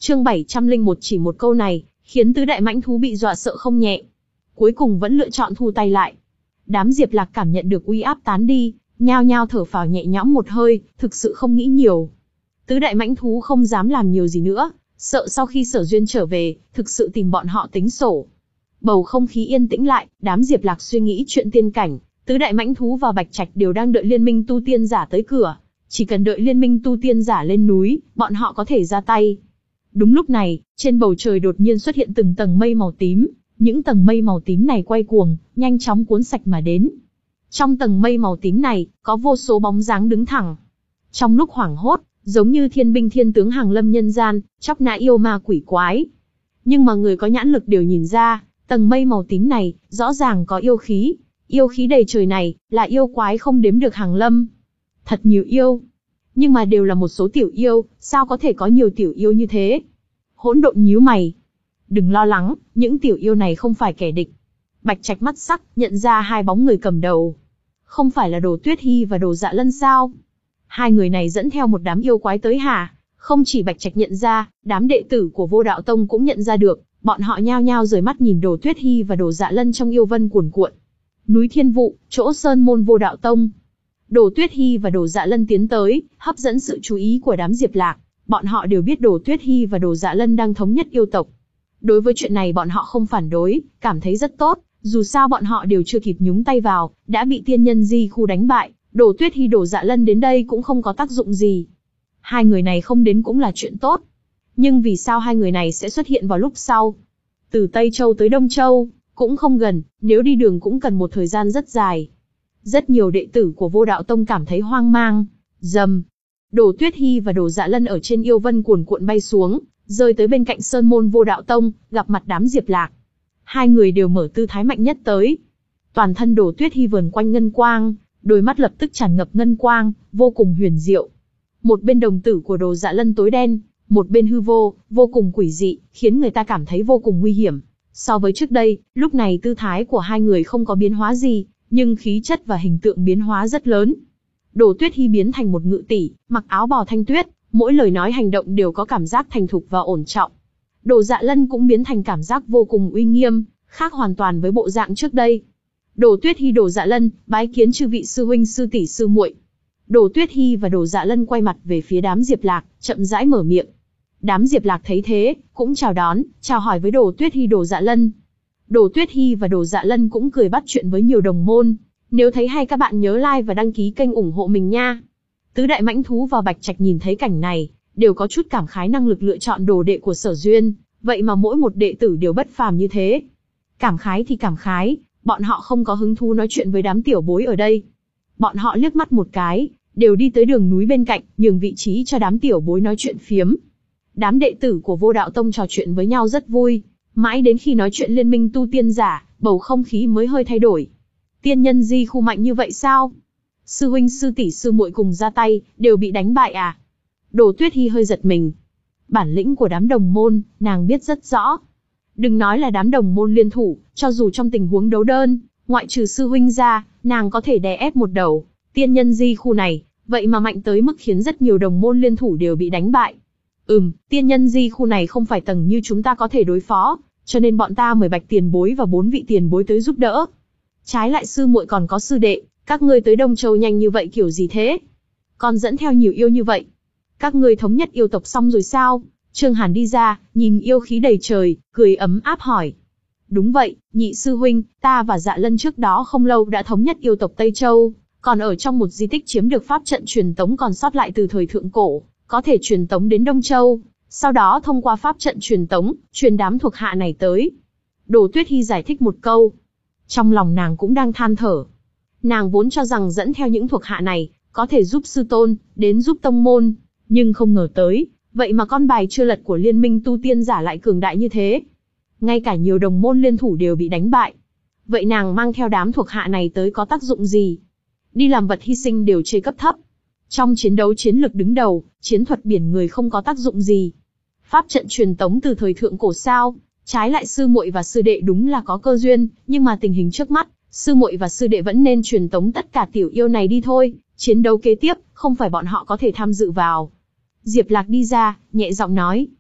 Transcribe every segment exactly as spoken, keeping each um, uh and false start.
Chương bảy trăm lẻ một chỉ một câu này, khiến tứ đại mãnh thú bị dọa sợ không nhẹ. Cuối cùng vẫn lựa chọn thu tay lại. Đám Diệp Lạc cảm nhận được uy áp tán đi, nhao nhao thở phào nhẹ nhõm một hơi, thực sự không nghĩ nhiều. Tứ đại mãnh thú không dám làm nhiều gì nữa, sợ sau khi Sở Duyên trở về, thực sự tìm bọn họ tính sổ. Bầu không khí yên tĩnh lại, đám Diệp Lạc suy nghĩ chuyện tiên cảnh, tứ đại mãnh thú và Bạch Trạch đều đang đợi liên minh tu tiên giả tới cửa. Chỉ cần đợi liên minh tu tiên giả lên núi, bọn họ có thể ra tay. Đúng lúc này, trên bầu trời đột nhiên xuất hiện từng tầng mây màu tím, những tầng mây màu tím này quay cuồng, nhanh chóng cuốn sạch mà đến. Trong tầng mây màu tím này, có vô số bóng dáng đứng thẳng. Trong lúc hoảng hốt, giống như thiên binh thiên tướng hàng lâm nhân gian, chóc nã yêu ma quỷ quái. Nhưng mà người có nhãn lực đều nhìn ra, tầng mây màu tím này, rõ ràng có yêu khí. Yêu khí đầy trời này, là yêu quái không đếm được hàng lâm. Thật nhiều yêu. Nhưng mà đều là một số tiểu yêu, sao có thể có nhiều tiểu yêu như thế? Hỗn độn nhíu mày. Đừng lo lắng, những tiểu yêu này không phải kẻ địch. Bạch Trạch mắt sắc, nhận ra hai bóng người cầm đầu. Không phải là Đồ Tuyết Hi và Đồ Dạ Lân sao? Hai người này dẫn theo một đám yêu quái tới hả? Không chỉ Bạch Trạch nhận ra, đám đệ tử của Vô Đạo Tông cũng nhận ra được, bọn họ nhao nhao rời mắt nhìn Đồ Tuyết Hi và Đồ Dạ Lân trong yêu vân cuồn cuộn. Núi Thiên Vụ, chỗ sơn môn Vô Đạo Tông. Đồ Tuyết Hi và Đồ Dạ Lân tiến tới, hấp dẫn sự chú ý của đám Diệp Lạc. Bọn họ đều biết Đồ Tuyết Hi và Đồ Dạ Lân đang thống nhất yêu tộc. Đối với chuyện này bọn họ không phản đối, cảm thấy rất tốt, dù sao bọn họ đều chưa kịp nhúng tay vào, đã bị tiên nhân di khu đánh bại, Đồ Tuyết Hi Đồ Dạ Lân đến đây cũng không có tác dụng gì. Hai người này không đến cũng là chuyện tốt. Nhưng vì sao hai người này sẽ xuất hiện vào lúc sau? Từ Tây Châu tới Đông Châu, cũng không gần, nếu đi đường cũng cần một thời gian rất dài. Rất nhiều đệ tử của Vô Đạo Tông cảm thấy hoang mang. Rầm. Đồ Tuyết Hi và Đồ Dạ Lân ở trên yêu vân cuồn cuộn bay xuống, rơi tới bên cạnh sơn môn Vô Đạo Tông, gặp mặt đám Diệp Lạc. Hai người đều mở tư thái mạnh nhất tới. Toàn thân Đồ Tuyết Hi vờn quanh ngân quang, đôi mắt lập tức tràn ngập ngân quang, vô cùng huyền diệu. Một bên đồng tử của Đồ Dạ Lân tối đen, một bên hư vô, vô cùng quỷ dị, khiến người ta cảm thấy vô cùng nguy hiểm. So với trước đây, lúc này tư thái của hai người không có biến hóa gì, nhưng khí chất và hình tượng biến hóa rất lớn. Đồ Tuyết Hi biến thành một ngự tỷ, mặc áo bào thanh tuyết, mỗi lời nói hành động đều có cảm giác thành thục và ổn trọng. Đồ Dạ Lân cũng biến thành cảm giác vô cùng uy nghiêm, khác hoàn toàn với bộ dạng trước đây. Đồ Tuyết Hi Đồ Dạ Lân, bái kiến chư vị sư huynh sư tỷ sư muội. Đồ Tuyết Hi và Đồ Dạ Lân quay mặt về phía đám Diệp Lạc, chậm rãi mở miệng. Đám Diệp Lạc thấy thế, cũng chào đón, chào hỏi với Đồ Tuyết Hi Đồ Dạ Lân. Đồ Tuyết Hi và Đồ Dạ Lân cũng cười bắt chuyện với nhiều đồng môn. Nếu thấy hay các bạn nhớ like và đăng ký kênh ủng hộ mình nha. Tứ đại mãnh thú và Bạch Trạch nhìn thấy cảnh này, đều có chút cảm khái năng lực lựa chọn đồ đệ của Sở Duyên, vậy mà mỗi một đệ tử đều bất phàm như thế. Cảm khái thì cảm khái, bọn họ không có hứng thú nói chuyện với đám tiểu bối ở đây. Bọn họ liếc mắt một cái, đều đi tới đường núi bên cạnh, nhường vị trí cho đám tiểu bối nói chuyện phiếm. Đám đệ tử của Vô Đạo Tông trò chuyện với nhau rất vui, mãi đến khi nói chuyện liên minh tu tiên giả, bầu không khí mới hơi thay đổi. Tiên nhân di khu mạnh như vậy sao? Sư huynh sư tỷ sư muội cùng ra tay, đều bị đánh bại à? Đồ Tuyết Hi hơi giật mình. Bản lĩnh của đám đồng môn, nàng biết rất rõ. Đừng nói là đám đồng môn liên thủ, cho dù trong tình huống đấu đơn, ngoại trừ sư huynh ra, nàng có thể đè ép một đầu. Tiên nhân di khu này, vậy mà mạnh tới mức khiến rất nhiều đồng môn liên thủ đều bị đánh bại. Ừm, tiên nhân di khu này không phải tầng như chúng ta có thể đối phó, cho nên bọn ta mời Bạch tiền bối và bốn vị tiền bối tới giúp đỡ. Trái lại sư muội còn có sư đệ, các ngươi tới Đông Châu nhanh như vậy kiểu gì thế? Còn dẫn theo nhiều yêu như vậy. Các ngươi thống nhất yêu tộc xong rồi sao? Trương Hàn đi ra, nhìn yêu khí đầy trời, cười ấm áp hỏi. Đúng vậy, nhị sư huynh, ta và Dạ Lân trước đó không lâu đã thống nhất yêu tộc Tây Châu, còn ở trong một di tích chiếm được pháp trận truyền tống còn sót lại từ thời thượng cổ, có thể truyền tống đến Đông Châu, sau đó thông qua pháp trận truyền tống, truyền đám thuộc hạ này tới. Đồ Tuyết Hi giải thích một câu. Trong lòng nàng cũng đang than thở. Nàng vốn cho rằng dẫn theo những thuộc hạ này, có thể giúp sư tôn, đến giúp tông môn, nhưng không ngờ tới, vậy mà con bài chưa lật của liên minh tu tiên giả lại cường đại như thế. Ngay cả nhiều đồng môn liên thủ đều bị đánh bại. Vậy nàng mang theo đám thuộc hạ này tới có tác dụng gì? Đi làm vật hy sinh đều chê cấp thấp. Trong chiến đấu chiến lực đứng đầu, chiến thuật biển người không có tác dụng gì. Pháp trận truyền tống từ thời thượng cổ sao? Trái lại sư muội và sư đệ đúng là có cơ duyên, nhưng mà tình hình trước mắt, sư muội và sư đệ vẫn nên truyền tống tất cả tiểu yêu này đi thôi, chiến đấu kế tiếp, không phải bọn họ có thể tham dự vào. Diệp Lạc đi ra, nhẹ giọng nói.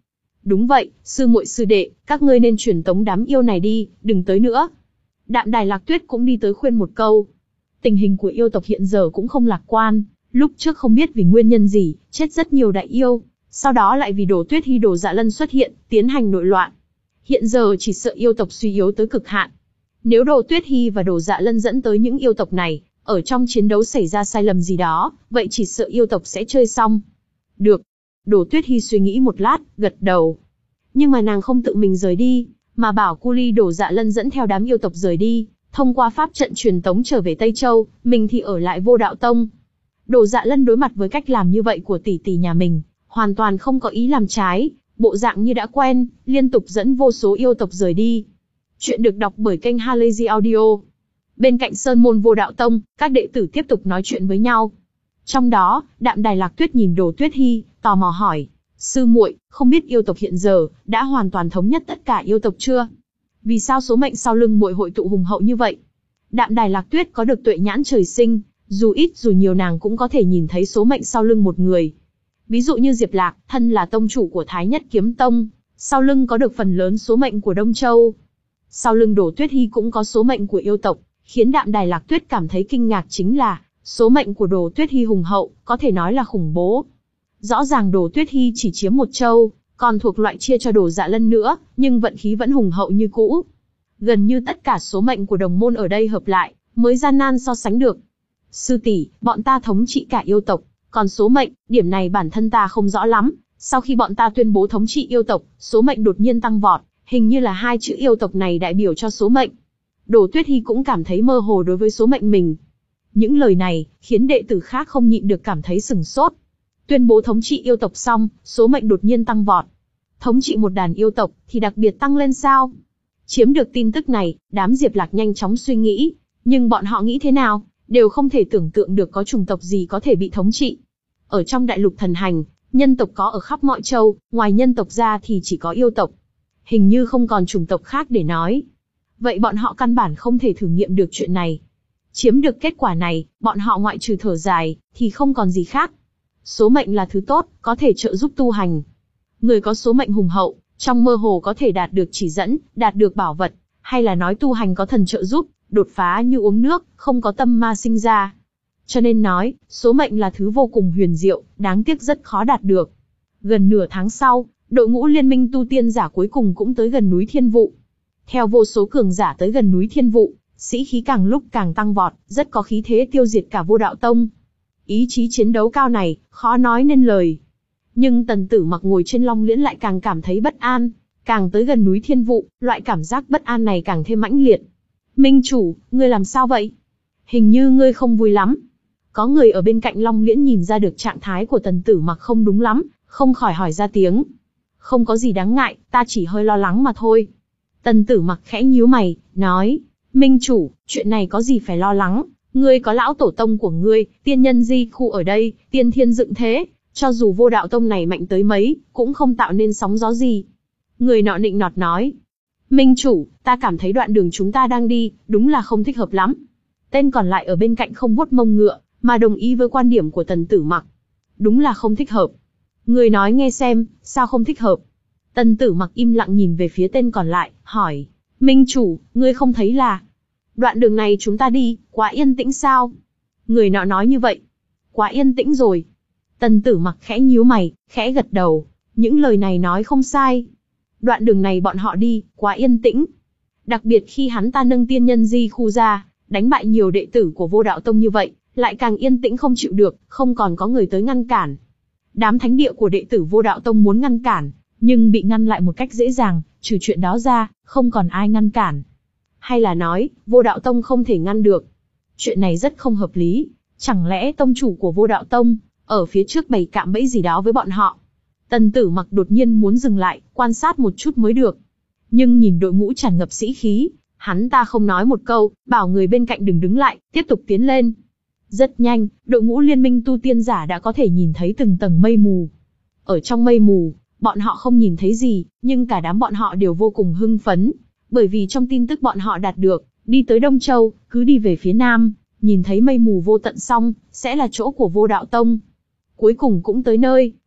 Đúng vậy, sư muội sư đệ, các ngươi nên truyền tống đám yêu này đi, đừng tới nữa. Đạm Đài Lạc Tuyết cũng đi tới khuyên một câu. Tình hình của yêu tộc hiện giờ cũng không lạc quan, lúc trước không biết vì nguyên nhân gì, chết rất nhiều đại yêu, sau đó lại vì Đồ Tuyết Hi Đồ Dạ Lân xuất hiện, tiến hành nội loạn. Hiện giờ chỉ sợ yêu tộc suy yếu tới cực hạn. Nếu Đồ Tuyết Hi và Đồ Dạ Lân dẫn tới những yêu tộc này, ở trong chiến đấu xảy ra sai lầm gì đó, vậy chỉ sợ yêu tộc sẽ chơi xong. Được. Đồ Tuyết Hi suy nghĩ một lát, gật đầu. Nhưng mà nàng không tự mình rời đi, mà bảo Cu Ly Đồ Dạ Lân dẫn theo đám yêu tộc rời đi, thông qua pháp trận truyền tống trở về Tây Châu, mình thì ở lại Vô Đạo Tông. Đồ Dạ Lân đối mặt với cách làm như vậy của tỷ tỷ nhà mình, hoàn toàn không có ý làm trái, bộ dạng như đã quen, liên tục dẫn vô số yêu tộc rời đi. Chuyện được đọc bởi kênh Halazy Audio. Bên cạnh Sơn môn Vô Đạo Tông, các đệ tử tiếp tục nói chuyện với nhau. Trong đó, Đạm Đài Lạc Tuyết nhìn Đồ Tuyết Hi, tò mò hỏi: sư muội, không biết yêu tộc hiện giờ đã hoàn toàn thống nhất tất cả yêu tộc chưa? Vì sao số mệnh sau lưng muội hội tụ hùng hậu như vậy? Đạm Đài Lạc Tuyết có được tuệ nhãn trời sinh, dù ít dù nhiều nàng cũng có thể nhìn thấy số mệnh sau lưng một người. Ví dụ như Diệp Lạc, thân là tông chủ của Thái Nhất Kiếm Tông, sau lưng có được phần lớn số mệnh của Đông Châu. Sau lưng Đồ Tuyết Hi cũng có số mệnh của yêu tộc, khiến Đạm Đài Lạc Tuyết cảm thấy kinh ngạc chính là, số mệnh của Đồ Tuyết Hi hùng hậu, có thể nói là khủng bố. Rõ ràng Đồ Tuyết Hi chỉ chiếm một châu, còn thuộc loại chia cho Đồ Dạ Lân nữa, nhưng vận khí vẫn hùng hậu như cũ. Gần như tất cả số mệnh của đồng môn ở đây hợp lại, mới gian nan so sánh được. Sư tỷ, bọn ta thống trị cả yêu tộc, còn số mệnh, điểm này bản thân ta không rõ lắm. Sau khi bọn ta tuyên bố thống trị yêu tộc, số mệnh đột nhiên tăng vọt, hình như là hai chữ yêu tộc này đại biểu cho số mệnh. Đồ Tuyết Hi cũng cảm thấy mơ hồ đối với số mệnh mình. Những lời này, khiến đệ tử khác không nhịn được cảm thấy sửng sốt. Tuyên bố thống trị yêu tộc xong, số mệnh đột nhiên tăng vọt. Thống trị một đàn yêu tộc, thì đặc biệt tăng lên sao? Chiếm được tin tức này, đám Diệp Lạc nhanh chóng suy nghĩ, nhưng bọn họ nghĩ thế nào, đều không thể tưởng tượng được có chủng tộc gì có thể bị thống trị. Ở trong đại lục thần hành, nhân tộc có ở khắp mọi châu, ngoài nhân tộc ra thì chỉ có yêu tộc. Hình như không còn chủng tộc khác để nói. Vậy bọn họ căn bản không thể thử nghiệm được chuyện này. Chiếm được kết quả này, bọn họ ngoại trừ thở dài, thì không còn gì khác. Số mệnh là thứ tốt, có thể trợ giúp tu hành. Người có số mệnh hùng hậu, trong mơ hồ có thể đạt được chỉ dẫn, đạt được bảo vật, hay là nói tu hành có thần trợ giúp, đột phá như uống nước, không có tâm ma sinh ra. Cho nên nói, số mệnh là thứ vô cùng huyền diệu, đáng tiếc rất khó đạt được. Gần nửa tháng sau, đội ngũ liên minh tu tiên giả cuối cùng cũng tới gần núi Thiên Vụ. Theo vô số cường giả tới gần núi Thiên Vụ, sĩ khí càng lúc càng tăng vọt, rất có khí thế tiêu diệt cả Vô Đạo Tông. Ý chí chiến đấu cao này, khó nói nên lời. Nhưng Tần Tử Mặc ngồi trên Long Liễn lại càng cảm thấy bất an, càng tới gần núi Thiên Vụ, loại cảm giác bất an này càng thêm mãnh liệt. Minh chủ, ngươi làm sao vậy? Hình như ngươi không vui lắm. Có người ở bên cạnh Long Liễn nhìn ra được trạng thái của Tần Tử Mặc không đúng lắm, không khỏi hỏi ra tiếng. Không có gì đáng ngại, ta chỉ hơi lo lắng mà thôi. Tần Tử Mặc khẽ nhíu mày, nói, Minh chủ, chuyện này có gì phải lo lắng, ngươi có lão tổ tông của ngươi, tiên nhân di khu ở đây, tiên thiên dựng thế, cho dù Vô Đạo Tông này mạnh tới mấy, cũng không tạo nên sóng gió gì. Người nọ nịnh nọt nói, Minh chủ, ta cảm thấy đoạn đường chúng ta đang đi, đúng là không thích hợp lắm. Tên còn lại ở bên cạnh không vuốt mông ngựa, mà đồng ý với quan điểm của Tần Tử Mặc. Đúng là không thích hợp. Người nói nghe xem, sao không thích hợp? Tần Tử Mặc im lặng nhìn về phía tên còn lại, hỏi, Minh chủ, ngươi không thấy là đoạn đường này chúng ta đi, quá yên tĩnh sao? Người nọ nói như vậy. Quá yên tĩnh rồi. Tần Tử Mặc khẽ nhíu mày, khẽ gật đầu. Những lời này nói không sai. Đoạn đường này bọn họ đi, quá yên tĩnh. Đặc biệt khi hắn ta nâng tiên nhân di khu ra, đánh bại nhiều đệ tử của Vô Đạo Tông như vậy, lại càng yên tĩnh không chịu được, không còn có người tới ngăn cản. Đám thánh địa của đệ tử Vô Đạo Tông muốn ngăn cản, nhưng bị ngăn lại một cách dễ dàng, trừ chuyện đó ra, không còn ai ngăn cản. Hay là nói, Vô Đạo Tông không thể ngăn được. Chuyện này rất không hợp lý, chẳng lẽ tông chủ của Vô Đạo Tông, ở phía trước bày cạm bẫy gì đó với bọn họ? Tần Tử Mặc đột nhiên muốn dừng lại, quan sát một chút mới được. Nhưng nhìn đội ngũ tràn ngập sĩ khí, hắn ta không nói một câu, bảo người bên cạnh đừng đứng lại, tiếp tục tiến lên. Rất nhanh, đội ngũ liên minh tu tiên giả đã có thể nhìn thấy từng tầng mây mù. Ở trong mây mù, bọn họ không nhìn thấy gì, nhưng cả đám bọn họ đều vô cùng hưng phấn. Bởi vì trong tin tức bọn họ đạt được, đi tới Đông Châu, cứ đi về phía Nam, nhìn thấy mây mù vô tận xong, sẽ là chỗ của Vô Đạo Tông. Cuối cùng cũng tới nơi,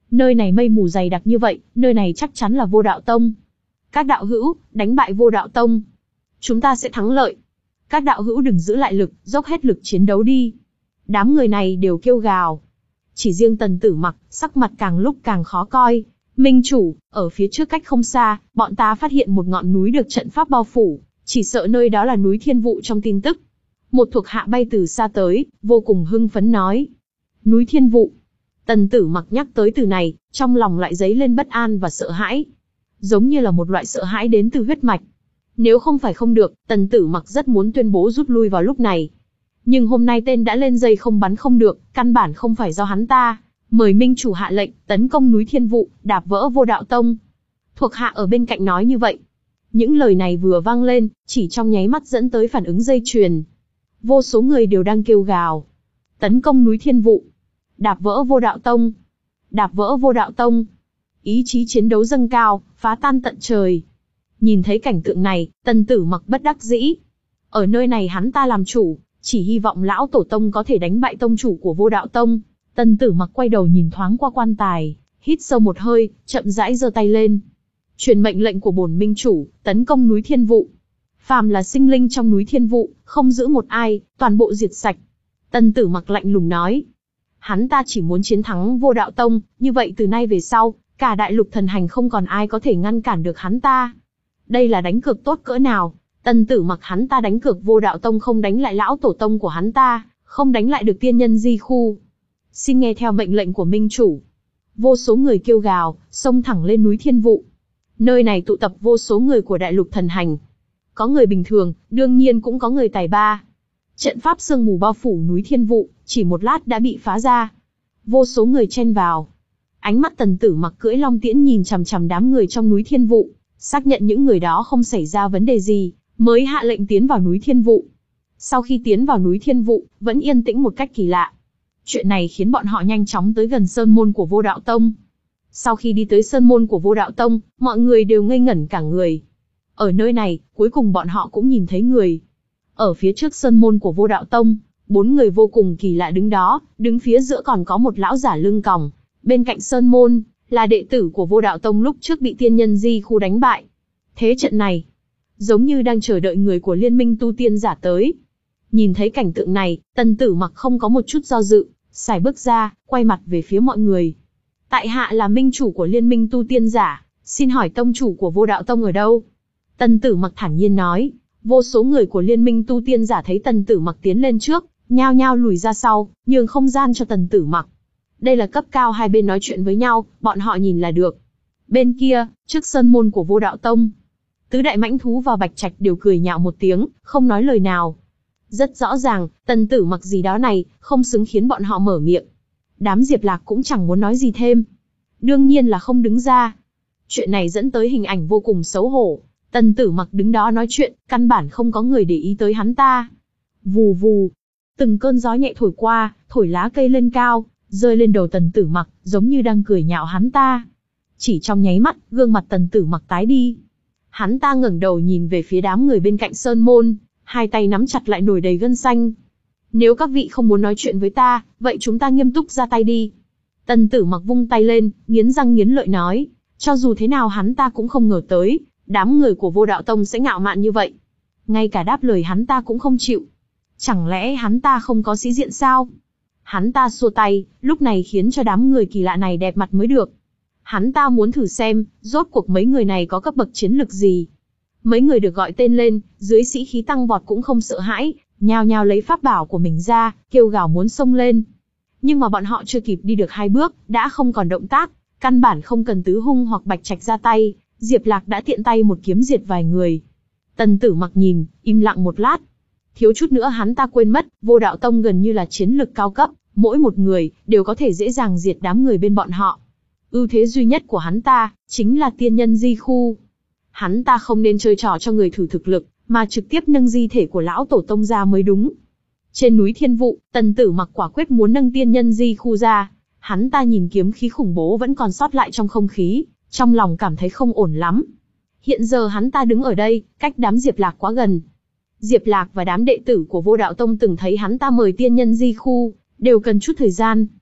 Nơi này mây mù dày đặc như vậy, nơi này chắc chắn là Vô Đạo Tông. Các đạo hữu, đánh bại Vô Đạo Tông. Chúng ta sẽ thắng lợi. Các đạo hữu đừng giữ lại lực, dốc hết lực chiến đấu đi. Đám người này đều kêu gào. Chỉ riêng Tần Tử Mặc, sắc mặt càng lúc càng khó coi. Minh chủ, ở phía trước cách không xa, bọn ta phát hiện một ngọn núi được trận pháp bao phủ, chỉ sợ nơi đó là núi Thiên Vụ trong tin tức. Một thuộc hạ bay từ xa tới, vô cùng hưng phấn nói. Núi Thiên Vụ. Tần Tử Mặc nhắc tới từ này, trong lòng lại dấy lên bất an và sợ hãi. Giống như là một loại sợ hãi đến từ huyết mạch. Nếu không phải không được, Tần Tử Mặc rất muốn tuyên bố rút lui vào lúc này. Nhưng hôm nay tên đã lên dây không bắn không được, căn bản không phải do hắn ta. Mời Minh chủ hạ lệnh, tấn công núi Thiên Vụ, đạp vỡ Vô Đạo Tông. Thuộc hạ ở bên cạnh nói như vậy. Những lời này vừa vang lên, chỉ trong nháy mắt dẫn tới phản ứng dây chuyền. Vô số người đều đang kêu gào. Tấn công núi Thiên Vụ. Đạp vỡ Vô Đạo Tông. Đạp vỡ Vô Đạo Tông. Ý chí chiến đấu dâng cao, phá tan tận trời. Nhìn thấy cảnh tượng này, Tần Tử Mặc bất đắc dĩ. Ở nơi này hắn ta làm chủ, chỉ hy vọng lão tổ tông có thể đánh bại tông chủ của Vô Đạo Tông. Tần Tử Mặc quay đầu nhìn thoáng qua quan tài, hít sâu một hơi, chậm rãi giơ tay lên. Truyền mệnh lệnh của bổn minh chủ, tấn công núi Thiên Vụ. Phàm là sinh linh trong núi Thiên Vụ, không giữ một ai, toàn bộ diệt sạch. Tần Tử Mặc lạnh lùng nói. Hắn ta chỉ muốn chiến thắng Vô Đạo Tông, như vậy từ nay về sau, cả đại lục thần hành không còn ai có thể ngăn cản được hắn ta. Đây là đánh cược tốt cỡ nào. Tần Tử Mặc hắn ta đánh cược Vô Đạo Tông không đánh lại lão tổ tông của hắn ta, không đánh lại được tiên nhân di khu. Xin nghe theo mệnh lệnh của minh chủ. Vô số người kêu gào, xông thẳng lên núi Thiên Vụ. Nơi này tụ tập vô số người của đại lục thần hành. Có người bình thường, đương nhiên cũng có người tài ba. Trận pháp sương mù bao phủ núi Thiên Vụ, chỉ một lát đã bị phá ra. Vô số người chen vào. Ánh mắt Tần Tử Mặc cưỡi long tiễn nhìn chằm chằm đám người trong núi Thiên Vụ, xác nhận những người đó không xảy ra vấn đề gì, mới hạ lệnh tiến vào núi Thiên Vụ. Sau khi tiến vào núi Thiên Vụ, vẫn yên tĩnh một cách kỳ lạ. Chuyện này khiến bọn họ nhanh chóng tới gần sơn môn của Vô Đạo Tông. Sau khi đi tới sơn môn của Vô Đạo Tông, mọi người đều ngây ngẩn cả người. Ở nơi này, cuối cùng bọn họ cũng nhìn thấy người. Ở phía trước sơn môn của Vô Đạo Tông, bốn người vô cùng kỳ lạ đứng đó, đứng phía giữa còn có một lão giả lưng còng. Bên cạnh sơn môn, là đệ tử của Vô Đạo Tông lúc trước bị tiên nhân di khu đánh bại. Thế trận này, giống như đang chờ đợi người của liên minh tu tiên giả tới. Nhìn thấy cảnh tượng này, Tần Tử Mặc không có một chút do dự, sải bước ra, quay mặt về phía mọi người. Tại hạ là minh chủ của liên minh tu tiên giả, xin hỏi tông chủ của Vô Đạo Tông ở đâu? Tần Tử Mặc thản nhiên nói. Vô số người của liên minh tu tiên giả thấy Tần Tử Mặc tiến lên trước, nhao nhao lùi ra sau, nhường không gian cho Tần Tử Mặc. Đây là cấp cao hai bên nói chuyện với nhau, bọn họ nhìn là được. Bên kia, trước sơn môn của Vô Đạo Tông, tứ đại mãnh thú và Bạch Trạch đều cười nhạo một tiếng, không nói lời nào. Rất rõ ràng, Tần Tử Mặc gì đó này, không xứng khiến bọn họ mở miệng. Đám Diệp Lạc cũng chẳng muốn nói gì thêm. Đương nhiên là không đứng ra. Chuyện này dẫn tới hình ảnh vô cùng xấu hổ. Tần Tử Mặc đứng đó nói chuyện, căn bản không có người để ý tới hắn ta. Vù vù. Từng cơn gió nhẹ thổi qua, thổi lá cây lên cao, rơi lên đầu Tần Tử Mặc, giống như đang cười nhạo hắn ta. Chỉ trong nháy mắt, gương mặt Tần Tử Mặc tái đi. Hắn ta ngẩng đầu nhìn về phía đám người bên cạnh sơn môn, hai tay nắm chặt lại nổi đầy gân xanh. Nếu các vị không muốn nói chuyện với ta, vậy chúng ta nghiêm túc ra tay đi. Tần Tử Mặc vung tay lên, nghiến răng nghiến lợi nói. Cho dù thế nào hắn ta cũng không ngờ tới, đám người của Vô Đạo Tông sẽ ngạo mạn như vậy. Ngay cả đáp lời hắn ta cũng không chịu. Chẳng lẽ hắn ta không có sĩ diện sao? Hắn ta xua tay, lúc này khiến cho đám người kỳ lạ này đẹp mặt mới được. Hắn ta muốn thử xem, rốt cuộc mấy người này có cấp bậc chiến lực gì. Mấy người được gọi tên lên, dưới sĩ khí tăng vọt cũng không sợ hãi, nhao nhao lấy pháp bảo của mình ra, kêu gào muốn xông lên. Nhưng mà bọn họ chưa kịp đi được hai bước, đã không còn động tác, căn bản không cần Tứ Hung hoặc Bạch Trạch ra tay, Diệp Lạc đã tiện tay một kiếm diệt vài người. Tần Tử Mặc nhìn, im lặng một lát. Thiếu chút nữa hắn ta quên mất, Vô Đạo Tông gần như là chiến lực cao cấp, mỗi một người đều có thể dễ dàng diệt đám người bên bọn họ. Ưu thế duy nhất của hắn ta chính là tiên nhân di khu. Hắn ta không nên chơi trò cho người thử thực lực, mà trực tiếp nâng di thể của lão tổ tông ra mới đúng. Trên núi Thiên Vụ, Tần Tử Mặc quả quyết muốn nâng tiên nhân di khu ra. Hắn ta nhìn kiếm khí khủng bố vẫn còn sót lại trong không khí, trong lòng cảm thấy không ổn lắm. Hiện giờ hắn ta đứng ở đây, cách đám Diệp Lạc quá gần. Diệp Lạc và đám đệ tử của Vô Đạo Tông từng thấy hắn ta mời tiên nhân di khu, đều cần chút thời gian.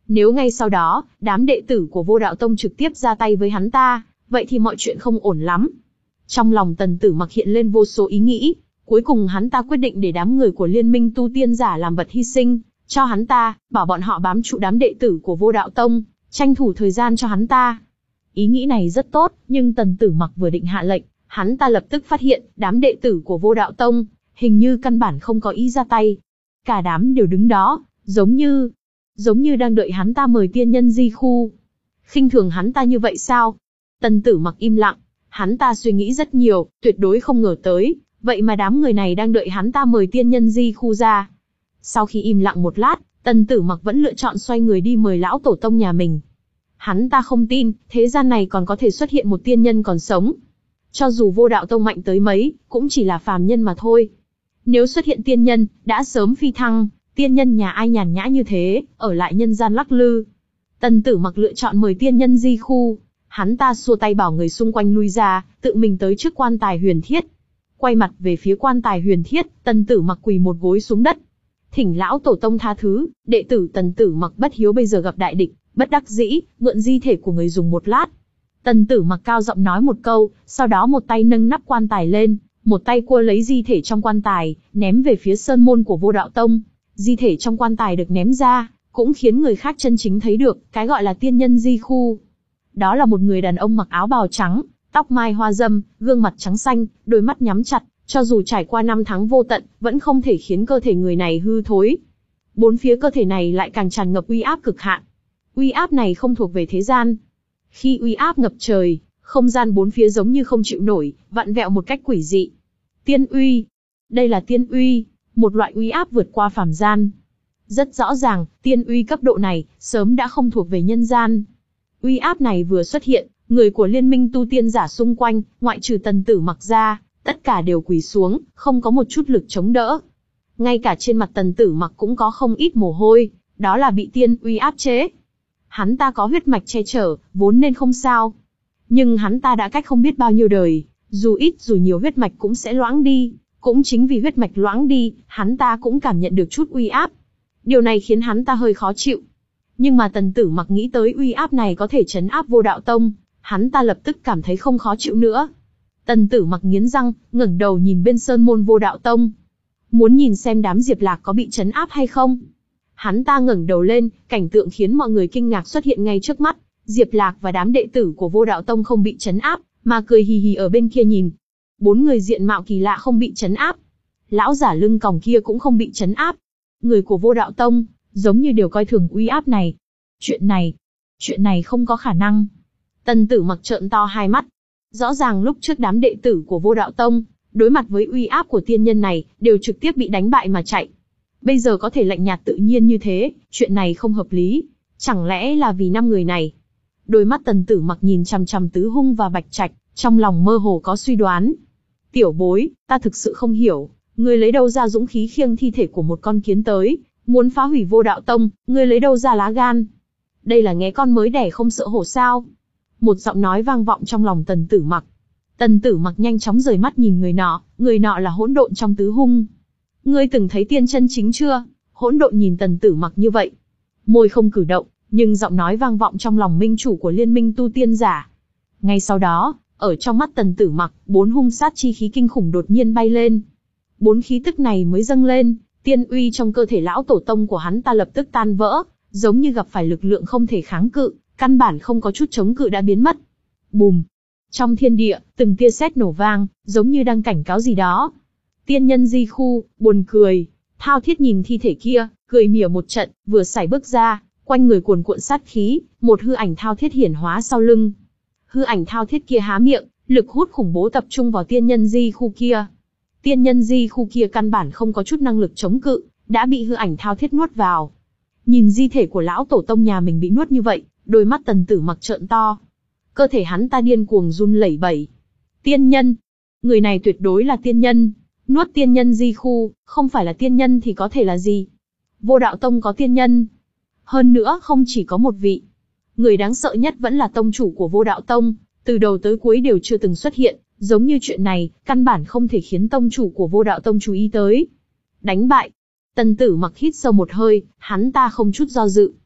Nếu ngay sau đó, đám đệ tử của Vô Đạo Tông trực tiếp ra tay với hắn ta, vậy thì mọi chuyện không ổn lắm. Trong lòng Tần Tử Mặc hiện lên vô số ý nghĩ, cuối cùng hắn ta quyết định để đám người của Liên minh tu tiên giả làm vật hy sinh, cho hắn ta, bảo bọn họ bám trụ đám đệ tử của Vô Đạo Tông, tranh thủ thời gian cho hắn ta. Ý nghĩ này rất tốt, nhưng Tần Tử Mặc vừa định hạ lệnh, hắn ta lập tức phát hiện, đám đệ tử của Vô Đạo Tông, hình như căn bản không có ý ra tay. Cả đám đều đứng đó, giống như, giống như đang đợi hắn ta mời tiên nhân di khu. Khinh thường hắn ta như vậy sao? Tần Tử Mặc im lặng, hắn ta suy nghĩ rất nhiều, tuyệt đối không ngờ tới, vậy mà đám người này đang đợi hắn ta mời tiên nhân di khu ra. Sau khi im lặng một lát, Tần Tử Mặc vẫn lựa chọn xoay người đi mời lão tổ tông nhà mình. Hắn ta không tin, thế gian này còn có thể xuất hiện một tiên nhân còn sống. Cho dù Vô Đạo Tông mạnh tới mấy, cũng chỉ là phàm nhân mà thôi. Nếu xuất hiện tiên nhân, đã sớm phi thăng, tiên nhân nhà ai nhàn nhã như thế, ở lại nhân gian lắc lư. Tần Tử Mặc lựa chọn mời tiên nhân di khu, hắn ta xua tay bảo người xung quanh lui ra, tự mình tới trước quan tài huyền thiết. Quay mặt về phía quan tài huyền thiết, Tần Tử Mặc quỳ một gối xuống đất. Thỉnh lão tổ tông tha thứ, đệ tử Tần Tử Mặc bất hiếu bây giờ gặp đại địch, bất đắc dĩ, mượn di thể của người dùng một lát. Tần Tử Mặc cao giọng nói một câu, sau đó một tay nâng nắp quan tài lên, một tay cua lấy di thể trong quan tài, ném về phía sơn môn của Vô Đạo Tông. Di thể trong quan tài được ném ra, cũng khiến người khác chân chính thấy được, cái gọi là tiên nhân di khu. Đó là một người đàn ông mặc áo bào trắng, tóc mai hoa râm, gương mặt trắng xanh, đôi mắt nhắm chặt, cho dù trải qua năm tháng vô tận, vẫn không thể khiến cơ thể người này hư thối. Bốn phía cơ thể này lại càng tràn ngập uy áp cực hạn. Uy áp này không thuộc về thế gian. Khi uy áp ngập trời, không gian bốn phía giống như không chịu nổi, vặn vẹo một cách quỷ dị. Tiên uy. Đây là tiên uy, một loại uy áp vượt qua phàm gian. Rất rõ ràng, tiên uy cấp độ này, sớm đã không thuộc về nhân gian. Uy áp này vừa xuất hiện, người của liên minh tu tiên giả xung quanh, ngoại trừ Tần Tử Mặc ra, tất cả đều quỳ xuống, không có một chút lực chống đỡ. Ngay cả trên mặt Tần Tử Mặc cũng có không ít mồ hôi, đó là bị tiên uy áp chế. Hắn ta có huyết mạch che chở, vốn nên không sao. Nhưng hắn ta đã cách không biết bao nhiêu đời, dù ít dù nhiều huyết mạch cũng sẽ loãng đi. Cũng chính vì huyết mạch loãng đi, hắn ta cũng cảm nhận được chút uy áp. Điều này khiến hắn ta hơi khó chịu. Nhưng mà Tần Tử Mặc nghĩ tới uy áp này có thể trấn áp Vô Đạo Tông, hắn ta lập tức cảm thấy không khó chịu nữa. Tần Tử Mặc nghiến răng, ngẩng đầu nhìn bên sơn môn Vô Đạo Tông. Muốn nhìn xem đám Diệp Lạc có bị trấn áp hay không. Hắn ta ngẩng đầu lên, cảnh tượng khiến mọi người kinh ngạc xuất hiện ngay trước mắt. Diệp Lạc và đám đệ tử của Vô Đạo Tông không bị trấn áp, mà cười hì hì ở bên kia nhìn. Bốn người diện mạo kỳ lạ không bị trấn áp. Lão giả lưng còng kia cũng không bị trấn áp. Người của Vô Đạo Tông, giống như đều coi thường uy áp này. Chuyện này, chuyện này không có khả năng. Tần Tử Mặc trợn to hai mắt. Rõ ràng lúc trước đám đệ tử của Vô Đạo Tông, đối mặt với uy áp của tiên nhân này, đều trực tiếp bị đánh bại mà chạy. Bây giờ có thể lạnh nhạt tự nhiên như thế, chuyện này không hợp lý. Chẳng lẽ là vì năm người này? Đôi mắt Tần Tử Mặc nhìn chằm chằm Tứ Hung và Bạch Trạch, trong lòng mơ hồ có suy đoán. Tiểu bối, ta thực sự không hiểu, ngươi lấy đâu ra dũng khí khiêng thi thể của một con kiến tới, muốn phá hủy Vô Đạo Tông, ngươi lấy đâu ra lá gan? Đây là nghe con mới đẻ không sợ hổ sao? Một giọng nói vang vọng trong lòng Tần Tử Mặc. Tần Tử Mặc nhanh chóng rời mắt nhìn người nọ, người nọ là hỗn độn trong Tứ Hung. Ngươi từng thấy tiên chân chính chưa? Hỗn độn nhìn Tần Tử Mặc như vậy, môi không cử động, nhưng giọng nói vang vọng trong lòng minh chủ của liên minh tu tiên giả. Ngay sau đó, ở trong mắt Tần Tử Mặc, bốn hung sát chi khí kinh khủng đột nhiên bay lên. Bốn khí tức này mới dâng lên, tiên uy trong cơ thể lão tổ tông của hắn ta lập tức tan vỡ, giống như gặp phải lực lượng không thể kháng cự, căn bản không có chút chống cự đã biến mất. Bùm! Trong thiên địa, từng tia sét nổ vang, giống như đang cảnh cáo gì đó. Tiên nhân di khu, buồn cười. Thao Thiết nhìn thi thể kia, cười mỉa một trận, vừa sải bước ra, quanh người cuồn cuộn sát khí, một hư ảnh Thao Thiết hiển hóa sau lưng. Hư ảnh Thao Thiết kia há miệng, lực hút khủng bố tập trung vào tiên nhân di khu kia. Tiên nhân di khu kia căn bản không có chút năng lực chống cự, đã bị hư ảnh Thao Thiết nuốt vào. Nhìn di thể của lão tổ tông nhà mình bị nuốt như vậy, đôi mắt Tần Tử Mặc trợn to. Cơ thể hắn ta điên cuồng run lẩy bẩy. Tiên nhân! Người này tuyệt đối là tiên nhân. Nuốt tiên nhân di khu, không phải là tiên nhân thì có thể là gì? Vô Đạo Tông có tiên nhân. Hơn nữa không chỉ có một vị. Người đáng sợ nhất vẫn là tông chủ của Vô Đạo Tông, từ đầu tới cuối đều chưa từng xuất hiện, giống như chuyện này, căn bản không thể khiến tông chủ của Vô Đạo Tông chú ý tới. Đánh bại. Tần Tử Mặc hít sâu một hơi, hắn ta không chút do dự.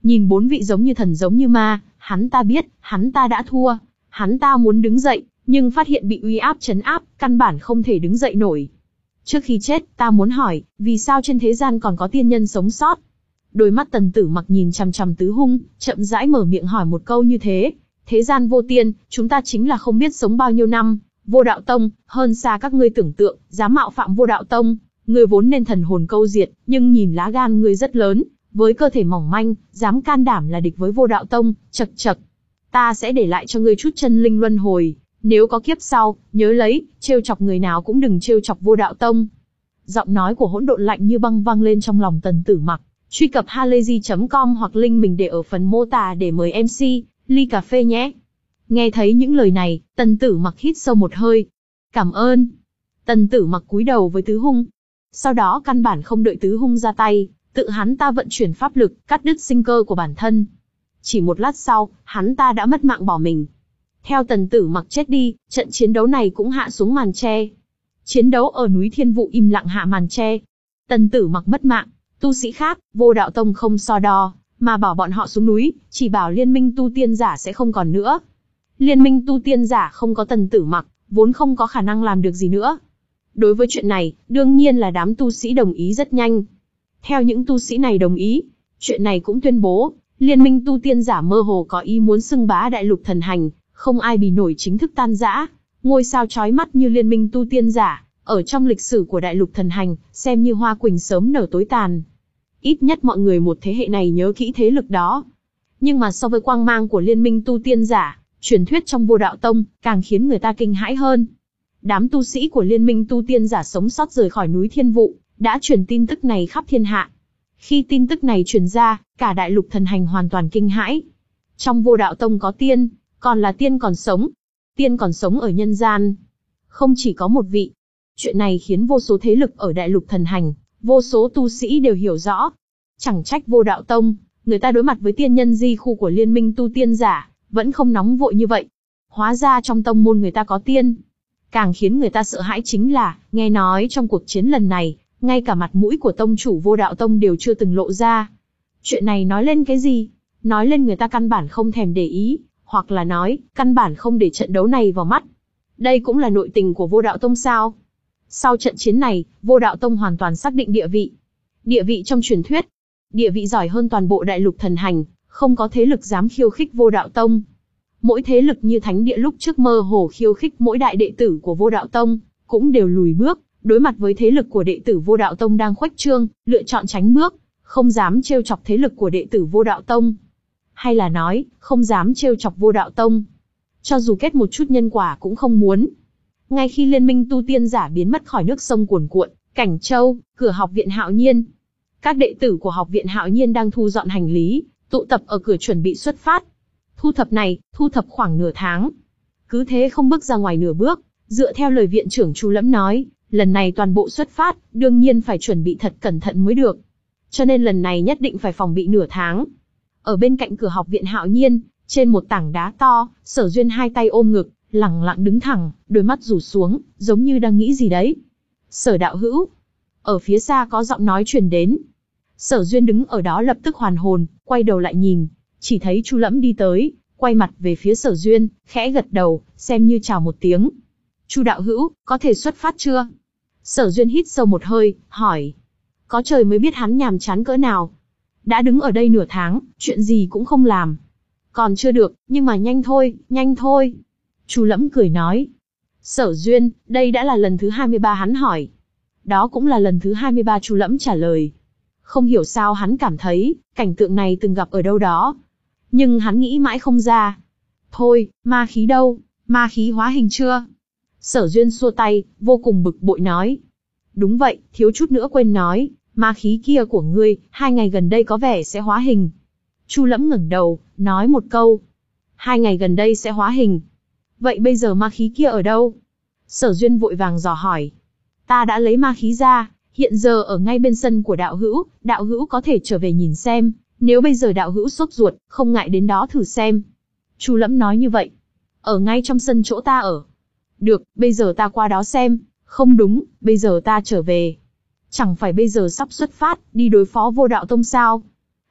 Nhìn bốn vị giống như thần giống như ma, hắn ta biết, hắn ta đã thua. Hắn ta muốn đứng dậy, nhưng phát hiện bị uy áp trấn áp, căn bản không thể đứng dậy nổi. Trước khi chết, ta muốn hỏi, vì sao trên thế gian còn có tiên nhân sống sót? Đôi mắt Tần Tử Mặc nhìn chằm chằm Tứ Hung, chậm rãi mở miệng hỏi một câu như thế. Thế gian vô tiên, chúng ta chính là không biết sống bao nhiêu năm. Vô Đạo Tông, hơn xa các ngươi tưởng tượng, dám mạo phạm Vô Đạo Tông. Ngươi vốn nên thần hồn câu diệt, nhưng nhìn lá gan ngươi rất lớn, với cơ thể mỏng manh, dám can đảm là địch với Vô Đạo Tông, chậc chậc. Ta sẽ để lại cho ngươi chút chân linh luân hồi, nếu có kiếp sau, nhớ lấy, trêu chọc người nào cũng đừng trêu chọc Vô Đạo Tông. Giọng nói của hỗn độn lạnh như băng vang lên trong lòng Tần Tử Mặc. Truy cập halayzi chấm com hoặc link mình để ở phần mô tả để mời em xê, ly cà phê nhé. Nghe thấy những lời này, Tần Tử Mặc hít sâu một hơi. Cảm ơn. Tần Tử Mặc cúi đầu với Tứ Hung. Sau đó căn bản không đợi Tứ Hung ra tay, tự hắn ta vận chuyển pháp lực, cắt đứt sinh cơ của bản thân. Chỉ một lát sau, hắn ta đã mất mạng bỏ mình. Theo Tần Tử Mặc chết đi, trận chiến đấu này cũng hạ xuống màn che. Chiến đấu ở núi Thiên Vụ im lặng hạ màn che. Tần Tử Mặc mất mạng, tu sĩ khác, Vô Đạo Tông không so đo, mà bảo bọn họ xuống núi, chỉ bảo liên minh tu tiên giả sẽ không còn nữa. Liên minh tu tiên giả không có Tần Tử Mặc, vốn không có khả năng làm được gì nữa. Đối với chuyện này, đương nhiên là đám tu sĩ đồng ý rất nhanh. Theo những tu sĩ này đồng ý, chuyện này cũng tuyên bố, liên minh tu tiên giả mơ hồ có ý muốn xưng bá đại lục thần hành, không ai bì nổi chính thức tan rã. Ngôi sao chói mắt như liên minh tu tiên giả, ở trong lịch sử của đại lục thần hành, xem như hoa quỳnh sớm nở tối tàn. Ít nhất mọi người một thế hệ này nhớ kỹ thế lực đó. Nhưng mà so với quang mang của liên minh tu tiên giả, truyền thuyết trong Vô Đạo Tông, càng khiến người ta kinh hãi hơn. Đám tu sĩ của liên minh tu tiên giả sống sót rời khỏi núi Thiên Vụ, đã truyền tin tức này khắp thiên hạ. Khi tin tức này truyền ra, cả đại lục thần hành hoàn toàn kinh hãi. Trong Vô Đạo Tông có tiên, còn là tiên còn sống. Tiên còn sống ở nhân gian. Không chỉ có một vị. Chuyện này khiến vô số thế lực ở đại lục thần hành, vô số tu sĩ đều hiểu rõ. Chẳng trách Vô Đạo Tông, người ta đối mặt với tiên nhân di khu của liên minh tu tiên giả, vẫn không nóng vội như vậy. Hóa ra trong tông môn người ta có tiên. Càng khiến người ta sợ hãi chính là, nghe nói trong cuộc chiến lần này, ngay cả mặt mũi của tông chủ Vô Đạo Tông đều chưa từng lộ ra. Chuyện này nói lên cái gì? Nói lên người ta căn bản không thèm để ý, hoặc là nói, căn bản không để trận đấu này vào mắt. Đây cũng là nội tình của Vô Đạo Tông sao? Sau trận chiến này, Vô Đạo Tông hoàn toàn xác định địa vị. Địa vị trong truyền thuyết. Địa vị giỏi hơn toàn bộ đại lục thần hành, không có thế lực dám khiêu khích Vô Đạo Tông. Mỗi thế lực như thánh địa lúc trước mơ hồ khiêu khích mỗi đại đệ tử của Vô Đạo Tông, cũng đều lùi bước, đối mặt với thế lực của đệ tử Vô Đạo Tông đang khuếch trương, lựa chọn tránh bước, không dám trêu chọc thế lực của đệ tử Vô Đạo Tông. Hay là nói, không dám trêu chọc Vô Đạo Tông. Cho dù kết một chút nhân quả cũng không muốn. Ngay khi liên minh tu tiên giả biến mất khỏi nước sông cuồn cuộn, Cảnh Châu, cửa học viện Hạo Nhiên. Các đệ tử của học viện Hạo Nhiên đang thu dọn hành lý, tụ tập ở cửa chuẩn bị xuất phát. Thu thập này, thu thập khoảng nửa tháng. Cứ thế không bước ra ngoài nửa bước, dựa theo lời viện trưởng Chu Lẫm nói, lần này toàn bộ xuất phát, đương nhiên phải chuẩn bị thật cẩn thận mới được. Cho nên lần này nhất định phải phòng bị nửa tháng. Ở bên cạnh cửa học viện Hạo Nhiên, trên một tảng đá to, Sở Duyên hai tay ôm ngực, lẳng lặng đứng thẳng, đôi mắt rủ xuống, giống như đang nghĩ gì đấy. Sở đạo hữu. Ở phía xa có giọng nói truyền đến. Sở Duyên đứng ở đó lập tức hoàn hồn, quay đầu lại nhìn, chỉ thấy Chu Lẫm đi tới, quay mặt về phía Sở Duyên, khẽ gật đầu, xem như chào một tiếng. Chu đạo hữu, có thể xuất phát chưa? Sở Duyên hít sâu một hơi, hỏi. Có trời mới biết hắn nhàm chán cỡ nào. Đã đứng ở đây nửa tháng, chuyện gì cũng không làm. Còn chưa được, nhưng mà nhanh thôi, nhanh thôi. Chu Lẫm cười nói. Sở Duyên, đây đã là lần thứ hai mươi ba hắn hỏi. Đó cũng là lần thứ hai mươi ba Chu Lẫm trả lời. Không hiểu sao hắn cảm thấy, cảnh tượng này từng gặp ở đâu đó. Nhưng hắn nghĩ mãi không ra. Thôi, ma khí đâu, ma khí hóa hình chưa? Sở Duyên xua tay, vô cùng bực bội nói. Đúng vậy, thiếu chút nữa quên nói, ma khí kia của ngươi, hai ngày gần đây có vẻ sẽ hóa hình. Chu Lẫm ngẩng đầu, nói một câu. Hai ngày gần đây sẽ hóa hình. Vậy bây giờ ma khí kia ở đâu? Sở Duyên vội vàng dò hỏi. Ta đã lấy ma khí ra, hiện giờ ở ngay bên sân của đạo hữu, đạo hữu có thể trở về nhìn xem, nếu bây giờ đạo hữu sốt ruột, không ngại đến đó thử xem. Chu Lẫm nói như vậy. Ở ngay trong sân chỗ ta ở. Được, bây giờ ta qua đó xem. Không đúng, bây giờ ta trở về. Chẳng phải bây giờ sắp xuất phát, đi đối phó Vô Đạo Tông sao?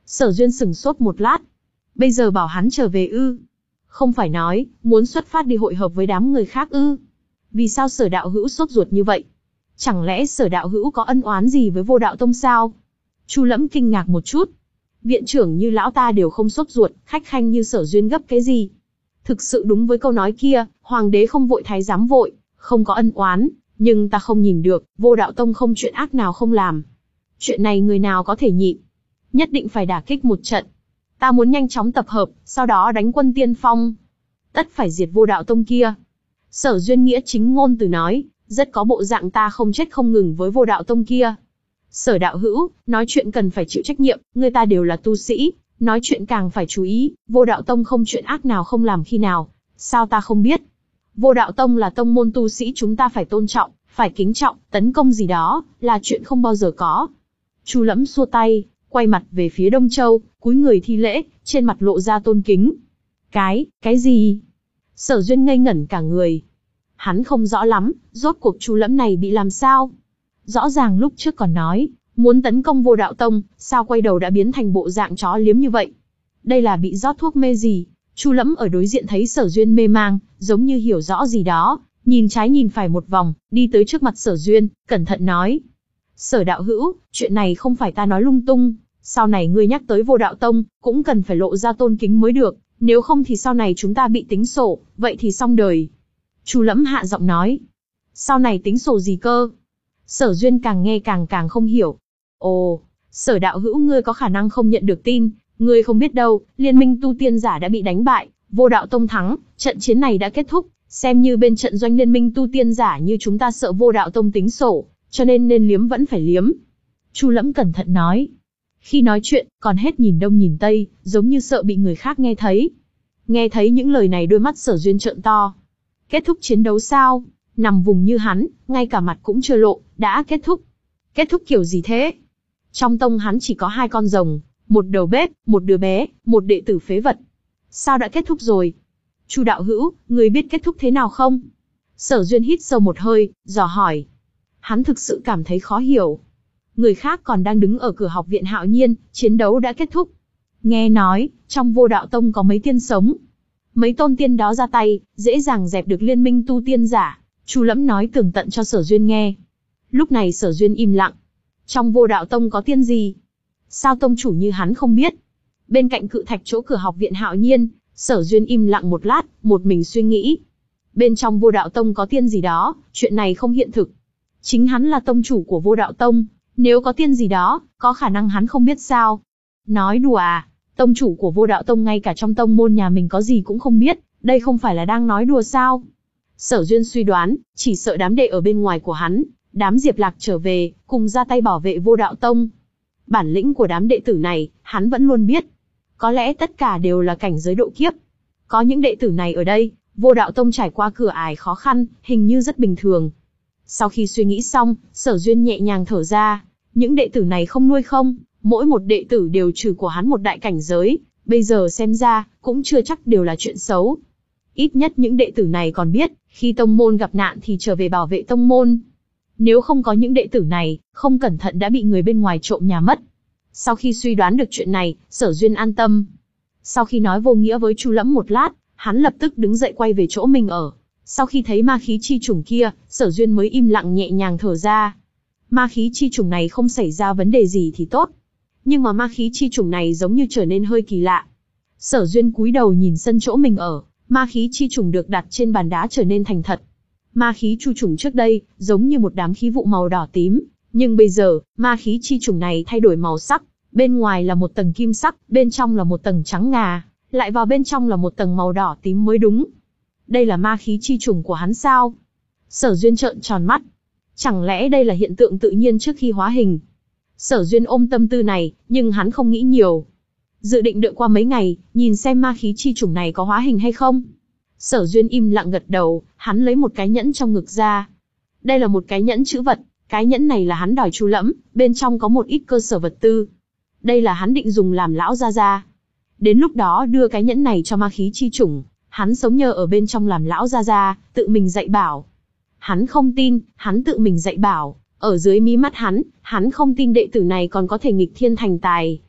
Sở Duyên sửng sốt một lát. Bây giờ bảo hắn trở về ư? Không phải nói, muốn xuất phát đi hội hợp với đám người khác ư? Vì sao Sở đạo hữu sốt ruột như vậy? Chẳng lẽ Sở đạo hữu có ân oán gì với Vô Đạo Tông sao? Chu Lẫm kinh ngạc một chút. Viện trưởng như lão ta đều không sốt ruột, khách khanh như Sở Duyên gấp cái gì? Thực sự đúng với câu nói kia, hoàng đế không vội thái giám vội, không có ân oán, nhưng ta không nhìn được, Vô Đạo Tông không chuyện ác nào không làm. Chuyện này người nào có thể nhịn? Nhất định phải đả kích một trận. Ta muốn nhanh chóng tập hợp, sau đó đánh quân tiên phong. Tất phải diệt Vô Đạo Tông kia. Sở Duyên nghĩa chính ngôn từ nói, rất có bộ dạng ta không chết không ngừng với Vô Đạo Tông kia. Sở đạo hữu, nói chuyện cần phải chịu trách nhiệm, người ta đều là tu sĩ, nói chuyện càng phải chú ý, Vô Đạo Tông không chuyện ác nào không làm khi nào, sao ta không biết. Vô Đạo Tông là tông môn tu sĩ chúng ta phải tôn trọng, phải kính trọng, tấn công gì đó, là chuyện không bao giờ có. Chu Lẫm xua tay, quay mặt về phía Đông Châu, cúi người thi lễ, trên mặt lộ ra tôn kính. Cái, cái gì? Sở Duyên ngây ngẩn cả người. Hắn không rõ lắm, rốt cuộc Chu Lẫm này bị làm sao? Rõ ràng lúc trước còn nói, muốn tấn công Vô Đạo Tông, sao quay đầu đã biến thành bộ dạng chó liếm như vậy? Đây là bị rót thuốc mê gì? Chu Lẫm ở đối diện thấy Sở Duyên mê mang, giống như hiểu rõ gì đó, nhìn trái nhìn phải một vòng, đi tới trước mặt Sở Duyên, cẩn thận nói. Sở đạo hữu, chuyện này không phải ta nói lung tung, sau này ngươi nhắc tới Vô Đạo Tông, cũng cần phải lộ ra tôn kính mới được, nếu không thì sau này chúng ta bị tính sổ, vậy thì xong đời. Chu Lẫm hạ giọng nói. Sau này tính sổ gì cơ? Sở Duyên càng nghe càng càng không hiểu. Ồ, Sở đạo hữu ngươi có khả năng không nhận được tin, ngươi không biết đâu, liên minh tu tiên giả đã bị đánh bại, Vô Đạo Tông thắng, trận chiến này đã kết thúc, xem như bên trận doanh liên minh tu tiên giả như chúng ta sợ Vô Đạo Tông tính sổ, cho nên nên liếm vẫn phải liếm. Chu Lẫm cẩn thận nói. Khi nói chuyện, còn hết nhìn đông nhìn tây, giống như sợ bị người khác nghe thấy. Nghe thấy những lời này đôi mắt Sở Duyên trợn to. Kết thúc chiến đấu sao? Nằm vùng như hắn, ngay cả mặt cũng chưa lộ, đã kết thúc. Kết thúc kiểu gì thế? Trong tông hắn chỉ có hai con rồng, một đầu bếp, một đứa bé, một đệ tử phế vật. Sao đã kết thúc rồi? Chu đạo hữu, người biết kết thúc thế nào không? Sở Duyên hít sâu một hơi, dò hỏi. Hắn thực sự cảm thấy khó hiểu. Người khác còn đang đứng ở cửa học viện Hạo Nhiên, chiến đấu đã kết thúc. Nghe nói, trong Vô Đạo Tông có mấy tiên sống. Mấy tôn tiên đó ra tay, dễ dàng dẹp được liên minh tu tiên giả. Chu Lẫm nói tường tận cho Sở Duyên nghe. Lúc này Sở Duyên im lặng. Trong Vô Đạo Tông có tiên gì? Sao tông chủ như hắn không biết? Bên cạnh cự thạch chỗ cửa học viện Hạo Nhiên, Sở Duyên im lặng một lát, một mình suy nghĩ. Bên trong Vô Đạo Tông có tiên gì đó, chuyện này không hiện thực. Chính hắn là tông chủ của Vô Đạo Tông, nếu có tiên gì đó, có khả năng hắn không biết sao? Nói đùa à? Tông chủ của Vô Đạo Tông ngay cả trong tông môn nhà mình có gì cũng không biết, đây không phải là đang nói đùa sao? Sở Duyên suy đoán, chỉ sợ đám đệ ở bên ngoài của hắn, đám Diệp Lạc trở về, cùng ra tay bảo vệ Vô Đạo Tông. Bản lĩnh của đám đệ tử này, hắn vẫn luôn biết. Có lẽ tất cả đều là cảnh giới độ kiếp. Có những đệ tử này ở đây, Vô Đạo Tông trải qua cửa ải khó khăn, hình như rất bình thường. Sau khi suy nghĩ xong, Sở Duyên nhẹ nhàng thở ra. Những đệ tử này không nuôi không, mỗi một đệ tử đều trừ của hắn một đại cảnh giới, bây giờ xem ra, cũng chưa chắc đều là chuyện xấu. Ít nhất những đệ tử này còn biết, khi tông môn gặp nạn thì trở về bảo vệ tông môn. Nếu không có những đệ tử này, không cẩn thận đã bị người bên ngoài trộm nhà mất. Sau khi suy đoán được chuyện này, Sở Duyên an tâm. Sau khi nói vô nghĩa với Chu Lẫm một lát, hắn lập tức đứng dậy quay về chỗ mình ở. Sau khi thấy ma khí chi chủng kia, Sở Duyên mới im lặng nhẹ nhàng thở ra. Ma khí chi chủng này không xảy ra vấn đề gì thì tốt. Nhưng mà ma khí chi chủng này giống như trở nên hơi kỳ lạ. Sở Duyên cúi đầu nhìn sân chỗ mình ở, ma khí chi chủng được đặt trên bàn đá trở nên thành thật. Ma khí chu trùng trước đây, giống như một đám khí vụ màu đỏ tím, nhưng bây giờ, ma khí chi trùng này thay đổi màu sắc, bên ngoài là một tầng kim sắc, bên trong là một tầng trắng ngà, lại vào bên trong là một tầng màu đỏ tím mới đúng. Đây là ma khí chi trùng của hắn sao? Sở Duyên trợn tròn mắt. Chẳng lẽ đây là hiện tượng tự nhiên trước khi hóa hình? Sở Duyên ôm tâm tư này, nhưng hắn không nghĩ nhiều. Dự định đợi qua mấy ngày, nhìn xem ma khí chi trùng này có hóa hình hay không. Sở Duyên im lặng gật đầu, hắn lấy một cái nhẫn trong ngực ra. Đây là một cái nhẫn chữ vật, cái nhẫn này là hắn đòi Chu Lẫm, bên trong có một ít cơ sở vật tư. Đây là hắn định dùng làm lão gia gia. Đến lúc đó đưa cái nhẫn này cho ma khí chi chủng, hắn sống nhờ ở bên trong làm lão gia gia, tự mình dạy bảo. Hắn không tin, hắn tự mình dạy bảo, ở dưới mí mắt hắn, hắn không tin đệ tử này còn có thể nghịch thiên thành tài.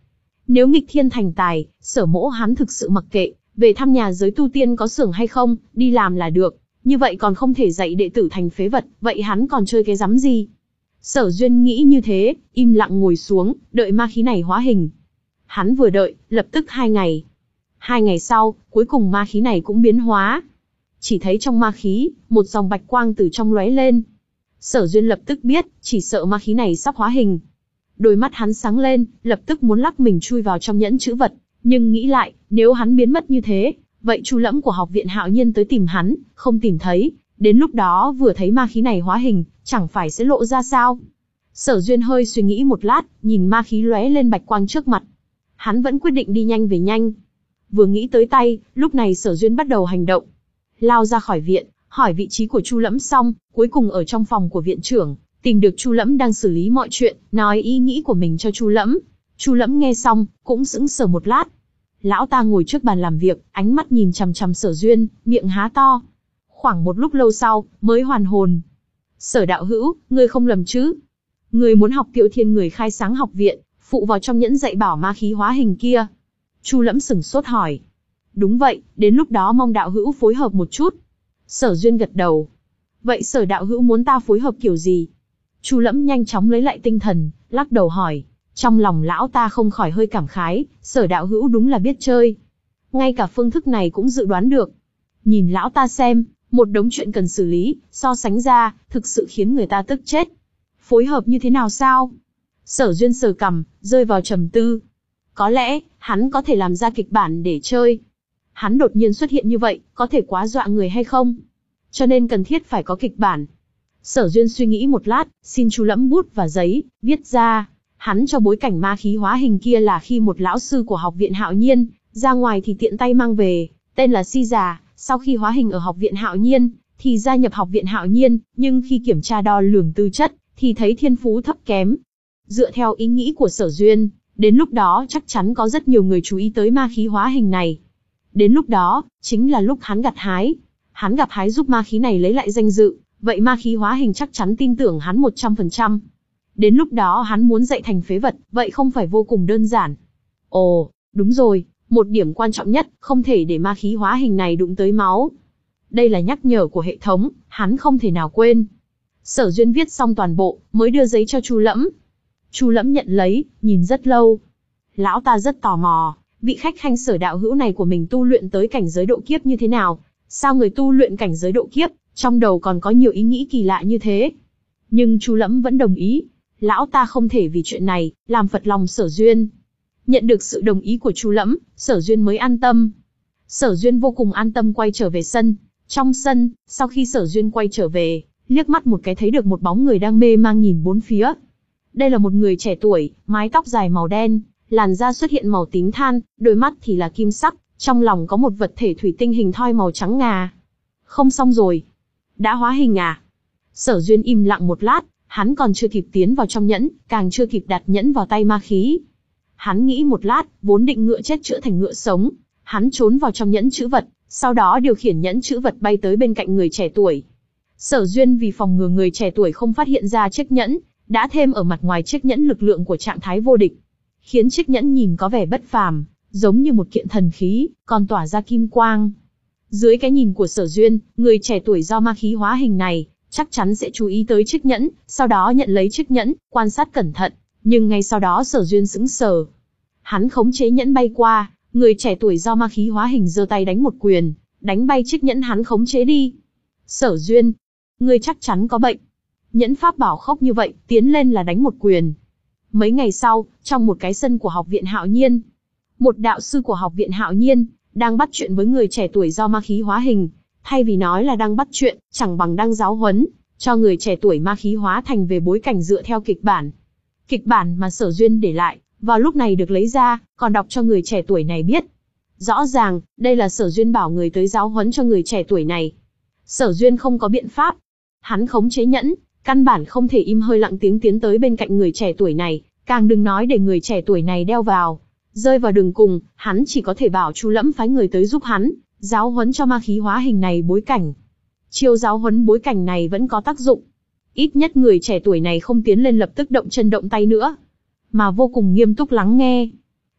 Nếu nghịch thiên thành tài, Sở Mỗ hắn thực sự mặc kệ, về thăm nhà giới tu tiên có xưởng hay không, đi làm là được. Như vậy còn không thể dạy đệ tử thành phế vật, vậy hắn còn chơi cái rắm gì? Sở Duyên nghĩ như thế, im lặng ngồi xuống, đợi ma khí này hóa hình. Hắn vừa đợi, lập tức hai ngày. Hai ngày sau, cuối cùng ma khí này cũng biến hóa. Chỉ thấy trong ma khí, một dòng bạch quang từ trong lóe lên. Sở Duyên lập tức biết, chỉ sợ ma khí này sắp hóa hình. Đôi mắt hắn sáng lên, lập tức muốn lắc mình chui vào trong nhẫn chữ vật, nhưng nghĩ lại, nếu hắn biến mất như thế, vậy Chu Lẫm của học viện Hạo Nhiên tới tìm hắn, không tìm thấy, đến lúc đó vừa thấy ma khí này hóa hình, chẳng phải sẽ lộ ra sao? Sở Duyên hơi suy nghĩ một lát, nhìn ma khí lóe lên bạch quang trước mặt. Hắn vẫn quyết định đi nhanh về nhanh. Vừa nghĩ tới tay, lúc này Sở Duyên bắt đầu hành động. Lao ra khỏi viện, hỏi vị trí của Chu Lẫm xong, cuối cùng ở trong phòng của viện trưởng, tìm được Chu Lẫm đang xử lý mọi chuyện, nói ý nghĩ của mình cho Chu Lẫm. Chu Lẫm nghe xong, cũng sững sờ một lát. Lão ta ngồi trước bàn làm việc, ánh mắt nhìn chằm chằm Sở Duyên, miệng há to. Khoảng một lúc lâu sau, mới hoàn hồn. Sở đạo hữu, ngươi không lầm chứ? Ngươi muốn học Tiểu Thiên người khai sáng học viện, phụ vào trong nhẫn dạy bảo ma khí hóa hình kia. Chu Lẫm sửng sốt hỏi. Đúng vậy, đến lúc đó mong đạo hữu phối hợp một chút. Sở Duyên gật đầu. Vậy Sở đạo hữu muốn ta phối hợp kiểu gì? Chu Lẫm nhanh chóng lấy lại tinh thần, lắc đầu hỏi. Trong lòng lão ta không khỏi hơi cảm khái, Sở đạo hữu đúng là biết chơi. Ngay cả phương thức này cũng dự đoán được. Nhìn lão ta xem, một đống chuyện cần xử lý, so sánh ra, thực sự khiến người ta tức chết. Phối hợp như thế nào sao? Sở Duyên sờ cằm, rơi vào trầm tư. Có lẽ, hắn có thể làm ra kịch bản để chơi. Hắn đột nhiên xuất hiện như vậy, có thể quá dọa người hay không? Cho nên cần thiết phải có kịch bản. Sở Duyên suy nghĩ một lát, xin Chu Lẫm bút và giấy, viết ra. Hắn cho bối cảnh ma khí hóa hình kia là khi một lão sư của học viện Hạo Nhiên, ra ngoài thì tiện tay mang về, tên là Si Già, sau khi hóa hình ở học viện Hạo Nhiên, thì gia nhập học viện Hạo Nhiên, nhưng khi kiểm tra đo lường tư chất, thì thấy thiên phú thấp kém. Dựa theo ý nghĩ của Sở Duyên, đến lúc đó chắc chắn có rất nhiều người chú ý tới ma khí hóa hình này. Đến lúc đó, chính là lúc hắn gặt hái. Hắn gặt hái giúp ma khí này lấy lại danh dự, vậy ma khí hóa hình chắc chắn tin tưởng hắn một trăm phần trăm. Đến lúc đó hắn muốn dạy thành phế vật, vậy không phải vô cùng đơn giản. Ồ, đúng rồi, một điểm quan trọng nhất, không thể để ma khí hóa hình này đụng tới máu. Đây là nhắc nhở của hệ thống, hắn không thể nào quên. Sở Duyên viết xong toàn bộ, mới đưa giấy cho Chu Lẫm. Chu Lẫm nhận lấy, nhìn rất lâu. Lão ta rất tò mò, vị khách khanh Sở đạo hữu này của mình tu luyện tới cảnh giới độ kiếp như thế nào? Sao người tu luyện cảnh giới độ kiếp, trong đầu còn có nhiều ý nghĩ kỳ lạ như thế? Nhưng Chu Lẫm vẫn đồng ý. Lão ta không thể vì chuyện này, làm phật lòng Sở Duyên. Nhận được sự đồng ý của Chu Lẫm, Sở Duyên mới an tâm. Sở Duyên vô cùng an tâm quay trở về sân. Trong sân, sau khi Sở Duyên quay trở về, liếc mắt một cái thấy được một bóng người đang mê mang nhìn bốn phía. Đây là một người trẻ tuổi, mái tóc dài màu đen, làn da xuất hiện màu tím than, đôi mắt thì là kim sắc, trong lòng có một vật thể thủy tinh hình thoi màu trắng ngà. Không xong rồi. Đã hóa hình à? Sở Duyên im lặng một lát, hắn còn chưa kịp tiến vào trong nhẫn, càng chưa kịp đặt nhẫn vào tay ma khí. Hắn nghĩ một lát, vốn định ngựa chết chữa thành ngựa sống, hắn trốn vào trong nhẫn chữ vật, sau đó điều khiển nhẫn chữ vật bay tới bên cạnh người trẻ tuổi. Sở Duyên vì phòng ngừa người trẻ tuổi không phát hiện ra chiếc nhẫn, đã thêm ở mặt ngoài chiếc nhẫn lực lượng của trạng thái vô địch, khiến chiếc nhẫn nhìn có vẻ bất phàm, giống như một kiện thần khí, còn tỏa ra kim quang. Dưới cái nhìn của Sở Duyên, người trẻ tuổi do ma khí hóa hình này, chắc chắn sẽ chú ý tới chiếc nhẫn, sau đó nhận lấy chiếc nhẫn, quan sát cẩn thận, nhưng ngay sau đó Sở Duyên sững sờ. Hắn khống chế nhẫn bay qua, người trẻ tuổi do ma khí hóa hình giơ tay đánh một quyền, đánh bay chiếc nhẫn hắn khống chế đi. Sở Duyên, ngươi chắc chắn có bệnh. Nhẫn pháp bảo khốc như vậy, tiến lên là đánh một quyền. Mấy ngày sau, trong một cái sân của học viện Hạo Nhiên, một đạo sư của học viện Hạo Nhiên đang bắt chuyện với người trẻ tuổi do ma khí hóa hình. Thay vì nói là đang bắt chuyện, chẳng bằng đang giáo huấn, cho người trẻ tuổi ma khí hóa thành về bối cảnh dựa theo kịch bản. Kịch bản mà Sở Duyên để lại, vào lúc này được lấy ra, còn đọc cho người trẻ tuổi này biết. Rõ ràng, đây là Sở Duyên bảo người tới giáo huấn cho người trẻ tuổi này. Sở Duyên không có biện pháp. Hắn khống chế nhẫn, căn bản không thể im hơi lặng tiếng tiến tới bên cạnh người trẻ tuổi này, càng đừng nói để người trẻ tuổi này đeo vào. Rơi vào đường cùng, hắn chỉ có thể bảo Chu Lẫm phái người tới giúp hắn, giáo huấn cho ma khí hóa hình này bối cảnh. Chiêu giáo huấn bối cảnh này vẫn có tác dụng. Ít nhất người trẻ tuổi này không tiến lên lập tức động chân động tay nữa, mà vô cùng nghiêm túc lắng nghe.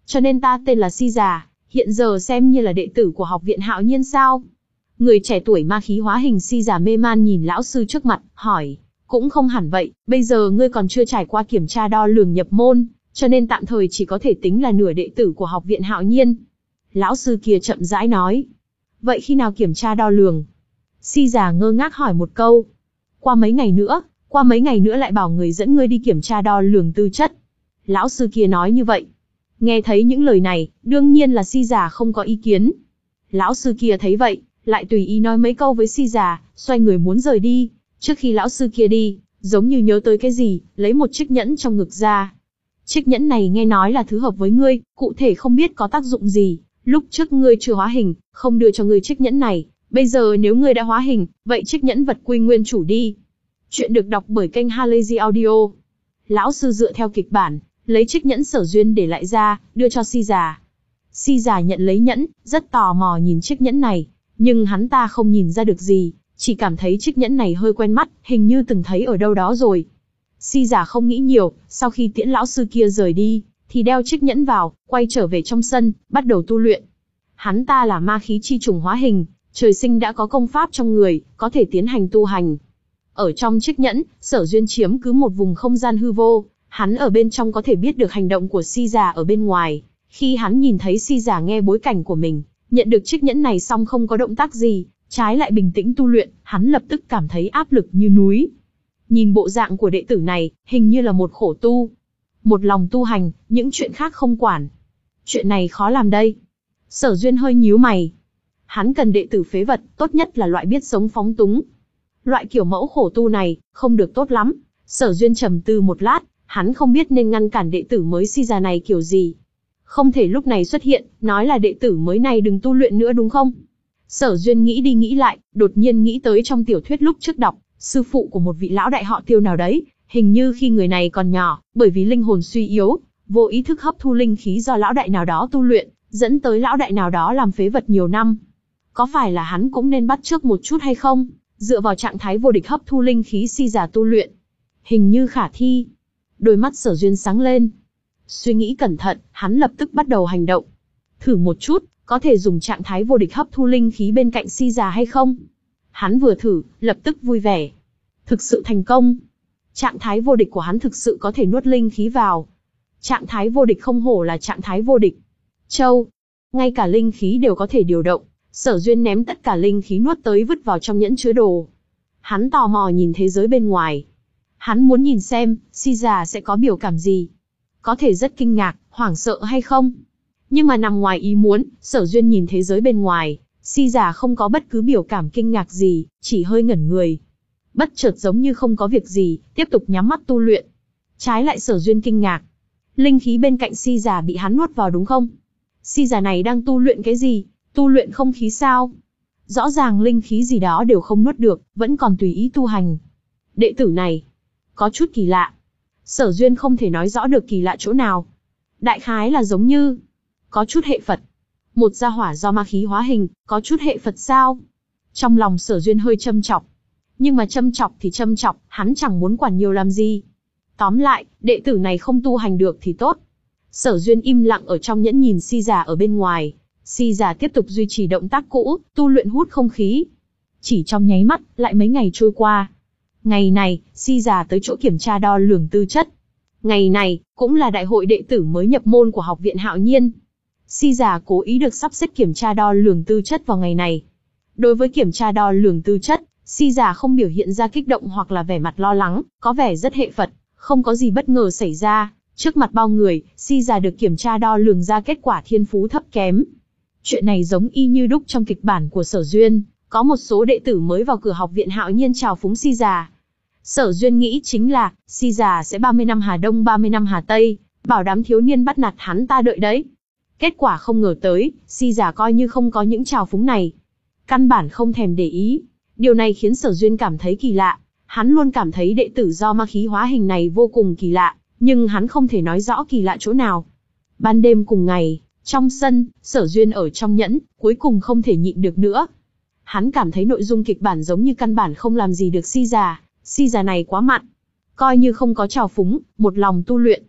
Cho nên ta tên là Si Già, hiện giờ xem như là đệ tử của học viện Hạo Nhiên sao? Người trẻ tuổi ma khí hóa hình Si Già mê man nhìn lão sư trước mặt, hỏi. Cũng không hẳn vậy, bây giờ ngươi còn chưa trải qua kiểm tra đo lường nhập môn, cho nên tạm thời chỉ có thể tính là nửa đệ tử của học viện Hạo Nhiên. Lão sư kia chậm rãi nói. Vậy khi nào kiểm tra đo lường? Si Già ngơ ngác hỏi một câu. Qua mấy ngày nữa, qua mấy ngày nữa lại bảo người dẫn ngươi đi kiểm tra đo lường tư chất. Lão sư kia nói như vậy. Nghe thấy những lời này, đương nhiên là Si Già không có ý kiến. Lão sư kia thấy vậy, lại tùy ý nói mấy câu với Si Già, xoay người muốn rời đi. Trước khi lão sư kia đi, giống như nhớ tới cái gì, lấy một chiếc nhẫn trong ngực ra. Chiếc nhẫn này nghe nói là thứ hợp với ngươi, cụ thể không biết có tác dụng gì. Lúc trước ngươi chưa hóa hình, không đưa cho ngươi chiếc nhẫn này. Bây giờ nếu ngươi đã hóa hình, vậy chiếc nhẫn vật quy nguyên chủ đi. Chuyện được đọc bởi kênh Halazy Audio. Lão sư dựa theo kịch bản, lấy chiếc nhẫn Sở Duyên để lại ra, đưa cho Si Già. Si Già nhận lấy nhẫn, rất tò mò nhìn chiếc nhẫn này, nhưng hắn ta không nhìn ra được gì, chỉ cảm thấy chiếc nhẫn này hơi quen mắt, hình như từng thấy ở đâu đó rồi. Si Già không nghĩ nhiều, sau khi tiễn lão sư kia rời đi, thì đeo chiếc nhẫn vào, quay trở về trong sân, bắt đầu tu luyện. Hắn ta là ma khí chi trùng hóa hình, trời sinh đã có công pháp trong người, có thể tiến hành tu hành. Ở trong chiếc nhẫn, Sở Duyên chiếm cứ một vùng không gian hư vô, hắn ở bên trong có thể biết được hành động của Si Già ở bên ngoài. Khi hắn nhìn thấy Si Già nghe bối cảnh của mình, nhận được chiếc nhẫn này xong không có động tác gì, trái lại bình tĩnh tu luyện, hắn lập tức cảm thấy áp lực như núi. Nhìn bộ dạng của đệ tử này, hình như là một khổ tu. Một lòng tu hành, những chuyện khác không quản. Chuyện này khó làm đây. Sở Duyên hơi nhíu mày. Hắn cần đệ tử phế vật, tốt nhất là loại biết sống phóng túng. Loại kiểu mẫu khổ tu này, không được tốt lắm. Sở Duyên trầm tư một lát, hắn không biết nên ngăn cản đệ tử mới Si Già này kiểu gì. Không thể lúc này xuất hiện, nói là đệ tử mới này đừng tu luyện nữa đúng không? Sở Duyên nghĩ đi nghĩ lại, đột nhiên nghĩ tới trong tiểu thuyết lúc trước đọc, sư phụ của một vị lão đại họ Tiêu nào đấy, hình như khi người này còn nhỏ, bởi vì linh hồn suy yếu, vô ý thức hấp thu linh khí do lão đại nào đó tu luyện, dẫn tới lão đại nào đó làm phế vật nhiều năm. Có phải là hắn cũng nên bắt chước một chút hay không? Dựa vào trạng thái vô địch hấp thu linh khí Si Già tu luyện. Hình như khả thi. Đôi mắt Sở Duyên sáng lên. Suy nghĩ cẩn thận, hắn lập tức bắt đầu hành động. Thử một chút, có thể dùng trạng thái vô địch hấp thu linh khí bên cạnh Si Già hay không? Hắn vừa thử, lập tức vui vẻ. Thực sự thành công. Trạng thái vô địch của hắn thực sự có thể nuốt linh khí vào. Trạng thái vô địch không hổ là trạng thái vô địch. Châu, ngay cả linh khí đều có thể điều động. Sở Duyên ném tất cả linh khí nuốt tới vứt vào trong nhẫn chứa đồ. Hắn tò mò nhìn thế giới bên ngoài. Hắn muốn nhìn xem, Si Già sẽ có biểu cảm gì. Có thể rất kinh ngạc, hoảng sợ hay không? Nhưng mà nằm ngoài ý muốn, Sở Duyên nhìn thế giới bên ngoài, Si Già không có bất cứ biểu cảm kinh ngạc gì, chỉ hơi ngẩn người. Bất chợt giống như không có việc gì, tiếp tục nhắm mắt tu luyện. Trái lại Sở Duyên kinh ngạc. Linh khí bên cạnh Si Già bị hắn nuốt vào đúng không? Si Già này đang tu luyện cái gì? Tu luyện không khí sao? Rõ ràng linh khí gì đó đều không nuốt được, vẫn còn tùy ý tu hành. Đệ tử này, có chút kỳ lạ. Sở Duyên không thể nói rõ được kỳ lạ chỗ nào. Đại khái là giống như, có chút hệ Phật. Một gia hỏa do ma khí hóa hình, có chút hệ Phật sao? Trong lòng Sở Duyên hơi châm chọc. Nhưng mà châm chọc thì châm chọc, hắn chẳng muốn quản nhiều làm gì. Tóm lại, đệ tử này không tu hành được thì tốt. Sở Duyên im lặng ở trong nhẫn nhìn Si Già ở bên ngoài. Si Già tiếp tục duy trì động tác cũ, tu luyện hút không khí. Chỉ trong nháy mắt, lại mấy ngày trôi qua. Ngày này, Si Già tới chỗ kiểm tra đo lường tư chất. Ngày này, cũng là đại hội đệ tử mới nhập môn của học viện Hạo Nhiên. Si Già cố ý được sắp xếp kiểm tra đo lường tư chất vào ngày này. Đối với kiểm tra đo lường tư chất, Si Già không biểu hiện ra kích động hoặc là vẻ mặt lo lắng, có vẻ rất hệ Phật, không có gì bất ngờ xảy ra. Trước mặt bao người, Si Già được kiểm tra đo lường ra kết quả thiên phú thấp kém. Chuyện này giống y như đúc trong kịch bản của Sở Duyên, có một số đệ tử mới vào cửa học viện Hạo Nhiên chào phúng Si Già. Sở Duyên nghĩ chính là, Si Già sẽ ba mươi năm Hà Đông ba mươi năm Hà Tây, bảo đám thiếu niên bắt nạt hắn ta đợi đấy. Kết quả không ngờ tới, Si Già coi như không có những chào phúng này. Căn bản không thèm để ý. Điều này khiến Sở Duyên cảm thấy kỳ lạ. Hắn luôn cảm thấy đệ tử do ma khí hóa hình này vô cùng kỳ lạ, nhưng hắn không thể nói rõ kỳ lạ chỗ nào. Ban đêm cùng ngày, trong sân, Sở Duyên ở trong nhẫn, cuối cùng không thể nhịn được nữa. Hắn cảm thấy nội dung kịch bản giống như căn bản không làm gì được Si Già, Si Già này quá mặn. Coi như không có trào phúng, một lòng tu luyện.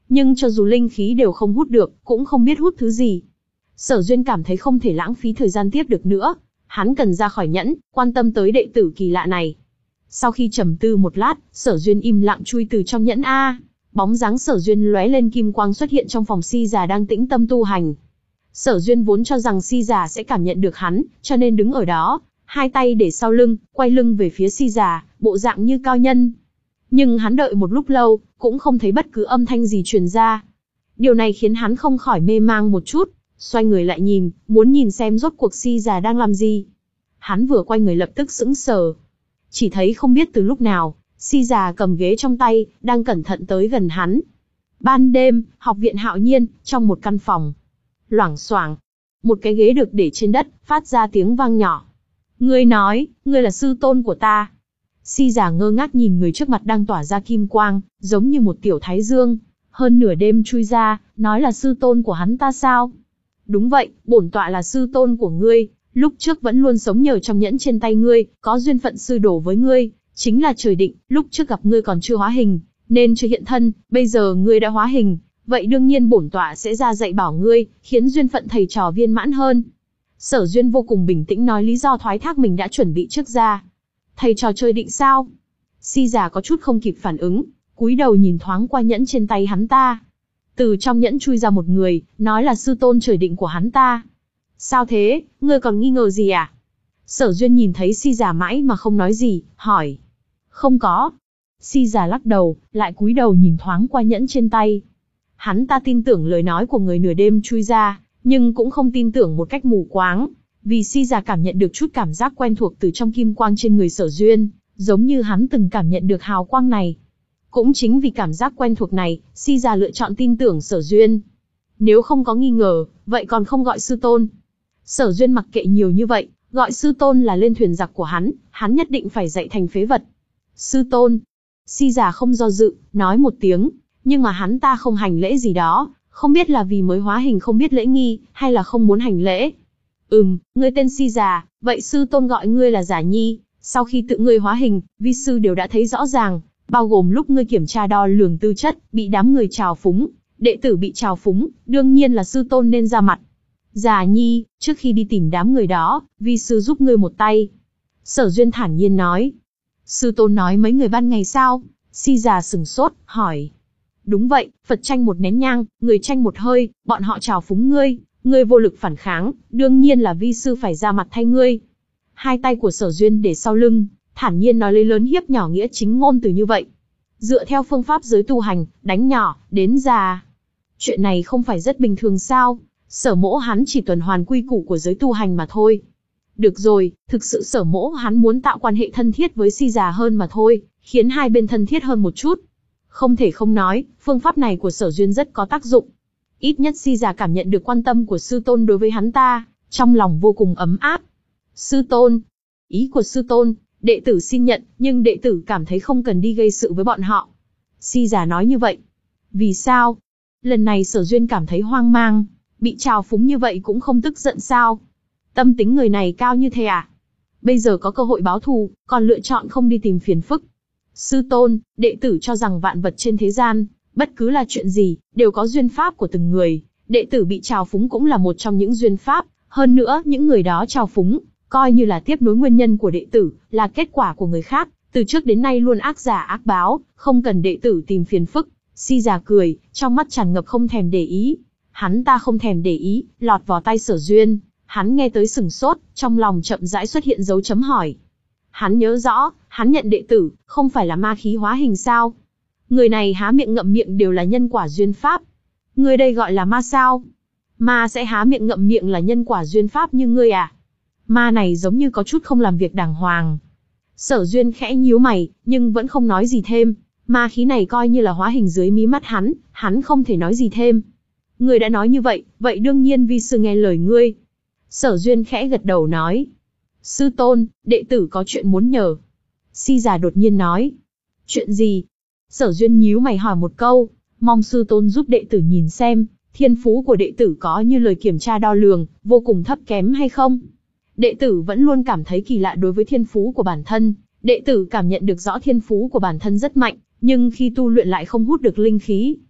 nhưng cho dù linh khí đều không hút được, cũng không biết hút thứ gì. Sở Duyên cảm thấy không thể lãng phí thời gian tiếp được nữa, hắn cần ra khỏi nhẫn, quan tâm tới đệ tử kỳ lạ này. Sau khi trầm tư một lát, Sở Duyên im lặng chui từ trong nhẫn a. Bóng dáng Sở Duyên lóe lên kim quang xuất hiện trong phòng Si già đang tĩnh tâm tu hành. Sở Duyên vốn cho rằng Si già sẽ cảm nhận được hắn, cho nên đứng ở đó, hai tay để sau lưng, quay lưng về phía Si già, bộ dạng như cao nhân. Nhưng hắn đợi một lúc lâu, cũng không thấy bất cứ âm thanh gì truyền ra. Điều này khiến hắn không khỏi mê mang một chút, xoay người lại nhìn, muốn nhìn xem rốt cuộc Si già đang làm gì. Hắn vừa quay người lập tức sững sờ. Chỉ thấy không biết từ lúc nào, Si già cầm ghế trong tay, đang cẩn thận tới gần hắn. Ban đêm, học viện Hạo Nhiên, trong một căn phòng. Loảng xoảng, một cái ghế được để trên đất, phát ra tiếng vang nhỏ. Ngươi nói, ngươi là sư tôn của ta. Si già ngơ ngác nhìn người trước mặt đang tỏa ra kim quang, giống như một tiểu thái dương. Hơn nửa đêm chui ra, nói là sư tôn của hắn ta sao? Đúng vậy, bổn tọa là sư tôn của ngươi, lúc trước vẫn luôn sống nhờ trong nhẫn trên tay ngươi, có duyên phận sư đổ với ngươi, chính là trời định, lúc trước gặp ngươi còn chưa hóa hình, nên chưa hiện thân, bây giờ ngươi đã hóa hình, vậy đương nhiên bổn tọa sẽ ra dạy bảo ngươi, khiến duyên phận thầy trò viên mãn hơn. Sở Duyên vô cùng bình tĩnh nói lý do thoái thác mình đã chuẩn bị trước ra. Thầy trò trời định sao? Si già có chút không kịp phản ứng, cúi đầu nhìn thoáng qua nhẫn trên tay hắn ta. Từ trong nhẫn chui ra một người, nói là sư tôn trời định của hắn ta. Sao thế, ngươi còn nghi ngờ gì à? Sở Duyên nhìn thấy Si già mãi mà không nói gì, hỏi. Không có. Si già lắc đầu, lại cúi đầu nhìn thoáng qua nhẫn trên tay. Hắn ta tin tưởng lời nói của người nửa đêm chui ra, nhưng cũng không tin tưởng một cách mù quáng, vì Si già cảm nhận được chút cảm giác quen thuộc từ trong kim quang trên người Sở Duyên, giống như hắn từng cảm nhận được hào quang này. Cũng chính vì cảm giác quen thuộc này, Si già lựa chọn tin tưởng Sở Duyên. Nếu không có nghi ngờ, vậy còn không gọi sư tôn. Sở Duyên mặc kệ nhiều như vậy, gọi sư tôn là lên thuyền giặc của hắn, hắn nhất định phải dạy thành phế vật. Sư tôn. Si già không do dự, nói một tiếng, nhưng mà hắn ta không hành lễ gì đó, không biết là vì mới hóa hình không biết lễ nghi, hay là không muốn hành lễ. Ừm, ngươi tên Si già, vậy sư tôn gọi ngươi là Giả Nhi, sau khi tự ngươi hóa hình, vi sư đều đã thấy rõ ràng, bao gồm lúc ngươi kiểm tra đo lường tư chất, bị đám người trào phúng, đệ tử bị trào phúng, đương nhiên là sư tôn nên ra mặt. Giả Nhi, trước khi đi tìm đám người đó, vi sư giúp ngươi một tay. Sở Duyên thản nhiên nói. Sư tôn nói mấy người ban ngày sao? Si già sừng sốt, hỏi. Đúng vậy, Phật tranh một nén nhang, người tranh một hơi, bọn họ trào phúng ngươi, ngươi vô lực phản kháng, đương nhiên là vi sư phải ra mặt thay ngươi. Hai tay của Sở Duyên để sau lưng, thản nhiên nói lấy lớn hiếp nhỏ nghĩa chính ngôn từ như vậy. Dựa theo phương pháp giới tu hành, đánh nhỏ, đến già. Chuyện này không phải rất bình thường sao? Sở mỗ hắn chỉ tuần hoàn quy củ của giới tu hành mà thôi. Được rồi, thực sự sở mỗ hắn muốn tạo quan hệ thân thiết với Si già hơn mà thôi, khiến hai bên thân thiết hơn một chút. Không thể không nói, phương pháp này của Sở Duyên rất có tác dụng. Ít nhất Si già cảm nhận được quan tâm của sư tôn đối với hắn ta, trong lòng vô cùng ấm áp. Sư tôn. Ý của sư tôn, đệ tử xin nhận, nhưng đệ tử cảm thấy không cần đi gây sự với bọn họ. Si già nói như vậy. Vì sao? Lần này Sở Duyên cảm thấy hoang mang, bị trào phúng như vậy cũng không tức giận sao? Tâm tính người này cao như thế à? Bây giờ có cơ hội báo thù, còn lựa chọn không đi tìm phiền phức. Sư tôn, đệ tử cho rằng vạn vật trên thế gian, bất cứ là chuyện gì, đều có duyên pháp của từng người, đệ tử bị trào phúng cũng là một trong những duyên pháp, hơn nữa những người đó trào phúng, coi như là tiếp nối nguyên nhân của đệ tử, là kết quả của người khác, từ trước đến nay luôn ác giả ác báo, không cần đệ tử tìm phiền phức. Si già cười, trong mắt tràn ngập không thèm để ý. Hắn ta không thèm để ý, lọt vào tay Sở Duyên, hắn nghe tới sừng sốt, trong lòng chậm rãi xuất hiện dấu chấm hỏi. Hắn nhớ rõ, hắn nhận đệ tử, không phải là ma khí hóa hình sao? Người này há miệng ngậm miệng đều là nhân quả duyên pháp. Người đây gọi là ma sao? Ma sẽ há miệng ngậm miệng là nhân quả duyên pháp như ngươi à? Ma này giống như có chút không làm việc đàng hoàng. Sở Duyên khẽ nhíu mày, nhưng vẫn không nói gì thêm. Ma khí này coi như là hóa hình dưới mí mắt hắn, hắn không thể nói gì thêm. Ngươi đã nói như vậy, vậy đương nhiên vi sư nghe lời ngươi. Sở Duyên khẽ gật đầu nói. Sư tôn, đệ tử có chuyện muốn nhờ. Si già đột nhiên nói. Chuyện gì? Sở Duyên nhíu mày hỏi một câu, mong sư tôn giúp đệ tử nhìn xem, thiên phú của đệ tử có như lời kiểm tra đo lường, vô cùng thấp kém hay không? Đệ tử vẫn luôn cảm thấy kỳ lạ đối với thiên phú của bản thân, đệ tử cảm nhận được rõ thiên phú của bản thân rất mạnh, nhưng khi tu luyện lại không hút được linh khí.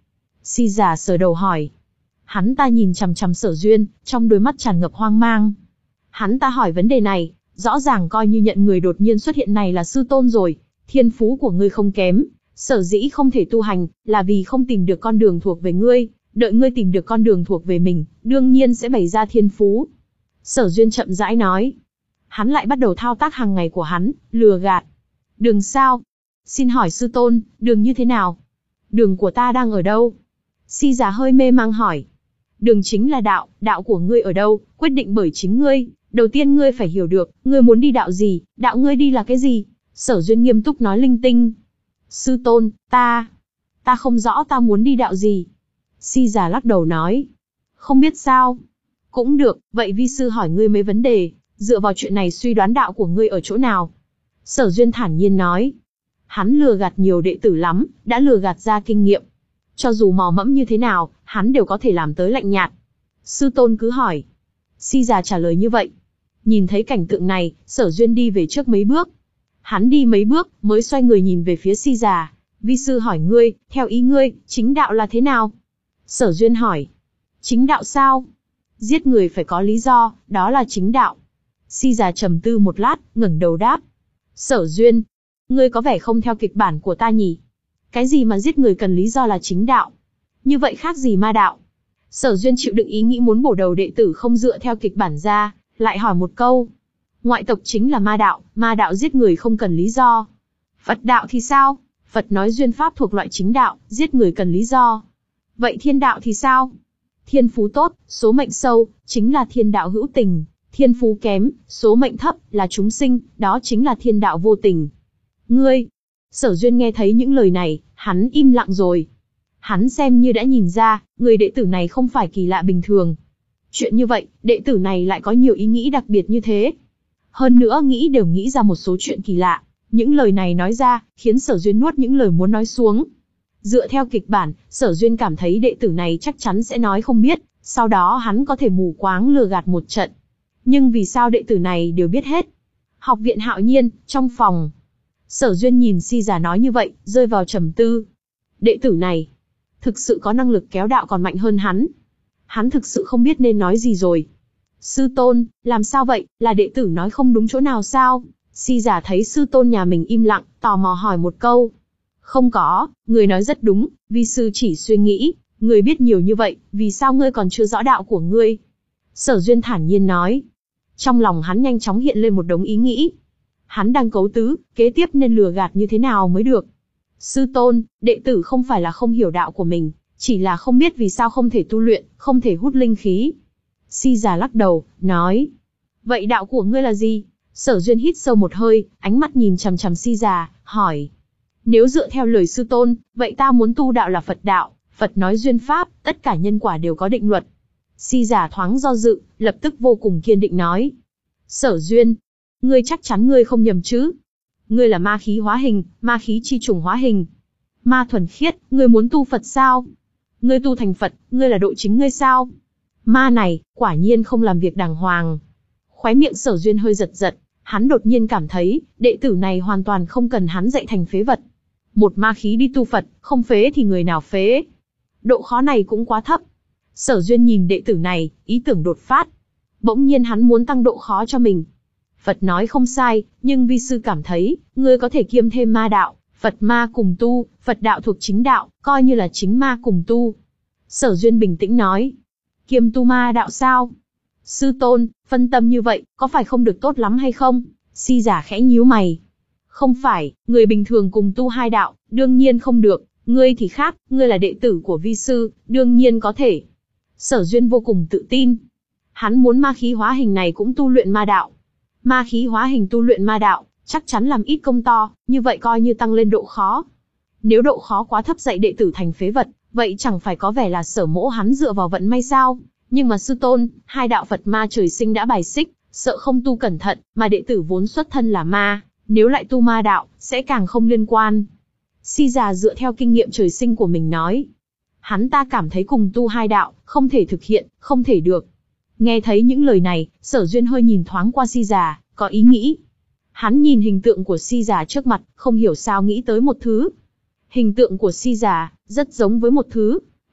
Si già sờ đầu hỏi. Hắn ta nhìn chằm chằm Sở Duyên, trong đôi mắt tràn ngập hoang mang. Hắn ta hỏi vấn đề này, rõ ràng coi như nhận người đột nhiên xuất hiện này là sư tôn rồi. Thiên phú của ngươi không kém, sở dĩ không thể tu hành, là vì không tìm được con đường thuộc về ngươi. Đợi ngươi tìm được con đường thuộc về mình, đương nhiên sẽ bày ra thiên phú. Sở Duyên chậm rãi nói. Hắn lại bắt đầu thao tác hàng ngày của hắn, lừa gạt. Đường sao? Xin hỏi sư tôn, đường như thế nào? Đường của ta đang ở đâu? Si già hơi mê mang hỏi. Đường chính là đạo, đạo của ngươi ở đâu, quyết định bởi chính ngươi. Đầu tiên ngươi phải hiểu được, ngươi muốn đi đạo gì, đạo ngươi đi là cái gì? Sở Duyên nghiêm túc nói linh tinh. Sư tôn, ta, ta không rõ ta muốn đi đạo gì. Si già lắc đầu nói. Không biết sao? Cũng được, vậy vi sư hỏi ngươi mấy vấn đề, dựa vào chuyện này suy đoán đạo của ngươi ở chỗ nào? Sở Duyên thản nhiên nói. Hắn lừa gạt nhiều đệ tử lắm, đã lừa gạt ra kinh nghiệm. Cho dù mò mẫm như thế nào, hắn đều có thể làm tới lạnh nhạt. Sư tôn cứ hỏi. Si già trả lời như vậy. Nhìn thấy cảnh tượng này, Sở Duyên đi về trước mấy bước. Hắn đi mấy bước, mới xoay người nhìn về phía Si già. Vi sư hỏi ngươi, theo ý ngươi, chính đạo là thế nào? Sở Duyên hỏi. Chính đạo sao? Giết người phải có lý do, đó là chính đạo. Si già trầm tư một lát, ngẩng đầu đáp. Sở Duyên, ngươi có vẻ không theo kịch bản của ta nhỉ? Cái gì mà giết người cần lý do là chính đạo? Như vậy khác gì ma đạo? Sở Duyên chịu đựng ý nghĩ muốn bổ đầu đệ tử không dựa theo kịch bản ra, lại hỏi một câu. Ngoại tộc chính là ma đạo, ma đạo giết người không cần lý do. Phật đạo thì sao? Phật nói duyên pháp thuộc loại chính đạo, giết người cần lý do. Vậy thiên đạo thì sao? Thiên phú tốt, số mệnh sâu, chính là thiên đạo hữu tình. Thiên phú kém, số mệnh thấp, là chúng sinh, đó chính là thiên đạo vô tình. Ngươi! Sở Duyên nghe thấy những lời này, hắn im lặng rồi. Hắn xem như đã nhìn ra, người đệ tử này không phải kỳ lạ bình thường. Chuyện như vậy, đệ tử này lại có nhiều ý nghĩ đặc biệt như thế. Hơn nữa nghĩ đều nghĩ ra một số chuyện kỳ lạ. Những lời này nói ra, khiến Sở Duyên nuốt những lời muốn nói xuống. Dựa theo kịch bản, Sở Duyên cảm thấy đệ tử này chắc chắn sẽ nói không biết, sau đó hắn có thể mù quáng lừa gạt một trận. Nhưng vì sao đệ tử này đều biết hết? Học viện Hạo Nhiên, trong phòng. Sở Duyên nhìn Si già nói như vậy, rơi vào trầm tư. Đệ tử này, thực sự có năng lực kéo đạo còn mạnh hơn hắn. Hắn thực sự không biết nên nói gì rồi. Sư tôn, làm sao vậy, là đệ tử nói không đúng chỗ nào sao? Si già thấy sư tôn nhà mình im lặng, tò mò hỏi một câu. Không có, người nói rất đúng, vi sư chỉ suy nghĩ, người biết nhiều như vậy, vì sao ngươi còn chưa rõ đạo của ngươi? Sở Duyên thản nhiên nói. Trong lòng hắn nhanh chóng hiện lên một đống ý nghĩ. Hắn đang cấu tứ, kế tiếp nên lừa gạt như thế nào mới được. Sư tôn, đệ tử không phải là không hiểu đạo của mình, chỉ là không biết vì sao không thể tu luyện, không thể hút linh khí. Si già lắc đầu, nói. Vậy đạo của ngươi là gì? Sở Duyên hít sâu một hơi, ánh mắt nhìn chằm chằm Si già, hỏi. Nếu dựa theo lời sư tôn, vậy ta muốn tu đạo là Phật đạo. Phật nói duyên pháp, tất cả nhân quả đều có định luật. Si già thoáng do dự, lập tức vô cùng kiên định nói. Sở Duyên, ngươi chắc chắn ngươi không nhầm chứ? Ngươi là ma khí hóa hình, ma khí chi trùng hóa hình. Ma thuần khiết, ngươi muốn tu Phật sao? Ngươi tu thành Phật, ngươi là độ chính ngươi sao? Ma này, quả nhiên không làm việc đàng hoàng. Khóe miệng Sở Duyên hơi giật giật, hắn đột nhiên cảm thấy, đệ tử này hoàn toàn không cần hắn dạy thành phế vật. Một ma khí đi tu Phật, không phế thì người nào phế? Độ khó này cũng quá thấp. Sở Duyên nhìn đệ tử này, ý tưởng đột phát. Bỗng nhiên hắn muốn tăng độ khó cho mình. Phật nói không sai, nhưng vi sư cảm thấy, ngươi có thể kiêm thêm ma đạo, Phật ma cùng tu, Phật đạo thuộc chính đạo, coi như là chính ma cùng tu. Sở Duyên bình tĩnh nói. Kiêm tu ma đạo sao? Sư tôn, phân tâm như vậy, có phải không được tốt lắm hay không? Si giả khẽ nhíu mày. Không phải, người bình thường cùng tu hai đạo, đương nhiên không được, ngươi thì khác, ngươi là đệ tử của vi sư, đương nhiên có thể. Sở Duyên vô cùng tự tin. Hắn muốn ma khí hóa hình này cũng tu luyện ma đạo. Ma khí hóa hình tu luyện ma đạo, chắc chắn làm ít công to, như vậy coi như tăng lên độ khó. Nếu độ khó quá thấp dạy đệ tử thành phế vật, vậy chẳng phải có vẻ là Sở Mỗ hắn dựa vào vận may sao? Nhưng mà sư tôn, hai đạo Phật ma trời sinh đã bài xích, sợ không tu cẩn thận, mà đệ tử vốn xuất thân là ma, nếu lại tu ma đạo, sẽ càng không liên quan. Si già dựa theo kinh nghiệm trời sinh của mình nói. Hắn ta cảm thấy cùng tu hai đạo, không thể thực hiện, không thể được. Nghe thấy những lời này, Sở Duyên hơi nhìn thoáng qua Si già, có ý nghĩ. Hắn nhìn hình tượng của Si già trước mặt, không hiểu sao nghĩ tới một thứ. Hình tượng của Si già, rất giống với một thứ.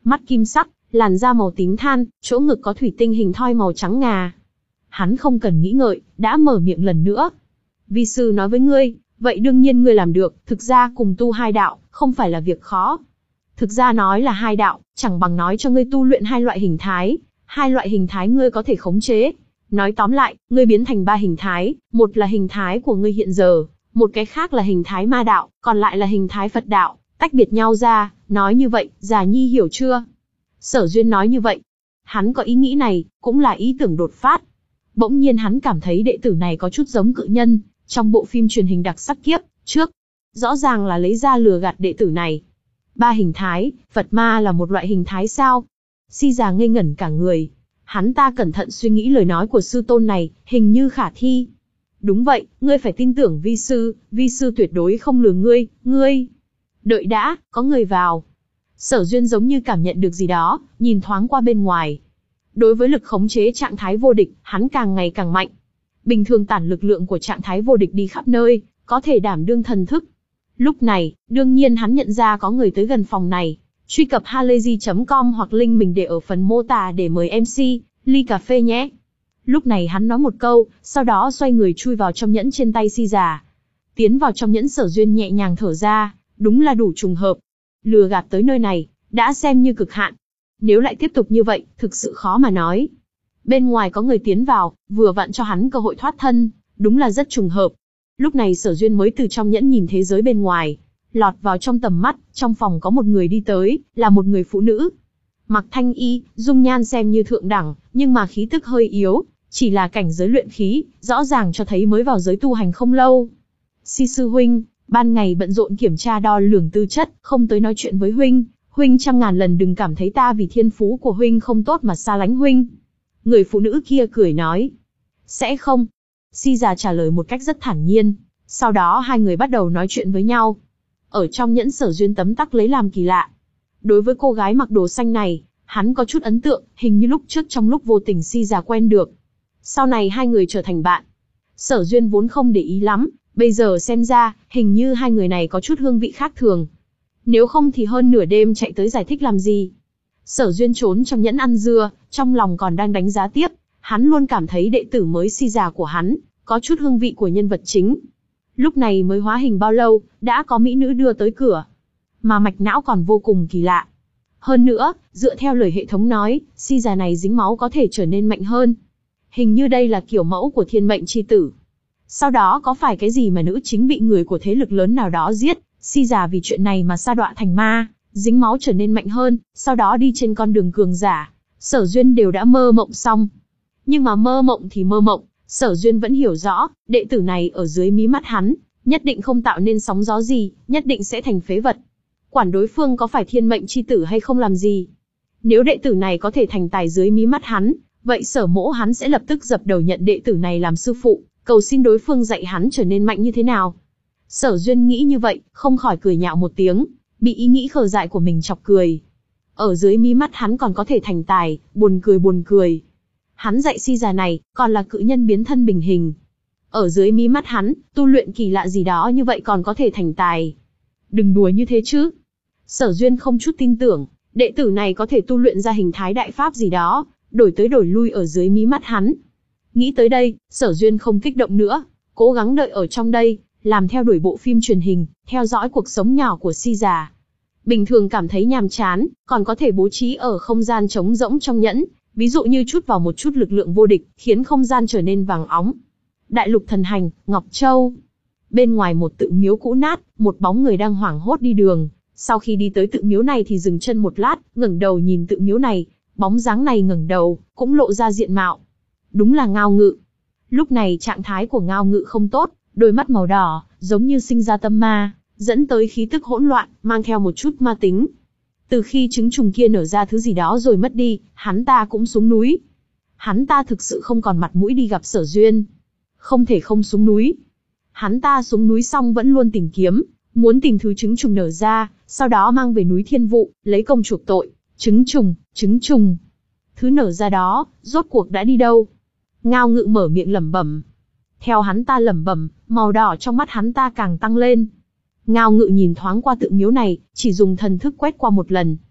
mắt kim sắc, làn da màu tím than, chỗ ngực có thủy tinh hình thoi màu trắng ngà. Hắn không cần nghĩ ngợi, đã mở miệng lần nữa. Vi sư nói với ngươi, vậy đương nhiên ngươi làm được, thực ra cùng tu hai đạo, không phải là việc khó. Thực ra nói là hai đạo, chẳng bằng nói cho ngươi tu luyện hai loại hình thái, hai loại hình thái ngươi có thể khống chế. Nói tóm lại, ngươi biến thành ba hình thái, một là hình thái của ngươi hiện giờ, một cái khác là hình thái ma đạo, còn lại là hình thái Phật đạo, tách biệt nhau ra, nói như vậy, Già Nhi hiểu chưa? Sở Duyên nói như vậy. Hắn có ý nghĩ này, cũng là ý tưởng đột phát. Bỗng nhiên hắn cảm thấy đệ tử này có chút giống cự nhân, trong bộ phim truyền hình đặc sắc kiếp trước. Rõ ràng là lấy ra lừa gạt đệ tử này. Ba hình thái, Phật ma là một loại hình thái sao? Si già ngây ngẩn cả người. Hắn ta cẩn thận suy nghĩ lời nói của sư tôn này, hình như khả thi. Đúng vậy, ngươi phải tin tưởng vi sư, vi sư tuyệt đối không lừa ngươi, ngươi. Đợi đã, có người vào. Sở Duyên giống như cảm nhận được gì đó, nhìn thoáng qua bên ngoài. Đối với lực khống chế trạng thái vô địch, hắn càng ngày càng mạnh. Bình thường tản lực lượng của trạng thái vô địch đi khắp nơi, có thể đảm đương thần thức. Lúc này, đương nhiên hắn nhận ra có người tới gần phòng này. Truy cập halayzi chấm com hoặc link mình để ở phần mô tả để mời em xê, ly cà phê nhé. Lúc này hắn nói một câu, sau đó xoay người chui vào trong nhẫn trên tay Si già. Tiến vào trong nhẫn, Sở Duyên nhẹ nhàng thở ra, đúng là đủ trùng hợp. Lừa gạt tới nơi này, đã xem như cực hạn. Nếu lại tiếp tục như vậy, thực sự khó mà nói. Bên ngoài có người tiến vào, vừa vặn cho hắn cơ hội thoát thân, đúng là rất trùng hợp. Lúc này Sở Duyên mới từ trong nhẫn nhìn thế giới bên ngoài, lọt vào trong tầm mắt, trong phòng có một người đi tới, là một người phụ nữ. Mặc thanh y, dung nhan xem như thượng đẳng, nhưng mà khí tức hơi yếu, chỉ là cảnh giới luyện khí, rõ ràng cho thấy mới vào giới tu hành không lâu. Si sư huynh, ban ngày bận rộn kiểm tra đo lường tư chất, không tới nói chuyện với huynh, huynh trăm ngàn lần đừng cảm thấy ta vì thiên phú của huynh không tốt mà xa lánh huynh. Người phụ nữ kia cười nói. Sẽ không. Si già trả lời một cách rất thản nhiên, sau đó hai người bắt đầu nói chuyện với nhau. Ở trong nhẫn, Sở Duyên tấm tắc lấy làm kỳ lạ. Đối với cô gái mặc đồ xanh này, hắn có chút ấn tượng, hình như lúc trước trong lúc vô tình Si già quen được. Sau này hai người trở thành bạn. Sở Duyên vốn không để ý lắm, bây giờ xem ra, hình như hai người này có chút hương vị khác thường. Nếu không thì hơn nửa đêm chạy tới giải thích làm gì. Sở Duyên trốn trong nhẫn ăn dưa, trong lòng còn đang đánh giá tiếp. Hắn luôn cảm thấy đệ tử mới Si già của hắn, có chút hương vị của nhân vật chính. Lúc này mới hóa hình bao lâu, đã có mỹ nữ đưa tới cửa. Mà mạch não còn vô cùng kỳ lạ. Hơn nữa, dựa theo lời hệ thống nói, Si già này dính máu có thể trở nên mạnh hơn. Hình như đây là kiểu mẫu của thiên mệnh chi tử. Sau đó có phải cái gì mà nữ chính bị người của thế lực lớn nào đó giết, Si già vì chuyện này mà sa đọa thành ma, dính máu trở nên mạnh hơn, sau đó đi trên con đường cường giả. Sở Duyên đều đã mơ mộng xong. Nhưng mà mơ mộng thì mơ mộng, Sở Duyên vẫn hiểu rõ, đệ tử này ở dưới mí mắt hắn, nhất định không tạo nên sóng gió gì, nhất định sẽ thành phế vật. Quản đối phương có phải thiên mệnh chi tử hay không làm gì. Nếu đệ tử này có thể thành tài dưới mí mắt hắn, vậy Sở mỗ hắn sẽ lập tức dập đầu nhận đệ tử này làm sư phụ, cầu xin đối phương dạy hắn trở nên mạnh như thế nào. Sở Duyên nghĩ như vậy, không khỏi cười nhạo một tiếng, bị ý nghĩ khờ dại của mình chọc cười. Ở dưới mí mắt hắn còn có thể thành tài, buồn cười buồn cười. Hắn dạy Si già này, còn là cự nhân biến thân bình hình. Ở dưới mí mắt hắn, tu luyện kỳ lạ gì đó như vậy còn có thể thành tài. Đừng đùa như thế chứ. Sở Duyên không chút tin tưởng, đệ tử này có thể tu luyện ra hình thái đại pháp gì đó, đổi tới đổi lui ở dưới mí mắt hắn. Nghĩ tới đây, Sở Duyên không kích động nữa, cố gắng đợi ở trong đây, làm theo đuổi bộ phim truyền hình, theo dõi cuộc sống nhỏ của Si già. Bình thường cảm thấy nhàm chán, còn có thể bố trí ở không gian trống rỗng trong nhẫn, ví dụ như chút vào một chút lực lượng vô địch, khiến không gian trở nên vàng óng. Đại lục thần hành, Ngọc Châu. Bên ngoài một tự miếu cũ nát, một bóng người đang hoảng hốt đi đường. Sau khi đi tới tự miếu này thì dừng chân một lát, ngẩng đầu nhìn tự miếu này. Bóng dáng này ngẩng đầu, cũng lộ ra diện mạo. Đúng là Ngao Ngự. Lúc này trạng thái của Ngao Ngự không tốt, đôi mắt màu đỏ, giống như sinh ra tâm ma, dẫn tới khí tức hỗn loạn, mang theo một chút ma tính. Từ khi trứng trùng kia nở ra thứ gì đó rồi mất đi, hắn ta cũng xuống núi. Hắn ta thực sự không còn mặt mũi đi gặp Sở Duyên. Không thể không xuống núi. Hắn ta xuống núi xong vẫn luôn tìm kiếm, muốn tìm thứ trứng trùng nở ra, sau đó mang về núi Thiên Vụ, lấy công chuộc tội. Trứng trùng, trứng trùng. Thứ nở ra đó, rốt cuộc đã đi đâu? Ngao Ngự mở miệng lẩm bẩm. Theo hắn ta lẩm bẩm, màu đỏ trong mắt hắn ta càng tăng lên. Ngao Ngự nhìn thoáng qua tự miếu này, chỉ dùng thần thức quét qua một lần.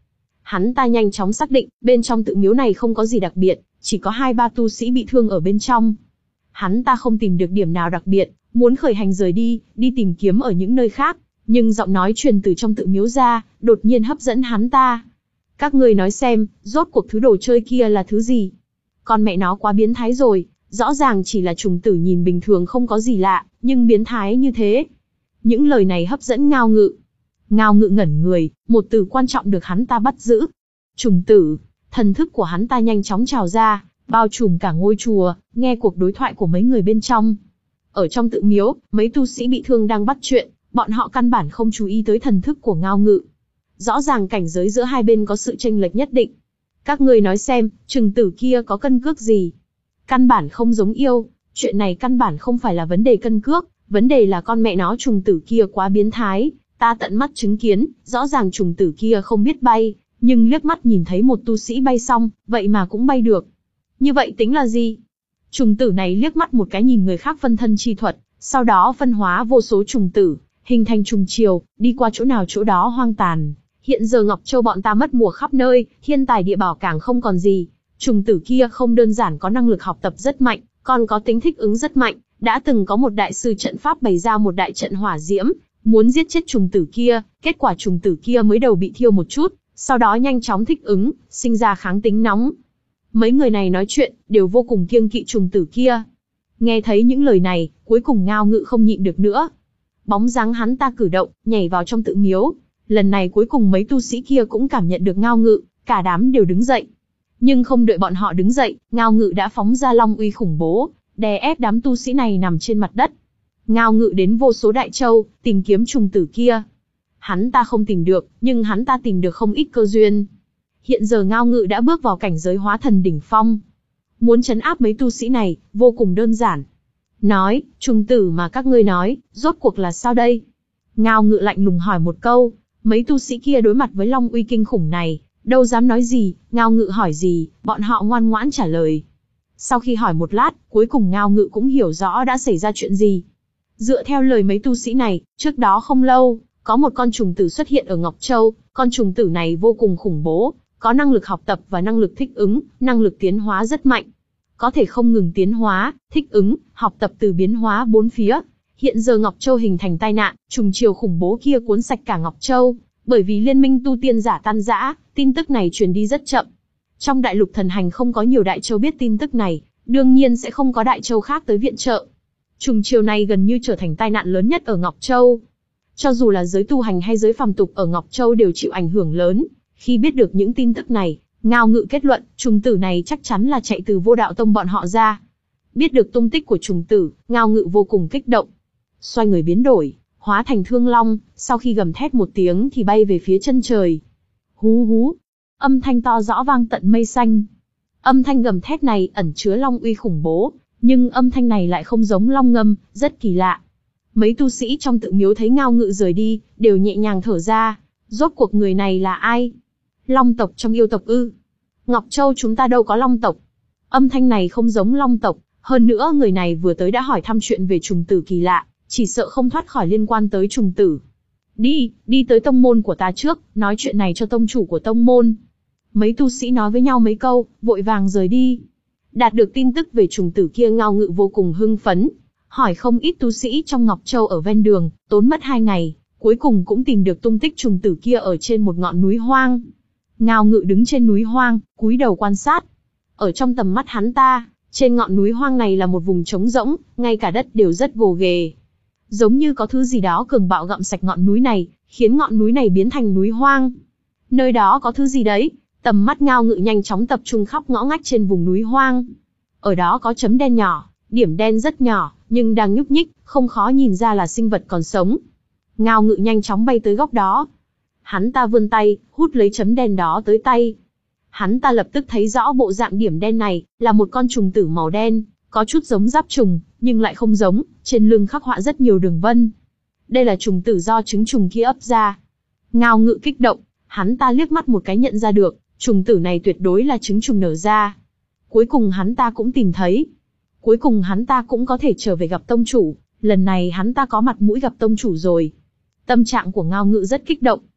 Hắn ta nhanh chóng xác định, bên trong tự miếu này không có gì đặc biệt, chỉ có hai ba tu sĩ bị thương ở bên trong. Hắn ta không tìm được điểm nào đặc biệt, muốn khởi hành rời đi, đi tìm kiếm ở những nơi khác, nhưng giọng nói truyền từ trong tự miếu ra, đột nhiên hấp dẫn hắn ta. Các ngươi nói xem, rốt cuộc thứ đồ chơi kia là thứ gì? Con mẹ nó quá biến thái rồi, rõ ràng chỉ là trùng tử nhìn bình thường không có gì lạ, nhưng biến thái như thế. Những lời này hấp dẫn Ngao Ngự. Ngao Ngự ngẩn người, một từ quan trọng được hắn ta bắt giữ. Trùng tử, thần thức của hắn ta nhanh chóng trào ra, bao trùm cả ngôi chùa, nghe cuộc đối thoại của mấy người bên trong. Ở trong tự miếu, mấy tu sĩ bị thương đang bắt chuyện, bọn họ căn bản không chú ý tới thần thức của Ngao Ngự. Rõ ràng cảnh giới giữa hai bên có sự chênh lệch nhất định. Các ngươi nói xem, trùng tử kia có cân cước gì? Căn bản không giống yêu, chuyện này căn bản không phải là vấn đề cân cước, vấn đề là con mẹ nó trùng tử kia quá biến thái, ta tận mắt chứng kiến, rõ ràng trùng tử kia không biết bay, nhưng liếc mắt nhìn thấy một tu sĩ bay xong, vậy mà cũng bay được. Như vậy tính là gì? Trùng tử này liếc mắt một cái nhìn người khác phân thân chi thuật, sau đó phân hóa vô số trùng tử, hình thành trùng triều, đi qua chỗ nào chỗ đó hoang tàn. Hiện giờ Ngọc Châu bọn ta mất mùa khắp nơi, thiên tài địa bảo càng không còn gì. Trùng tử kia không đơn giản có năng lực học tập rất mạnh, còn có tính thích ứng rất mạnh. Đã từng có một đại sư trận pháp bày ra một đại trận hỏa diễm, muốn giết chết trùng tử kia, kết quả trùng tử kia mới đầu bị thiêu một chút, sau đó nhanh chóng thích ứng, sinh ra kháng tính nóng. Mấy người này nói chuyện, đều vô cùng kiêng kỵ trùng tử kia. Nghe thấy những lời này, cuối cùng Ngao Ngự không nhịn được nữa. Bóng dáng hắn ta cử động, nhảy vào trong tự miếu. Lần này cuối cùng mấy tu sĩ kia cũng cảm nhận được Ngao Ngự, cả đám đều đứng dậy. Nhưng không đợi bọn họ đứng dậy, Ngao Ngự đã phóng ra long uy khủng bố, đè ép đám tu sĩ này nằm trên mặt đất. Ngao Ngự đến vô số đại châu, tìm kiếm trùng tử kia. Hắn ta không tìm được, nhưng hắn ta tìm được không ít cơ duyên. Hiện giờ Ngao Ngự đã bước vào cảnh giới hóa thần đỉnh phong. Muốn trấn áp mấy tu sĩ này, vô cùng đơn giản. Nói, trùng tử mà các ngươi nói, rốt cuộc là sao đây? Ngao Ngự lạnh lùng hỏi một câu, mấy tu sĩ kia đối mặt với long uy kinh khủng này, đâu dám nói gì, Ngao Ngự hỏi gì, bọn họ ngoan ngoãn trả lời. Sau khi hỏi một lát, cuối cùng Ngao Ngự cũng hiểu rõ đã xảy ra chuyện gì. Dựa theo lời mấy tu sĩ này, trước đó không lâu, có một con trùng tử xuất hiện ở Ngọc Châu, con trùng tử này vô cùng khủng bố, có năng lực học tập và năng lực thích ứng, năng lực tiến hóa rất mạnh. Có thể không ngừng tiến hóa, thích ứng, học tập từ biến hóa bốn phía. Hiện giờ Ngọc Châu hình thành tai nạn, trùng triều khủng bố kia cuốn sạch cả Ngọc Châu, bởi vì liên minh tu tiên giả tan rã, tin tức này truyền đi rất chậm. Trong đại lục thần hành không có nhiều đại châu biết tin tức này, đương nhiên sẽ không có đại châu khác tới viện trợ. Trùng triều này gần như trở thành tai nạn lớn nhất ở Ngọc Châu. Cho dù là giới tu hành hay giới phàm tục ở Ngọc Châu đều chịu ảnh hưởng lớn. Khi biết được những tin tức này, Ngao Ngự kết luận, trùng tử này chắc chắn là chạy từ Vô Đạo Tông bọn họ ra. Biết được tung tích của trùng tử, Ngao Ngự vô cùng kích động. Xoay người biến đổi, hóa thành thương long, sau khi gầm thét một tiếng thì bay về phía chân trời. Hú hú, âm thanh to rõ vang tận mây xanh. Âm thanh gầm thét này ẩn chứa long uy khủng bố, nhưng âm thanh này lại không giống long ngâm, rất kỳ lạ. Mấy tu sĩ trong tự miếu thấy Ngao Ngự rời đi, đều nhẹ nhàng thở ra. Rốt cuộc người này là ai? Long tộc trong yêu tộc ư? Ngọc Châu chúng ta đâu có long tộc. Âm thanh này không giống long tộc, hơn nữa người này vừa tới đã hỏi thăm chuyện về trùng tử kỳ lạ, chỉ sợ không thoát khỏi liên quan tới trùng tử. Đi, đi tới tông môn của ta trước, nói chuyện này cho tông chủ của tông môn. Mấy tu sĩ nói với nhau mấy câu, vội vàng rời đi. Đạt được tin tức về trùng tử kia, Ngao Ngự vô cùng hưng phấn, hỏi không ít tu sĩ trong Ngọc Châu ở ven đường, tốn mất hai ngày, cuối cùng cũng tìm được tung tích trùng tử kia ở trên một ngọn núi hoang. Ngao Ngự đứng trên núi hoang, cúi đầu quan sát. Ở trong tầm mắt hắn ta, trên ngọn núi hoang này là một vùng trống rỗng, ngay cả đất đều rất gồ ghề. Giống như có thứ gì đó cường bạo gặm sạch ngọn núi này, khiến ngọn núi này biến thành núi hoang. Nơi đó có thứ gì đấy, tầm mắt Ngao Ngự nhanh chóng tập trung khắp ngõ ngách trên vùng núi hoang. Ở đó có chấm đen nhỏ, điểm đen rất nhỏ, nhưng đang nhúc nhích, không khó nhìn ra là sinh vật còn sống. Ngao Ngự nhanh chóng bay tới góc đó. Hắn ta vươn tay, hút lấy chấm đen đó tới tay. Hắn ta lập tức thấy rõ bộ dạng điểm đen này, là một con trùng tử màu đen, có chút giống giáp trùng, nhưng lại không giống, trên lưng khắc họa rất nhiều đường vân. Đây là trùng tử do trứng trùng kia ấp ra. Ngao Ngự kích động, hắn ta liếc mắt một cái nhận ra được, trùng tử này tuyệt đối là trứng trùng nở ra. Cuối cùng hắn ta cũng tìm thấy. Cuối cùng hắn ta cũng có thể trở về gặp tông chủ, lần này hắn ta có mặt mũi gặp tông chủ rồi. Tâm trạng của Ngao Ngự rất kích động.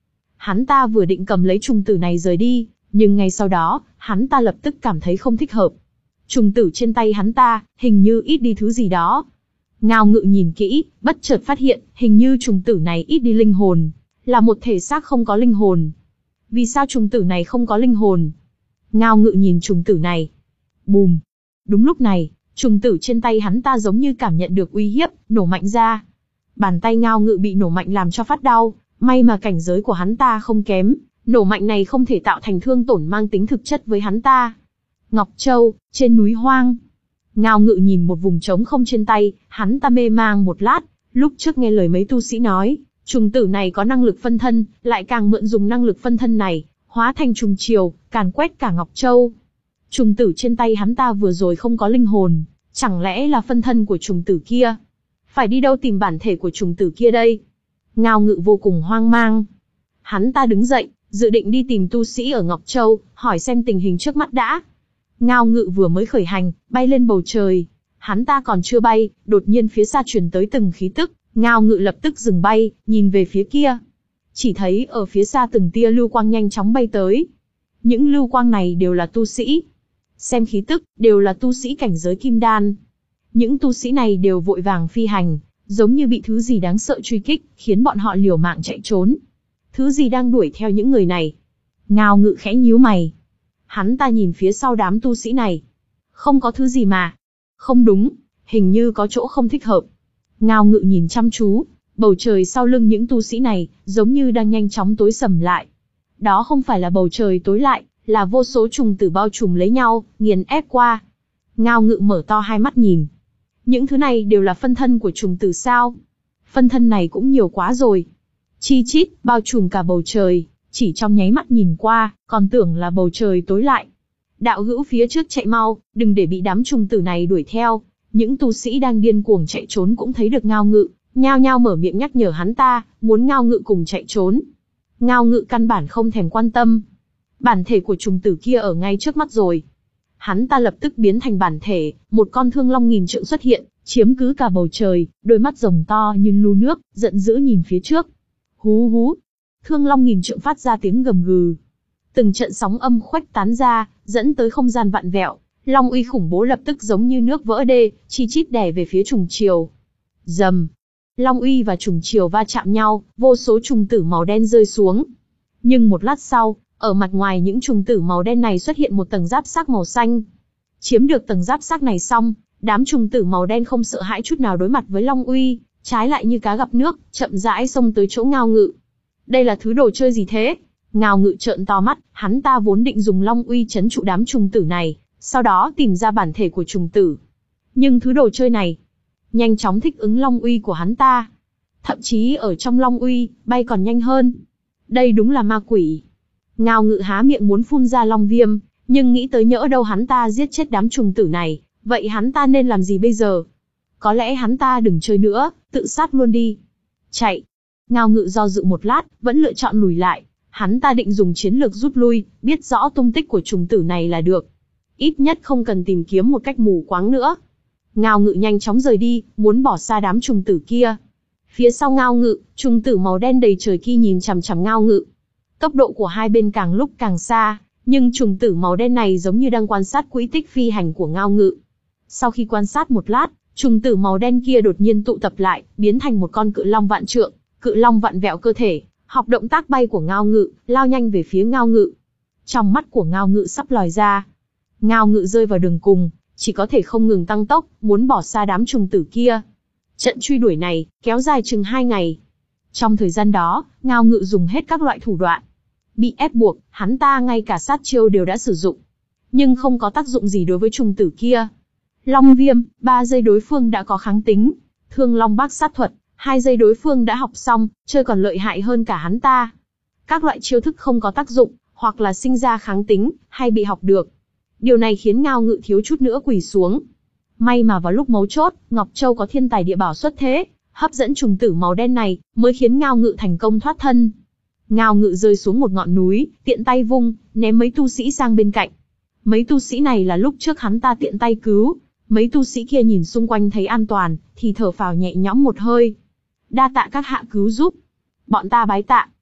Hắn ta vừa định cầm lấy trùng tử này rời đi, nhưng ngay sau đó, hắn ta lập tức cảm thấy không thích hợp. Trùng tử trên tay hắn ta, hình như ít đi thứ gì đó. Ngao Ngự nhìn kỹ, bất chợt phát hiện, hình như trùng tử này ít đi linh hồn, là một thể xác không có linh hồn. Vì sao trùng tử này không có linh hồn? Ngao Ngự nhìn trùng tử này. Bùm! Đúng lúc này, trùng tử trên tay hắn ta giống như cảm nhận được uy hiếp, nổ mạnh ra. Bàn tay Ngao Ngự bị nổ mạnh làm cho phát đau, may mà cảnh giới của hắn ta không kém, nổ mạnh này không thể tạo thành thương tổn mang tính thực chất với hắn ta. Ngọc Châu, trên núi hoang. Ngao Ngự nhìn một vùng trống không trên tay, hắn ta mê mang một lát, lúc trước nghe lời mấy tu sĩ nói, trùng tử này có năng lực phân thân, lại càng mượn dùng năng lực phân thân này, hóa thành trùng triều, càn quét cả Ngọc Châu. Trùng tử trên tay hắn ta vừa rồi không có linh hồn, chẳng lẽ là phân thân của trùng tử kia? Phải đi đâu tìm bản thể của trùng tử kia đây? Ngao Ngự vô cùng hoang mang. Hắn ta đứng dậy, dự định đi tìm tu sĩ ở Ngọc Châu, hỏi xem tình hình trước mắt đã. Ngao Ngự vừa mới khởi hành, bay lên bầu trời. Hắn ta còn chưa bay, đột nhiên phía xa truyền tới từng khí tức, Ngao Ngự lập tức dừng bay, nhìn về phía kia. Chỉ thấy ở phía xa từng tia lưu quang nhanh chóng bay tới. Những lưu quang này đều là tu sĩ. Xem khí tức, đều là tu sĩ cảnh giới kim đan. Những tu sĩ này đều vội vàng phi hành, giống như bị thứ gì đáng sợ truy kích, khiến bọn họ liều mạng chạy trốn. Thứ gì đang đuổi theo những người này? Ngao Ngự khẽ nhíu mày. Hắn ta nhìn phía sau đám tu sĩ này. Không có thứ gì mà. Không đúng, hình như có chỗ không thích hợp. Ngao Ngự nhìn chăm chú, bầu trời sau lưng những tu sĩ này, giống như đang nhanh chóng tối sầm lại. Đó không phải là bầu trời tối lại, là vô số trùng tử bao trùm lấy nhau, nghiền ép qua. Ngao Ngự mở to hai mắt nhìn. Những thứ này đều là phân thân của trùng tử sao? Phân thân này cũng nhiều quá rồi. Chi chít, bao trùm cả bầu trời, chỉ trong nháy mắt nhìn qua, còn tưởng là bầu trời tối lại. Đạo hữu phía trước chạy mau, đừng để bị đám trùng tử này đuổi theo. Những tu sĩ đang điên cuồng chạy trốn cũng thấy được Ngao Ngự, nhao nhao mở miệng nhắc nhở hắn ta, muốn Ngao Ngự cùng chạy trốn. Ngao Ngự căn bản không thèm quan tâm. Bản thể của trùng tử kia ở ngay trước mắt rồi. Hắn ta lập tức biến thành bản thể, một con thương long nghìn trượng xuất hiện, chiếm cứ cả bầu trời, đôi mắt rồng to như lu nước, giận dữ nhìn phía trước. Hú hú, thương long nghìn trượng phát ra tiếng gầm gừ. Từng trận sóng âm khuếch tán ra, dẫn tới không gian vặn vẹo, long uy khủng bố lập tức giống như nước vỡ đê, chi chít đè về phía trùng triều. Rầm, long uy và trùng triều va chạm nhau, vô số trùng tử màu đen rơi xuống. Nhưng một lát sau, ở mặt ngoài những trùng tử màu đen này xuất hiện một tầng giáp xác màu xanh. Chiếm được tầng giáp xác này xong, đám trùng tử màu đen không sợ hãi chút nào đối mặt với long uy, trái lại như cá gặp nước, chậm rãi xông tới chỗ Ngao Ngự. Đây là thứ đồ chơi gì thế? Ngao Ngự trợn to mắt, hắn ta vốn định dùng long uy trấn trụ đám trùng tử này, sau đó tìm ra bản thể của trùng tử. Nhưng thứ đồ chơi này, nhanh chóng thích ứng long uy của hắn ta. Thậm chí ở trong long uy, bay còn nhanh hơn. Đây đúng là ma quỷ. Ngao Ngự há miệng muốn phun ra long viêm, nhưng nghĩ tới nhỡ đâu hắn ta giết chết đám trùng tử này, vậy hắn ta nên làm gì bây giờ? Có lẽ hắn ta đừng chơi nữa, tự sát luôn đi. Chạy. Ngao Ngự do dự một lát, vẫn lựa chọn lùi lại. Hắn ta định dùng chiến lược rút lui, biết rõ tung tích của trùng tử này là được. Ít nhất không cần tìm kiếm một cách mù quáng nữa. Ngao Ngự nhanh chóng rời đi, muốn bỏ xa đám trùng tử kia. Phía sau Ngao Ngự, trùng tử màu đen đầy trời kia nhìn chằm chằm Ngao Ngự. Tốc độ của hai bên càng lúc càng xa, nhưng trùng tử màu đen này giống như đang quan sát quỹ tích phi hành của Ngao Ngự. Sau khi quan sát một lát, trùng tử màu đen kia đột nhiên tụ tập lại, biến thành một con cự long vạn trượng. Cự long vặn vẹo cơ thể, học động tác bay của Ngao Ngự, lao nhanh về phía Ngao Ngự. Trong mắt của Ngao Ngự sắp lòi ra. Ngao Ngự rơi vào đường cùng, chỉ có thể không ngừng tăng tốc, muốn bỏ xa đám trùng tử kia. Trận truy đuổi này, kéo dài chừng hai ngày. Trong thời gian đó, Ngao Ngự dùng hết các loại thủ đoạn. Bị ép buộc, hắn ta ngay cả sát chiêu đều đã sử dụng. Nhưng không có tác dụng gì đối với trùng tử kia. Long viêm, ba giây đối phương đã có kháng tính. Thương long bác sát thuật, hai giây đối phương đã học xong, chơi còn lợi hại hơn cả hắn ta. Các loại chiêu thức không có tác dụng, hoặc là sinh ra kháng tính, hay bị học được. Điều này khiến Ngao Ngự thiếu chút nữa quỳ xuống. May mà vào lúc mấu chốt, Ngọc Châu có thiên tài địa bảo xuất thế, hấp dẫn trùng tử màu đen này, mới khiến Ngao Ngự thành công thoát thân. Ngao Ngự rơi xuống một ngọn núi, tiện tay vung, ném mấy tu sĩ sang bên cạnh. Mấy tu sĩ này là lúc trước hắn ta tiện tay cứu. Mấy tu sĩ kia nhìn xung quanh thấy an toàn, thì thở phào nhẹ nhõm một hơi. Đa tạ các hạ cứu giúp. Bọn ta bái tạ.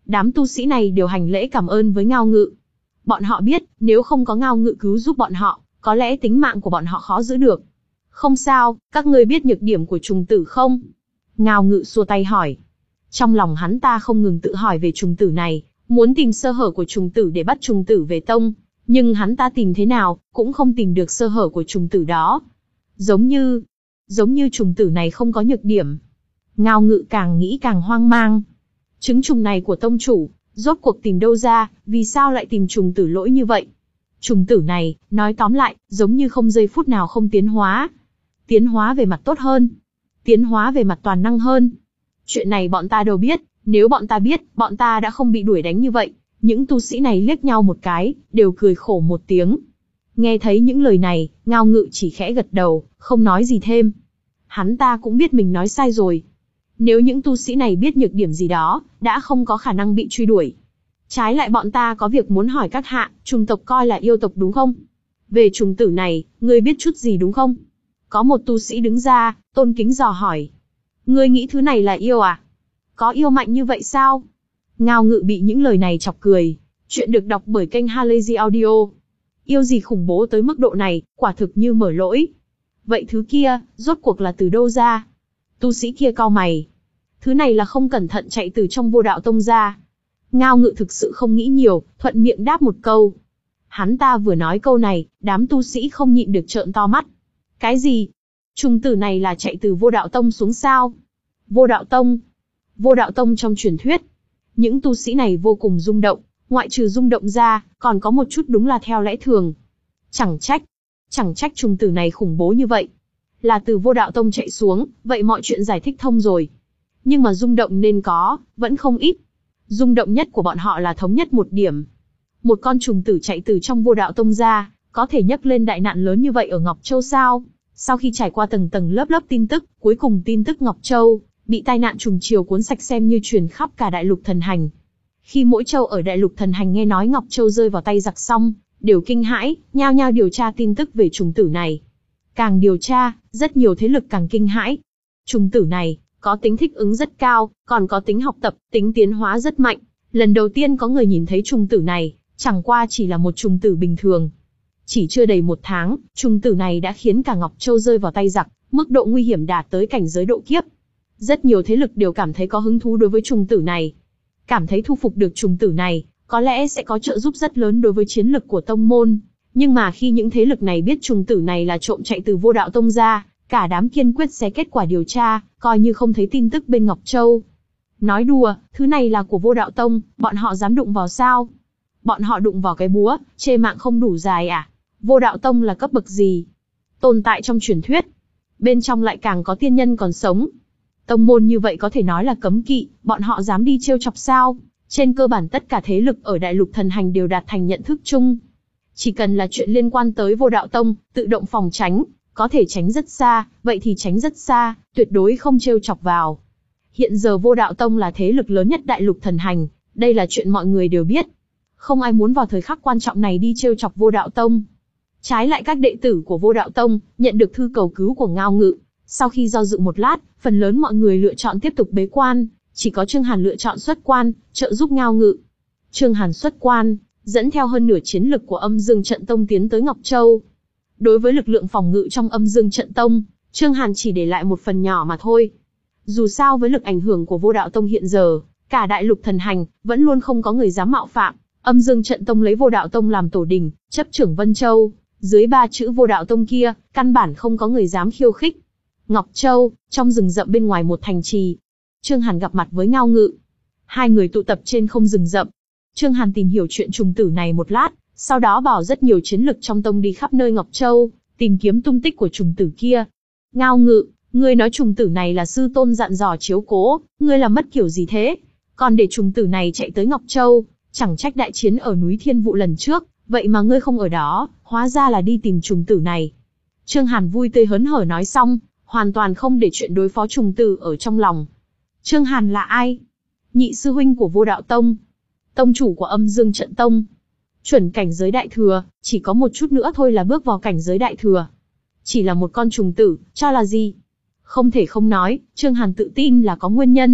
Đám tu sĩ này đều hành lễ cảm ơn với Ngao Ngự. Bọn họ biết, nếu không có Ngao Ngự cứu giúp bọn họ, có lẽ tính mạng của bọn họ khó giữ được. Không sao, các ngươi biết nhược điểm của trùng tử không? Ngao Ngự xua tay hỏi. Trong lòng hắn ta không ngừng tự hỏi về trùng tử này, muốn tìm sơ hở của trùng tử để bắt trùng tử về tông. Nhưng hắn ta tìm thế nào, cũng không tìm được sơ hở của trùng tử đó. Giống như, giống như trùng tử này không có nhược điểm. Ngao Ngự càng nghĩ càng hoang mang. Trứng trùng này của tông chủ, rốt cuộc tìm đâu ra, vì sao lại tìm trùng tử lỗi như vậy? Trùng tử này, nói tóm lại, giống như không giây phút nào không tiến hóa. Tiến hóa về mặt tốt hơn. Tiến hóa về mặt toàn năng hơn. Chuyện này bọn ta đâu biết, nếu bọn ta biết, bọn ta đã không bị đuổi đánh như vậy. Những tu sĩ này liếc nhau một cái, đều cười khổ một tiếng. Nghe thấy những lời này, Ngao Ngự chỉ khẽ gật đầu, không nói gì thêm. Hắn ta cũng biết mình nói sai rồi. Nếu những tu sĩ này biết nhược điểm gì đó, đã không có khả năng bị truy đuổi. Trái lại bọn ta có việc muốn hỏi các hạ, trùng tộc coi là yêu tộc đúng không? Về trùng tử này, ngươi biết chút gì đúng không? Có một tu sĩ đứng ra, tôn kính dò hỏi. Ngươi nghĩ thứ này là yêu à? Có yêu mạnh như vậy sao? Ngao Ngự bị những lời này chọc cười. Chuyện được đọc bởi kênh Halazy Audio. Yêu gì khủng bố tới mức độ này, quả thực như mở lỗi. Vậy thứ kia, rốt cuộc là từ đâu ra? Tu sĩ kia cau mày. Thứ này là không cẩn thận chạy từ trong Vô Đạo Tông ra. Ngao Ngự thực sự không nghĩ nhiều, thuận miệng đáp một câu. Hắn ta vừa nói câu này, đám tu sĩ không nhịn được trợn to mắt. Cái gì? Trùng tử này là chạy từ Vô Đạo Tông xuống sao? Vô Đạo Tông? Vô Đạo Tông trong truyền thuyết. Những tu sĩ này vô cùng rung động, ngoại trừ rung động ra, còn có một chút đúng là theo lẽ thường. Chẳng trách, chẳng trách trùng tử này khủng bố như vậy. Là từ Vô Đạo Tông chạy xuống, vậy mọi chuyện giải thích thông rồi. Nhưng mà rung động nên có, vẫn không ít. Rung động nhất của bọn họ là thống nhất một điểm. Một con trùng tử chạy từ trong Vô Đạo Tông ra, có thể nhấc lên đại nạn lớn như vậy ở Ngọc Châu sao? Sau khi trải qua tầng tầng lớp lớp tin tức, cuối cùng tin tức Ngọc Châu bị tai nạn trùng chiều cuốn sạch xem như truyền khắp cả đại lục thần hành. Khi mỗi châu ở đại lục thần hành nghe nói Ngọc Châu rơi vào tay giặc xong, đều kinh hãi, nhao nhao điều tra tin tức về trùng tử này. Càng điều tra, rất nhiều thế lực càng kinh hãi. Trùng tử này, có tính thích ứng rất cao, còn có tính học tập, tính tiến hóa rất mạnh. Lần đầu tiên có người nhìn thấy trùng tử này, chẳng qua chỉ là một trùng tử bình thường. Chỉ chưa đầy một tháng, trùng tử này đã khiến cả Ngọc Châu rơi vào tay giặc, mức độ nguy hiểm đạt tới cảnh giới độ kiếp. Rất nhiều thế lực đều cảm thấy có hứng thú đối với trùng tử này. Cảm thấy thu phục được trùng tử này, có lẽ sẽ có trợ giúp rất lớn đối với chiến lực của tông môn. Nhưng mà khi những thế lực này biết trùng tử này là trộm chạy từ Vô Đạo Tông ra, cả đám kiên quyết xé kết quả điều tra, coi như không thấy tin tức bên Ngọc Châu. Nói đùa, thứ này là của Vô Đạo Tông, bọn họ dám đụng vào sao? Bọn họ đụng vào cái búa, chê mạng không đủ dài à? Vô Đạo Tông là cấp bậc gì? Tồn tại trong truyền thuyết. Bên trong lại càng có tiên nhân còn sống. Tông môn như vậy có thể nói là cấm kỵ, bọn họ dám đi trêu chọc sao? Trên cơ bản tất cả thế lực ở đại lục thần hành đều đạt thành nhận thức chung. Chỉ cần là chuyện liên quan tới Vô Đạo Tông, tự động phòng tránh, có thể tránh rất xa, vậy thì tránh rất xa, tuyệt đối không trêu chọc vào. Hiện giờ Vô Đạo Tông là thế lực lớn nhất đại lục thần hành, đây là chuyện mọi người đều biết. Không ai muốn vào thời khắc quan trọng này đi trêu chọc Vô Đạo Tông. Trái lại các đệ tử của Vô Đạo Tông, nhận được thư cầu cứu của Ngao Ngự. Sau khi do dự một lát, phần lớn mọi người lựa chọn tiếp tục bế quan, chỉ có Trương Hàn lựa chọn xuất quan, trợ giúp Ngao Ngự. Trương Hàn xuất quan, dẫn theo hơn nửa chiến lực của Âm Dương Trận Tông tiến tới Ngọc Châu. Đối với lực lượng phòng ngự trong Âm Dương Trận Tông, Trương Hàn chỉ để lại một phần nhỏ mà thôi. Dù sao với lực ảnh hưởng của Vô Đạo Tông hiện giờ, cả đại lục thần hành, vẫn luôn không có người dám mạo phạm. Âm Dương Trận Tông lấy Vô Đạo Tông làm tổ đình, chấp trưởng Vân Châu, dưới ba chữ Vô Đạo Tông kia, căn bản không có người dám khiêu khích. Ngọc Châu, trong rừng rậm bên ngoài một thành trì. Trương Hàn gặp mặt với Ngao Ngự. Hai người tụ tập trên không rừng rậm. Trương Hàn tìm hiểu chuyện trùng tử này một lát, sau đó bảo rất nhiều chiến lực trong tông đi khắp nơi Ngọc Châu, tìm kiếm tung tích của trùng tử kia. Ngao Ngự, ngươi nói trùng tử này là sư tôn dặn dò chiếu cố, ngươi làm mất kiểu gì thế? Còn để trùng tử này chạy tới Ngọc Châu, chẳng trách đại chiến ở núi Thiên Vụ lần trước, vậy mà ngươi không ở đó, hóa ra là đi tìm trùng tử này. Trương Hàn vui tươi hớn hở nói xong, hoàn toàn không để chuyện đối phó trùng tử ở trong lòng. Trương Hàn là ai? Nhị sư huynh của Vô Đạo Tông, tông chủ của Âm Dương Trận Tông. Chuẩn cảnh giới đại thừa, chỉ có một chút nữa thôi là bước vào cảnh giới đại thừa. Chỉ là một con trùng tử, cho là gì? Không thể không nói, Trương Hàn tự tin là có nguyên nhân.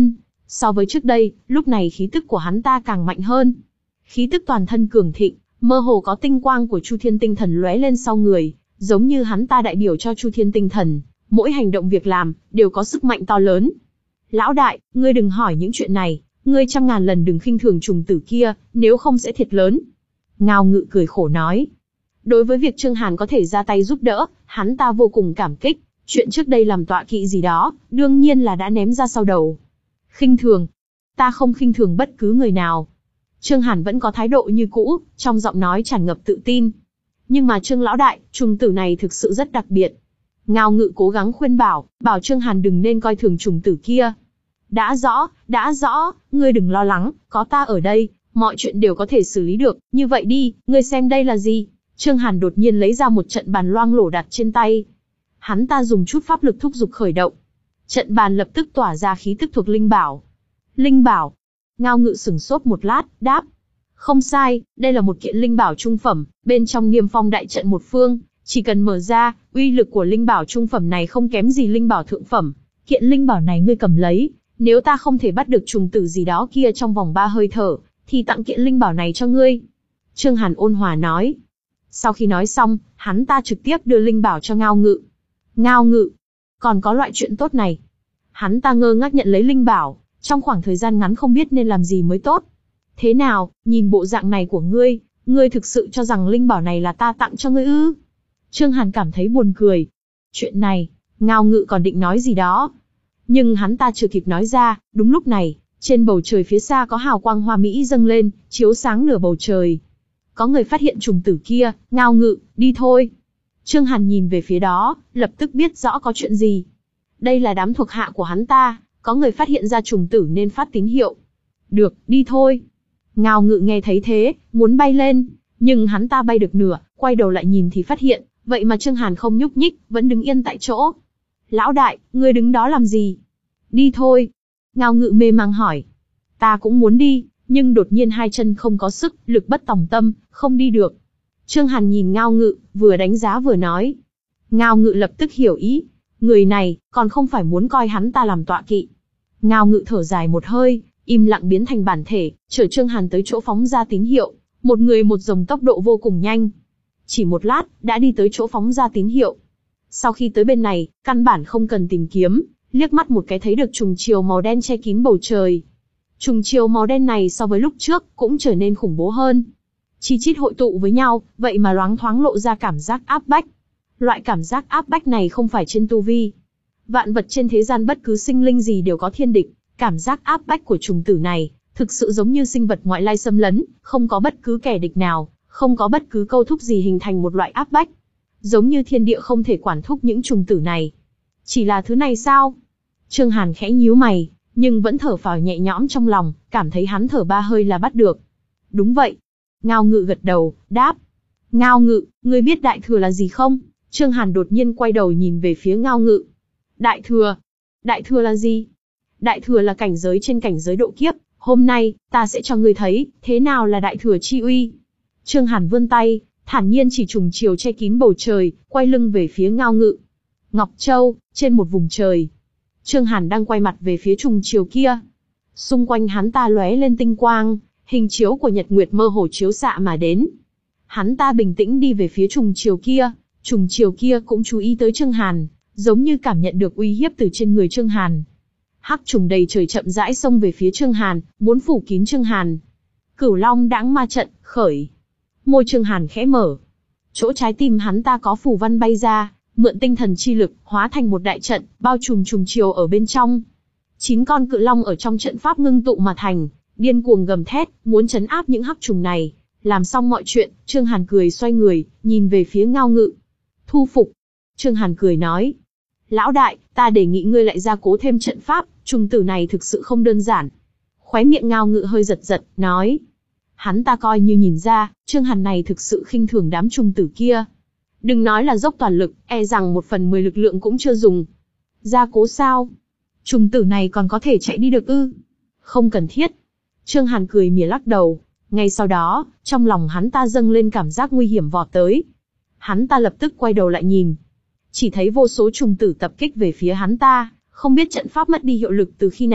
So với trước đây, lúc này khí tức của hắn ta càng mạnh hơn. Khí tức toàn thân cường thịnh, mơ hồ có tinh quang của Chu Thiên Tinh Thần lóe lên sau người, giống như hắn ta đại biểu cho Chu Thiên Tinh Thần, mỗi hành động việc làm đều có sức mạnh to lớn. Lão đại, ngươi đừng hỏi những chuyện này, ngươi trăm ngàn lần đừng khinh thường trùng tử kia, nếu không sẽ thiệt lớn. Ngao Ngự cười khổ nói. Đối với việc Trương Hàn có thể ra tay giúp đỡ, hắn ta vô cùng cảm kích, chuyện trước đây làm tọa kỵ gì đó, đương nhiên là đã ném ra sau đầu. Khinh thường? Ta không khinh thường bất cứ người nào. Trương Hàn vẫn có thái độ như cũ, trong giọng nói tràn ngập tự tin. Nhưng mà Trương lão đại, trùng tử này thực sự rất đặc biệt. Ngao Ngự cố gắng khuyên bảo, bảo Trương Hàn đừng nên coi thường trùng tử kia. Đã rõ, đã rõ, ngươi đừng lo lắng, có ta ở đây, mọi chuyện đều có thể xử lý được, như vậy đi, ngươi xem đây là gì? Trương Hàn đột nhiên lấy ra một trận bàn loang lổ đặt trên tay. Hắn ta dùng chút pháp lực thúc giục khởi động. Trận bàn lập tức tỏa ra khí tức thuộc linh bảo. Linh bảo? Ngao Ngự sửng sốt một lát, đáp. Không sai, đây là một kiện linh bảo trung phẩm, bên trong Niêm Phong đại trận một phương, chỉ cần mở ra, uy lực của linh bảo trung phẩm này không kém gì linh bảo thượng phẩm. Kiện linh bảo này ngươi cầm lấy, nếu ta không thể bắt được trùng tử gì đó kia trong vòng ba hơi thở, thì tặng kiện linh bảo này cho ngươi. Trương Hàn ôn hòa nói. Sau khi nói xong, hắn ta trực tiếp đưa linh bảo cho Ngao Ngự. Ngao Ngự, còn có loại chuyện tốt này. Hắn ta ngơ ngác nhận lấy linh bảo, trong khoảng thời gian ngắn không biết nên làm gì mới tốt. Thế nào, nhìn bộ dạng này của ngươi, ngươi thực sự cho rằng linh bảo này là ta tặng cho ngươi ư? Trương Hàn cảm thấy buồn cười. Chuyện này, Ngao Ngự còn định nói gì đó. Nhưng hắn ta chưa kịp nói ra, đúng lúc này, trên bầu trời phía xa có hào quang hoa mỹ dâng lên, chiếu sáng nửa bầu trời. Có người phát hiện trùng tử kia, Ngao Ngự, đi thôi. Trương Hàn nhìn về phía đó, lập tức biết rõ có chuyện gì. Đây là đám thuộc hạ của hắn ta, có người phát hiện ra trùng tử nên phát tín hiệu. Được, đi thôi. Ngao Ngự nghe thấy thế, muốn bay lên, nhưng hắn ta bay được nửa, quay đầu lại nhìn thì phát hiện, vậy mà Trương Hàn không nhúc nhích, vẫn đứng yên tại chỗ. Lão đại, ngươi đứng đó làm gì? Đi thôi. Ngao Ngự mê mang hỏi. Ta cũng muốn đi, nhưng đột nhiên hai chân không có sức, lực bất tòng tâm, không đi được. Trương Hàn nhìn Ngao Ngự, vừa đánh giá vừa nói. Ngao Ngự lập tức hiểu ý. Người này, còn không phải muốn coi hắn ta làm tọa kỵ. Ngao Ngự thở dài một hơi, im lặng biến thành bản thể, chở Trương Hàn tới chỗ phóng ra tín hiệu. Một người một dòng tốc độ vô cùng nhanh. Chỉ một lát, đã đi tới chỗ phóng ra tín hiệu. Sau khi tới bên này, căn bản không cần tìm kiếm, liếc mắt một cái thấy được trùng chiều màu đen che kín bầu trời. Trùng chiều màu đen này so với lúc trước, cũng trở nên khủng bố hơn. Chi chít hội tụ với nhau, vậy mà loáng thoáng lộ ra cảm giác áp bách. Loại cảm giác áp bách này không phải trên tu vi. Vạn vật trên thế gian bất cứ sinh linh gì đều có thiên địch, cảm giác áp bách của trùng tử này, thực sự giống như sinh vật ngoại lai xâm lấn, không có bất cứ kẻ địch nào, không có bất cứ câu thúc gì hình thành một loại áp bách. Giống như thiên địa không thể quản thúc những trùng tử này. Chỉ là thứ này sao? Trương Hàn khẽ nhíu mày, nhưng vẫn thở phào nhẹ nhõm trong lòng, cảm thấy hắn thở ba hơi là bắt được. Đúng vậy. Ngao Ngự gật đầu, đáp. Ngao Ngự, ngươi biết đại thừa là gì không? Trương Hàn đột nhiên quay đầu nhìn về phía Ngao Ngự. Đại thừa? Đại thừa là gì? Đại thừa là cảnh giới trên cảnh giới độ kiếp, hôm nay, ta sẽ cho ngươi thấy, thế nào là đại thừa chi uy. Trương Hàn vươn tay, thản nhiên chỉ trùng chiều che kín bầu trời, quay lưng về phía Ngao Ngự. Ngọc Châu, trên một vùng trời. Trương Hàn đang quay mặt về phía trùng chiều kia. Xung quanh hắn ta lóe lên tinh quang, hình chiếu của nhật nguyệt mơ hồ chiếu xạ mà đến. Hắn ta bình tĩnh đi về phía trùng chiều kia, trùng chiều kia cũng chú ý tới Trương Hàn, giống như cảm nhận được uy hiếp từ trên người Trương Hàn. Hắc trùng đầy trời chậm rãi xông về phía Trương Hàn, muốn phủ kín Trùng Hàn. Cửu Long đãng ma trận, khởi. Môi Trương Hàn khẽ mở. Chỗ trái tim hắn ta có phù văn bay ra, mượn tinh thần chi lực, hóa thành một đại trận, bao trùm trùng chiều ở bên trong. Chín con cự long ở trong trận pháp ngưng tụ mà thành, điên cuồng gầm thét, muốn trấn áp những hắc trùng này. Làm xong mọi chuyện, Trương Hàn cười xoay người, nhìn về phía Ngao Ngự. Thu phục. Trương Hàn cười nói. Lão đại, ta đề nghị ngươi lại gia cố thêm trận pháp, trùng tử này thực sự không đơn giản. Khóe miệng Ngao Ngự hơi giật giật, nói. Hắn ta coi như nhìn ra, Trương Hàn này thực sự khinh thường đám trùng tử kia. Đừng nói là dốc toàn lực, e rằng một phần mười lực lượng cũng chưa dùng. Gia cố sao? Trùng tử này còn có thể chạy đi được ư? Không cần thiết. Trương Hàn cười mỉa lắc đầu. Ngay sau đó, trong lòng hắn ta dâng lên cảm giác nguy hiểm vọt tới. Hắn ta lập tức quay đầu lại nhìn. Chỉ thấy vô số trùng tử tập kích về phía hắn ta, không biết trận pháp mất đi hiệu lực từ khi nào,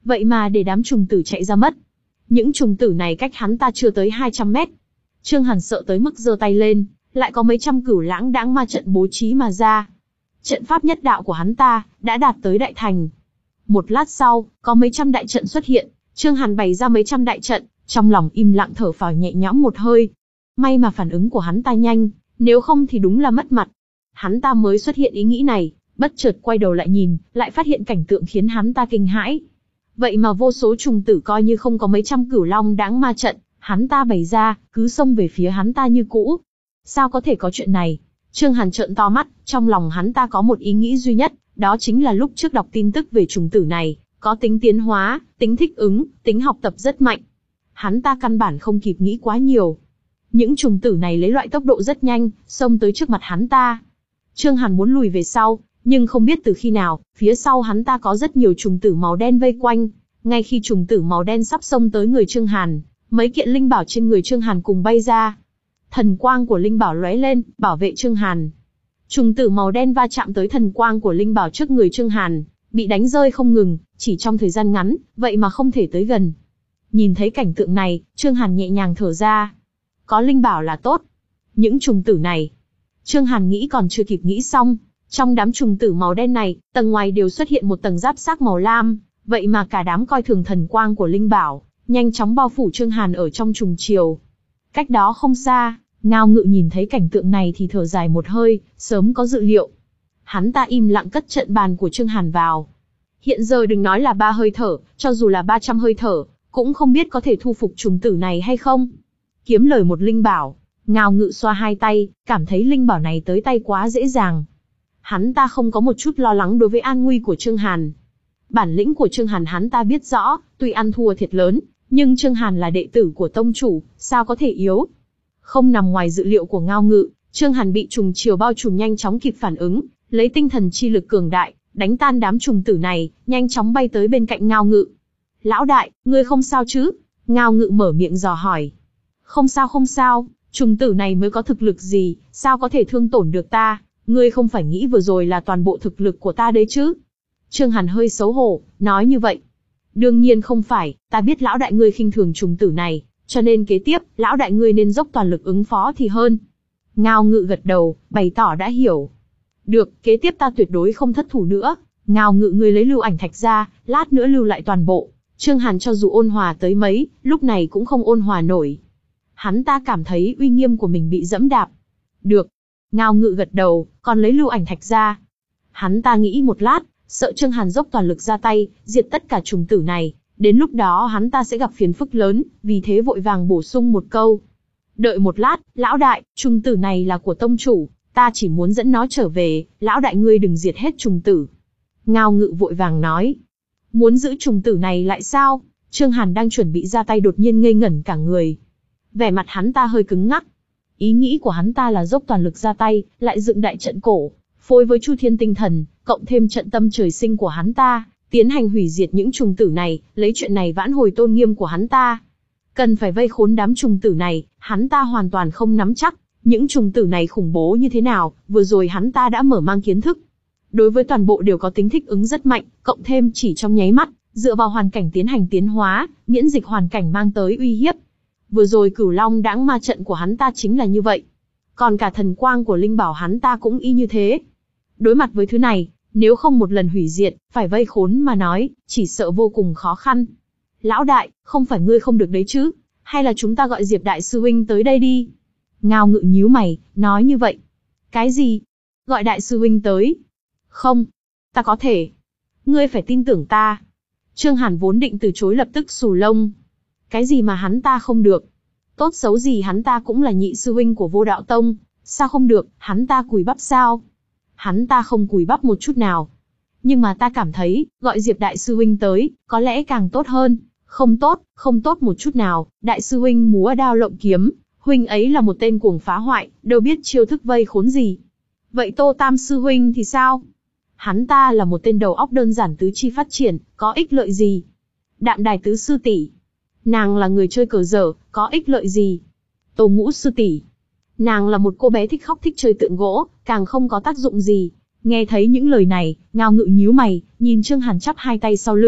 vậy mà để đám trùng tử chạy ra mất. Những trùng tử này cách hắn ta chưa tới hai trăm mét. Trương Hàn sợ tới mức giơ tay lên, lại có mấy trăm cửu lãng đãng ma trận bố trí mà ra. Trận pháp nhất đạo của hắn ta đã đạt tới đại thành. Một lát sau, có mấy trăm đại trận xuất hiện, Trương Hàn bày ra mấy trăm đại trận, trong lòng im lặng thở phào nhẹ nhõm một hơi. May mà phản ứng của hắn ta nhanh, nếu không thì đúng là mất mặt. Hắn ta mới xuất hiện ý nghĩ này, bất chợt quay đầu lại nhìn, lại phát hiện cảnh tượng khiến hắn ta kinh hãi. Vậy mà vô số trùng tử coi như không có mấy trăm cửu long đãng ma trận, hắn ta bày ra, cứ xông về phía hắn ta như cũ. Sao có thể có chuyện này? Trương Hàn trợn to mắt, trong lòng hắn ta có một ý nghĩ duy nhất, đó chính là lúc trước đọc tin tức về trùng tử này, có tính tiến hóa, tính thích ứng, tính học tập rất mạnh. Hắn ta căn bản không kịp nghĩ quá nhiều. Những trùng tử này lấy loại tốc độ rất nhanh, xông tới trước mặt hắn ta. Trương Hàn muốn lùi về sau, nhưng không biết từ khi nào, phía sau hắn ta có rất nhiều trùng tử màu đen vây quanh. Ngay khi trùng tử màu đen sắp xông tới người Trương Hàn, mấy kiện linh bảo trên người Trương Hàn cùng bay ra. Thần quang của linh bảo lóe lên, bảo vệ Trương Hàn. Trùng tử màu đen va chạm tới thần quang của linh bảo trước người Trương Hàn, bị đánh rơi không ngừng, chỉ trong thời gian ngắn, vậy mà không thể tới gần. Nhìn thấy cảnh tượng này, Trương Hàn nhẹ nhàng thở ra. Có linh bảo là tốt. Những trùng tử này, Trương Hàn nghĩ còn chưa kịp nghĩ xong, trong đám trùng tử màu đen này, tầng ngoài đều xuất hiện một tầng giáp xác màu lam, vậy mà cả đám coi thường thần quang của linh bảo, nhanh chóng bao phủ Trương Hàn ở trong trùng chiều. Cách đó không xa, Ngao Ngự nhìn thấy cảnh tượng này thì thở dài một hơi, sớm có dự liệu. Hắn ta im lặng cất trận bàn của Trương Hàn vào. Hiện giờ đừng nói là ba hơi thở, cho dù là ba trăm hơi thở, cũng không biết có thể thu phục trùng tử này hay không. Kiếm lời một linh bảo, Ngao Ngự xoa hai tay, cảm thấy linh bảo này tới tay quá dễ dàng. Hắn ta không có một chút lo lắng đối với an nguy của Trương Hàn. Bản lĩnh của Trương Hàn hắn ta biết rõ, tuy ăn thua thiệt lớn, nhưng Trương Hàn là đệ tử của tông chủ, sao có thể yếu. Không nằm ngoài dự liệu của Ngao Ngự, Trương Hàn bị trùng chiều bao trùm nhanh chóng kịp phản ứng, lấy tinh thần chi lực cường đại, đánh tan đám trùng tử này, nhanh chóng bay tới bên cạnh Ngao Ngự. Lão đại, ngươi không sao chứ? Ngao Ngự mở miệng dò hỏi. Không sao không sao, trùng tử này mới có thực lực gì, sao có thể thương tổn được ta? Ngươi không phải nghĩ vừa rồi là toàn bộ thực lực của ta đấy chứ? Trương Hàn hơi xấu hổ, nói như vậy. Đương nhiên không phải, ta biết lão đại ngươi khinh thường trùng tử này, cho nên kế tiếp, lão đại ngươi nên dốc toàn lực ứng phó thì hơn. Ngao Ngự gật đầu, bày tỏ đã hiểu. Được, kế tiếp ta tuyệt đối không thất thủ nữa. Ngao Ngự ngươi lấy lưu ảnh thạch ra, lát nữa lưu lại toàn bộ. Trương Hàn cho dù ôn hòa tới mấy, lúc này cũng không ôn hòa nổi. Hắn ta cảm thấy uy nghiêm của mình bị dẫm đạp. Được. Ngao Ngự gật đầu, còn lấy lưu ảnh thạch ra. Hắn ta nghĩ một lát, sợ Trương Hàn dốc toàn lực ra tay, diệt tất cả trùng tử này. Đến lúc đó hắn ta sẽ gặp phiền phức lớn, vì thế vội vàng bổ sung một câu. Đợi một lát, lão đại, trùng tử này là của tông chủ, ta chỉ muốn dẫn nó trở về, lão đại ngươi đừng diệt hết trùng tử. Ngao Ngự vội vàng nói. Muốn giữ trùng tử này lại sao? Trương Hàn đang chuẩn bị ra tay đột nhiên ngây ngẩn cả người. Vẻ mặt hắn ta hơi cứng ngắc. Ý nghĩ của hắn ta là dốc toàn lực ra tay, lại dựng đại trận cổ, phối với Chu Thiên Tinh Thần, cộng thêm trận tâm trời sinh của hắn ta, tiến hành hủy diệt những trùng tử này, lấy chuyện này vãn hồi tôn nghiêm của hắn ta. Cần phải vây khốn đám trùng tử này, hắn ta hoàn toàn không nắm chắc, những trùng tử này khủng bố như thế nào, vừa rồi hắn ta đã mở mang kiến thức. Đối với toàn bộ đều có tính thích ứng rất mạnh, cộng thêm chỉ trong nháy mắt, dựa vào hoàn cảnh tiến hành tiến hóa, miễn dịch hoàn cảnh mang tới uy hiếp. Vừa rồi Cửu Long đãng ma trận của hắn ta chính là như vậy. Còn cả thần quang của linh bảo hắn ta cũng y như thế. Đối mặt với thứ này, nếu không một lần hủy diệt, phải vây khốn mà nói, chỉ sợ vô cùng khó khăn. Lão đại, không phải ngươi không được đấy chứ? Hay là chúng ta gọi Diệp đại sư huynh tới đây đi? Ngao Ngự nhíu mày, nói như vậy. Cái gì? Gọi đại sư huynh tới? Không, ta có thể. Ngươi phải tin tưởng ta. Trương Hàn vốn định từ chối lập tức xù lông. Cái gì mà hắn ta không được? Tốt xấu gì hắn ta cũng là nhị sư huynh của Vô Đạo Tông, sao không được, hắn ta cùi bắp sao? Hắn ta không cùi bắp một chút nào. Nhưng mà ta cảm thấy, gọi Diệp đại sư huynh tới, có lẽ càng tốt hơn. Không tốt, không tốt một chút nào, đại sư huynh múa đao lộng kiếm, huynh ấy là một tên cuồng phá hoại, đâu biết chiêu thức vây khốn gì. Vậy Tô Tam sư huynh thì sao? Hắn ta là một tên đầu óc đơn giản tứ chi phát triển, có ích lợi gì? Đạm Đài tứ sư tỷ, nàng là người chơi cờ dở, có ích lợi gì? Tô Ngũ sư tỷ, nàng là một cô bé thích khóc thích chơi tượng gỗ, càng không có tác dụng gì. Nghe thấy những lời này, Ngao Ngự nhíu mày, nhìn Trương Hàn chắp hai tay sau lưng,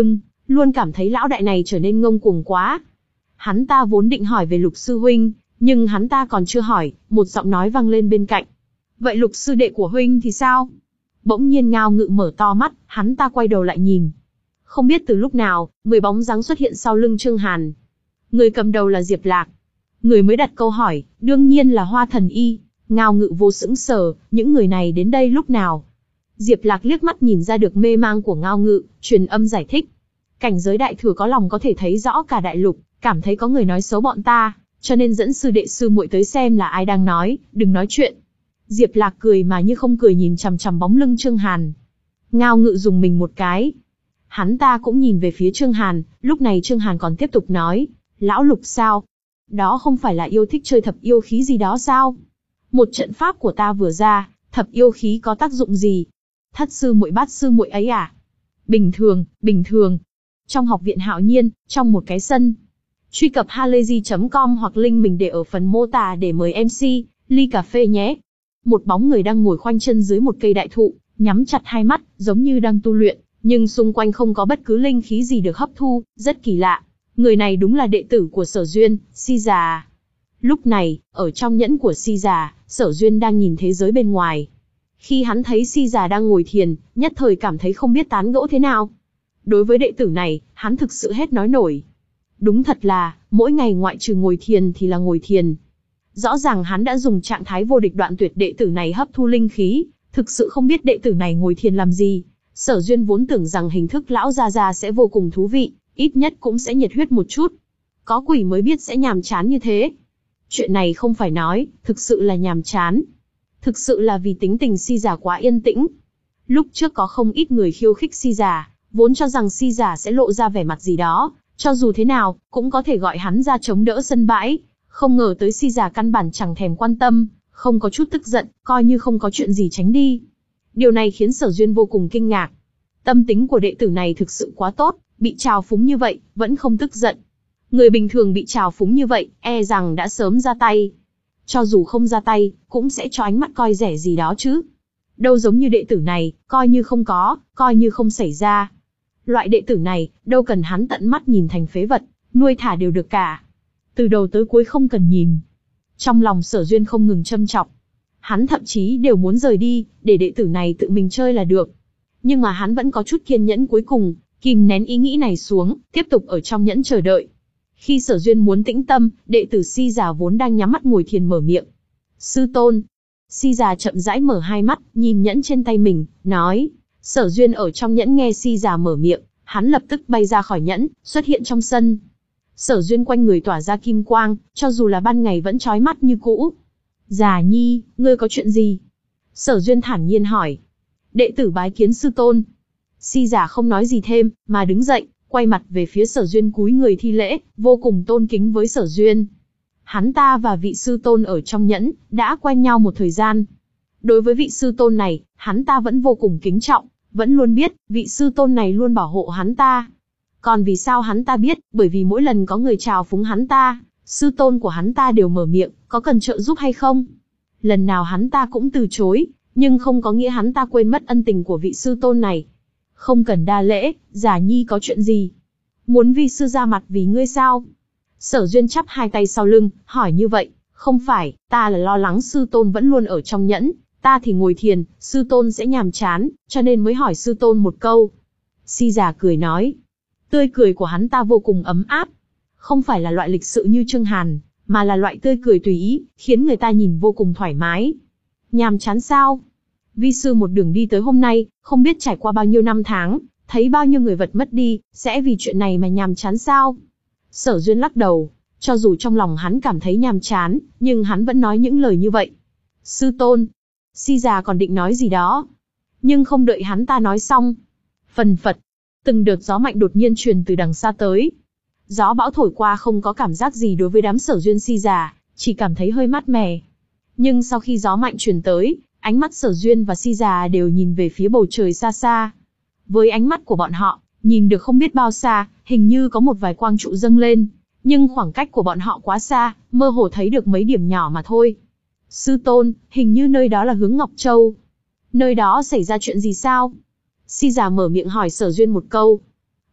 luôn cảm thấy lão đại này trở nên ngông cuồng quá. Hắn ta vốn định hỏi về Lục sư huynh, nhưng hắn ta còn chưa hỏi, một giọng nói vang lên bên cạnh. Vậy Lục sư đệ của huynh thì sao? Bỗng nhiên Ngao Ngự mở to mắt, hắn ta quay đầu lại nhìn. Không biết từ lúc nào, mười bóng dáng xuất hiện sau lưng Trương Hàn. Người cầm đầu là Diệp Lạc. Người mới đặt câu hỏi, đương nhiên là Hoa Thần Y. Ngao Ngự vô sững sờ, những người này đến đây lúc nào? Diệp Lạc liếc mắt nhìn ra được mê mang của Ngao Ngự, truyền âm giải thích. Cảnh giới đại thừa có lòng có thể thấy rõ cả đại lục, cảm thấy có người nói xấu bọn ta, cho nên dẫn sư đệ sư muội tới xem là ai đang nói, đừng nói chuyện. Diệp Lạc cười mà như không cười nhìn chằm chằm bóng lưng Trương Hàn. Ngao Ngự dùng mình một cái. Hắn ta cũng nhìn về phía Trương Hàn, lúc này Trương Hàn còn tiếp tục nói, lão Lục sao? Đó không phải là yêu thích chơi thập yêu khí gì đó sao? Một trận pháp của ta vừa ra, thập yêu khí có tác dụng gì? Thất sư muội bát sư muội ấy à? Bình thường, bình thường. Trong học viện Hạo Nhiên, trong một cái sân. Truy cập halayzi chấm com hoặc link mình để ở phần mô tả để mời em xê, ly cà phê nhé. Một bóng người đang ngồi khoanh chân dưới một cây đại thụ, nhắm chặt hai mắt, giống như đang tu luyện, nhưng xung quanh không có bất cứ linh khí gì được hấp thu, rất kỳ lạ. Người này đúng là đệ tử của Sở Duyên, Si Già. Lúc này, ở trong nhẫn của Si Già, Sở Duyên đang nhìn thế giới bên ngoài. Khi hắn thấy Si Già đang ngồi thiền, nhất thời cảm thấy không biết tán gẫu thế nào. Đối với đệ tử này, hắn thực sự hết nói nổi. Đúng thật là, mỗi ngày ngoại trừ ngồi thiền thì là ngồi thiền. Rõ ràng hắn đã dùng trạng thái vô địch đoạn tuyệt đệ tử này hấp thu linh khí, thực sự không biết đệ tử này ngồi thiền làm gì. Sở Duyên vốn tưởng rằng hình thức lão gia gia sẽ vô cùng thú vị, ít nhất cũng sẽ nhiệt huyết một chút. Có quỷ mới biết sẽ nhàm chán như thế. Chuyện này không phải nói, thực sự là nhàm chán. Thực sự là vì tính tình Si Già quá yên tĩnh. Lúc trước có không ít người khiêu khích Si Già, vốn cho rằng Si Già sẽ lộ ra vẻ mặt gì đó, cho dù thế nào, cũng có thể gọi hắn ra chống đỡ sân bãi. Không ngờ tới Si Già căn bản chẳng thèm quan tâm, không có chút tức giận, coi như không có chuyện gì tránh đi. Điều này khiến Sở Duyên vô cùng kinh ngạc. Tâm tính của đệ tử này thực sự quá tốt, bị trào phúng như vậy, vẫn không tức giận. Người bình thường bị trào phúng như vậy, e rằng đã sớm ra tay. Cho dù không ra tay, cũng sẽ cho ánh mắt coi rẻ gì đó chứ. Đâu giống như đệ tử này, coi như không có, coi như không xảy ra. Loại đệ tử này, đâu cần hắn tận mắt nhìn thành phế vật, nuôi thả đều được cả. Từ đầu tới cuối không cần nhìn. Trong lòng Sở Duyên không ngừng châm chọc. Hắn thậm chí đều muốn rời đi, để đệ tử này tự mình chơi là được. Nhưng mà hắn vẫn có chút kiên nhẫn cuối cùng, kìm nén ý nghĩ này xuống, tiếp tục ở trong nhẫn chờ đợi. Khi Sở Duyên muốn tĩnh tâm, đệ tử Si Già vốn đang nhắm mắt ngồi thiền mở miệng. Sư tôn. Si Già chậm rãi mở hai mắt, nhìn nhẫn trên tay mình, nói. Sở Duyên ở trong nhẫn nghe Si Già mở miệng, hắn lập tức bay ra khỏi nhẫn, xuất hiện trong sân. Sở Duyên quanh người tỏa ra kim quang, cho dù là ban ngày vẫn chói mắt như cũ. Già nhi, ngươi có chuyện gì? Sở Duyên thản nhiên hỏi. Đệ tử bái kiến sư tôn. Si Già không nói gì thêm, mà đứng dậy, quay mặt về phía Sở Duyên cúi người thi lễ, vô cùng tôn kính với Sở Duyên. Hắn ta và vị sư tôn ở trong nhẫn, đã quen nhau một thời gian. Đối với vị sư tôn này, hắn ta vẫn vô cùng kính trọng, vẫn luôn biết, vị sư tôn này luôn bảo hộ hắn ta. Còn vì sao hắn ta biết, bởi vì mỗi lần có người chào phúng hắn ta, sư tôn của hắn ta đều mở miệng, có cần trợ giúp hay không? Lần nào hắn ta cũng từ chối, nhưng không có nghĩa hắn ta quên mất ân tình của vị sư tôn này. Không cần đa lễ, Già nhi có chuyện gì? Muốn vi sư ra mặt vì ngươi sao? Sở Duyên chắp hai tay sau lưng, hỏi như vậy, không phải, ta là lo lắng sư tôn vẫn luôn ở trong nhẫn, ta thì ngồi thiền, sư tôn sẽ nhàm chán, cho nên mới hỏi sư tôn một câu. Si Già cười nói, tươi cười của hắn ta vô cùng ấm áp, không phải là loại lịch sự như Trương Hàn, mà là loại tươi cười tùy ý, khiến người ta nhìn vô cùng thoải mái. Nhàm chán sao? Vi sư một đường đi tới hôm nay, không biết trải qua bao nhiêu năm tháng, thấy bao nhiêu người vật mất đi, sẽ vì chuyện này mà nhàm chán sao? Sở Duyên lắc đầu, cho dù trong lòng hắn cảm thấy nhàm chán, nhưng hắn vẫn nói những lời như vậy. Sư tôn. Si Già còn định nói gì đó, nhưng không đợi hắn ta nói xong. Phần phật, từng đợt gió mạnh đột nhiên truyền từ đằng xa tới. Gió bão thổi qua không có cảm giác gì đối với đám Sở Duyên Si Già, chỉ cảm thấy hơi mát mẻ. Nhưng sau khi gió mạnh truyền tới, ánh mắt Sở Duyên và Si Già đều nhìn về phía bầu trời xa xa. Với ánh mắt của bọn họ, nhìn được không biết bao xa, hình như có một vài quang trụ dâng lên, nhưng khoảng cách của bọn họ quá xa, mơ hồ thấy được mấy điểm nhỏ mà thôi. Sư tôn, hình như nơi đó là hướng Ngọc Châu. Nơi đó xảy ra chuyện gì sao? Si Già mở miệng hỏi Sở Duyên một câu.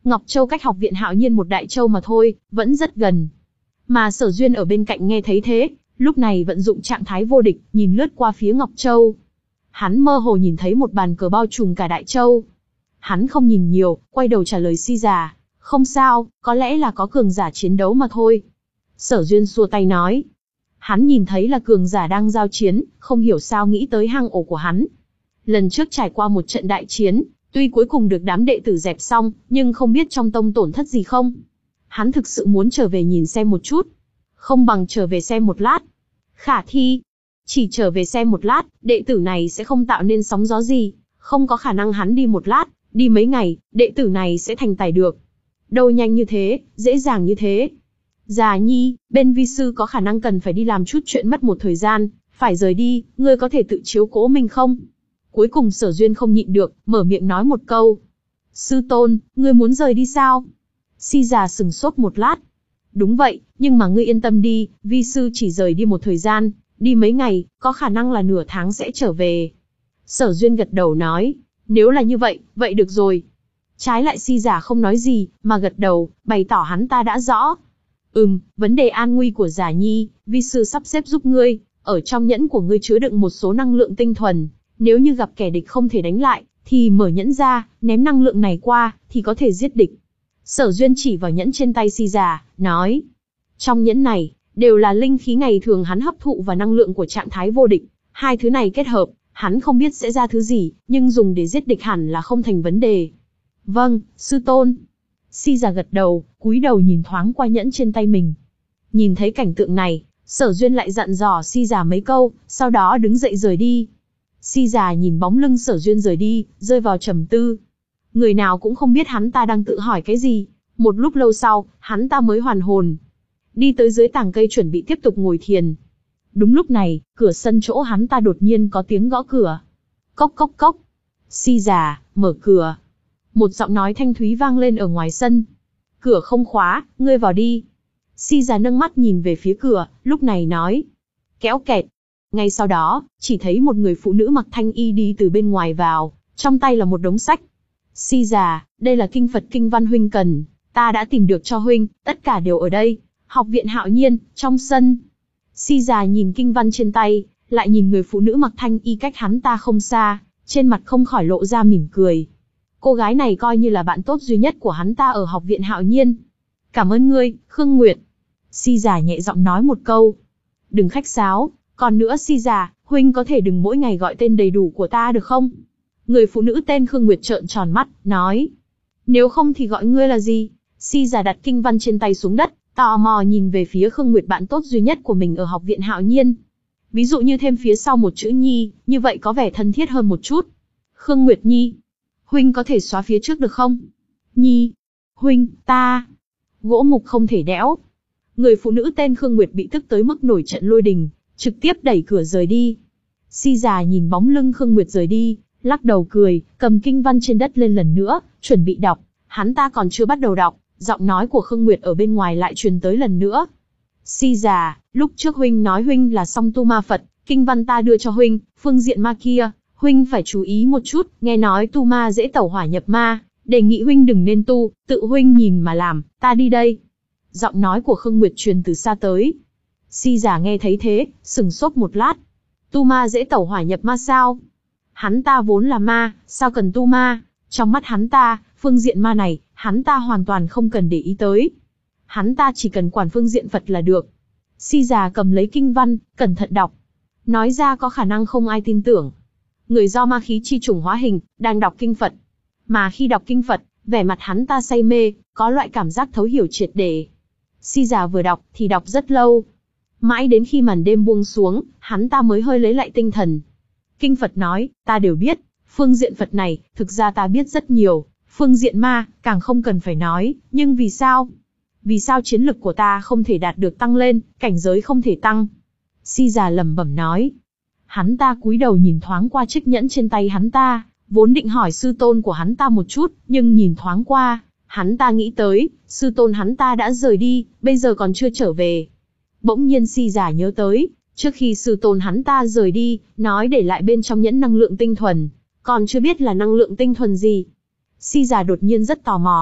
Ngọc Châu cách học viện Hạo Nhiên một đại châu mà thôi, vẫn rất gần. Mà Sở Duyên ở bên cạnh nghe thấy thế, lúc này vận dụng trạng thái vô địch, nhìn lướt qua phía Ngọc Châu. Hắn mơ hồ nhìn thấy một bàn cờ bao trùm cả đại châu. Hắn không nhìn nhiều, quay đầu trả lời Si già, không sao, có lẽ là có cường giả chiến đấu mà thôi. Sở Duyên xua tay nói. Hắn nhìn thấy là cường giả đang giao chiến, không hiểu sao nghĩ tới hang ổ của hắn. Lần trước trải qua một trận đại chiến, tuy cuối cùng được đám đệ tử dẹp xong, nhưng không biết trong tông tổn thất gì không. Hắn thực sự muốn trở về nhìn xem một chút. Không bằng trở về xem một lát. Khả thi. Chỉ trở về xem một lát, đệ tử này sẽ không tạo nên sóng gió gì. Không có khả năng hắn đi một lát, đi mấy ngày, đệ tử này sẽ thành tài được. Đâu nhanh như thế, dễ dàng như thế. Già nhi, bên vi sư có khả năng cần phải đi làm chút chuyện mất một thời gian, phải rời đi, ngươi có thể tự chiếu cố mình không? Cuối cùng Sở Duyên không nhịn được, mở miệng nói một câu. Sư tôn, ngươi muốn rời đi sao? Si già sừng sốt một lát. Đúng vậy, nhưng mà ngươi yên tâm đi, vi sư chỉ rời đi một thời gian, đi mấy ngày, có khả năng là nửa tháng sẽ trở về. Sở Duyên gật đầu nói, nếu là như vậy, vậy được rồi. Trái lại Si già không nói gì, mà gật đầu, bày tỏ hắn ta đã rõ. Ừm, vấn đề an nguy của Già Nhi, vi sư sắp xếp giúp ngươi, ở trong nhẫn của ngươi chứa đựng một số năng lượng tinh thuần, nếu như gặp kẻ địch không thể đánh lại, thì mở nhẫn ra, ném năng lượng này qua, thì có thể giết địch. Sở Duyên chỉ vào nhẫn trên tay Si già, nói, trong nhẫn này, đều là linh khí ngày thường hắn hấp thụ và năng lượng của trạng thái vô địch, hai thứ này kết hợp, hắn không biết sẽ ra thứ gì, nhưng dùng để giết địch hẳn là không thành vấn đề. Vâng, sư tôn. Si già gật đầu, cúi đầu nhìn thoáng qua nhẫn trên tay mình. Nhìn thấy cảnh tượng này, Sở Duyên lại dặn dò Si già mấy câu, sau đó đứng dậy rời đi. Si già nhìn bóng lưng Sở Duyên rời đi, rơi vào trầm tư. Người nào cũng không biết hắn ta đang tự hỏi cái gì. Một lúc lâu sau, hắn ta mới hoàn hồn. Đi tới dưới tàng cây chuẩn bị tiếp tục ngồi thiền. Đúng lúc này, cửa sân chỗ hắn ta đột nhiên có tiếng gõ cửa. Cốc cốc cốc. Si già, mở cửa. Một giọng nói thanh thúy vang lên ở ngoài sân. Cửa không khóa, ngươi vào đi. Si già nâng mắt nhìn về phía cửa, lúc này nói. Kéo kẹt. Ngay sau đó, chỉ thấy một người phụ nữ mặc thanh y đi từ bên ngoài vào, trong tay là một đống sách. Si già, đây là kinh Phật kinh văn huynh cần, ta đã tìm được cho huynh, tất cả đều ở đây. Học viện Hạo Nhiên, trong sân. Si già nhìn kinh văn trên tay, lại nhìn người phụ nữ mặc thanh y cách hắn ta không xa, trên mặt không khỏi lộ ra mỉm cười. Cô gái này coi như là bạn tốt duy nhất của hắn ta ở học viện Hạo Nhiên. Cảm ơn ngươi, Khương Nguyệt. Si già nhẹ giọng nói một câu. Đừng khách sáo, còn nữa Si già, huynh có thể đừng mỗi ngày gọi tên đầy đủ của ta được không? Người phụ nữ tên Khương Nguyệt trợn tròn mắt, nói. Nếu không thì gọi ngươi là gì? Si già đặt kinh văn trên tay xuống đất, tò mò nhìn về phía Khương Nguyệt bạn tốt duy nhất của mình ở học viện Hạo Nhiên. Ví dụ như thêm phía sau một chữ Nhi, như vậy có vẻ thân thiết hơn một chút. Khương Nguyệt Nhi. Huynh có thể xóa phía trước được không? Nhi. Huynh, ta. Gỗ mục không thể đẽo. Người phụ nữ tên Khương Nguyệt bị tức tới mức nổi trận lôi đình, trực tiếp đẩy cửa rời đi. Si già nhìn bóng lưng Khương Nguyệt rời đi, lắc đầu cười, cầm kinh văn trên đất lên lần nữa, chuẩn bị đọc. Hắn ta còn chưa bắt đầu đọc, giọng nói của Khương Nguyệt ở bên ngoài lại truyền tới lần nữa. Si già, lúc trước huynh nói huynh là song tu ma Phật, kinh văn ta đưa cho huynh, phương diện ma kia, huynh phải chú ý một chút, nghe nói tu ma dễ tẩu hỏa nhập ma, đề nghị huynh đừng nên tu, tự huynh nhìn mà làm, ta đi đây. Giọng nói của Khương Nguyệt truyền từ xa tới. Si già nghe thấy thế, sừng sốt một lát. Tu ma dễ tẩu hỏa nhập ma sao? Hắn ta vốn là ma, sao cần tu ma? Trong mắt hắn ta, phương diện ma này, hắn ta hoàn toàn không cần để ý tới. Hắn ta chỉ cần quản phương diện Phật là được. Si già cầm lấy kinh văn, cẩn thận đọc. Nói ra có khả năng không ai tin tưởng. Người do ma khí chi chủng hóa hình, đang đọc kinh Phật. Mà khi đọc kinh Phật, vẻ mặt hắn ta say mê, có loại cảm giác thấu hiểu triệt để. Si già vừa đọc, thì đọc rất lâu. Mãi đến khi màn đêm buông xuống, hắn ta mới hơi lấy lại tinh thần. Kinh Phật nói, ta đều biết, phương diện Phật này, thực ra ta biết rất nhiều, phương diện ma, càng không cần phải nói, nhưng vì sao? Vì sao chiến lực của ta không thể đạt được tăng lên, cảnh giới không thể tăng? Si già lẩm bẩm nói. Hắn ta cúi đầu nhìn thoáng qua chiếc nhẫn trên tay hắn ta, vốn định hỏi sư tôn của hắn ta một chút, nhưng nhìn thoáng qua, hắn ta nghĩ tới, sư tôn hắn ta đã rời đi, bây giờ còn chưa trở về. Bỗng nhiên Si già nhớ tới, trước khi sư tôn hắn ta rời đi, nói để lại bên trong nhẫn năng lượng tinh thuần, còn chưa biết là năng lượng tinh thuần gì. Si già đột nhiên rất tò mò,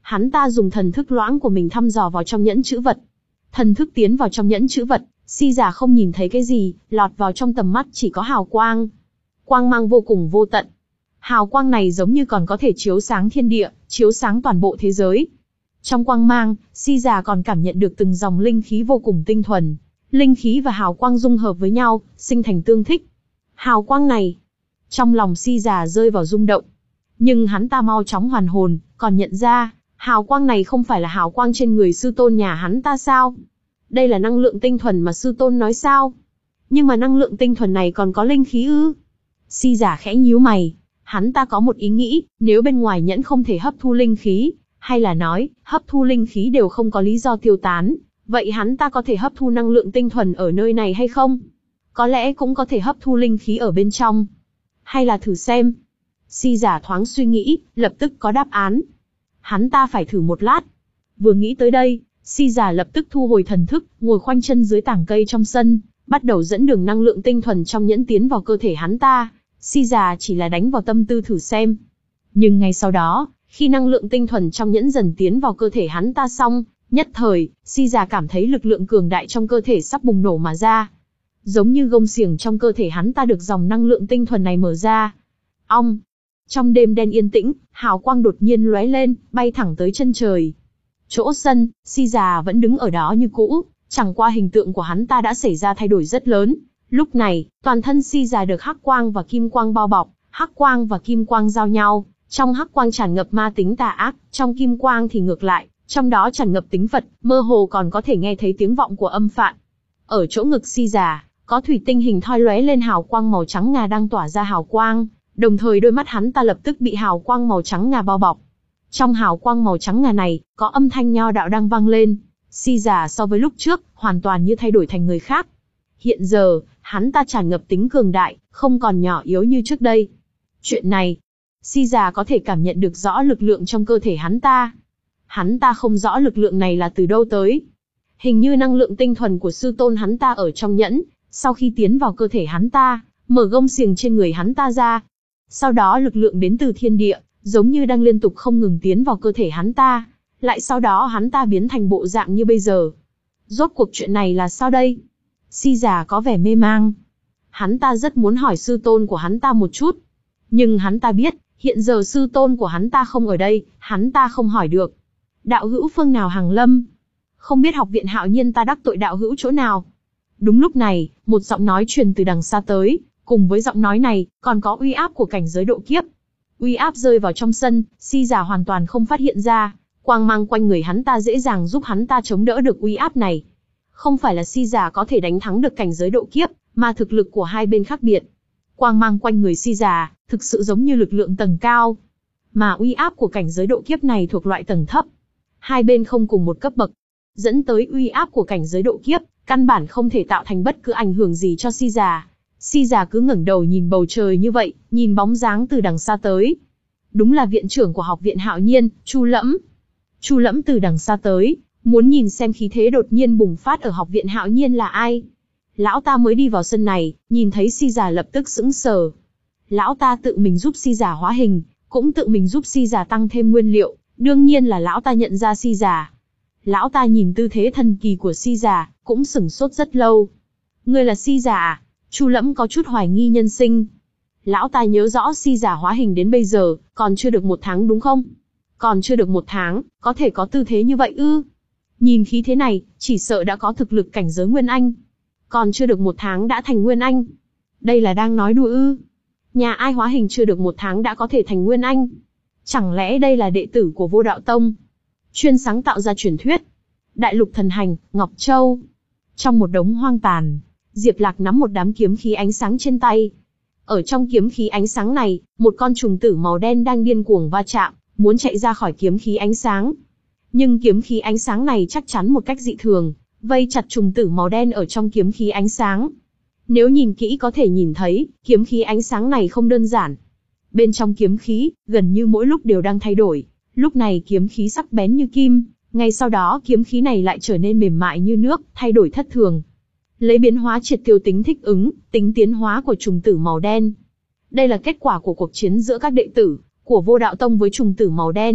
Hắn ta dùng thần thức loãng của mình thăm dò vào trong nhẫn chữ vật. Thần thức tiến vào trong nhẫn chữ vật, Si giả không nhìn thấy cái gì, lọt vào trong tầm mắt chỉ có hào quang. Quang mang vô cùng vô tận. Hào quang này giống như còn có thể chiếu sáng thiên địa, chiếu sáng toàn bộ thế giới. Trong quang mang, Si giả còn cảm nhận được từng dòng linh khí vô cùng tinh thuần. Linh khí và hào quang dung hợp với nhau, sinh thành tương thích. Hào quang này, trong lòng Si giả rơi vào rung động. Nhưng hắn ta mau chóng hoàn hồn, còn nhận ra, hào quang này không phải là hào quang trên người sư tôn nhà hắn ta sao? Đây là năng lượng tinh thuần mà sư tôn nói sao? Nhưng mà năng lượng tinh thuần này còn có linh khí ư? Si giả khẽ nhíu mày, hắn ta có một ý nghĩ, nếu bên ngoài nhẫn không thể hấp thu linh khí, hay là nói, hấp thu linh khí đều không có lý do tiêu tán, vậy hắn ta có thể hấp thu năng lượng tinh thuần ở nơi này hay không? Có lẽ cũng có thể hấp thu linh khí ở bên trong. Hay là thử xem? Si giả thoáng suy nghĩ, lập tức có đáp án. Hắn ta phải thử một lát. Vừa nghĩ tới đây, Si giả lập tức thu hồi thần thức, ngồi khoanh chân dưới tảng cây trong sân, bắt đầu dẫn đường năng lượng tinh thuần trong nhẫn tiến vào cơ thể hắn ta. Si giả chỉ là đánh vào tâm tư thử xem. Nhưng ngay sau đó, khi năng lượng tinh thuần trong nhẫn dần tiến vào cơ thể hắn ta xong, nhất thời, Si giả cảm thấy lực lượng cường đại trong cơ thể sắp bùng nổ mà ra. Giống như gông xiềng trong cơ thể hắn ta được dòng năng lượng tinh thuần này mở ra. Ong! Trong đêm đen yên tĩnh, hào quang đột nhiên lóe lên, bay thẳng tới chân trời. Chỗ sân, Si già vẫn đứng ở đó như cũ, chẳng qua hình tượng của hắn ta đã xảy ra thay đổi rất lớn. Lúc này, toàn thân Si già được hắc quang và kim quang bao bọc, hắc quang và kim quang giao nhau, trong hắc quang tràn ngập ma tính tà ác, trong kim quang thì ngược lại, trong đó tràn ngập tính Phật, mơ hồ còn có thể nghe thấy tiếng vọng của âm phạn. Ở chỗ ngực Si già, có thủy tinh hình thoi lóe lên hào quang màu trắng ngà đang tỏa ra hào quang, đồng thời đôi mắt hắn ta lập tức bị hào quang màu trắng ngà bao bọc. Trong hào quang màu trắng ngà này, có âm thanh nho đạo đang vang lên. Si già so với lúc trước, hoàn toàn như thay đổi thành người khác. Hiện giờ, hắn ta tràn ngập tính cường đại, không còn nhỏ yếu như trước đây. Chuyện này, Si già có thể cảm nhận được rõ lực lượng trong cơ thể hắn ta. Hắn ta không rõ lực lượng này là từ đâu tới. Hình như năng lượng tinh thuần của sư tôn hắn ta ở trong nhẫn, sau khi tiến vào cơ thể hắn ta, mở gông xiềng trên người hắn ta ra. Sau đó lực lượng đến từ thiên địa, giống như đang liên tục không ngừng tiến vào cơ thể hắn ta. Lại sau đó hắn ta biến thành bộ dạng như bây giờ. Rốt cuộc chuyện này là sao đây? Si già có vẻ mê mang. Hắn ta rất muốn hỏi sư tôn của hắn ta một chút. Nhưng hắn ta biết, hiện giờ sư tôn của hắn ta không ở đây, hắn ta không hỏi được. Đạo hữu phương nào hàng lâm? Không biết học viện Hạo Nhiên ta đắc tội đạo hữu chỗ nào? Đúng lúc này, một giọng nói truyền từ đằng xa tới, cùng với giọng nói này, còn có uy áp của cảnh giới độ kiếp. Uy áp rơi vào trong sân, Si già hoàn toàn không phát hiện ra, quang mang quanh người hắn ta dễ dàng giúp hắn ta chống đỡ được uy áp này. Không phải là Si già có thể đánh thắng được cảnh giới độ kiếp, mà thực lực của hai bên khác biệt. Quang mang quanh người Si già, thực sự giống như lực lượng tầng cao. Mà uy áp của cảnh giới độ kiếp này thuộc loại tầng thấp. Hai bên không cùng một cấp bậc, dẫn tới uy áp của cảnh giới độ kiếp, căn bản không thể tạo thành bất cứ ảnh hưởng gì cho Si già. Si già cứ ngẩng đầu nhìn bầu trời như vậy, nhìn bóng dáng từ đằng xa tới. Đúng là viện trưởng của học viện Hạo Nhiên, Chu Lẫm. Chu Lẫm từ đằng xa tới, muốn nhìn xem khí thế đột nhiên bùng phát ở học viện Hạo Nhiên là ai. Lão ta mới đi vào sân này, nhìn thấy Si già lập tức sững sờ. Lão ta tự mình giúp Si già hóa hình, cũng tự mình giúp Si già tăng thêm nguyên liệu, đương nhiên là lão ta nhận ra Si già. Lão ta nhìn tư thế thần kỳ của Si già, cũng sửng sốt rất lâu. Ngươi là Si già à? Chu Lẫm có chút hoài nghi nhân sinh. Lão ta nhớ rõ Si già hóa hình đến bây giờ, còn chưa được một tháng đúng không? Còn chưa được một tháng, có thể có tư thế như vậy ư? Nhìn khí thế này, chỉ sợ đã có thực lực cảnh giới Nguyên Anh. Còn chưa được một tháng đã thành Nguyên Anh. Đây là đang nói đùa ư? Nhà ai hóa hình chưa được một tháng đã có thể thành Nguyên Anh? Chẳng lẽ đây là đệ tử của Vô Đạo Tông? Chuyên sáng tạo ra truyền thuyết. Đại lục thần hành, Ngọc Châu. Trong một đống hoang tàn, Diệp Lạc nắm một đám kiếm khí ánh sáng trên tay. Ở trong kiếm khí ánh sáng này, một con trùng tử màu đen đang điên cuồng va chạm, muốn chạy ra khỏi kiếm khí ánh sáng. Nhưng kiếm khí ánh sáng này chắc chắn một cách dị thường, vây chặt trùng tử màu đen ở trong kiếm khí ánh sáng. Nếu nhìn kỹ có thể nhìn thấy, kiếm khí ánh sáng này không đơn giản. Bên trong kiếm khí, gần như mỗi lúc đều đang thay đổi. Lúc này kiếm khí sắc bén như kim, ngay sau đó kiếm khí này lại trở nên mềm mại như nước, thay đổi thất thường. Lấy biến hóa triệt tiêu tính thích ứng, tính tiến hóa của trùng tử màu đen. Đây là kết quả của cuộc chiến giữa các đệ tử của Vô Đạo Tông với trùng tử màu đen,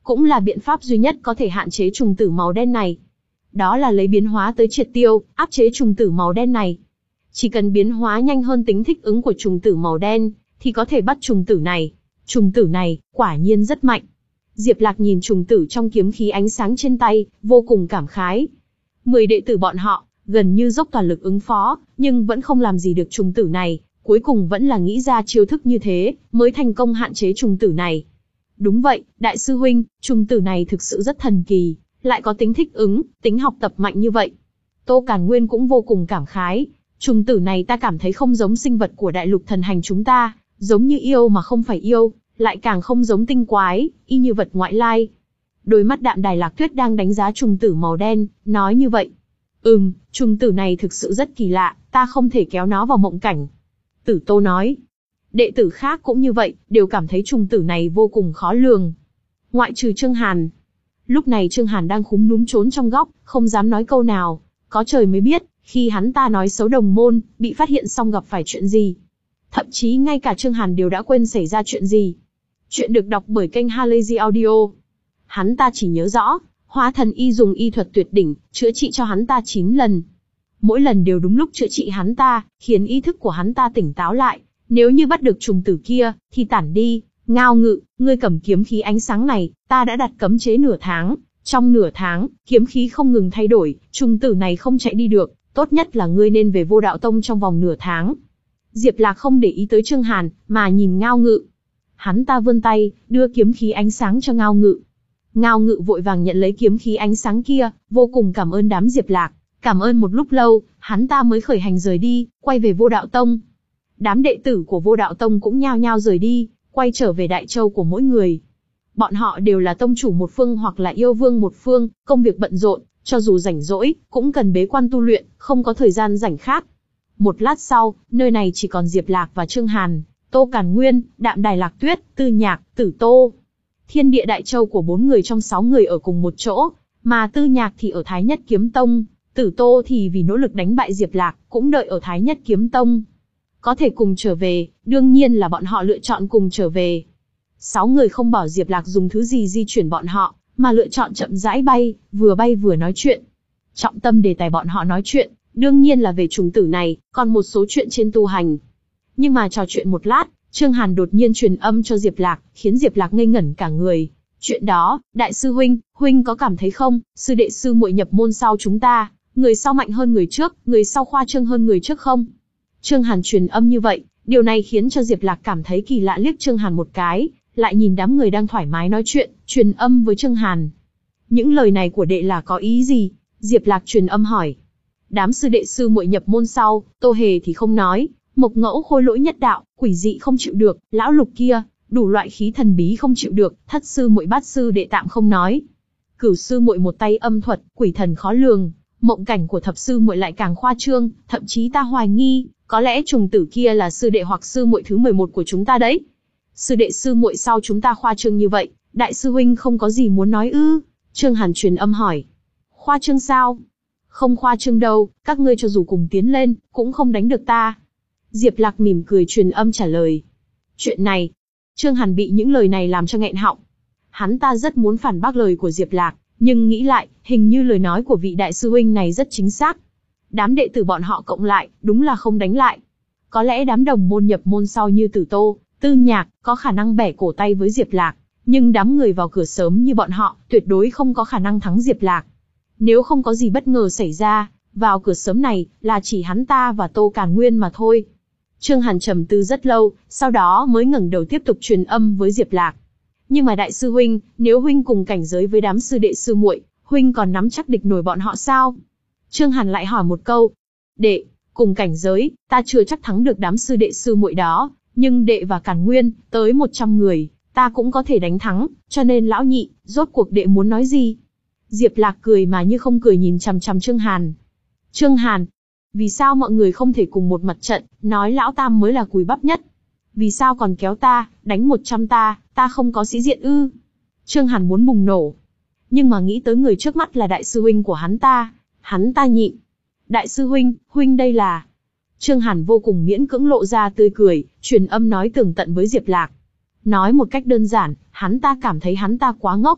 cũng là biện pháp duy nhất có thể hạn chế trùng tử màu đen này. Đó là lấy biến hóa tới triệt tiêu, áp chế trùng tử màu đen này. Chỉ cần biến hóa nhanh hơn tính thích ứng của trùng tử màu đen, thì có thể bắt trùng tử này. Trùng tử này, quả nhiên rất mạnh. Diệp Lạc nhìn trùng tử trong kiếm khí ánh sáng trên tay, vô cùng cảm khái. Mười đệ tử bọn họ, gần như dốc toàn lực ứng phó, nhưng vẫn không làm gì được trùng tử này, cuối cùng vẫn là nghĩ ra chiêu thức như thế, mới thành công hạn chế trùng tử này. Đúng vậy, đại sư huynh, trùng tử này thực sự rất thần kỳ, lại có tính thích ứng, tính học tập mạnh như vậy. Tô Càn Nguyên cũng vô cùng cảm khái, trùng tử này ta cảm thấy không giống sinh vật của đại lục thần hành chúng ta, giống như yêu mà không phải yêu, lại càng không giống tinh quái, y như vật ngoại lai. Đôi mắt Đạm Đài Lạc Tuyết đang đánh giá trùng tử màu đen, nói như vậy. Ừm, trùng tử này thực sự rất kỳ lạ, ta không thể kéo nó vào mộng cảnh. Tử Tô nói. Đệ tử khác cũng như vậy, đều cảm thấy trùng tử này vô cùng khó lường. Ngoại trừ Trương Hàn. Lúc này Trương Hàn đang khúm núm trốn trong góc, không dám nói câu nào. Có trời mới biết, khi hắn ta nói xấu đồng môn, bị phát hiện xong gặp phải chuyện gì. Thậm chí ngay cả Trương Hàn đều đã quên xảy ra chuyện gì. Chuyện được đọc bởi kênh Halazy Audio. Hắn ta chỉ nhớ rõ, Hóa Thần Y dùng y thuật tuyệt đỉnh, chữa trị cho hắn ta chín lần. Mỗi lần đều đúng lúc chữa trị hắn ta, khiến ý thức của hắn ta tỉnh táo lại. Nếu như bắt được trùng tử kia, thì tản đi. Ngao Ngự, ngươi cầm kiếm khí ánh sáng này, ta đã đặt cấm chế nửa tháng. Trong nửa tháng, kiếm khí không ngừng thay đổi, trùng tử này không chạy đi được. Tốt nhất là ngươi nên về Vô Đạo Tông trong vòng nửa tháng. Diệp Lạc không để ý tới Trương Hàn, mà nhìn Ngao Ngự. Hắn ta vươn tay, đưa kiếm khí ánh sáng cho Ngao Ngự. Ngao Ngự vội vàng nhận lấy kiếm khí ánh sáng kia, vô cùng cảm ơn đám Diệp Lạc. Cảm ơn một lúc lâu, hắn ta mới khởi hành rời đi, quay về Vô Đạo Tông. Đám đệ tử của Vô Đạo Tông cũng nhao nhao rời đi, quay trở về Đại Châu của mỗi người. Bọn họ đều là tông chủ một phương hoặc là yêu vương một phương, công việc bận rộn, cho dù rảnh rỗi, cũng cần bế quan tu luyện, không có thời gian rảnh khác. Một lát sau, nơi này chỉ còn Diệp Lạc và Trương Hàn, Tô Càn Nguyên, Đạm Đài Lạc Tuyết, Tư Nhạc, Tử Tô. Thiên địa Đại Châu của bốn người trong sáu người ở cùng một chỗ, mà Tư Nhạc thì ở Thái Nhất Kiếm Tông, Tử Tô thì vì nỗ lực đánh bại Diệp Lạc, cũng đợi ở Thái Nhất Kiếm Tông. Có thể cùng trở về, đương nhiên là bọn họ lựa chọn cùng trở về. Sáu người không bảo Diệp Lạc dùng thứ gì di chuyển bọn họ, mà lựa chọn chậm rãi bay, vừa bay vừa nói chuyện. Trọng tâm đề tài bọn họ nói chuyện, đương nhiên là về trùng tử này, còn một số chuyện trên tu hành. Nhưng mà trò chuyện một lát, Trương Hàn đột nhiên truyền âm cho Diệp Lạc, khiến Diệp Lạc ngây ngẩn cả người. Chuyện đó, đại sư huynh, huynh có cảm thấy không, sư đệ sư muội nhập môn sau chúng ta, người sau mạnh hơn người trước, người sau khoa trương hơn người trước không? Trương Hàn truyền âm như vậy, điều này khiến cho Diệp Lạc cảm thấy kỳ lạ, liếc Trương Hàn một cái, lại nhìn đám người đang thoải mái nói chuyện, truyền âm với Trương Hàn. Những lời này của đệ là có ý gì? Diệp Lạc truyền âm hỏi. Đám sư đệ sư muội nhập môn sau, Tô Hề thì không nói, Mộc Ngẫu khôi lỗi nhất đạo, quỷ dị không chịu được, lão Lục kia, đủ loại khí thần bí không chịu được, thất sư muội bát sư đệ tạm không nói. Cửu sư muội một tay âm thuật, quỷ thần khó lường, mộng cảnh của thập sư muội lại càng khoa trương, thậm chí ta hoài nghi, có lẽ trùng tử kia là sư đệ hoặc sư muội thứ mười một của chúng ta đấy. Sư đệ sư muội sau chúng ta khoa trương như vậy, đại sư huynh không có gì muốn nói ư? Trương Hàn truyền âm hỏi. Khoa trương sao? Không khoa trương đâu, các ngươi cho dù cùng tiến lên, cũng không đánh được ta. Diệp Lạc mỉm cười truyền âm trả lời. Chuyện này, Trương Hàn bị những lời này làm cho nghẹn họng. Hắn ta rất muốn phản bác lời của Diệp Lạc, nhưng nghĩ lại, hình như lời nói của vị đại sư huynh này rất chính xác. Đám đệ tử bọn họ cộng lại, đúng là không đánh lại. Có lẽ đám đồng môn nhập môn sau như Tử Tô, Tư Nhạc, có khả năng bẻ cổ tay với Diệp Lạc, nhưng đám người vào cửa sớm như bọn họ, tuyệt đối không có khả năng thắng Diệp Lạc. Nếu không có gì bất ngờ xảy ra, vào cửa sớm này, là chỉ hắn ta và Tô Càn Nguyên mà thôi. Trương Hàn trầm tư rất lâu, sau đó mới ngẩng đầu tiếp tục truyền âm với Diệp Lạc. Nhưng mà đại sư huynh, nếu huynh cùng cảnh giới với đám sư đệ sư muội, huynh còn nắm chắc địch nổi bọn họ sao? Trương Hàn lại hỏi một câu. Đệ, cùng cảnh giới, ta chưa chắc thắng được đám sư đệ sư muội đó, nhưng đệ và Càn Nguyên, tới một trăm người, ta cũng có thể đánh thắng, cho nên lão nhị, rốt cuộc đệ muốn nói gì? Diệp Lạc cười mà như không cười nhìn chằm chằm Trương Hàn. Trương Hàn, vì sao mọi người không thể cùng một mặt trận, nói lão tam mới là cùi bắp nhất? Vì sao còn kéo ta, đánh một trăm ta, ta không có sĩ diện ư? Trương Hàn muốn bùng nổ. Nhưng mà nghĩ tới người trước mắt là đại sư huynh của hắn ta, hắn ta nhịn. Đại sư huynh, huynh đây là... Trương Hàn vô cùng miễn cưỡng lộ ra tươi cười, truyền âm nói tường tận với Diệp Lạc. Nói một cách đơn giản, hắn ta cảm thấy hắn ta quá ngốc.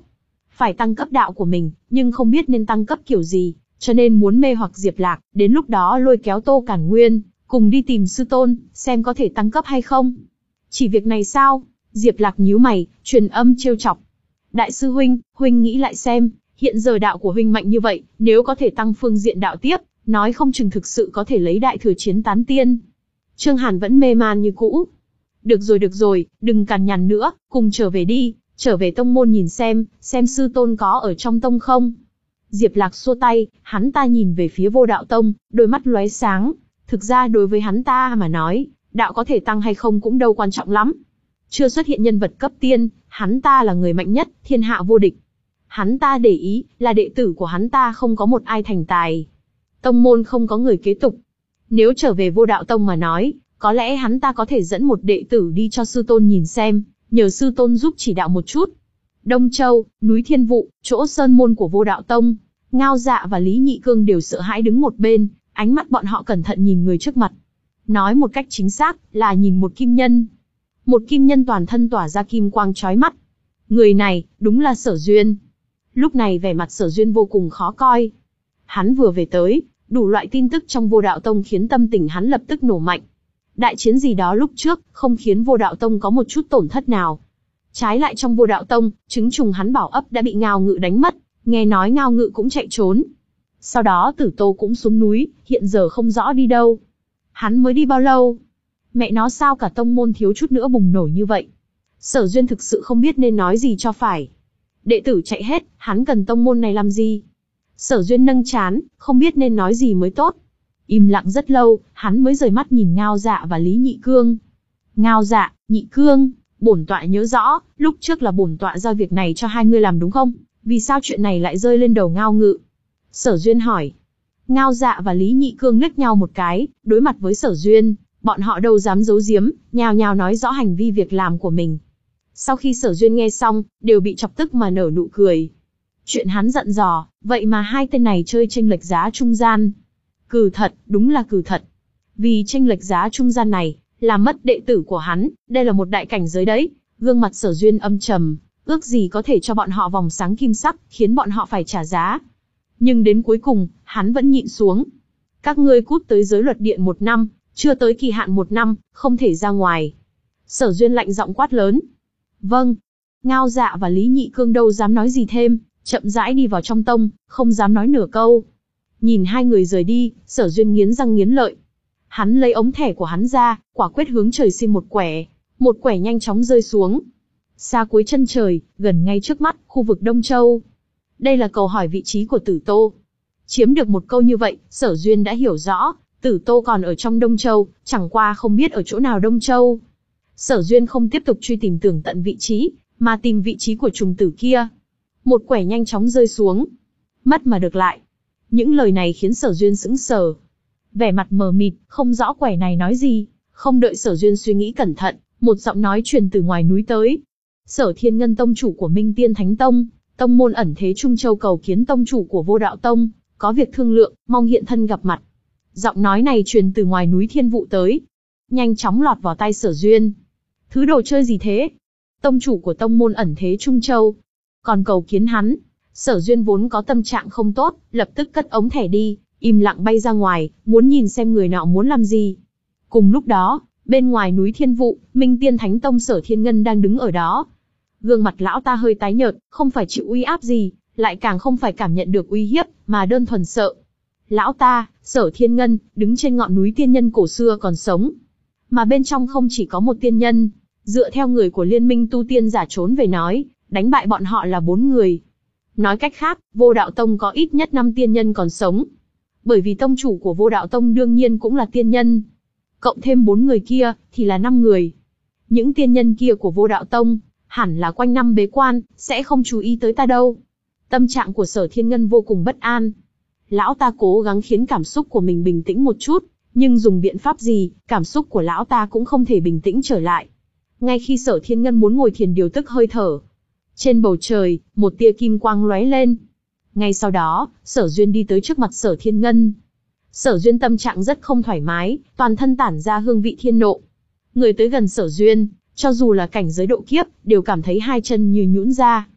phải tăng cấp đạo của mình, nhưng không biết nên tăng cấp kiểu gì, cho nên muốn mê hoặc Diệp Lạc, đến lúc đó lôi kéo Tô Cản Nguyên, cùng đi tìm sư tôn, xem có thể tăng cấp hay không. Chỉ việc này sao? Diệp Lạc nhíu mày, truyền âm trêu chọc. Đại sư huynh, huynh nghĩ lại xem, hiện giờ đạo của huynh mạnh như vậy, nếu có thể tăng phương diện đạo tiếp, nói không chừng thực sự có thể lấy đại thừa chiến tán tiên. Trương Hàn vẫn mê man như cũ. Được rồi được rồi, đừng cằn nhằn nữa, cùng trở về đi, trở về tông môn nhìn xem, xem sư tôn có ở trong tông không. Diệp Lạc xua tay, hắn ta nhìn về phía Vô Đạo Tông, đôi mắt lóe sáng. Thực ra đối với hắn ta mà nói, đạo có thể tăng hay không cũng đâu quan trọng lắm. Chưa xuất hiện nhân vật cấp tiên, hắn ta là người mạnh nhất, thiên hạ vô địch. Hắn ta để ý, là đệ tử của hắn ta không có một ai thành tài. Tông môn không có người kế tục. Nếu trở về Vô Đạo Tông mà nói, có lẽ hắn ta có thể dẫn một đệ tử đi cho sư tôn nhìn xem, nhờ sư tôn giúp chỉ đạo một chút. Đông Châu, núi Thiên Vụ, chỗ sơn môn của Vô Đạo Tông, Ngao Dạ và Lý Nhị Cương đều sợ hãi đứng một bên, ánh mắt bọn họ cẩn thận nhìn người trước mặt. Nói một cách chính xác, là nhìn một kim nhân. Một kim nhân toàn thân tỏa ra kim quang chói mắt. Người này, đúng là Sở Duyên. Lúc này vẻ mặt Sở Duyên vô cùng khó coi. Hắn vừa về tới, đủ loại tin tức trong Vô Đạo Tông khiến tâm tình hắn lập tức nổ mạnh. Đại chiến gì đó lúc trước, không khiến Vô Đạo Tông có một chút tổn thất nào. Trái lại trong Vô Đạo Tông, trứng trùng hắn bảo ấp đã bị Ngao Ngự đánh mất, nghe nói Ngao Ngự cũng chạy trốn. Sau đó Tử Tô cũng xuống núi, hiện giờ không rõ đi đâu. Hắn mới đi bao lâu? Mẹ nó sao cả tông môn thiếu chút nữa bùng nổ như vậy? Sở Duyên thực sự không biết nên nói gì cho phải. Đệ tử chạy hết, hắn cần tông môn này làm gì? Sở Duyên nâng trán, không biết nên nói gì mới tốt. Im lặng rất lâu, hắn mới rời mắt nhìn Ngao Dạ và Lý Nhị Cương. Ngao Dạ, Nhị Cương, bổn tọa nhớ rõ, lúc trước là bổn tọa giao việc này cho hai người làm đúng không? Vì sao chuyện này lại rơi lên đầu Ngao Ngự? Sở Duyên hỏi. Ngao Dạ và Lý Nhị Cương liếc nhau một cái, đối mặt với Sở Duyên, bọn họ đâu dám giấu giếm, nhào nhào nói rõ hành vi việc làm của mình. Sau khi Sở Duyên nghe xong, đều bị chọc tức mà nở nụ cười. Chuyện hắn giận dò, vậy mà hai tên này chơi chênh lệch giá trung gian. Cừ thật, đúng là cừ thật. Vì chênh lệch giá trung gian này, làm mất đệ tử của hắn, đây là một đại cảnh giới đấy. Gương mặt Sở Duyên âm trầm, ước gì có thể cho bọn họ vòng sáng kim sắc, khiến bọn họ phải trả giá. Nhưng đến cuối cùng, hắn vẫn nhịn xuống. Các ngươi cút tới giới luật điện một năm, chưa tới kỳ hạn một năm, không thể ra ngoài. Sở Duyên lạnh giọng quát lớn. Vâng. Ngao Dạ và Lý Nhị Cương đâu dám nói gì thêm, chậm rãi đi vào trong tông, không dám nói nửa câu. Nhìn hai người rời đi, Sở Duyên nghiến răng nghiến lợi. Hắn lấy ống thẻ của hắn ra, quả quyết hướng trời xin một quẻ. Một quẻ nhanh chóng rơi xuống. Xa cuối chân trời, gần ngay trước mắt, khu vực Đông Châu. Đây là câu hỏi vị trí của Tử Tô. Chiếm được một câu như vậy, Sở Duyên đã hiểu rõ, Tử Tô còn ở trong Đông Châu, chẳng qua không biết ở chỗ nào Đông Châu. Sở Duyên không tiếp tục truy tìm tường tận vị trí, mà tìm vị trí của trùng tử kia. Một quẻ nhanh chóng rơi xuống. Mất mà được lại. Những lời này khiến Sở Duyên sững sờ. Vẻ mặt mờ mịt, không rõ quẻ này nói gì. Không đợi Sở Duyên suy nghĩ cẩn thận, một giọng nói truyền từ ngoài núi tới. Sở Thiên Ngân tông chủ của Minh Tiên Thánh Tông, tông môn ẩn thế Trung Châu cầu kiến tông chủ của Vô Đạo Tông, có việc thương lượng, mong hiện thân gặp mặt. Giọng nói này truyền từ ngoài núi Thiên Vụ tới, nhanh chóng lọt vào tai Sở Duyên. Thứ đồ chơi gì thế? Tông chủ của tông môn ẩn thế Trung Châu, còn cầu kiến hắn. Sở Duyên vốn có tâm trạng không tốt, lập tức cất ống thẻ đi, im lặng bay ra ngoài, muốn nhìn xem người nọ muốn làm gì. Cùng lúc đó, bên ngoài núi Thiên Vụ, Minh Tiên Thánh Tông Sở Thiên Ngân đang đứng ở đó. Gương mặt lão ta hơi tái nhợt, không phải chịu uy áp gì, lại càng không phải cảm nhận được uy hiếp, mà đơn thuần sợ. Lão ta, Sở Thiên Ngân, đứng trên ngọn núi tiên nhân cổ xưa còn sống. Mà bên trong không chỉ có một tiên nhân, dựa theo người của liên minh tu tiên giả trốn về nói, đánh bại bọn họ là bốn người. Nói cách khác, Vô Đạo Tông có ít nhất năm tiên nhân còn sống. Bởi vì tông chủ của Vô Đạo Tông đương nhiên cũng là tiên nhân. Cộng thêm bốn người kia, thì là năm người. Những tiên nhân kia của Vô Đạo Tông, hẳn là quanh năm bế quan, sẽ không chú ý tới ta đâu. Tâm trạng của Sở Thiên Ngân vô cùng bất an. Lão ta cố gắng khiến cảm xúc của mình bình tĩnh một chút, nhưng dùng biện pháp gì, cảm xúc của lão ta cũng không thể bình tĩnh trở lại. Ngay khi Sở Thiên Ngân muốn ngồi thiền điều tức hơi thở, trên bầu trời, một tia kim quang lóe lên. Ngay sau đó, Sở Duyên đi tới trước mặt Sở Thiên Ngân. Sở Duyên tâm trạng rất không thoải mái, toàn thân tản ra hương vị thiên nộ. Người tới gần Sở Duyên, cho dù là cảnh giới độ kiếp, đều cảm thấy hai chân như nhũn ra.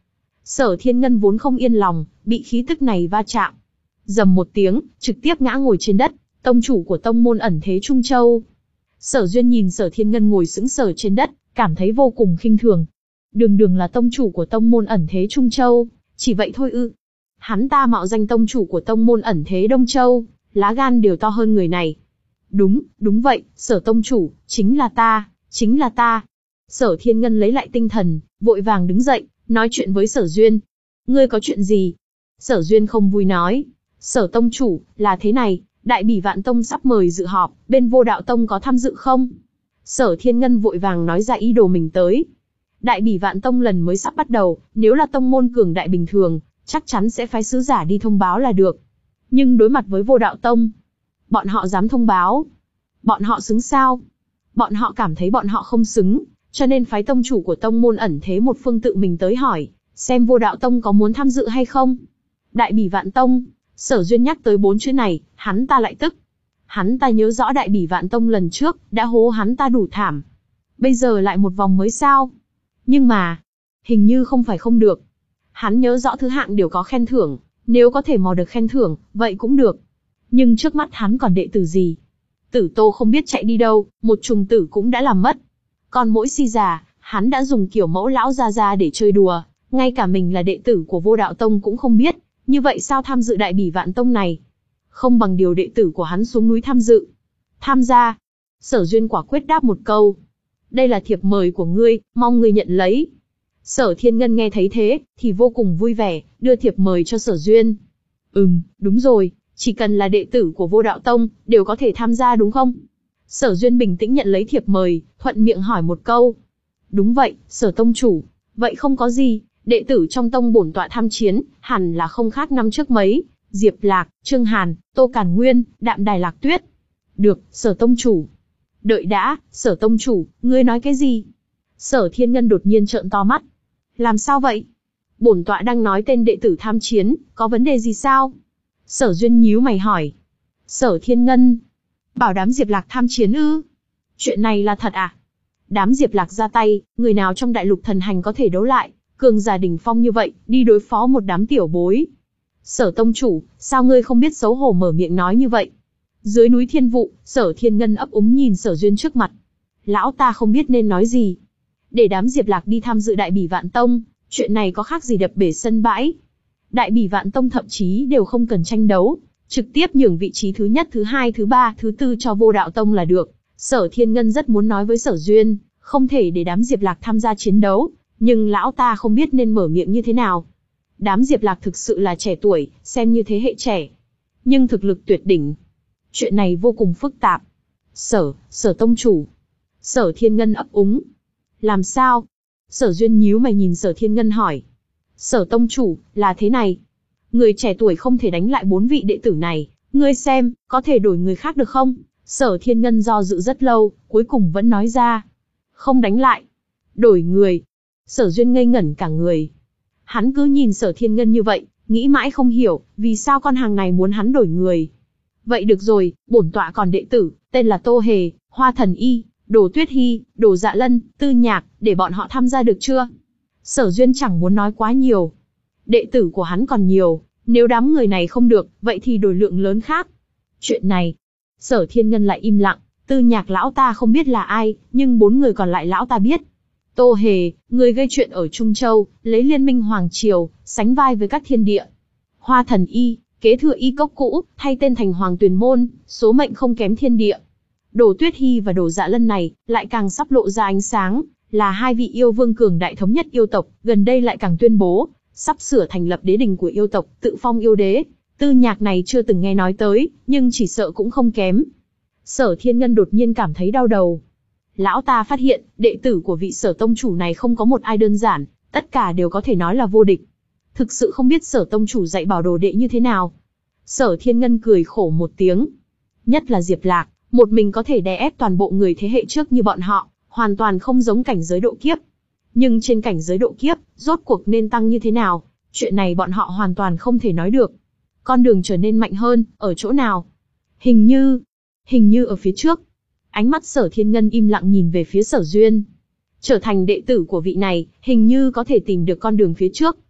Sở Thiên Ngân vốn không yên lòng, bị khí tức này va chạm. Dầm một tiếng, trực tiếp ngã ngồi trên đất, tông chủ của tông môn ẩn thế Trung Châu. Sở Duyên nhìn Sở Thiên Ngân ngồi sững sờ trên đất, cảm thấy vô cùng khinh thường. Đường đường là tông chủ của tông môn ẩn thế Trung Châu, chỉ vậy thôi ư? Hắn ta mạo danh tông chủ của tông môn ẩn thế Đông Châu, lá gan đều to hơn người này. Đúng, đúng vậy, Sở tông chủ, chính là ta, chính là ta. Sở Thiên Ngân lấy lại tinh thần, vội vàng đứng dậy, nói chuyện với Sở Duyên. Ngươi có chuyện gì? Sở Duyên không vui nói. Sở tông chủ, là thế này, Đại Bỉ Vạn Tông sắp mời dự họp, bên Vô Đạo Tông có tham dự không? Sở Thiên Ngân vội vàng nói ra ý đồ mình tới. Đại Bỉ Vạn Tông lần mới sắp bắt đầu, nếu là tông môn cường đại bình thường, chắc chắn sẽ phái sứ giả đi thông báo là được. Nhưng đối mặt với Vô Đạo Tông, bọn họ dám thông báo? Bọn họ xứng sao? Bọn họ cảm thấy bọn họ không xứng, cho nên phái tông chủ của tông môn ẩn thế một phương tự mình tới hỏi, xem Vô Đạo Tông có muốn tham dự hay không. Đại Bỉ Vạn Tông, Sở Duyên nhắc tới bốn chữ này, hắn ta lại tức. Hắn ta nhớ rõ Đại Bỉ Vạn Tông lần trước, đã hố hắn ta đủ thảm. Bây giờ lại một vòng mới sao? Nhưng mà, hình như không phải không được. Hắn nhớ rõ thứ hạng đều có khen thưởng, nếu có thể mò được khen thưởng, vậy cũng được. Nhưng trước mắt hắn còn đệ tử gì? Tử Tô không biết chạy đi đâu, một trùng tử cũng đã làm mất. Còn mỗi si già, hắn đã dùng kiểu mẫu lão gia gia để chơi đùa, ngay cả mình là đệ tử của Vô Đạo Tông cũng không biết, như vậy sao tham dự Đại Bỉ Vạn Tông này? Không bằng điều đệ tử của hắn xuống núi tham dự. Tham gia? Sở Duyên quả quyết đáp một câu. Đây là thiệp mời của ngươi, mong ngươi nhận lấy. Sở Thiên Ngân nghe thấy thế, thì vô cùng vui vẻ, đưa thiệp mời cho Sở Duyên. Ừm, đúng rồi, chỉ cần là đệ tử của Vô Đạo Tông, đều có thể tham gia đúng không? Sở Duyên bình tĩnh nhận lấy thiệp mời, thuận miệng hỏi một câu. Đúng vậy, Sở tông chủ. Vậy không có gì, đệ tử trong tông bổn tọa tham chiến, hẳn là không khác năm trước mấy. Diệp Lạc, Trương Hàn, Tô Càn Nguyên, Đạm Đài Lạc Tuyết. Được, Sở tông chủ. Đợi đã, Sở tông chủ, ngươi nói cái gì? Sở Thiên Ngân đột nhiên trợn to mắt. Làm sao vậy? Bổn tọa đang nói tên đệ tử tham chiến, có vấn đề gì sao? Sở Duyên nhíu mày hỏi. Sở Thiên Ngân, bảo đám Diệp Lạc tham chiến ư? Chuyện này là thật à? Đám Diệp Lạc ra tay, người nào trong đại lục thần hành có thể đấu lại, cường giả đỉnh phong như vậy, đi đối phó một đám tiểu bối. Sở tông chủ, sao ngươi không biết xấu hổ mở miệng nói như vậy? Dưới núi Thiên Vụ, Sở Thiên Ngân ấp úng nhìn Sở Duyên trước mặt. Lão ta không biết nên nói gì. Để đám Diệp Lạc đi tham dự Đại Bỉ Vạn Tông, chuyện này có khác gì đập bể sân bãi. Đại Bỉ Vạn Tông thậm chí đều không cần tranh đấu, trực tiếp nhường vị trí thứ nhất, thứ hai, thứ ba, thứ tư cho Vô Đạo Tông là được. Sở Thiên Ngân rất muốn nói với Sở Duyên, không thể để đám Diệp Lạc tham gia chiến đấu, nhưng lão ta không biết nên mở miệng như thế nào. Đám Diệp Lạc thực sự là trẻ tuổi, xem như thế hệ trẻ, nhưng thực lực tuyệt đỉnh. Chuyện này vô cùng phức tạp. Sở, Sở tông chủ. Sở Thiên Ngân ấp úng. Làm sao? Sở Duyên nhíu mày nhìn Sở Thiên Ngân hỏi. Sở tông chủ, là thế này. Người trẻ tuổi không thể đánh lại bốn vị đệ tử này, ngươi xem, có thể đổi người khác được không? Sở Thiên Ngân do dự rất lâu, cuối cùng vẫn nói ra. Không đánh lại. Đổi người. Sở Duyên ngây ngẩn cả người. Hắn cứ nhìn Sở Thiên Ngân như vậy, nghĩ mãi không hiểu, vì sao con hàng này muốn hắn đổi người. Vậy được rồi, bổn tọa còn đệ tử, tên là Tô Hề, Hoa Thần Y, Đồ Tuyết Hy, Đồ Dạ Lân, Tư Nhạc, để bọn họ tham gia được chưa? Sở Duyên chẳng muốn nói quá nhiều. Đệ tử của hắn còn nhiều, nếu đám người này không được, vậy thì đổi lượng lớn khác. Chuyện này, Sở Thiên Ngân lại im lặng, Tư Nhạc lão ta không biết là ai, nhưng bốn người còn lại lão ta biết. Tô Hề, người gây chuyện ở Trung Châu, lấy liên minh Hoàng Triều, sánh vai với các thiên địa. Hoa Thần Y, kế thừa y cốc cũ, thay tên thành Hoàng Tuyền Môn, số mệnh không kém thiên địa. Đồ Tuyết Hy và Đồ Dạ Lân này, lại càng sắp lộ ra ánh sáng, là hai vị yêu vương cường đại thống nhất yêu tộc, gần đây lại càng tuyên bố, sắp sửa thành lập đế đình của yêu tộc, tự phong yêu đế. Tư Nhạc này chưa từng nghe nói tới, nhưng chỉ sợ cũng không kém. Sở Thiên Ngân đột nhiên cảm thấy đau đầu. Lão ta phát hiện, đệ tử của vị Sở tông chủ này không có một ai đơn giản, tất cả đều có thể nói là vô địch. Thực sự không biết Sở tông chủ dạy bảo đồ đệ như thế nào. Sở Thiên Ngân cười khổ một tiếng. Nhất là Diệp Lạc, một mình có thể đè ép toàn bộ người thế hệ trước như bọn họ, hoàn toàn không giống cảnh giới độ kiếp. Nhưng trên cảnh giới độ kiếp, rốt cuộc nên tăng như thế nào, chuyện này bọn họ hoàn toàn không thể nói được. Con đường trở nên mạnh hơn, ở chỗ nào? Hình như, hình như ở phía trước. Ánh mắt Sở Thiên Ngân im lặng nhìn về phía Sở Duyên. Trở thành đệ tử của vị này, hình như có thể tìm được con đường phía trước.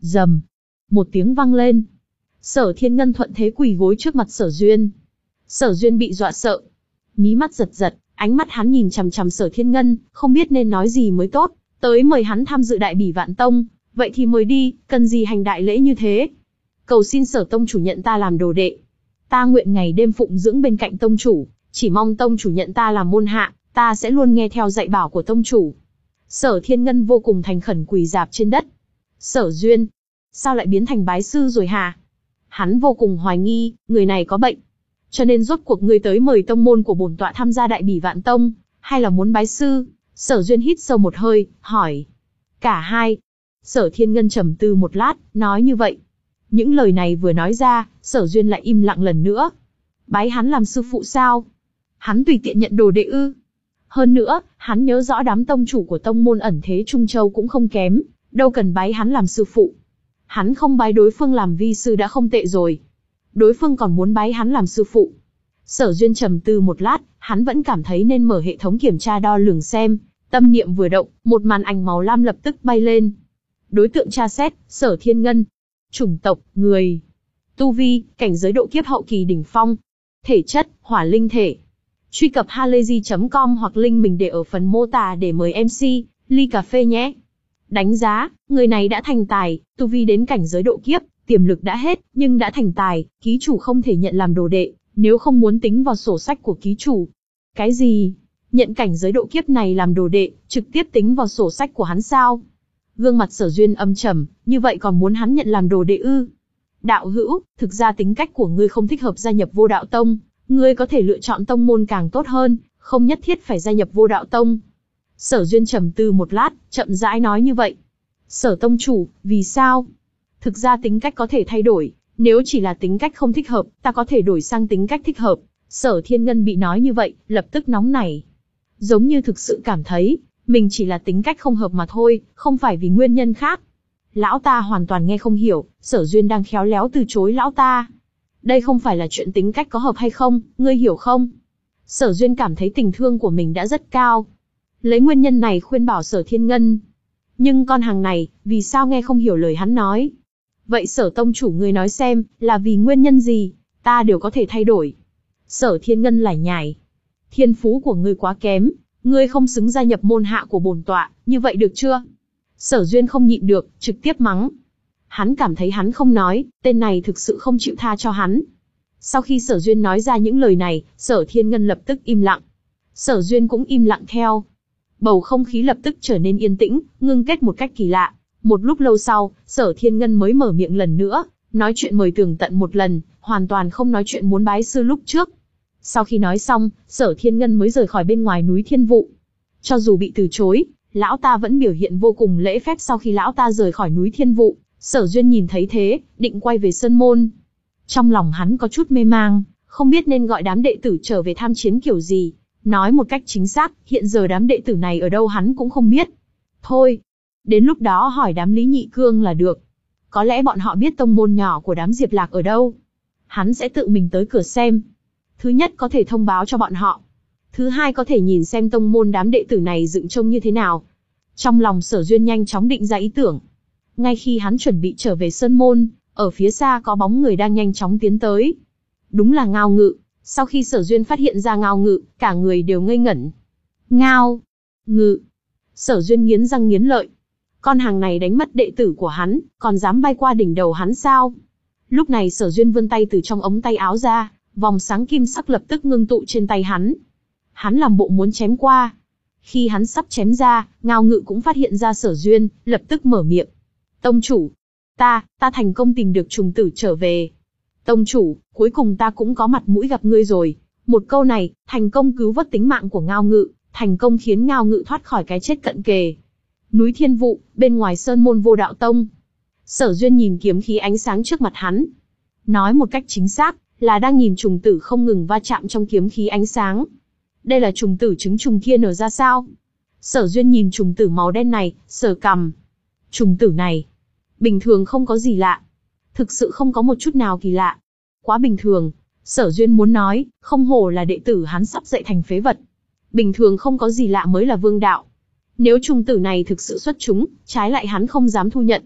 Rầm. Một tiếng vang lên. Sở Thiên Ngân thuận thế quỳ gối trước mặt Sở Duyên. Sở Duyên bị dọa sợ. Mí mắt giật giật, ánh mắt hắn nhìn chằm chằm Sở Thiên Ngân, không biết nên nói gì mới tốt. Tới mời hắn tham dự Đại Bỉ Vạn Tông, vậy thì mời đi, cần gì hành đại lễ như thế. Cầu xin Sở tông chủ nhận ta làm đồ đệ. Ta nguyện ngày đêm phụng dưỡng bên cạnh tông chủ, chỉ mong tông chủ nhận ta làm môn hạ, ta sẽ luôn nghe theo dạy bảo của tông chủ. Sở Thiên Ngân vô cùng thành khẩn quỳ rạp trên đất. Sở Duyên, sao lại biến thành bái sư rồi hả? Hắn vô cùng hoài nghi, người này có bệnh. Cho nên rốt cuộc ngươi tới mời tông môn của bổn tọa tham gia Đại Bỉ Vạn Tông, hay là muốn bái sư? Sở Duyên hít sâu một hơi, hỏi. Cả hai. Sở Thiên Ngân trầm tư một lát, nói như vậy. Những lời này vừa nói ra, Sở Duyên lại im lặng lần nữa. Bái hắn làm sư phụ sao? Hắn tùy tiện nhận đồ đệ ư? Hơn nữa, hắn nhớ rõ đám tông chủ của tông môn ẩn thế Trung Châu cũng không kém, đâu cần bái hắn làm sư phụ. Hắn không bái đối phương làm vi sư đã không tệ rồi. Đối phương còn muốn bái hắn làm sư phụ. Sở Duyên trầm tư một lát, hắn vẫn cảm thấy nên mở hệ thống kiểm tra đo lường xem. Tâm niệm vừa động, một màn ảnh màu lam lập tức bay lên. Đối tượng tra xét, Sở Thiên Ngân. Chủng tộc, người. Tu vi, cảnh giới độ kiếp hậu kỳ đỉnh phong. Thể chất, hỏa linh thể. Truy cập halayzi chấm com hoặc link mình để ở phần mô tả để mời em xê, ly cà phê nhé. Đánh giá, người này đã thành tài, tu vi đến cảnh giới độ kiếp, tiềm lực đã hết, nhưng đã thành tài, ký chủ không thể nhận làm đồ đệ, nếu không muốn tính vào sổ sách của ký chủ. Cái gì? Nhận cảnh giới độ kiếp này làm đồ đệ, trực tiếp tính vào sổ sách của hắn sao? Gương mặt Sở Duyên âm trầm, như vậy còn muốn hắn nhận làm đồ đệ ư? Đạo hữu, thực ra tính cách của ngươi không thích hợp gia nhập Vô Đạo Tông, ngươi có thể lựa chọn tông môn càng tốt hơn, không nhất thiết phải gia nhập Vô Đạo Tông. Sở Duyên trầm tư một lát, chậm rãi nói như vậy. Sở tông chủ, vì sao? Thực ra tính cách có thể thay đổi, nếu chỉ là tính cách không thích hợp, ta có thể đổi sang tính cách thích hợp. Sở Thiên Ngân bị nói như vậy, lập tức nóng nảy. Giống như thực sự cảm thấy, mình chỉ là tính cách không hợp mà thôi, không phải vì nguyên nhân khác. Lão ta hoàn toàn nghe không hiểu, Sở Duyên đang khéo léo từ chối lão ta. Đây không phải là chuyện tính cách có hợp hay không, ngươi hiểu không? Sở Duyên cảm thấy tình thương của mình đã rất cao. Lấy nguyên nhân này khuyên bảo Sở Thiên Ngân. Nhưng con hàng này, vì sao nghe không hiểu lời hắn nói? Vậy Sở tông chủ ngươi nói xem, là vì nguyên nhân gì, ta đều có thể thay đổi. Sở Thiên Ngân lải nhải. Thiên phú của ngươi quá kém, ngươi không xứng gia nhập môn hạ của bổn tọa, như vậy được chưa? Sở Duyên không nhịn được, trực tiếp mắng. Hắn cảm thấy hắn không nói, tên này thực sự không chịu tha cho hắn. Sau khi Sở Duyên nói ra những lời này, Sở Thiên Ngân lập tức im lặng. Sở Duyên cũng im lặng theo. Bầu không khí lập tức trở nên yên tĩnh, ngưng kết một cách kỳ lạ. Một lúc lâu sau, Sở Thiên Ngân mới mở miệng lần nữa, nói chuyện mời tường tận một lần, hoàn toàn không nói chuyện muốn bái sư lúc trước. Sau khi nói xong, Sở Thiên Ngân mới rời khỏi bên ngoài núi Thiên Vụ. Cho dù bị từ chối, lão ta vẫn biểu hiện vô cùng lễ phép. Sau khi lão ta rời khỏi núi Thiên Vụ, Sở Duyên nhìn thấy thế, định quay về Sơn Môn. Trong lòng hắn có chút mê mang, không biết nên gọi đám đệ tử trở về tham chiến kiểu gì. Nói một cách chính xác, hiện giờ đám đệ tử này ở đâu hắn cũng không biết. Thôi, đến lúc đó hỏi đám Lý Nhị Cương là được. Có lẽ bọn họ biết tông môn nhỏ của đám Diệp Lạc ở đâu. Hắn sẽ tự mình tới cửa xem. Thứ nhất có thể thông báo cho bọn họ. Thứ hai có thể nhìn xem tông môn đám đệ tử này dựng trông như thế nào. Trong lòng Sở Duyên nhanh chóng định ra ý tưởng. Ngay khi hắn chuẩn bị trở về Sơn Môn, ở phía xa có bóng người đang nhanh chóng tiến tới. Đúng là Ngao Ngự. Sau khi Sở Duyên phát hiện ra Ngao Ngự, cả người đều ngây ngẩn. Ngao Ngự. Sở Duyên nghiến răng nghiến lợi. Con hàng này đánh mất đệ tử của hắn, còn dám bay qua đỉnh đầu hắn sao? Lúc này Sở Duyên vươn tay từ trong ống tay áo ra, vòng sáng kim sắc lập tức ngưng tụ trên tay hắn. Hắn làm bộ muốn chém qua. Khi hắn sắp chém ra, Ngao Ngự cũng phát hiện ra Sở Duyên, lập tức mở miệng. Tông chủ, ta, ta thành công tìm được trùng tử trở về. Tông chủ, cuối cùng ta cũng có mặt mũi gặp ngươi rồi. Một câu này, thành công cứu vớt tính mạng của Ngao Ngự, thành công khiến Ngao Ngự thoát khỏi cái chết cận kề. Núi Thiên Vụ, bên ngoài Sơn Môn Vô Đạo Tông. Sở Duyên nhìn kiếm khí ánh sáng trước mặt hắn. Nói một cách chính xác, là đang nhìn trùng tử không ngừng va chạm trong kiếm khí ánh sáng. Đây là trùng tử trứng trùng kia nở ra sao? Sở Duyên nhìn trùng tử màu đen này, sờ cằm. Trùng tử này, bình thường không có gì lạ. Thực sự không có một chút nào kỳ lạ. Quá bình thường. Sở Duyên muốn nói, không hổ là đệ tử hắn sắp dạy thành phế vật. Bình thường không có gì lạ mới là vương đạo. Nếu trùng tử này thực sự xuất chúng, trái lại hắn không dám thu nhận.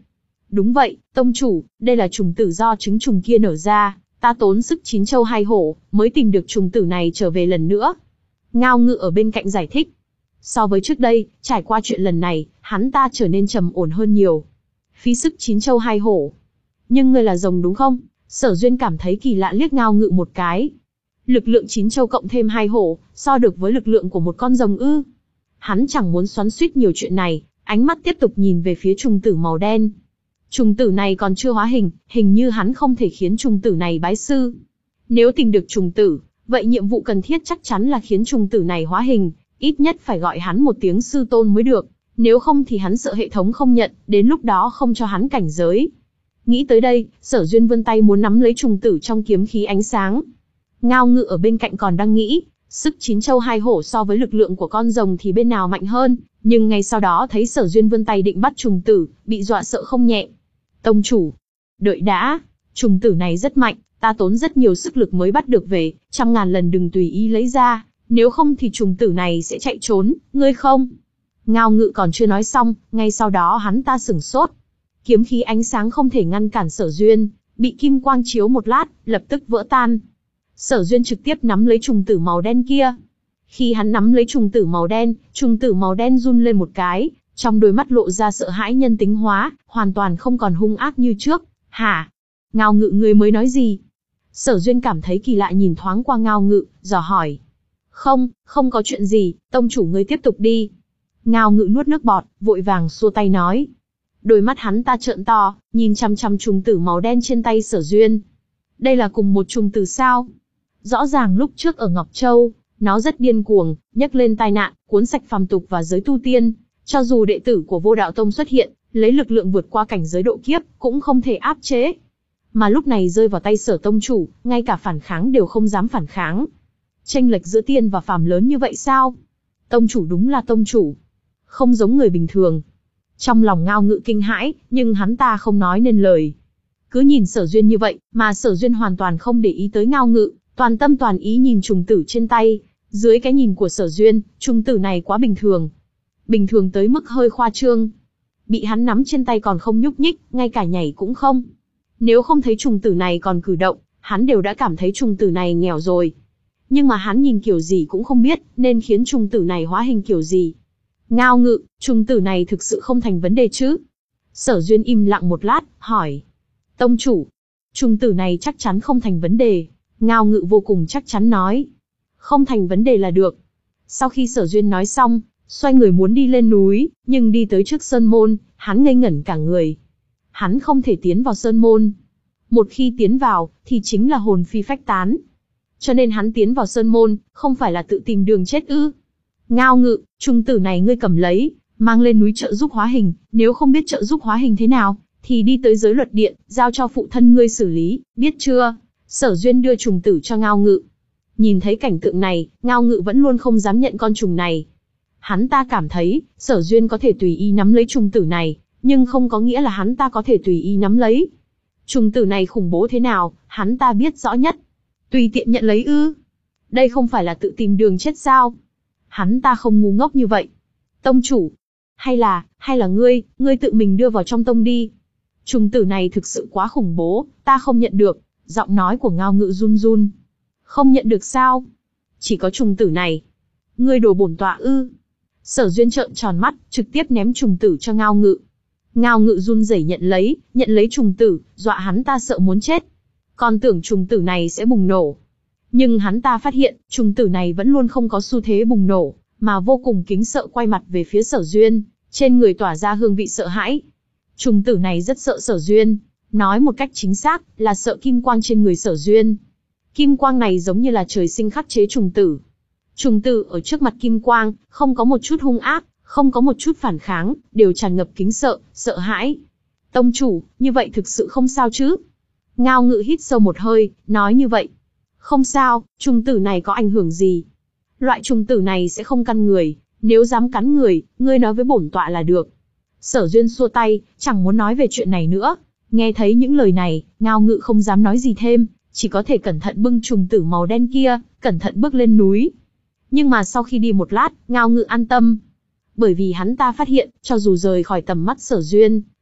Đúng vậy, tông chủ, đây là trùng tử do trứng trùng kia nở ra, ta tốn sức chín châu hai hổ, mới tìm được trùng tử này trở về lần nữa. Ngao Ngự ở bên cạnh giải thích. So với trước đây, trải qua chuyện lần này, hắn ta trở nên trầm ổn hơn nhiều. Phí sức chín châu hai hổ. Nhưng ngươi là rồng đúng không? Sở Duyên cảm thấy kỳ lạ liếc Ngao Ngự một cái. Lực lượng chín châu cộng thêm hai hổ, so được với lực lượng của một con rồng ư? Hắn chẳng muốn xoắn xuýt nhiều chuyện này, ánh mắt tiếp tục nhìn về phía trùng tử màu đen. Trùng tử này còn chưa hóa hình, hình như hắn không thể khiến trùng tử này bái sư. Nếu tìm được trùng tử, vậy nhiệm vụ cần thiết chắc chắn là khiến trùng tử này hóa hình, ít nhất phải gọi hắn một tiếng sư tôn mới được, nếu không thì hắn sợ hệ thống không nhận, đến lúc đó không cho hắn cảnh giới. Nghĩ tới đây, Sở Duyên vươn tay muốn nắm lấy trùng tử trong kiếm khí ánh sáng. Ngao Ngự ở bên cạnh còn đang nghĩ, sức chín châu hai hổ so với lực lượng của con rồng thì bên nào mạnh hơn, nhưng ngay sau đó thấy Sở Duyên vươn tay định bắt trùng tử, bị dọa sợ không nhẹ. Tông chủ, đợi đã, trùng tử này rất mạnh, ta tốn rất nhiều sức lực mới bắt được về, trăm ngàn lần đừng tùy ý lấy ra, nếu không thì trùng tử này sẽ chạy trốn, ngươi không? Ngao Ngự còn chưa nói xong, ngay sau đó hắn ta sửng sốt. Kiếm khí ánh sáng không thể ngăn cản Sở Duyên, bị kim quang chiếu một lát, lập tức vỡ tan. Sở Duyên trực tiếp nắm lấy trùng tử màu đen kia. Khi hắn nắm lấy trùng tử màu đen, trùng tử màu đen run lên một cái, trong đôi mắt lộ ra sợ hãi nhân tính hóa, hoàn toàn không còn hung ác như trước. Hả? Ngao Ngự ngươi mới nói gì? Sở Duyên cảm thấy kỳ lạ nhìn thoáng qua Ngao Ngự, dò hỏi. Không, không có chuyện gì, tông chủ ngươi tiếp tục đi. Ngao Ngự nuốt nước bọt, vội vàng xua tay nói. Đôi mắt hắn ta trợn to, nhìn chăm chăm trùng tử màu đen trên tay Sở Duyên. Đây là cùng một trùng tử sao? Rõ ràng lúc trước ở Ngọc Châu, nó rất điên cuồng, nhấc lên tai nạn, cuốn sạch phàm tục và giới tu tiên. Cho dù đệ tử của Vô Đạo Tông xuất hiện, lấy lực lượng vượt qua cảnh giới độ kiếp, cũng không thể áp chế. Mà lúc này rơi vào tay Sở tông chủ, ngay cả phản kháng đều không dám phản kháng. Chênh lệch giữa tiên và phàm lớn như vậy sao? Tông chủ đúng là tông chủ, không giống người bình thường. Trong lòng Ngao Ngự kinh hãi, nhưng hắn ta không nói nên lời. Cứ nhìn Sở Duyên như vậy, mà Sở Duyên hoàn toàn không để ý tới Ngao Ngự, toàn tâm toàn ý nhìn trùng tử trên tay. Dưới cái nhìn của Sở Duyên, trùng tử này quá bình thường. Bình thường tới mức hơi khoa trương. Bị hắn nắm trên tay còn không nhúc nhích, ngay cả nhảy cũng không. Nếu không thấy trùng tử này còn cử động, hắn đều đã cảm thấy trùng tử này nghèo rồi. Nhưng mà hắn nhìn kiểu gì cũng không biết, nên khiến trùng tử này hóa hình kiểu gì. Ngao Ngự, trùng tử này thực sự không thành vấn đề chứ? Sở Duyên im lặng một lát, hỏi. Tông chủ, trùng tử này chắc chắn không thành vấn đề. Ngao Ngự vô cùng chắc chắn nói. Không thành vấn đề là được. Sau khi Sở Duyên nói xong, xoay người muốn đi lên núi, nhưng đi tới trước sơn môn, hắn ngây ngẩn cả người. Hắn không thể tiến vào sơn môn. Một khi tiến vào, thì chính là hồn phi phách tán. Cho nên hắn tiến vào sơn môn, không phải là tự tìm đường chết ư? Ngao Ngự, trùng tử này ngươi cầm lấy, mang lên núi trợ giúp hóa hình, nếu không biết trợ giúp hóa hình thế nào, thì đi tới giới luật điện, giao cho phụ thân ngươi xử lý, biết chưa? Sở Duyên đưa trùng tử cho Ngao Ngự. Nhìn thấy cảnh tượng này, Ngao Ngự vẫn luôn không dám nhận con trùng này. Hắn ta cảm thấy, Sở Duyên có thể tùy ý nắm lấy trùng tử này, nhưng không có nghĩa là hắn ta có thể tùy ý nắm lấy. Trùng tử này khủng bố thế nào, hắn ta biết rõ nhất. Tùy tiện nhận lấy ư? Đây không phải là tự tìm đường chết sao? Hắn ta không ngu ngốc như vậy. Tông chủ, hay là, hay là ngươi, ngươi tự mình đưa vào trong tông đi. Trùng tử này thực sự quá khủng bố, ta không nhận được. Giọng nói của Ngao Ngự run run. Không nhận được sao? Chỉ có trùng tử này. Ngươi đồ bổn tọa ư? Sở Duyên trợn tròn mắt, trực tiếp ném trùng tử cho Ngao Ngự. Ngao Ngự run rẩy nhận lấy, nhận lấy trùng tử, dọa hắn ta sợ muốn chết. Còn tưởng trùng tử này sẽ bùng nổ. Nhưng hắn ta phát hiện, trùng tử này vẫn luôn không có xu thế bùng nổ, mà vô cùng kính sợ quay mặt về phía Sở Duyên, trên người tỏa ra hương vị sợ hãi. Trùng tử này rất sợ Sở Duyên, nói một cách chính xác là sợ kim quang trên người Sở Duyên. Kim quang này giống như là trời sinh khắc chế trùng tử. Trùng tử ở trước mặt kim quang, không có một chút hung ác, không có một chút phản kháng, đều tràn ngập kính sợ, sợ hãi. Tông chủ, như vậy thực sự không sao chứ? Ngao Ngự hít sâu một hơi, nói như vậy. Không sao, trùng tử này có ảnh hưởng gì? Loại trùng tử này sẽ không căn người, nếu dám cắn người, ngươi nói với bổn tọa là được. Sở Duyên xua tay, chẳng muốn nói về chuyện này nữa. Nghe thấy những lời này, Ngao Ngự không dám nói gì thêm, chỉ có thể cẩn thận bưng trùng tử màu đen kia, cẩn thận bước lên núi. Nhưng mà sau khi đi một lát, Ngao Ngự an tâm. Bởi vì hắn ta phát hiện, cho dù rời khỏi tầm mắt Sở Duyên,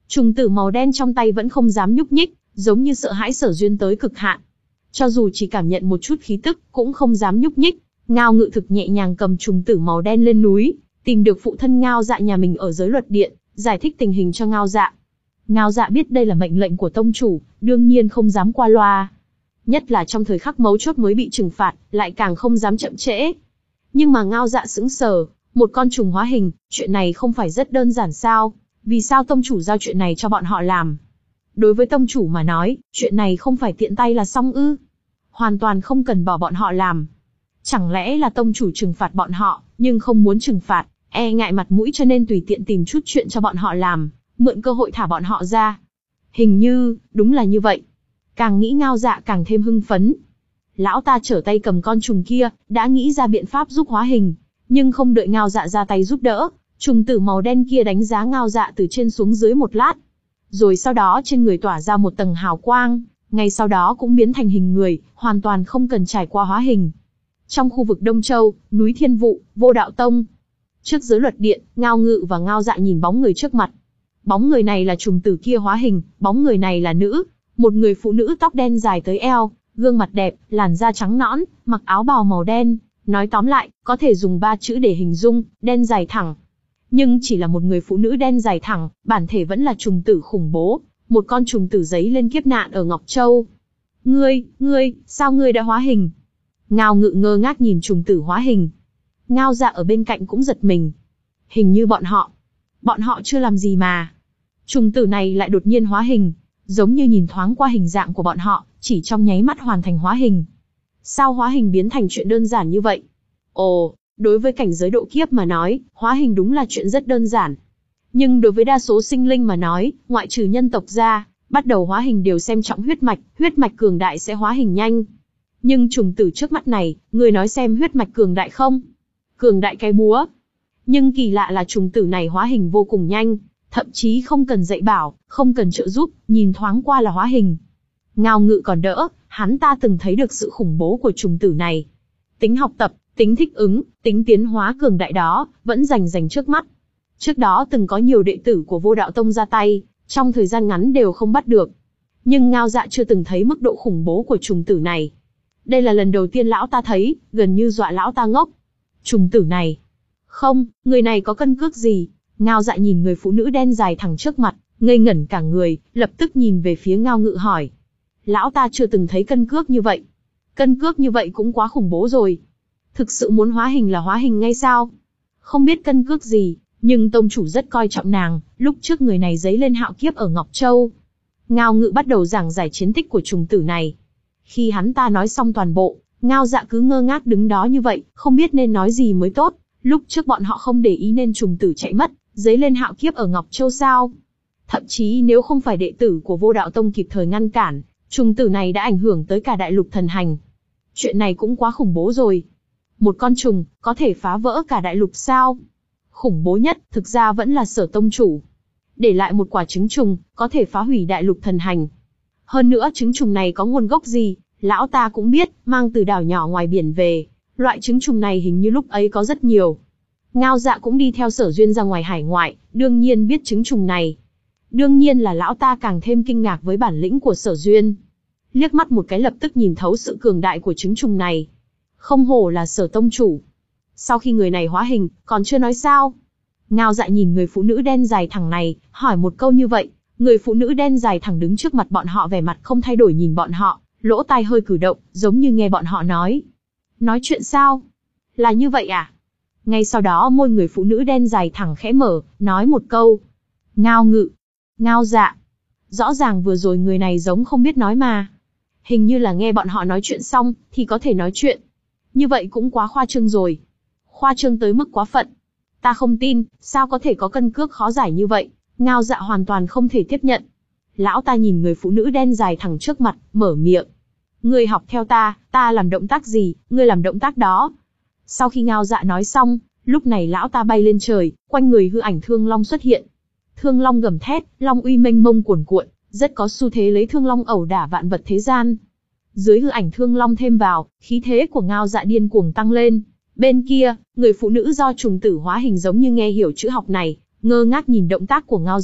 Trùng tử màu đen trong tay vẫn không dám nhúc nhích, giống như sợ hãi Sở Duyên tới cực hạn. Cho dù chỉ cảm nhận một chút khí tức, cũng không dám nhúc nhích. Ngao Ngự Thực nhẹ nhàng cầm trùng tử màu đen lên núi, tìm được phụ thân Ngao Dạ nhà mình ở giới luật điện, giải thích tình hình cho Ngao Dạ. Ngao Dạ biết đây là mệnh lệnh của tông chủ, đương nhiên không dám qua loa. Nhất là trong thời khắc mấu chốt mới bị trừng phạt, lại càng không dám chậm trễ. Nhưng mà Ngao Dạ sững sờ, một con trùng hóa hình, chuyện này không phải rất đơn giản sao? Vì sao tông chủ giao chuyện này cho bọn họ làm? Đối với tông chủ mà nói, chuyện này không phải tiện tay là xong ư? Hoàn toàn không cần bỏ bọn họ làm. Chẳng lẽ là tông chủ trừng phạt bọn họ, nhưng không muốn trừng phạt, e ngại mặt mũi cho nên tùy tiện tìm chút chuyện cho bọn họ làm, mượn cơ hội thả bọn họ ra? Hình như, đúng là như vậy. Càng nghĩ Ngao Dạ càng thêm hưng phấn. Lão ta trở tay cầm con trùng kia, đã nghĩ ra biện pháp giúp hóa hình, nhưng không đợi Ngao Dạ ra tay giúp đỡ, trùng tử màu đen kia đánh giá Ngao Dạ từ trên xuống dưới một lát. Rồi sau đó trên người tỏa ra một tầng hào quang, ngay sau đó cũng biến thành hình người, hoàn toàn không cần trải qua hóa hình. Trong khu vực Đông Châu, núi Thiên Vụ, Vô Đạo Tông. Trước giới luật điện, Ngao Ngự và Ngao Dạ nhìn bóng người trước mặt. Bóng người này là trùng tử kia hóa hình, bóng người này là nữ, một người phụ nữ tóc đen dài tới eo, gương mặt đẹp, làn da trắng nõn, mặc áo bào màu đen. Nói tóm lại, có thể dùng ba chữ để hình dung, đen dài thẳng. Nhưng chỉ là một người phụ nữ đen dài thẳng, bản thể vẫn là trùng tử khủng bố, một con trùng tử giấy lên kiếp nạn ở Ngọc Châu. Ngươi, ngươi, sao ngươi đã hóa hình? Ngao Ngự ngơ ngác nhìn trùng tử hóa hình. Ngao Dạ ở bên cạnh cũng giật mình. Hình như bọn họ, bọn họ chưa làm gì mà. Trùng tử này lại đột nhiên hóa hình, giống như nhìn thoáng qua hình dạng của bọn họ, chỉ trong nháy mắt hoàn thành hóa hình. Sao hóa hình biến thành chuyện đơn giản như vậy? Ồ, đối với cảnh giới độ kiếp mà nói, hóa hình đúng là chuyện rất đơn giản. Nhưng đối với đa số sinh linh mà nói, ngoại trừ nhân tộc ra, bắt đầu hóa hình đều xem trọng huyết mạch, huyết mạch cường đại sẽ hóa hình nhanh. Nhưng trùng tử trước mắt này, người nói xem huyết mạch cường đại không? Cường đại cái búa. Nhưng kỳ lạ là trùng tử này hóa hình vô cùng nhanh, thậm chí không cần dạy bảo, không cần trợ giúp, nhìn thoáng qua là hóa hình. Ngao Ngự còn đỡ, hắn ta từng thấy được sự khủng bố của trùng tử này. Tính học tập, tính thích ứng, tính tiến hóa cường đại đó, vẫn rành rành trước mắt. Trước đó từng có nhiều đệ tử của Vô Đạo Tông ra tay, trong thời gian ngắn đều không bắt được. Nhưng Ngao Dạ chưa từng thấy mức độ khủng bố của trùng tử này. Đây là lần đầu tiên lão ta thấy, gần như dọa lão ta ngốc. Trùng tử này. Không, người này có cân cước gì? Ngao Dạ nhìn người phụ nữ đen dài thẳng trước mặt, ngây ngẩn cả người, lập tức nhìn về phía Ngao Ngự hỏi. Lão ta chưa từng thấy cân cước như vậy. Cân cước như vậy cũng quá khủng bố rồi. Thực sự muốn hóa hình là hóa hình ngay sao? Không biết cân cước gì, nhưng tông chủ rất coi trọng nàng, lúc trước người này giấy lên hạo kiếp ở Ngọc Châu. Ngao Ngự bắt đầu giảng giải chiến tích của trùng tử này. Khi hắn ta nói xong toàn bộ, Ngao Dạ cứ ngơ ngác đứng đó như vậy, không biết nên nói gì mới tốt. Lúc trước bọn họ không để ý nên trùng tử chạy mất, giấy lên hạo kiếp ở Ngọc Châu sao? Thậm chí nếu không phải đệ tử của Vô Đạo Tông kịp thời ngăn cản, trùng tử này đã ảnh hưởng tới cả đại lục thần hành. Chuyện này cũng quá khủng bố rồi. Một con trùng, có thể phá vỡ cả đại lục sao? Khủng bố nhất, thực ra vẫn là Sở tông chủ. Để lại một quả trứng trùng, có thể phá hủy đại lục thần hành. Hơn nữa trứng trùng này có nguồn gốc gì, lão ta cũng biết, mang từ đảo nhỏ ngoài biển về. Loại trứng trùng này hình như lúc ấy có rất nhiều. Ngao Dạ cũng đi theo Sở Duyên ra ngoài hải ngoại, đương nhiên biết trứng trùng này. Đương nhiên là lão ta càng thêm kinh ngạc với bản lĩnh của Sở Duyên. Liếc mắt một cái lập tức nhìn thấu sự cường đại của trứng trùng này. Không hổ là Sở tông chủ. Sau khi người này hóa hình, còn chưa nói sao? Ngao Dạ nhìn người phụ nữ đen dài thẳng này, hỏi một câu như vậy. Người phụ nữ đen dài thẳng đứng trước mặt bọn họ vẻ mặt không thay đổi nhìn bọn họ, lỗ tai hơi cử động, giống như nghe bọn họ nói. Nói chuyện sao? Là như vậy à? Ngay sau đó môi người phụ nữ đen dài thẳng khẽ mở, nói một câu. Ngao Ngự. Ngao Dạ. Rõ ràng vừa rồi người này giống không biết nói mà. Hình như là nghe bọn họ nói chuyện xong, thì có thể nói chuyện. Như vậy cũng quá khoa trương rồi. Khoa trương tới mức quá phận. Ta không tin, sao có thể có cân cước khó giải như vậy? Ngao Dạ hoàn toàn không thể tiếp nhận. Lão ta nhìn người phụ nữ đen dài thẳng trước mặt, mở miệng. Ngươi học theo ta, ta làm động tác gì, ngươi làm động tác đó. Sau khi Ngao Dạ nói xong, lúc này lão ta bay lên trời, quanh người hư ảnh thương long xuất hiện. Thương long gầm thét, long uy mênh mông cuồn cuộn, rất có xu thế lấy thương long ẩu đả vạn vật thế gian. Dưới hư ảnh thương long thêm vào, khí thế của Ngao Dạ điên cuồng tăng lên. Bên kia, người phụ nữ do trùng tử hóa hình giống như nghe hiểu chữ học này, ngơ ngác nhìn động tác của Ngao Dạ,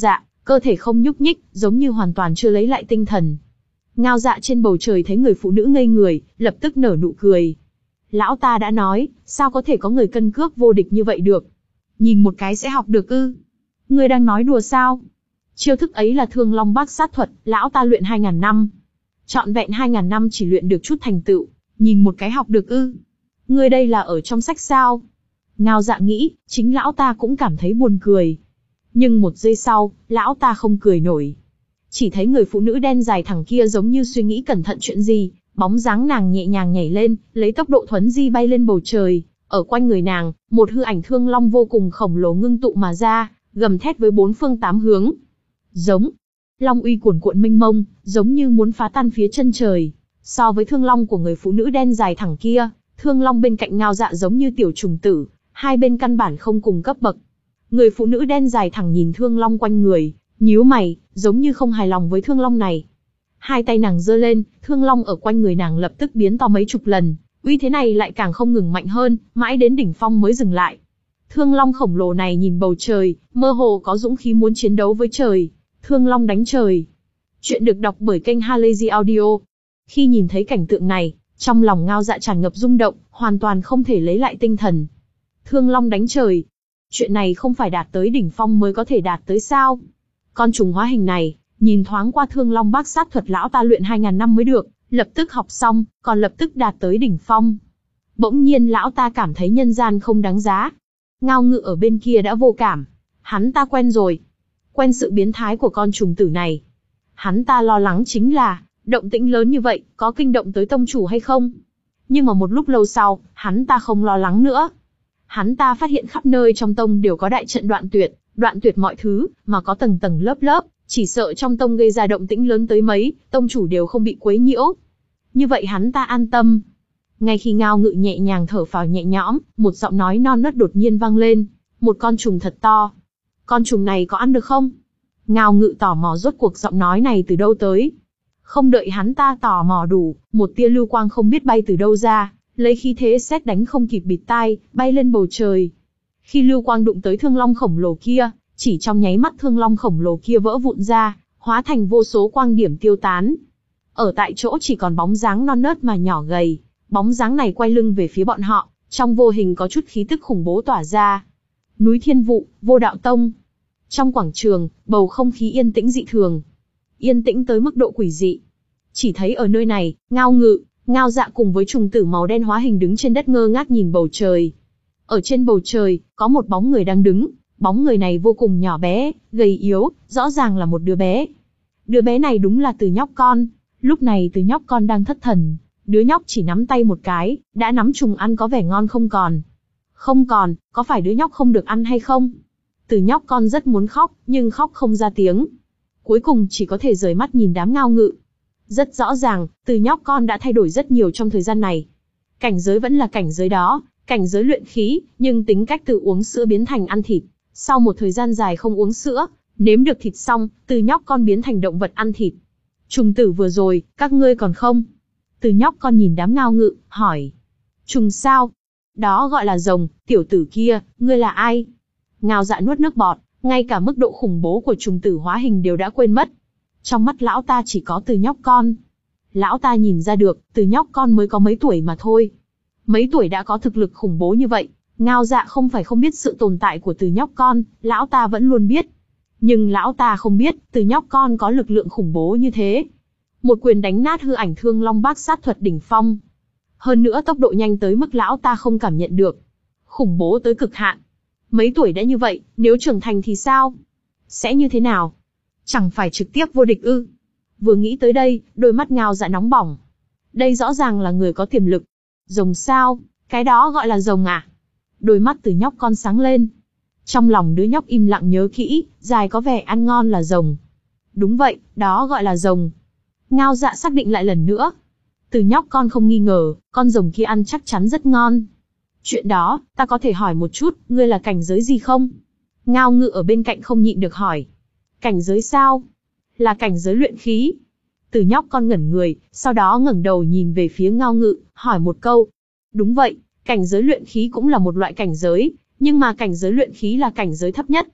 cơ thể không nhúc nhích, giống như hoàn toàn chưa lấy lại tinh thần. Ngao Dạ trên bầu trời thấy người phụ nữ ngây người, lập tức nở nụ cười. Lão ta đã nói, sao có thể có người cân cước vô địch như vậy được? Nhìn một cái sẽ học được ư? Ngươi đang nói đùa sao? Chiêu thức ấy là Thương Long Bát Sát Thuật, lão ta luyện hai ngàn năm. Trọn vẹn hai ngàn năm chỉ luyện được chút thành tựu, nhìn một cái học được ư? Ngươi đây là ở trong sách sao? Ngao Dạ nghĩ, chính lão ta cũng cảm thấy buồn cười. Nhưng một giây sau, lão ta không cười nổi. Chỉ thấy người phụ nữ đen dài thẳng kia giống như suy nghĩ cẩn thận chuyện gì, bóng dáng nàng nhẹ nhàng nhảy lên, lấy tốc độ thuấn di bay lên bầu trời. Ở quanh người nàng, một hư ảnh thương long vô cùng khổng lồ ngưng tụ mà ra, gầm thét với bốn phương tám hướng. Giống. Long uy cuồn cuộn mênh mông, giống như muốn phá tan phía chân trời. So với thương long của người phụ nữ đen dài thẳng kia, thương long bên cạnh Ngao Dạ giống như tiểu trùng tử, hai bên căn bản không cùng cấp bậc. Người phụ nữ đen dài thẳng nhìn thương long quanh người, nhíu mày, giống như không hài lòng với thương long này. Hai tay nàng giơ lên, thương long ở quanh người nàng lập tức biến to mấy chục lần, uy thế này lại càng không ngừng mạnh hơn, mãi đến đỉnh phong mới dừng lại. Thương long khổng lồ này nhìn bầu trời, mơ hồ có dũng khí muốn chiến đấu với trời. Thương long đánh trời. Chuyện được đọc bởi kênh Halazy Audio. Khi nhìn thấy cảnh tượng này, trong lòng Ngao Dạ tràn ngập rung động, hoàn toàn không thể lấy lại tinh thần. Thương long đánh trời. Chuyện này không phải đạt tới đỉnh phong mới có thể đạt tới sao? Con trùng hóa hình này, nhìn thoáng qua Thương Long Bát Sát Thuật lão ta luyện hai ngàn năm mới được, lập tức học xong, còn lập tức đạt tới đỉnh phong. Bỗng nhiên lão ta cảm thấy nhân gian không đáng giá. Ngao Ngự ở bên kia đã vô cảm. Hắn ta quen rồi. Quen sự biến thái của con trùng tử này. Hắn ta lo lắng chính là, động tĩnh lớn như vậy, có kinh động tới tông chủ hay không? Nhưng mà một lúc lâu sau, hắn ta không lo lắng nữa. Hắn ta phát hiện khắp nơi trong tông đều có đại trận đoạn tuyệt, đoạn tuyệt mọi thứ, mà có tầng tầng lớp lớp, chỉ sợ trong tông gây ra động tĩnh lớn tới mấy, tông chủ đều không bị quấy nhiễu. Như vậy hắn ta an tâm. Ngay khi Ngao Ngự nhẹ nhàng thở phào nhẹ nhõm, một giọng nói non nớt đột nhiên vang lên. Một con trùng thật to. Con trùng này có ăn được không? Ngao Ngự tò mò rốt cuộc giọng nói này từ đâu tới. Không đợi hắn ta tò mò đủ, một tia lưu quang không biết bay từ đâu ra, lấy khí thế sét đánh không kịp bịt tai, bay lên bầu trời. Khi lưu quang đụng tới thương long khổng lồ kia, chỉ trong nháy mắt thương long khổng lồ kia vỡ vụn ra, hóa thành vô số quang điểm tiêu tán. Ở tại chỗ chỉ còn bóng dáng non nớt mà nhỏ gầy, bóng dáng này quay lưng về phía bọn họ, trong vô hình có chút khí tức khủng bố tỏa ra. Núi Thiên Vụ, Vô Đạo Tông. Trong quảng trường, bầu không khí yên tĩnh dị thường. Yên tĩnh tới mức độ quỷ dị. Chỉ thấy ở nơi này, Ngao Ngự, Ngao Dạ cùng với trùng tử màu đen hóa hình đứng trên đất ngơ ngác nhìn bầu trời. Ở trên bầu trời, có một bóng người đang đứng. Bóng người này vô cùng nhỏ bé, gầy yếu, rõ ràng là một đứa bé. Đứa bé này đúng là Từ nhóc con. Lúc này Từ nhóc con đang thất thần. Đứa nhóc chỉ nắm tay một cái, đã nắm trùng ăn có vẻ ngon không còn. Không còn, có phải đứa nhóc không được ăn hay không? Từ nhóc con rất muốn khóc, nhưng khóc không ra tiếng. Cuối cùng chỉ có thể rời mắt nhìn đám Ngao Ngự. Rất rõ ràng, Từ nhóc con đã thay đổi rất nhiều trong thời gian này. Cảnh giới vẫn là cảnh giới đó, cảnh giới luyện khí, nhưng tính cách từ uống sữa biến thành ăn thịt. Sau một thời gian dài không uống sữa, nếm được thịt xong, Từ nhóc con biến thành động vật ăn thịt. Trùng tử vừa rồi, các ngươi còn không? Từ nhóc con nhìn đám Ngao Ngự, hỏi. Trùng sao? Đó gọi là rồng, tiểu tử kia, ngươi là ai? Ngao Dạ nuốt nước bọt, ngay cả mức độ khủng bố của trùng tử hóa hình đều đã quên mất. Trong mắt lão ta chỉ có Từ nhóc con. Lão ta nhìn ra được, Từ nhóc con mới có mấy tuổi mà thôi. Mấy tuổi đã có thực lực khủng bố như vậy. Ngao Dạ không phải không biết sự tồn tại của Từ nhóc con, lão ta vẫn luôn biết. Nhưng lão ta không biết, Từ nhóc con có lực lượng khủng bố như thế. Một quyền đánh nát hư ảnh Thương Long Bát Sát Thuật đỉnh phong. Hơn nữa tốc độ nhanh tới mức lão ta không cảm nhận được. Khủng bố tới cực hạn. Mấy tuổi đã như vậy, nếu trưởng thành thì sao? Sẽ như thế nào? Chẳng phải trực tiếp vô địch ư? Vừa nghĩ tới đây, đôi mắt Ngao Dạ nóng bỏng. Đây rõ ràng là người có tiềm lực. Rồng sao? Cái đó gọi là rồng à? Đôi mắt Từ nhóc con sáng lên. Trong lòng đứa nhóc im lặng nhớ kỹ, dài có vẻ ăn ngon là rồng. Đúng vậy, đó gọi là rồng. Ngao Dạ xác định lại lần nữa. Từ nhóc con không nghi ngờ, con rồng kia ăn chắc chắn rất ngon. Chuyện đó, ta có thể hỏi một chút, ngươi là cảnh giới gì không? Ngao Ngự ở bên cạnh không nhịn được hỏi. Cảnh giới sao? Là cảnh giới luyện khí. Từ nhóc con ngẩn người, sau đó ngẩng đầu nhìn về phía Ngao Ngự, hỏi một câu. Đúng vậy, cảnh giới luyện khí cũng là một loại cảnh giới, nhưng mà cảnh giới luyện khí là cảnh giới thấp nhất.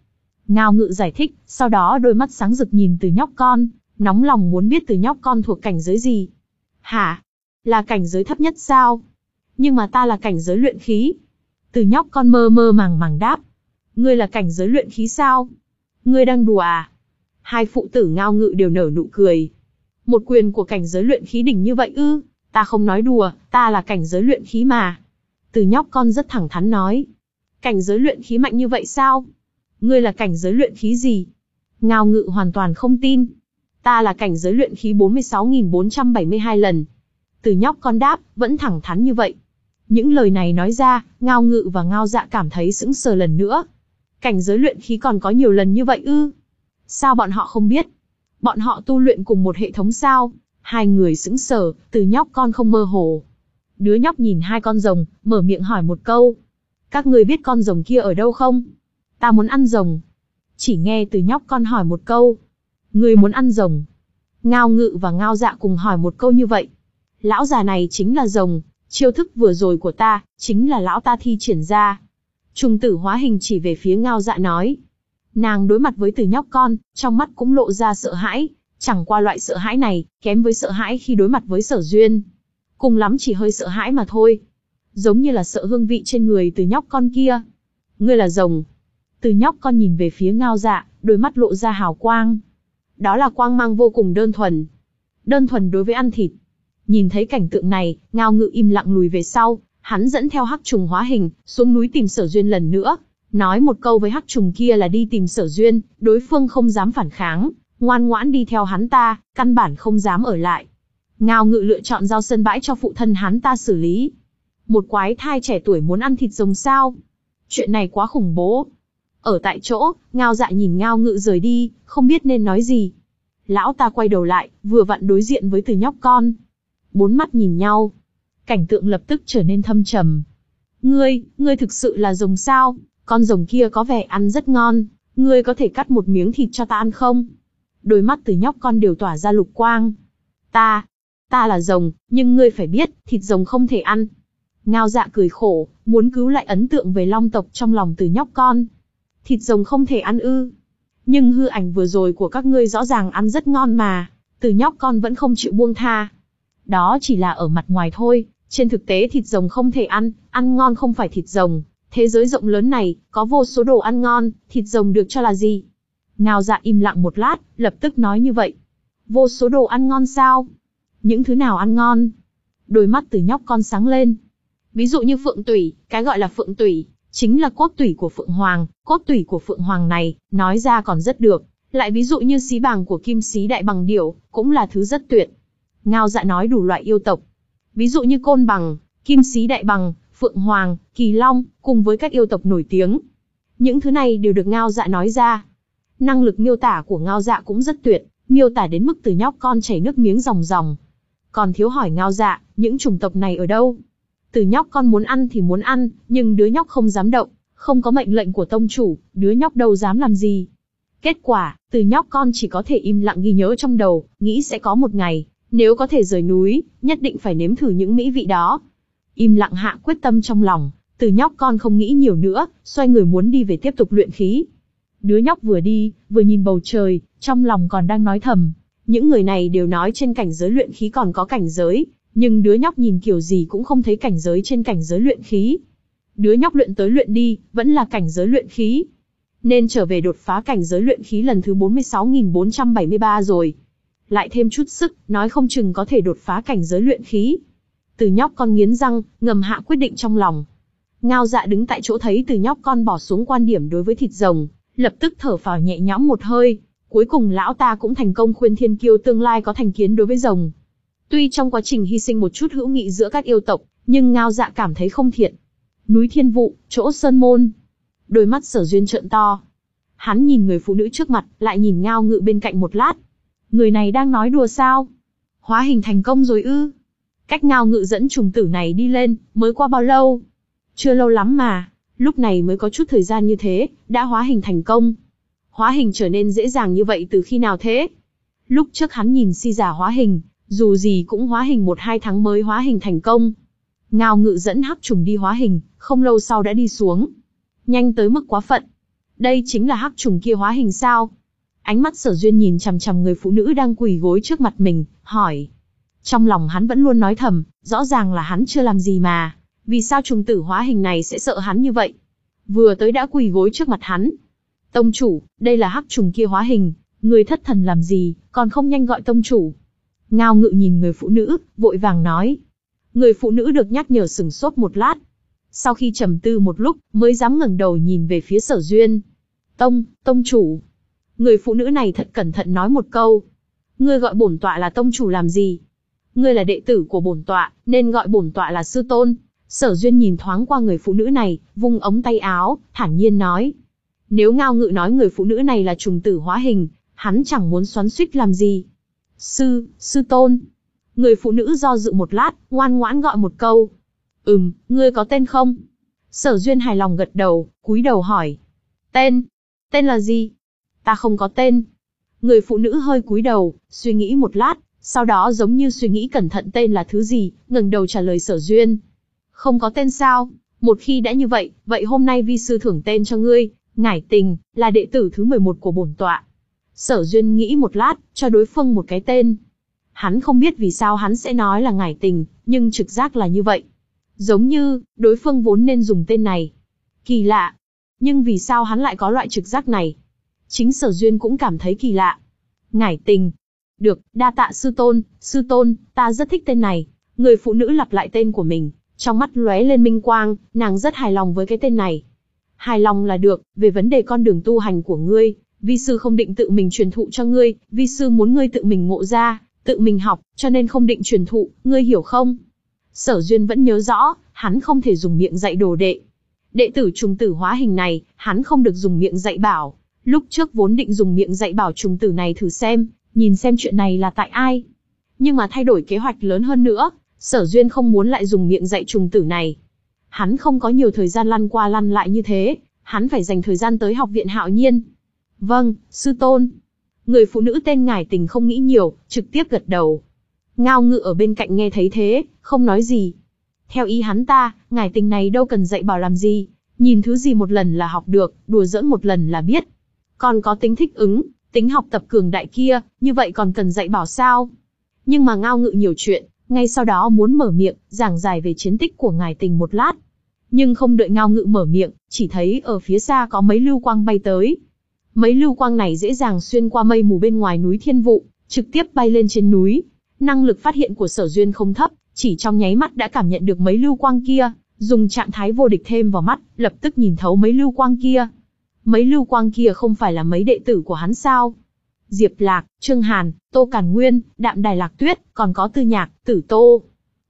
Ngao Ngự giải thích, sau đó đôi mắt sáng rực nhìn Từ Nhóc Con, nóng lòng muốn biết Từ Nhóc Con thuộc cảnh giới gì. Hả? Là cảnh giới thấp nhất sao? Nhưng mà ta là cảnh giới luyện khí. Từ Nhóc Con mơ mơ màng màng đáp. Ngươi là cảnh giới luyện khí sao? Ngươi đang đùa à? Hai phụ tử Ngao Ngự đều nở nụ cười. Một quyền của cảnh giới luyện khí đỉnh như vậy ư? Ta không nói đùa, ta là cảnh giới luyện khí mà. Từ Nhóc Con rất thẳng thắn nói. Cảnh giới luyện khí mạnh như vậy sao? Ngươi là cảnh giới luyện khí gì? Ngao Ngự hoàn toàn không tin. Ta là cảnh giới luyện khí bốn mươi sáu nghìn bốn trăm bảy mươi hai lần. Từ Nhóc Con đáp, vẫn thẳng thắn như vậy. Những lời này nói ra, Ngao Ngự và Ngao Dạ cảm thấy sững sờ lần nữa. Cảnh giới luyện khí còn có nhiều lần như vậy ư? Sao bọn họ không biết? Bọn họ tu luyện cùng một hệ thống sao? Hai người sững sờ, Từ Nhóc Con không mơ hồ. Đứa nhóc nhìn hai con rồng, mở miệng hỏi một câu. Các người biết con rồng kia ở đâu không? Ta muốn ăn rồng. Chỉ nghe Từ Nhóc Con hỏi một câu. Ngươi muốn ăn rồng? Ngao Ngự và Ngao Dạ cùng hỏi một câu như vậy. Lão già này chính là rồng, chiêu thức vừa rồi của ta, chính là lão ta thi triển ra. Trùng tử hóa hình chỉ về phía Ngao Dạ nói. Nàng đối mặt với Từ Nhóc Con, trong mắt cũng lộ ra sợ hãi, chẳng qua loại sợ hãi này, kém với sợ hãi khi đối mặt với Sở Duyên. Cùng lắm chỉ hơi sợ hãi mà thôi. Giống như là sợ hương vị trên người Từ Nhóc Con kia. Ngươi là rồng. Từ Nhóc Con nhìn về phía Ngao Dạ, đôi mắt lộ ra hào quang. Đó là quang mang vô cùng đơn thuần. Đơn thuần đối với ăn thịt. Nhìn thấy cảnh tượng này, Ngao Ngự im lặng lùi về sau, hắn dẫn theo hắc trùng hóa hình, xuống núi tìm Sở Duyên lần nữa. Nói một câu với hắc trùng kia là đi tìm Sở Duyên, đối phương không dám phản kháng, ngoan ngoãn đi theo hắn ta, căn bản không dám ở lại. Ngao Ngự lựa chọn giao sân bãi cho phụ thân hắn ta xử lý. Một quái thai trẻ tuổi muốn ăn thịt rồng sao? Chuyện này quá khủng bố. Ở tại chỗ, Ngao Dạ nhìn Ngao Ngự rời đi, không biết nên nói gì. Lão ta quay đầu lại, vừa vặn đối diện với Từ Nhóc Con. Bốn mắt nhìn nhau. Cảnh tượng lập tức trở nên thâm trầm. Ngươi, ngươi thực sự là rồng sao? Con rồng kia có vẻ ăn rất ngon. Ngươi có thể cắt một miếng thịt cho ta ăn không? Đôi mắt Từ Nhóc Con đều tỏa ra lục quang. Ta, ta là rồng, nhưng ngươi phải biết, thịt rồng không thể ăn. Ngao Dạ cười khổ, muốn cứu lại ấn tượng về long tộc trong lòng Từ Nhóc Con. Thịt rồng không thể ăn ư? Nhưng hư ảnh vừa rồi của các ngươi rõ ràng ăn rất ngon mà. Từ Nhóc Con vẫn không chịu buông tha. Đó chỉ là ở mặt ngoài thôi, trên thực tế thịt rồng không thể ăn, ăn ngon không phải thịt rồng. Thế giới rộng lớn này, có vô số đồ ăn ngon, thịt rồng được cho là gì? Ngao Dạ im lặng một lát, lập tức nói như vậy. Vô số đồ ăn ngon sao? Những thứ nào ăn ngon? Đôi mắt Từ Nhóc Con sáng lên. Ví dụ như phượng tủy, cái gọi là phượng tủy, chính là cốt tủy của Phượng Hoàng, cốt tủy của Phượng Hoàng này, nói ra còn rất được. Lại ví dụ như xí bàng của Kim Xí Đại Bằng Điểu, cũng là thứ rất tuyệt. Ngao Dạ nói đủ loại yêu tộc. Ví dụ như côn bằng, Kim Xí Đại Bằng, Phượng Hoàng, Kỳ Long, cùng với các yêu tộc nổi tiếng. Những thứ này đều được Ngao Dạ nói ra. Năng lực miêu tả của Ngao Dạ cũng rất tuyệt, miêu tả đến mức Từ Nhóc Con chảy nước miếng ròng ròng. Còn thiếu hỏi Ngao Dạ, những chủng tộc này ở đâu? Từ Nhóc Con muốn ăn thì muốn ăn, nhưng đứa nhóc không dám động, không có mệnh lệnh của tông chủ, đứa nhóc đâu dám làm gì. Kết quả, Từ Nhóc Con chỉ có thể im lặng ghi nhớ trong đầu, nghĩ sẽ có một ngày, nếu có thể rời núi, nhất định phải nếm thử những mỹ vị đó. Im lặng hạ quyết tâm trong lòng, Từ Nhóc Con không nghĩ nhiều nữa, xoay người muốn đi về tiếp tục luyện khí. Đứa nhóc vừa đi, vừa nhìn bầu trời, trong lòng còn đang nói thầm. Những người này đều nói trên cảnh giới luyện khí còn có cảnh giới, nhưng đứa nhóc nhìn kiểu gì cũng không thấy cảnh giới trên cảnh giới luyện khí. Đứa nhóc luyện tới luyện đi, vẫn là cảnh giới luyện khí. Nên trở về đột phá cảnh giới luyện khí lần thứ bốn mươi sáu nghìn bốn trăm bảy mươi ba rồi. Lại thêm chút sức, nói không chừng có thể đột phá cảnh giới luyện khí. Từ Nhóc Con nghiến răng, ngầm hạ quyết định trong lòng. Ngao Dạ đứng tại chỗ thấy Từ Nhóc Con bỏ xuống quan điểm đối với thịt rồng, lập tức thở phào nhẹ nhõm một hơi. Cuối cùng lão ta cũng thành công khuyên Thiên Kiêu tương lai có thành kiến đối với rồng. Tuy trong quá trình hy sinh một chút hữu nghị giữa các yêu tộc, nhưng Ngao Dạ cảm thấy không thiện. Núi Thiên Vụ, chỗ Sơn Môn. Đôi mắt Sở Duyên trợn to. Hắn nhìn người phụ nữ trước mặt, lại nhìn Ngao Ngự bên cạnh một lát. Người này đang nói đùa sao? Hóa hình thành công rồi ư? Cách Ngao Ngự dẫn trùng tử này đi lên, mới qua bao lâu? Chưa lâu lắm mà, lúc này mới có chút thời gian như thế, đã hóa hình thành công. Hóa hình trở nên dễ dàng như vậy từ khi nào thế? Lúc trước hắn nhìn Si Giả hóa hình, dù gì cũng hóa hình một hai tháng mới hóa hình thành công. Ngao Ngự dẫn hắc trùng đi hóa hình, không lâu sau đã đi xuống. Nhanh tới mức quá phận. Đây chính là hắc trùng kia hóa hình sao? Ánh mắt Sở Duyên nhìn chằm chằm người phụ nữ đang quỳ gối trước mặt mình, hỏi. Trong lòng hắn vẫn luôn nói thầm, rõ ràng là hắn chưa làm gì mà, vì sao trùng tử hóa hình này sẽ sợ hắn như vậy? Vừa tới đã quỳ gối trước mặt hắn. Tông chủ, đây là hắc trùng kia hóa hình, người thất thần làm gì, còn không nhanh gọi tông chủ. Ngao Ngự nhìn người phụ nữ, vội vàng nói. Người phụ nữ được nhắc nhở sửng sốt một lát. Sau khi trầm tư một lúc, mới dám ngẩng đầu nhìn về phía Sở Duyên. Tông, tông chủ. Người phụ nữ này thật cẩn thận nói một câu. Ngươi gọi bổn tọa là tông chủ làm gì? Ngươi là đệ tử của bổn tọa, nên gọi bổn tọa là sư tôn. Sở Duyên nhìn thoáng qua người phụ nữ này, vung ống tay áo, thản nhiên nói. Nếu Ngao Ngự nói người phụ nữ này là trùng tử hóa hình, hắn chẳng muốn xoắn xuýt làm gì. Sư, sư tôn. Người phụ nữ do dự một lát, ngoan ngoãn gọi một câu. Ừm, ngươi có tên không? Sở Duyên hài lòng gật đầu, cúi đầu hỏi. Tên? Tên là gì? Ta không có tên. Người phụ nữ hơi cúi đầu, suy nghĩ một lát, sau đó giống như suy nghĩ cẩn thận tên là thứ gì, ngẩng đầu trả lời Sở Duyên. Không có tên sao? Một khi đã như vậy, vậy hôm nay vi sư thưởng tên cho ngươi, Ngải Tình, là đệ tử thứ mười một của bổn tọa. Sở Duyên nghĩ một lát, cho đối phương một cái tên. Hắn không biết vì sao hắn sẽ nói là Ngải Tình, nhưng trực giác là như vậy. Giống như, đối phương vốn nên dùng tên này. Kỳ lạ. Nhưng vì sao hắn lại có loại trực giác này? Chính Sở Duyên cũng cảm thấy kỳ lạ. Ngải Tình. Được, đa tạ sư tôn, sư tôn, ta rất thích tên này. Người phụ nữ lặp lại tên của mình, trong mắt lóe lên minh quang, nàng rất hài lòng với cái tên này. Hài lòng là được, về vấn đề con đường tu hành của ngươi, vi sư không định tự mình truyền thụ cho ngươi, vi sư muốn ngươi tự mình ngộ ra, tự mình học, cho nên không định truyền thụ, ngươi hiểu không? Sở Duyên vẫn nhớ rõ, hắn không thể dùng miệng dạy đồ đệ. Đệ tử trùng tử hóa hình này, hắn không được dùng miệng dạy bảo. Lúc trước vốn định dùng miệng dạy bảo trùng tử này thử xem, nhìn xem chuyện này là tại ai. Nhưng mà thay đổi kế hoạch lớn hơn nữa, Sở Duyên không muốn lại dùng miệng dạy trùng tử này. Hắn không có nhiều thời gian lăn qua lăn lại như thế, hắn phải dành thời gian tới học viện Hạo Nhiên. Vâng, sư tôn. Người phụ nữ tên Ngải Tình không nghĩ nhiều, trực tiếp gật đầu. Ngao Ngự ở bên cạnh nghe thấy thế, không nói gì. Theo ý hắn ta, Ngải Tình này đâu cần dạy bảo làm gì, nhìn thứ gì một lần là học được, đùa giỡn một lần là biết. Còn có tính thích ứng, tính học tập cường đại kia, như vậy còn cần dạy bảo sao? Nhưng mà Ngao Ngự nhiều chuyện, ngay sau đó muốn mở miệng, giảng giải về chiến tích của Ngải Tình một lát. Nhưng không đợi Ngao Ngự mở miệng, chỉ thấy ở phía xa có mấy lưu quang bay tới. Mấy lưu quang này dễ dàng xuyên qua mây mù bên ngoài núi Thiên Vụ, trực tiếp bay lên trên núi. Năng lực phát hiện của Sở Duyên không thấp, chỉ trong nháy mắt đã cảm nhận được mấy lưu quang kia, dùng trạng thái vô địch thêm vào mắt, lập tức nhìn thấu mấy lưu quang kia. Mấy lưu quang kia không phải là mấy đệ tử của hắn sao? Diệp Lạc, Trương Hàn, Tô Càn Nguyên, Đạm Đài Lạc Tuyết, còn có Tư Nhạc, Tử Tô.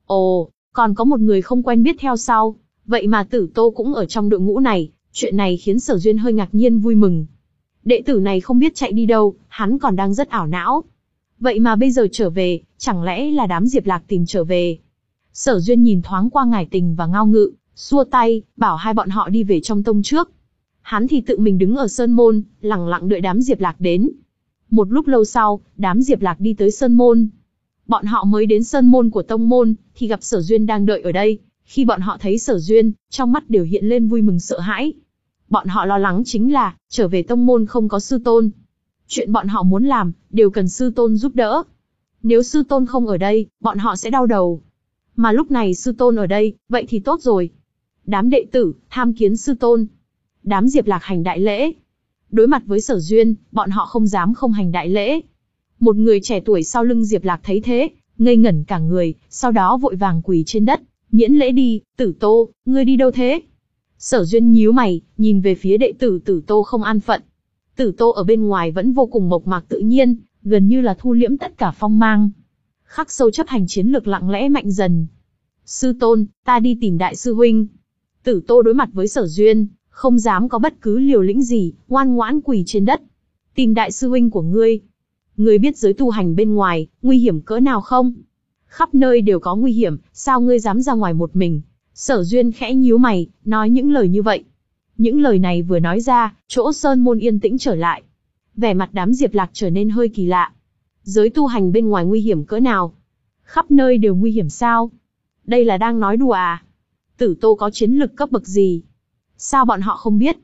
Ồ, còn có một người không quen biết theo sau. Vậy mà Tử Tô cũng ở trong đội ngũ này, chuyện này khiến Sở Duyên hơi ngạc nhiên vui mừng. Đệ tử này không biết chạy đi đâu, hắn còn đang rất ảo não. Vậy mà bây giờ trở về, chẳng lẽ là đám Diệp Lạc tìm trở về? Sở Duyên nhìn thoáng qua Ngải Tình và Ngao Ngự, xua tay, bảo hai bọn họ đi về trong tông trước. Hắn thì tự mình đứng ở Sơn Môn, lặng lặng đợi đám Diệp Lạc đến. Một lúc lâu sau, đám Diệp Lạc đi tới Sơn Môn. Bọn họ mới đến Sơn Môn của tông môn, thì gặp Sở Duyên đang đợi ở đây. Khi bọn họ thấy Sở Duyên, trong mắt đều hiện lên vui mừng sợ hãi. Bọn họ lo lắng chính là, trở về tông môn không có sư tôn. Chuyện bọn họ muốn làm, đều cần sư tôn giúp đỡ. Nếu sư tôn không ở đây, bọn họ sẽ đau đầu. Mà lúc này sư tôn ở đây, vậy thì tốt rồi. Đám đệ tử, tham kiến sư tôn. Đám Diệp Lạc hành đại lễ. Đối mặt với Sở Duyên, bọn họ không dám không hành đại lễ. Một người trẻ tuổi sau lưng Diệp Lạc thấy thế, ngây ngẩn cả người, sau đó vội vàng quỳ trên đất, miễn lễ đi. Tử Tô, ngươi đi đâu thế? Sở Duyên nhíu mày, nhìn về phía đệ tử Tử Tô không an phận. Tử Tô ở bên ngoài vẫn vô cùng mộc mạc tự nhiên, gần như là thu liễm tất cả phong mang. Khắc sâu chấp hành chiến lược lặng lẽ mạnh dần. Sư tôn, ta đi tìm đại sư huynh. Tử Tô đối mặt với Sở Duyên, không dám có bất cứ liều lĩnh gì, ngoan ngoãn quỳ trên đất. Tìm đại sư huynh của ngươi. Ngươi biết giới tu hành bên ngoài, nguy hiểm cỡ nào không? Khắp nơi đều có nguy hiểm, sao ngươi dám ra ngoài một mình? Sở Duyên khẽ nhíu mày, nói những lời như vậy. Những lời này vừa nói ra, chỗ Sơn Môn yên tĩnh trở lại. Vẻ mặt đám Diệp Lạc trở nên hơi kỳ lạ. Giới tu hành bên ngoài nguy hiểm cỡ nào? Khắp nơi đều nguy hiểm sao? Đây là đang nói đùa à? Tử Tô có chiến lực cấp bậc gì? Sao bọn họ không biết?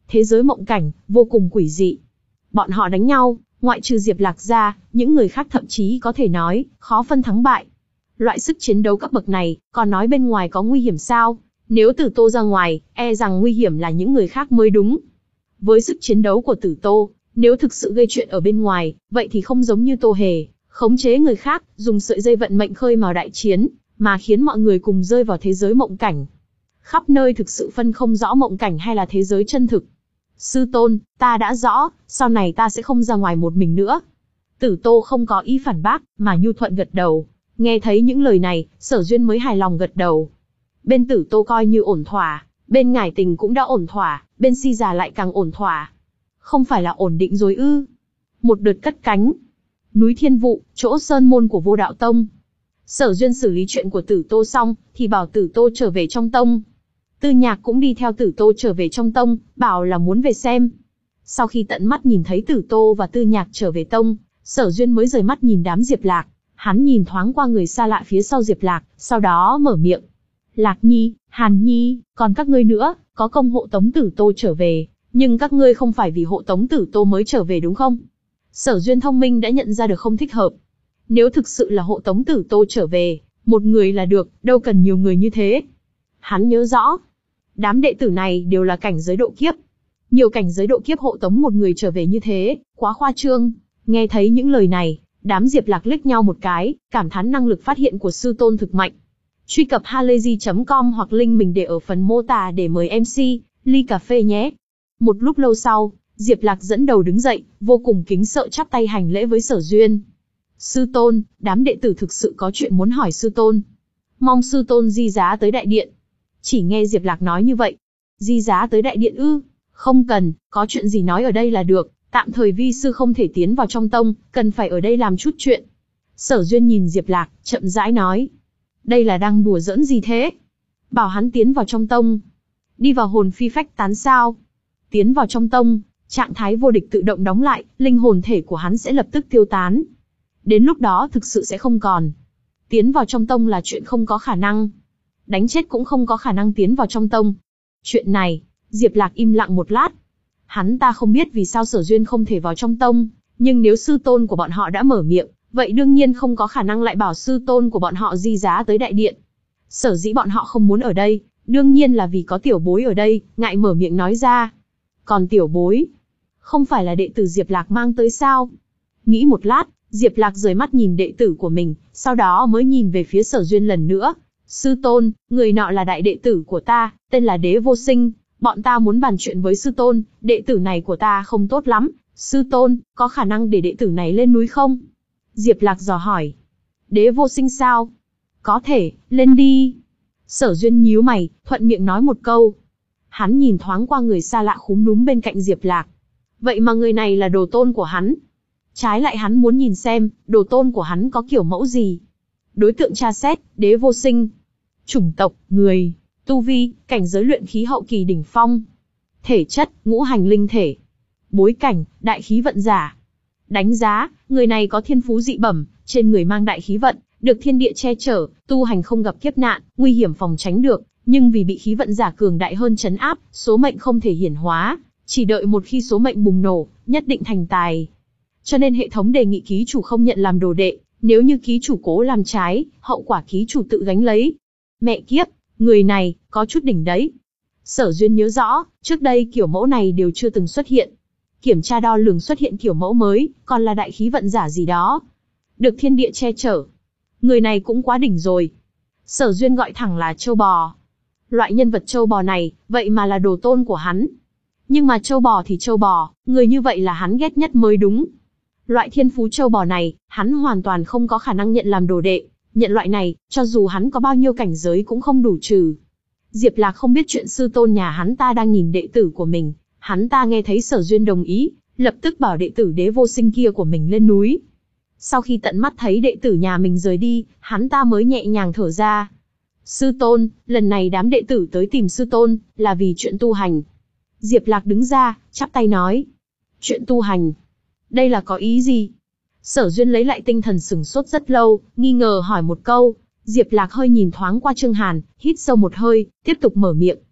Thế giới mộng cảnh, vô cùng quỷ dị. Bọn họ đánh nhau, ngoại trừ Diệp Lạc ra, những người khác thậm chí có thể nói, khó phân thắng bại. Loại sức chiến đấu cấp bậc này, còn nói bên ngoài có nguy hiểm sao? Nếu Tử Tô ra ngoài, e rằng nguy hiểm là những người khác mới đúng. Với sức chiến đấu của Tử Tô, nếu thực sự gây chuyện ở bên ngoài, vậy thì không giống như Tô Hề, khống chế người khác, dùng sợi dây vận mệnh khơi mào đại chiến, mà khiến mọi người cùng rơi vào thế giới mộng cảnh. Khắp nơi thực sự phân không rõ mộng cảnh hay là thế giới chân thực. Sư tôn, ta đã rõ, sau này ta sẽ không ra ngoài một mình nữa. Tử Tô không có ý phản bác, mà nhu thuận gật đầu. Nghe thấy những lời này, Sở Duyên mới hài lòng gật đầu. Bên Tử Tô coi như ổn thỏa, bên Ngải Tình cũng đã ổn thỏa, bên Si già lại càng ổn thỏa. Không phải là ổn định rồi ư? Một đợt cất cánh. Núi Thiên Vụ, chỗ sơn môn của Vô Đạo Tông. Sở Duyên xử lý chuyện của Tử Tô xong, thì bảo Tử Tô trở về trong tông. Tư Nhạc cũng đi theo Tử Tô trở về trong tông, bảo là muốn về xem. Sau khi tận mắt nhìn thấy Tử Tô và Tư Nhạc trở về tông, Sở Duyên mới rời mắt nhìn đám Diệp Lạc. Hắn nhìn thoáng qua người xa lạ phía sau Diệp Lạc, sau đó mở miệng. Lạc Nhi, Hàn Nhi, còn các ngươi nữa, có công hộ tống Tử Tô trở về, nhưng các ngươi không phải vì hộ tống Tử Tô mới trở về đúng không? Sở Duyên thông minh đã nhận ra được không thích hợp. Nếu thực sự là hộ tống Tử Tô trở về, một người là được, đâu cần nhiều người như thế. Hắn nhớ rõ, đám đệ tử này đều là cảnh giới độ kiếp. Nhiều cảnh giới độ kiếp hộ tống một người trở về như thế, quá khoa trương. Nghe thấy những lời này, đám Diệp Lạc liếc nhau một cái, cảm thán năng lực phát hiện của sư tôn thực mạnh. Truy cập halayzi chấm com hoặc link mình để ở phần mô tả để mời em xê, ly cà phê nhé. Một lúc lâu sau, Diệp Lạc dẫn đầu đứng dậy, vô cùng kính sợ chắp tay hành lễ với Sở Duyên. Sư tôn, đám đệ tử thực sự có chuyện muốn hỏi sư tôn. Mong sư tôn di giá tới đại điện. Chỉ nghe Diệp Lạc nói như vậy. Di giá tới đại điện ư? Không cần, có chuyện gì nói ở đây là được. Tạm thời vi sư không thể tiến vào trong tông, cần phải ở đây làm chút chuyện. Sở Duyên nhìn Diệp Lạc, chậm rãi nói. Đây là đang đùa giỡn gì thế? Bảo hắn tiến vào trong tông. Đi vào hồn phi phách tán sao? Tiến vào trong tông, trạng thái vô địch tự động đóng lại, linh hồn thể của hắn sẽ lập tức tiêu tán. Đến lúc đó thực sự sẽ không còn. Tiến vào trong tông là chuyện không có khả năng. Đánh chết cũng không có khả năng tiến vào trong tông. Chuyện này, Diệp Lạc im lặng một lát. Hắn ta không biết vì sao Sở Duyên không thể vào trong tông, nhưng nếu sư tôn của bọn họ đã mở miệng, vậy đương nhiên không có khả năng lại bảo sư tôn của bọn họ di giá tới đại điện. Sở dĩ bọn họ không muốn ở đây, đương nhiên là vì có tiểu bối ở đây, ngại mở miệng nói ra. Còn tiểu bối, không phải là đệ tử Diệp Lạc mang tới sao? Nghĩ một lát, Diệp Lạc rời mắt nhìn đệ tử của mình, sau đó mới nhìn về phía Sở Duyên lần nữa. Sư tôn, người nọ là đại đệ tử của ta, tên là Đế Vô Sinh. Bọn ta muốn bàn chuyện với sư tôn, đệ tử này của ta không tốt lắm. Sư tôn, có khả năng để đệ tử này lên núi không? Diệp Lạc dò hỏi. Đế Vô Sinh sao? Có thể, lên đi. Sở Duyên nhíu mày, thuận miệng nói một câu. Hắn nhìn thoáng qua người xa lạ khúm núm bên cạnh Diệp Lạc. Vậy mà người này là đồ tôn của hắn. Trái lại hắn muốn nhìn xem, đồ tôn của hắn có kiểu mẫu gì. Đối tượng tra xét, Đế Vô Sinh. Chủng tộc, người. Tu vi, cảnh giới luyện khí hậu kỳ đỉnh phong. Thể chất, ngũ hành linh thể. Bối cảnh, đại khí vận giả. Đánh giá, người này có thiên phú dị bẩm, trên người mang đại khí vận, được thiên địa che chở, tu hành không gặp kiếp nạn, nguy hiểm phòng tránh được, nhưng vì bị khí vận giả cường đại hơn trấn áp, số mệnh không thể hiển hóa, chỉ đợi một khi số mệnh bùng nổ, nhất định thành tài. Cho nên hệ thống đề nghị ký chủ không nhận làm đồ đệ, nếu như ký chủ cố làm trái, hậu quả ký chủ tự gánh lấy. Mẹ kiếp, người này, có chút đỉnh đấy. Sở Duyên nhớ rõ, trước đây kiểu mẫu này đều chưa từng xuất hiện. Kiểm tra đo lường xuất hiện kiểu mẫu mới, còn là đại khí vận giả gì đó. Được thiên địa che chở. Người này cũng quá đỉnh rồi. Sở Duyên gọi thẳng là châu bò. Loại nhân vật châu bò này, vậy mà là đồ tôn của hắn. Nhưng mà châu bò thì châu bò, người như vậy là hắn ghét nhất mới đúng. Loại thiên phú châu bò này, hắn hoàn toàn không có khả năng nhận làm đồ đệ. Nhận loại này, cho dù hắn có bao nhiêu cảnh giới cũng không đủ trừ. Diệp Lạc không biết chuyện sư tôn nhà hắn ta đang nhìn đệ tử của mình. Hắn ta nghe thấy Sở Duyên đồng ý, lập tức bảo đệ tử Đế Vô Sinh kia của mình lên núi. Sau khi tận mắt thấy đệ tử nhà mình rời đi, hắn ta mới nhẹ nhàng thở ra. Sư tôn, lần này đám đệ tử tới tìm sư tôn, là vì chuyện tu hành. Diệp Lạc đứng ra, chắp tay nói. Chuyện tu hành? Đây là có ý gì? Sở Duyên lấy lại tinh thần sửng sốt rất lâu, nghi ngờ hỏi một câu. Diệp Lạc hơi nhìn thoáng qua Trương Hàn, hít sâu một hơi, tiếp tục mở miệng.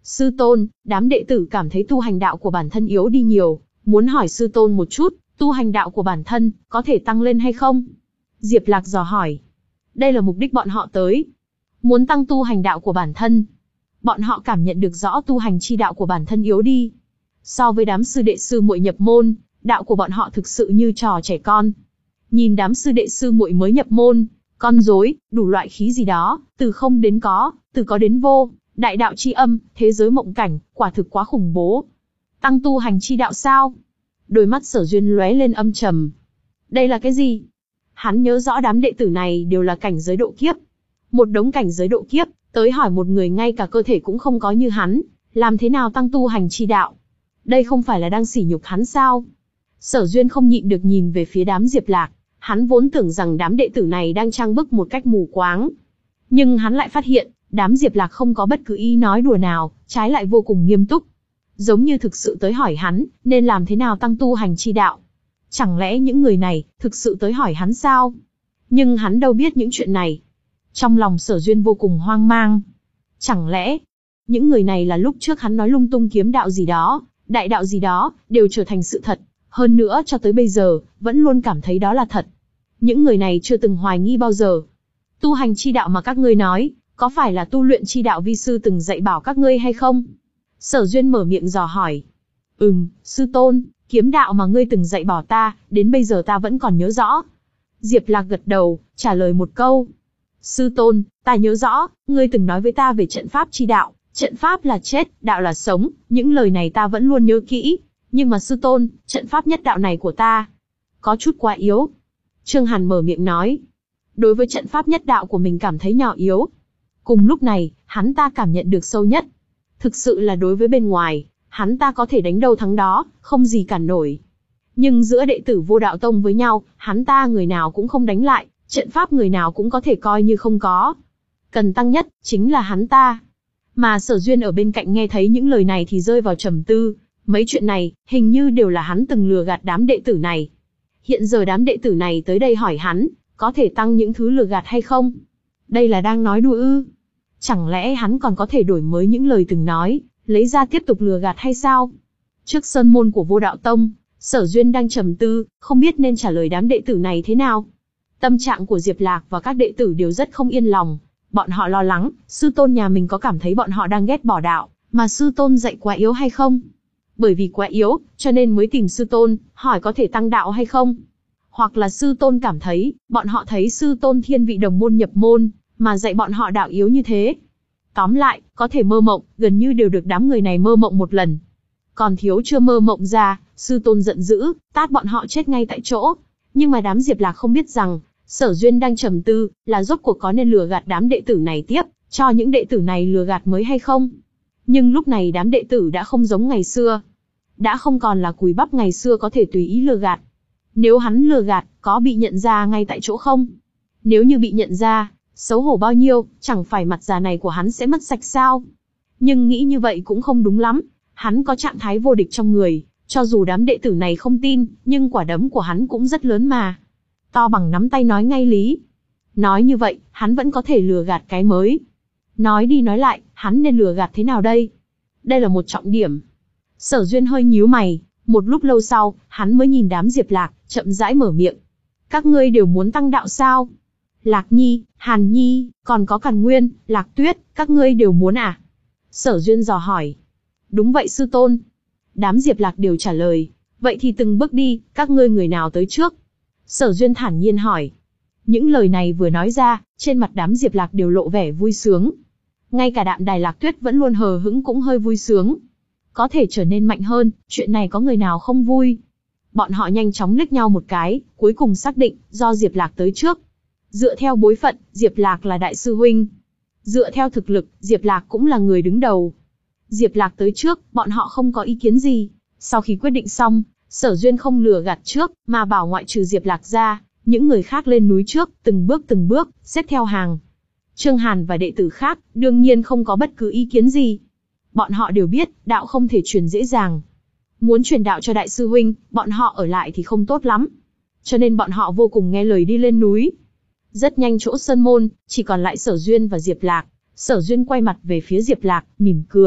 Sư tôn, đám đệ tử cảm thấy tu hành đạo của bản thân yếu đi nhiều, muốn hỏi sư tôn một chút, tu hành đạo của bản thân, có thể tăng lên hay không? Diệp Lạc dò hỏi. Đây là mục đích bọn họ tới. Muốn tăng tu hành đạo của bản thân. Bọn họ cảm nhận được rõ tu hành chi đạo của bản thân yếu đi. So với đám sư đệ sư muội nhập môn, đạo của bọn họ thực sự như trò trẻ con. Nhìn đám sư đệ sư muội mới nhập môn, con rối, đủ loại khí gì đó, từ không đến có, từ có đến vô, đại đạo chi âm, thế giới mộng cảnh, quả thực quá khủng bố. Tăng tu hành chi đạo sao? Đôi mắt Sở Duyên lóe lên âm trầm. Đây là cái gì? Hắn nhớ rõ đám đệ tử này đều là cảnh giới độ kiếp. Một đống cảnh giới độ kiếp, tới hỏi một người ngay cả cơ thể cũng không có như hắn, làm thế nào tăng tu hành chi đạo? Đây không phải là đang sỉ nhục hắn sao? Sở Duyên không nhịn được nhìn về phía đám Diệp Lạc, hắn vốn tưởng rằng đám đệ tử này đang trang bức một cách mù quáng. Nhưng hắn lại phát hiện, đám Diệp Lạc không có bất cứ ý nói đùa nào, trái lại vô cùng nghiêm túc. Giống như thực sự tới hỏi hắn, nên làm thế nào tăng tu hành chi đạo. Chẳng lẽ những người này, thực sự tới hỏi hắn sao? Nhưng hắn đâu biết những chuyện này. Trong lòng Sở Duyên vô cùng hoang mang. Chẳng lẽ, những người này là lúc trước hắn nói lung tung kiếm đạo gì đó, đại đạo gì đó, đều trở thành sự thật. Hơn nữa cho tới bây giờ, vẫn luôn cảm thấy đó là thật. Những người này chưa từng hoài nghi bao giờ. Tu hành chi đạo mà các ngươi nói, có phải là tu luyện chi đạo vi sư từng dạy bảo các ngươi hay không? Sở Duyên mở miệng dò hỏi. Ừm, sư tôn, kiếm đạo mà ngươi từng dạy bảo ta, đến bây giờ ta vẫn còn nhớ rõ. Diệp Lạc gật đầu, trả lời một câu. Sư tôn, ta nhớ rõ, ngươi từng nói với ta về trận pháp chi đạo, trận pháp là chết, đạo là sống, những lời này ta vẫn luôn nhớ kỹ. Nhưng mà sư tôn, trận pháp nhất đạo này của ta, có chút quá yếu. Trương Hàn mở miệng nói. Đối với trận pháp nhất đạo của mình cảm thấy nhỏ yếu. Cùng lúc này, hắn ta cảm nhận được sâu nhất. Thực sự là đối với bên ngoài, hắn ta có thể đánh đâu thắng đó, không gì cản nổi. Nhưng giữa đệ tử Vô Đạo Tông với nhau, hắn ta người nào cũng không đánh lại, trận pháp người nào cũng có thể coi như không có. Cần tăng nhất, chính là hắn ta. Mà Sở Duyên ở bên cạnh nghe thấy những lời này thì rơi vào trầm tư. Mấy chuyện này, hình như đều là hắn từng lừa gạt đám đệ tử này. Hiện giờ đám đệ tử này tới đây hỏi hắn, có thể tăng những thứ lừa gạt hay không? Đây là đang nói đùa ư? Chẳng lẽ hắn còn có thể đổi mới những lời từng nói, lấy ra tiếp tục lừa gạt hay sao? Trước sơn môn của Vô Đạo Tông, Sở Duyên đang trầm tư, không biết nên trả lời đám đệ tử này thế nào. Tâm trạng của Diệp Lạc và các đệ tử đều rất không yên lòng. Bọn họ lo lắng, sư tôn nhà mình có cảm thấy bọn họ đang ghét bỏ đạo, mà sư tôn dạy quá yếu hay không? Bởi vì quá yếu, cho nên mới tìm sư tôn, hỏi có thể tăng đạo hay không? Hoặc là sư tôn cảm thấy, bọn họ thấy sư tôn thiên vị đồng môn nhập môn, mà dạy bọn họ đạo yếu như thế. Tóm lại, có thể mơ mộng, gần như đều được đám người này mơ mộng một lần. Còn thiếu chưa mơ mộng ra, sư tôn giận dữ, tát bọn họ chết ngay tại chỗ. Nhưng mà đám Diệp Lạc không biết rằng, Sở Duyên đang trầm tư, là rốt cuộc có nên lừa gạt đám đệ tử này tiếp, cho những đệ tử này lừa gạt mới hay không? Nhưng lúc này đám đệ tử đã không giống ngày xưa. Đã không còn là cùi bắp ngày xưa có thể tùy ý lừa gạt. Nếu hắn lừa gạt, có bị nhận ra ngay tại chỗ không? Nếu như bị nhận ra, xấu hổ bao nhiêu, chẳng phải mặt già này của hắn sẽ mất sạch sao? Nhưng nghĩ như vậy cũng không đúng lắm. Hắn có trạng thái vô địch trong người, cho dù đám đệ tử này không tin, nhưng quả đấm của hắn cũng rất lớn mà. To bằng nắm tay nói ngay lý. Nói như vậy, hắn vẫn có thể lừa gạt cái mới. Nói đi nói lại, hắn nên lừa gạt thế nào đây? Đây là một trọng điểm. Sở Duyên hơi nhíu mày, một lúc lâu sau, hắn mới nhìn đám Diệp Lạc, chậm rãi mở miệng. Các ngươi đều muốn tăng đạo sao? Lạc Nhi, Hàn Nhi, còn có Càn Nguyên, Lạc Tuyết, các ngươi đều muốn à? Sở Duyên dò hỏi. Đúng vậy sư tôn. Đám Diệp Lạc đều trả lời. Vậy thì từng bước đi, các ngươi người nào tới trước? Sở Duyên thản nhiên hỏi. Những lời này vừa nói ra, trên mặt đám Diệp Lạc đều lộ vẻ vui sướng. Ngay cả Đạm Đài Lạc Tuyết vẫn luôn hờ hững cũng hơi vui sướng. Có thể trở nên mạnh hơn, chuyện này có người nào không vui? Bọn họ nhanh chóng liếc nhau một cái, cuối cùng xác định, do Diệp Lạc tới trước. Dựa theo bối phận, Diệp Lạc là đại sư huynh. Dựa theo thực lực, Diệp Lạc cũng là người đứng đầu. Diệp Lạc tới trước, bọn họ không có ý kiến gì. Sau khi quyết định xong, Sở Duyên không lừa gạt trước, mà bảo ngoại trừ Diệp Lạc ra, những người khác lên núi trước, từng bước từng bước, xếp theo hàng. Trương Hàn và đệ tử khác, đương nhiên không có bất cứ ý kiến gì. Bọn họ đều biết, đạo không thể truyền dễ dàng. Muốn truyền đạo cho đại sư huynh, bọn họ ở lại thì không tốt lắm. Cho nên bọn họ vô cùng nghe lời đi lên núi. Rất nhanh chỗ sơn môn, chỉ còn lại Sở Duyên và Diệp Lạc. Sở Duyên quay mặt về phía Diệp Lạc, mỉm cười,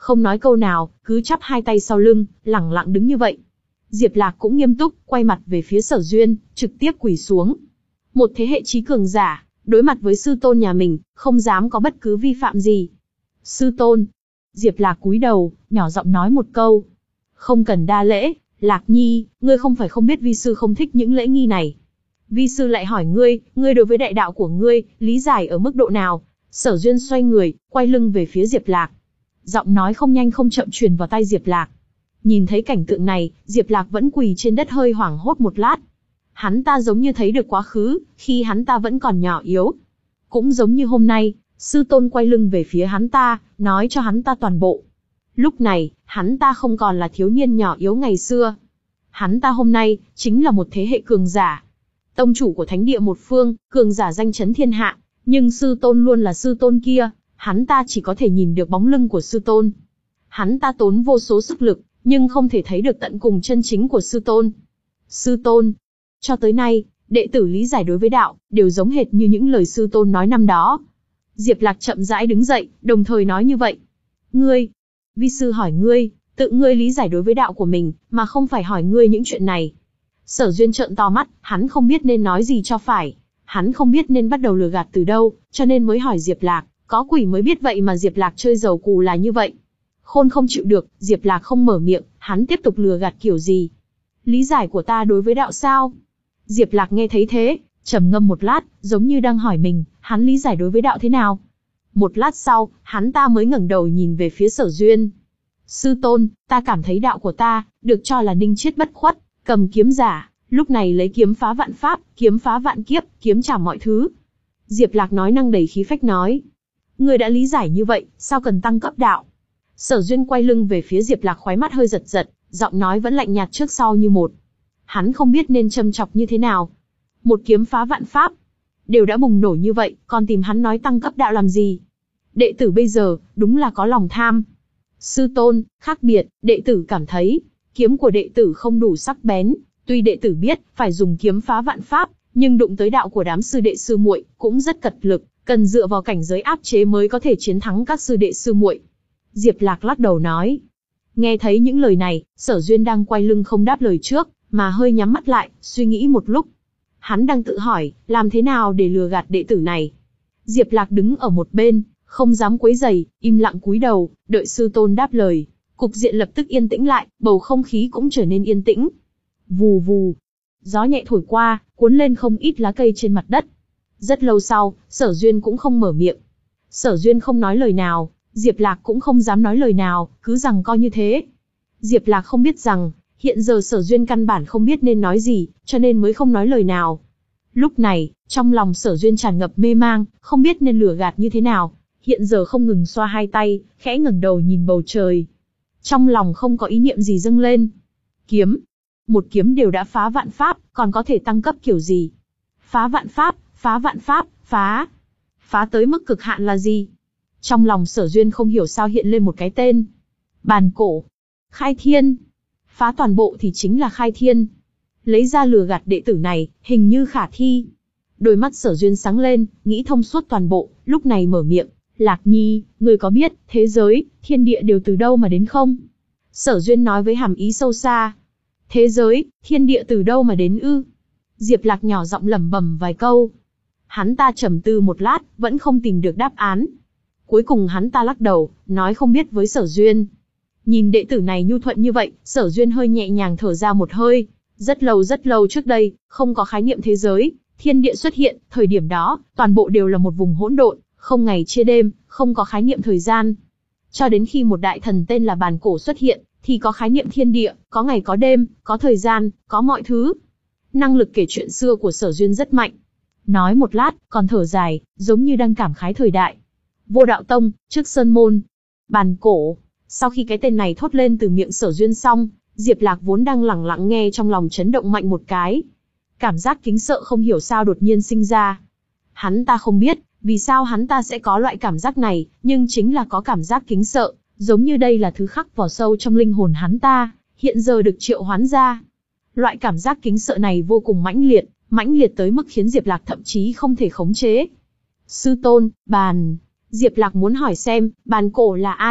không nói câu nào, cứ chắp hai tay sau lưng, lẳng lặng đứng như vậy. Diệp Lạc cũng nghiêm túc, quay mặt về phía Sở Duyên, trực tiếp quỳ xuống. Một thế hệ trí cường giả, đối mặt với sư tôn nhà mình, không dám có bất cứ vi phạm gì. Sư tôn. Diệp Lạc cúi đầu, nhỏ giọng nói một câu. Không cần đa lễ, Lạc Nhi, ngươi không phải không biết vi sư không thích những lễ nghi này. Vi sư lại hỏi ngươi, ngươi đối với đại đạo của ngươi, lý giải ở mức độ nào? Sở Duyên xoay người, quay lưng về phía Diệp Lạc. Giọng nói không nhanh không chậm truyền vào tai Diệp Lạc. Nhìn thấy cảnh tượng này, Diệp Lạc vẫn quỳ trên đất hơi hoảng hốt một lát. Hắn ta giống như thấy được quá khứ, khi hắn ta vẫn còn nhỏ yếu. Cũng giống như hôm nay, sư tôn quay lưng về phía hắn ta, nói cho hắn ta toàn bộ. Lúc này, hắn ta không còn là thiếu niên nhỏ yếu ngày xưa. Hắn ta hôm nay, chính là một thế hệ cường giả. Tông chủ của thánh địa một phương, cường giả danh chấn thiên hạ, nhưng sư tôn luôn là sư tôn kia, hắn ta chỉ có thể nhìn được bóng lưng của sư tôn. Hắn ta tốn vô số sức lực, nhưng không thể thấy được tận cùng chân chính của sư tôn. Sư tôn. Cho tới nay, đệ tử lý giải đối với đạo, đều giống hệt như những lời sư tôn nói năm đó. Diệp Lạc chậm rãi đứng dậy, đồng thời nói như vậy. Ngươi, vi sư hỏi ngươi, tự ngươi lý giải đối với đạo của mình, mà không phải hỏi ngươi những chuyện này. Sở Duyên trợn to mắt, hắn không biết nên nói gì cho phải. Hắn không biết nên bắt đầu lừa gạt từ đâu, cho nên mới hỏi Diệp Lạc, có quỷ mới biết vậy mà Diệp Lạc chơi giàu cù là như vậy. Khôn không chịu được, Diệp Lạc không mở miệng, hắn tiếp tục lừa gạt kiểu gì? Lý giải của ta đối với đạo sao? Diệp Lạc nghe thấy thế, trầm ngâm một lát, giống như đang hỏi mình, hắn lý giải đối với đạo thế nào? Một lát sau, hắn ta mới ngẩng đầu nhìn về phía Sở Duyên. Sư tôn, ta cảm thấy đạo của ta, được cho là ninh chiết bất khuất, cầm kiếm giả, lúc này lấy kiếm phá vạn pháp, kiếm phá vạn kiếp, kiếm trả mọi thứ. Diệp Lạc nói năng đầy khí phách nói. Ngươi đã lý giải như vậy, sao cần tăng cấp đạo? Sở Duyên quay lưng về phía Diệp Lạc, khóe mắt hơi giật giật, giọng nói vẫn lạnh nhạt trước sau như một. Hắn không biết nên châm chọc như thế nào. Một kiếm phá vạn pháp, đều đã bùng nổ như vậy, còn tìm hắn nói tăng cấp đạo làm gì? Đệ tử bây giờ, đúng là có lòng tham. Sư tôn, khác biệt, đệ tử cảm thấy, kiếm của đệ tử không đủ sắc bén, tuy đệ tử biết, phải dùng kiếm phá vạn pháp, nhưng đụng tới đạo của đám sư đệ sư muội, cũng rất cật lực, cần dựa vào cảnh giới áp chế mới có thể chiến thắng các sư đệ sư muội. Diệp Lạc lắc đầu nói. Nghe thấy những lời này, Sở Duyên đang quay lưng không đáp lời trước, mà hơi nhắm mắt lại, suy nghĩ một lúc. Hắn đang tự hỏi, làm thế nào để lừa gạt đệ tử này. Diệp Lạc đứng ở một bên, không dám quấy rầy, im lặng cúi đầu, đợi sư tôn đáp lời. Cục diện lập tức yên tĩnh lại, bầu không khí cũng trở nên yên tĩnh. Vù vù, gió nhẹ thổi qua, cuốn lên không ít lá cây trên mặt đất. Rất lâu sau, Sở Duyên cũng không mở miệng. Sở Duyên không nói lời nào, Diệp Lạc cũng không dám nói lời nào, cứ rằng coi như thế. Diệp Lạc không biết rằng, hiện giờ Sở Duyên căn bản không biết nên nói gì, cho nên mới không nói lời nào. Lúc này, trong lòng Sở Duyên tràn ngập mê mang, không biết nên lừa gạt như thế nào. Hiện giờ không ngừng xoa hai tay, khẽ ngẩng đầu nhìn bầu trời. Trong lòng không có ý niệm gì dâng lên. Kiếm. Một kiếm đều đã phá vạn pháp, còn có thể tăng cấp kiểu gì? Phá vạn pháp, phá vạn pháp, phá. Phá tới mức cực hạn là gì? Trong lòng Sở Duyên không hiểu sao hiện lên một cái tên. Bàn cổ. Khai thiên. Phá toàn bộ thì chính là khai thiên. Lấy ra lừa gạt đệ tử này, hình như khả thi. Đôi mắt Sở Duyên sáng lên, nghĩ thông suốt toàn bộ, lúc này mở miệng. Lạc Nhi, ngươi có biết, thế giới, thiên địa đều từ đâu mà đến không? Sở Duyên nói với hàm ý sâu xa. Thế giới, thiên địa từ đâu mà đến ư? Diệp Lạc nhỏ giọng lẩm bẩm vài câu. Hắn ta trầm tư một lát, vẫn không tìm được đáp án. Cuối cùng hắn ta lắc đầu, nói không biết với Sở Duyên. Nhìn đệ tử này nhu thuận như vậy, Sở Duyên hơi nhẹ nhàng thở ra một hơi. Rất lâu rất lâu trước đây, không có khái niệm thế giới, thiên địa xuất hiện, thời điểm đó, toàn bộ đều là một vùng hỗn độn, không ngày chia đêm, không có khái niệm thời gian. Cho đến khi một đại thần tên là Bàn Cổ xuất hiện, thì có khái niệm thiên địa, có ngày có đêm, có thời gian, có mọi thứ. Năng lực kể chuyện xưa của Sở Duyên rất mạnh. Nói một lát, còn thở dài, giống như đang cảm khái thời đại. Vô Đạo Tông, trước Sơn Môn. Bàn Cổ. Sau khi cái tên này thốt lên từ miệng Sở Duyên xong, Diệp Lạc vốn đang lẳng lặng nghe trong lòng chấn động mạnh một cái. Cảm giác kính sợ không hiểu sao đột nhiên sinh ra. Hắn ta không biết, vì sao hắn ta sẽ có loại cảm giác này, nhưng chính là có cảm giác kính sợ, giống như đây là thứ khắc vào sâu trong linh hồn hắn ta, hiện giờ được triệu hoán ra. Loại cảm giác kính sợ này vô cùng mãnh liệt, mãnh liệt tới mức khiến Diệp Lạc thậm chí không thể khống chế. Sư tôn, bàn... Diệp Lạc muốn hỏi xem, Bàn Cổ là ai,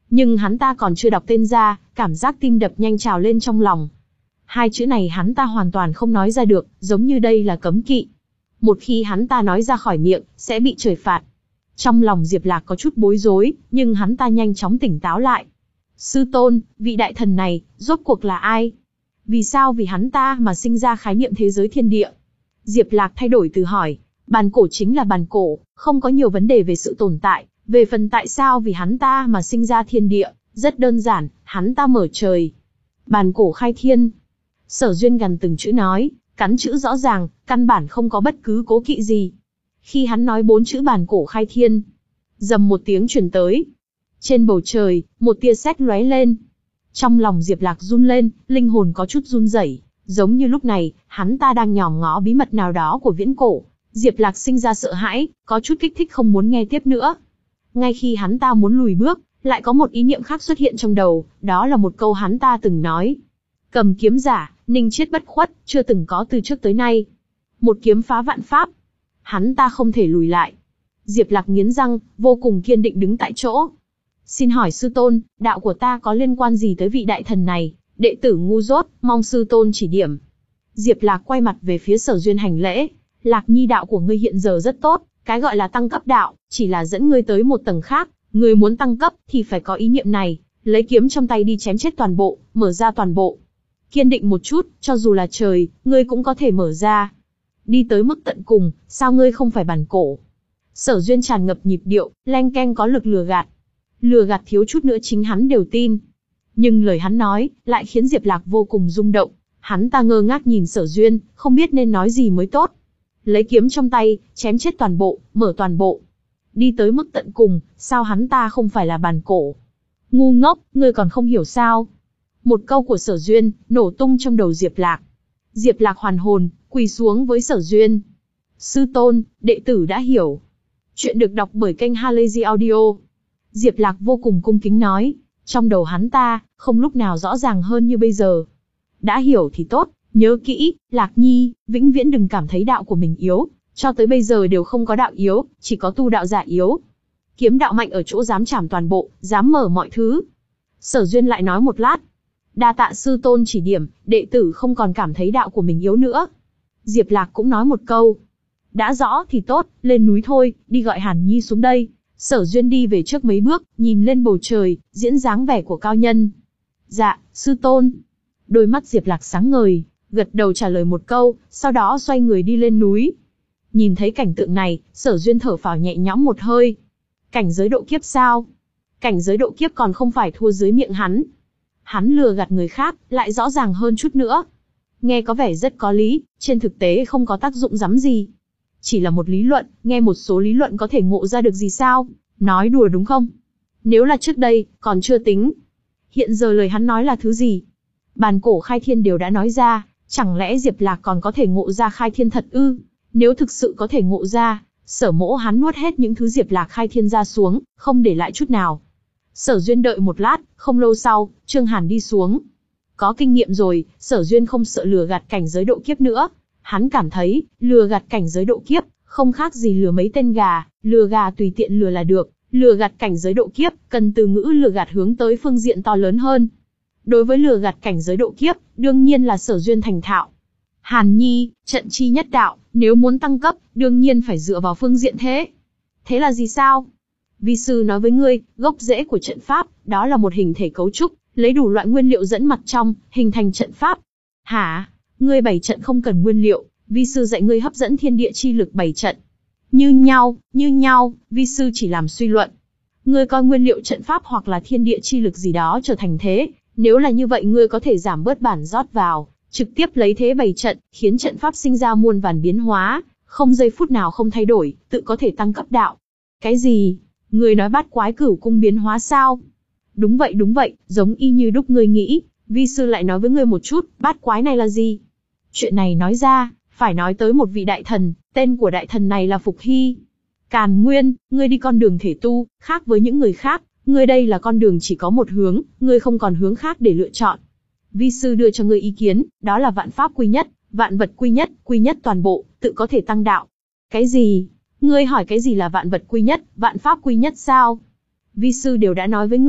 Nhưng hắn ta còn chưa đọc tên ra, cảm giác tim đập nhanh trào lên trong lòng. Hai chữ này hắn ta hoàn toàn không nói ra được, giống như đây là cấm kỵ. Một khi hắn ta nói ra khỏi miệng, sẽ bị trời phạt. Trong lòng Diệp Lạc có chút bối rối, nhưng hắn ta nhanh chóng tỉnh táo lại. Sư tôn, vị đại thần này, rốt cuộc là ai? Vì sao vì hắn ta mà sinh ra khái niệm thế giới thiên địa? Diệp Lạc thay đổi từ hỏi, bàn cổ chính là bàn cổ, không có nhiều vấn đề về sự tồn tại, về phần tại sao vì hắn ta mà sinh ra thiên địa, rất đơn giản, hắn ta mở trời. Bàn cổ khai thiên. Sở Duyên gần từng chữ nói, cắn chữ rõ ràng, căn bản không có bất cứ cố kỵ gì. Khi hắn nói bốn chữ bàn cổ khai thiên, rầm một tiếng truyền tới. Trên bầu trời, một tia sét lóe lên. Trong lòng Diệp Lạc run lên, linh hồn có chút run rẩy, giống như lúc này, hắn ta đang nhòm ngó bí mật nào đó của viễn cổ. Diệp Lạc sinh ra sợ hãi, có chút kích thích không muốn nghe tiếp nữa. Ngay khi hắn ta muốn lùi bước, lại có một ý niệm khác xuất hiện trong đầu, đó là một câu hắn ta từng nói. Cầm kiếm giả, ninh chiết bất khuất, chưa từng có từ trước tới nay. Một kiếm phá vạn pháp. Hắn ta không thể lùi lại. Diệp Lạc nghiến răng, vô cùng kiên định đứng tại chỗ. Xin hỏi sư tôn, đạo của ta có liên quan gì tới vị đại thần này? Đệ tử ngu dốt, mong sư tôn chỉ điểm. Diệp Lạc quay mặt về phía Sở Duyên hành lễ. Lạc Nhi, đạo của ngươi hiện giờ rất tốt, cái gọi là tăng cấp đạo, chỉ là dẫn ngươi tới một tầng khác. Ngươi muốn tăng cấp, thì phải có ý niệm này, lấy kiếm trong tay đi chém chết toàn bộ, mở ra toàn bộ. Kiên định một chút, cho dù là trời, ngươi cũng có thể mở ra. Đi tới mức tận cùng, sao ngươi không phải bàn cổ? Sở Duyên tràn ngập nhịp điệu, leng keng có lực lừa gạt. Lừa gạt thiếu chút nữa chính hắn đều tin. Nhưng lời hắn nói, lại khiến Diệp Lạc vô cùng rung động. Hắn ta ngơ ngác nhìn Sở Duyên, không biết nên nói gì mới tốt. Lấy kiếm trong tay, chém chết toàn bộ, mở toàn bộ. Đi tới mức tận cùng, sao hắn ta không phải là bàn cổ? Ngu ngốc, ngươi còn không hiểu sao? Một câu của Sở Duyên, nổ tung trong đầu Diệp Lạc. Diệp Lạc hoàn hồn, quỳ xuống với Sở Duyên. Sư tôn, đệ tử đã hiểu. Chuyện được đọc bởi kênh Halazy Audio. Diệp Lạc vô cùng cung kính nói, trong đầu hắn ta, không lúc nào rõ ràng hơn như bây giờ. Đã hiểu thì tốt, nhớ kỹ, Lạc Nhi, vĩnh viễn đừng cảm thấy đạo của mình yếu, cho tới bây giờ đều không có đạo yếu, chỉ có tu đạo giả yếu. Kiếm đạo mạnh ở chỗ dám chảm toàn bộ, dám mở mọi thứ. Sở Duyên lại nói một lát, đa tạ sư tôn chỉ điểm, đệ tử không còn cảm thấy đạo của mình yếu nữa. Diệp Lạc cũng nói một câu, đã rõ thì tốt, lên núi thôi, đi gọi Hàn Nhi xuống đây. Sở Duyên đi về trước mấy bước, nhìn lên bầu trời, diễn dáng vẻ của cao nhân. Dạ, sư tôn. Đôi mắt Diệp Lạc sáng ngời, gật đầu trả lời một câu, sau đó xoay người đi lên núi. Nhìn thấy cảnh tượng này, Sở Duyên thở phào nhẹ nhõm một hơi. Cảnh giới độ kiếp sao? Cảnh giới độ kiếp còn không phải thua dưới miệng hắn. Hắn lừa gạt người khác, lại rõ ràng hơn chút nữa. Nghe có vẻ rất có lý, trên thực tế không có tác dụng rắm gì. Chỉ là một lý luận, nghe một số lý luận có thể ngộ ra được gì sao? Nói đùa đúng không? Nếu là trước đây, còn chưa tính. Hiện giờ lời hắn nói là thứ gì? Bàn cổ khai thiên đều đã nói ra, chẳng lẽ Diệp Lạc còn có thể ngộ ra khai thiên thật ư? Nếu thực sự có thể ngộ ra, Sở Mỗ hắn nuốt hết những thứ Diệp Lạc khai thiên ra xuống, không để lại chút nào. Sở Duyên đợi một lát, không lâu sau, Trương Hàn đi xuống. Có kinh nghiệm rồi, Sở Duyên không sợ lừa gạt cảnh giới độ kiếp nữa. Hắn cảm thấy, lừa gạt cảnh giới độ kiếp, không khác gì lừa mấy tên gà, lừa gà tùy tiện lừa là được, lừa gạt cảnh giới độ kiếp, cần từ ngữ lừa gạt hướng tới phương diện to lớn hơn. Đối với lừa gạt cảnh giới độ kiếp, đương nhiên là Sở Duyên thành thạo. Hàn Nhi, trận chi nhất đạo, nếu muốn tăng cấp, đương nhiên phải dựa vào phương diện thế. Thế là gì sao? Vi sư nói với ngươi, gốc rễ của trận pháp, đó là một hình thể cấu trúc, lấy đủ loại nguyên liệu dẫn mặt trong, hình thành trận pháp. Hả? Ngươi bày trận không cần nguyên liệu, vi sư dạy ngươi hấp dẫn thiên địa chi lực bày trận. Như nhau, như nhau, vi sư chỉ làm suy luận. Ngươi coi nguyên liệu trận pháp hoặc là thiên địa chi lực gì đó trở thành thế, nếu là như vậy ngươi có thể giảm bớt bản rót vào, trực tiếp lấy thế bày trận, khiến trận pháp sinh ra muôn vàn biến hóa, không giây phút nào không thay đổi, tự có thể tăng cấp đạo. Cái gì? Ngươi nói bát quái cửu cung biến hóa sao? Đúng vậy đúng vậy, giống y như đúc ngươi nghĩ, vi sư lại nói với ngươi một chút, bát quái này là gì? Chuyện này nói ra, phải nói tới một vị đại thần, tên của đại thần này là Phục Hy. Càn Nguyên, ngươi đi con đường thể tu, khác với những người khác, ngươi đây là con đường chỉ có một hướng, ngươi không còn hướng khác để lựa chọn. Vi sư đưa cho ngươi ý kiến, đó là vạn pháp quy nhất, vạn vật quy nhất, quy nhất toàn bộ, tự có thể tăng đạo. Cái gì? Ngươi hỏi cái gì là vạn vật quy nhất, vạn pháp quy nhất sao? Vi sư đều đã nói với ngươi,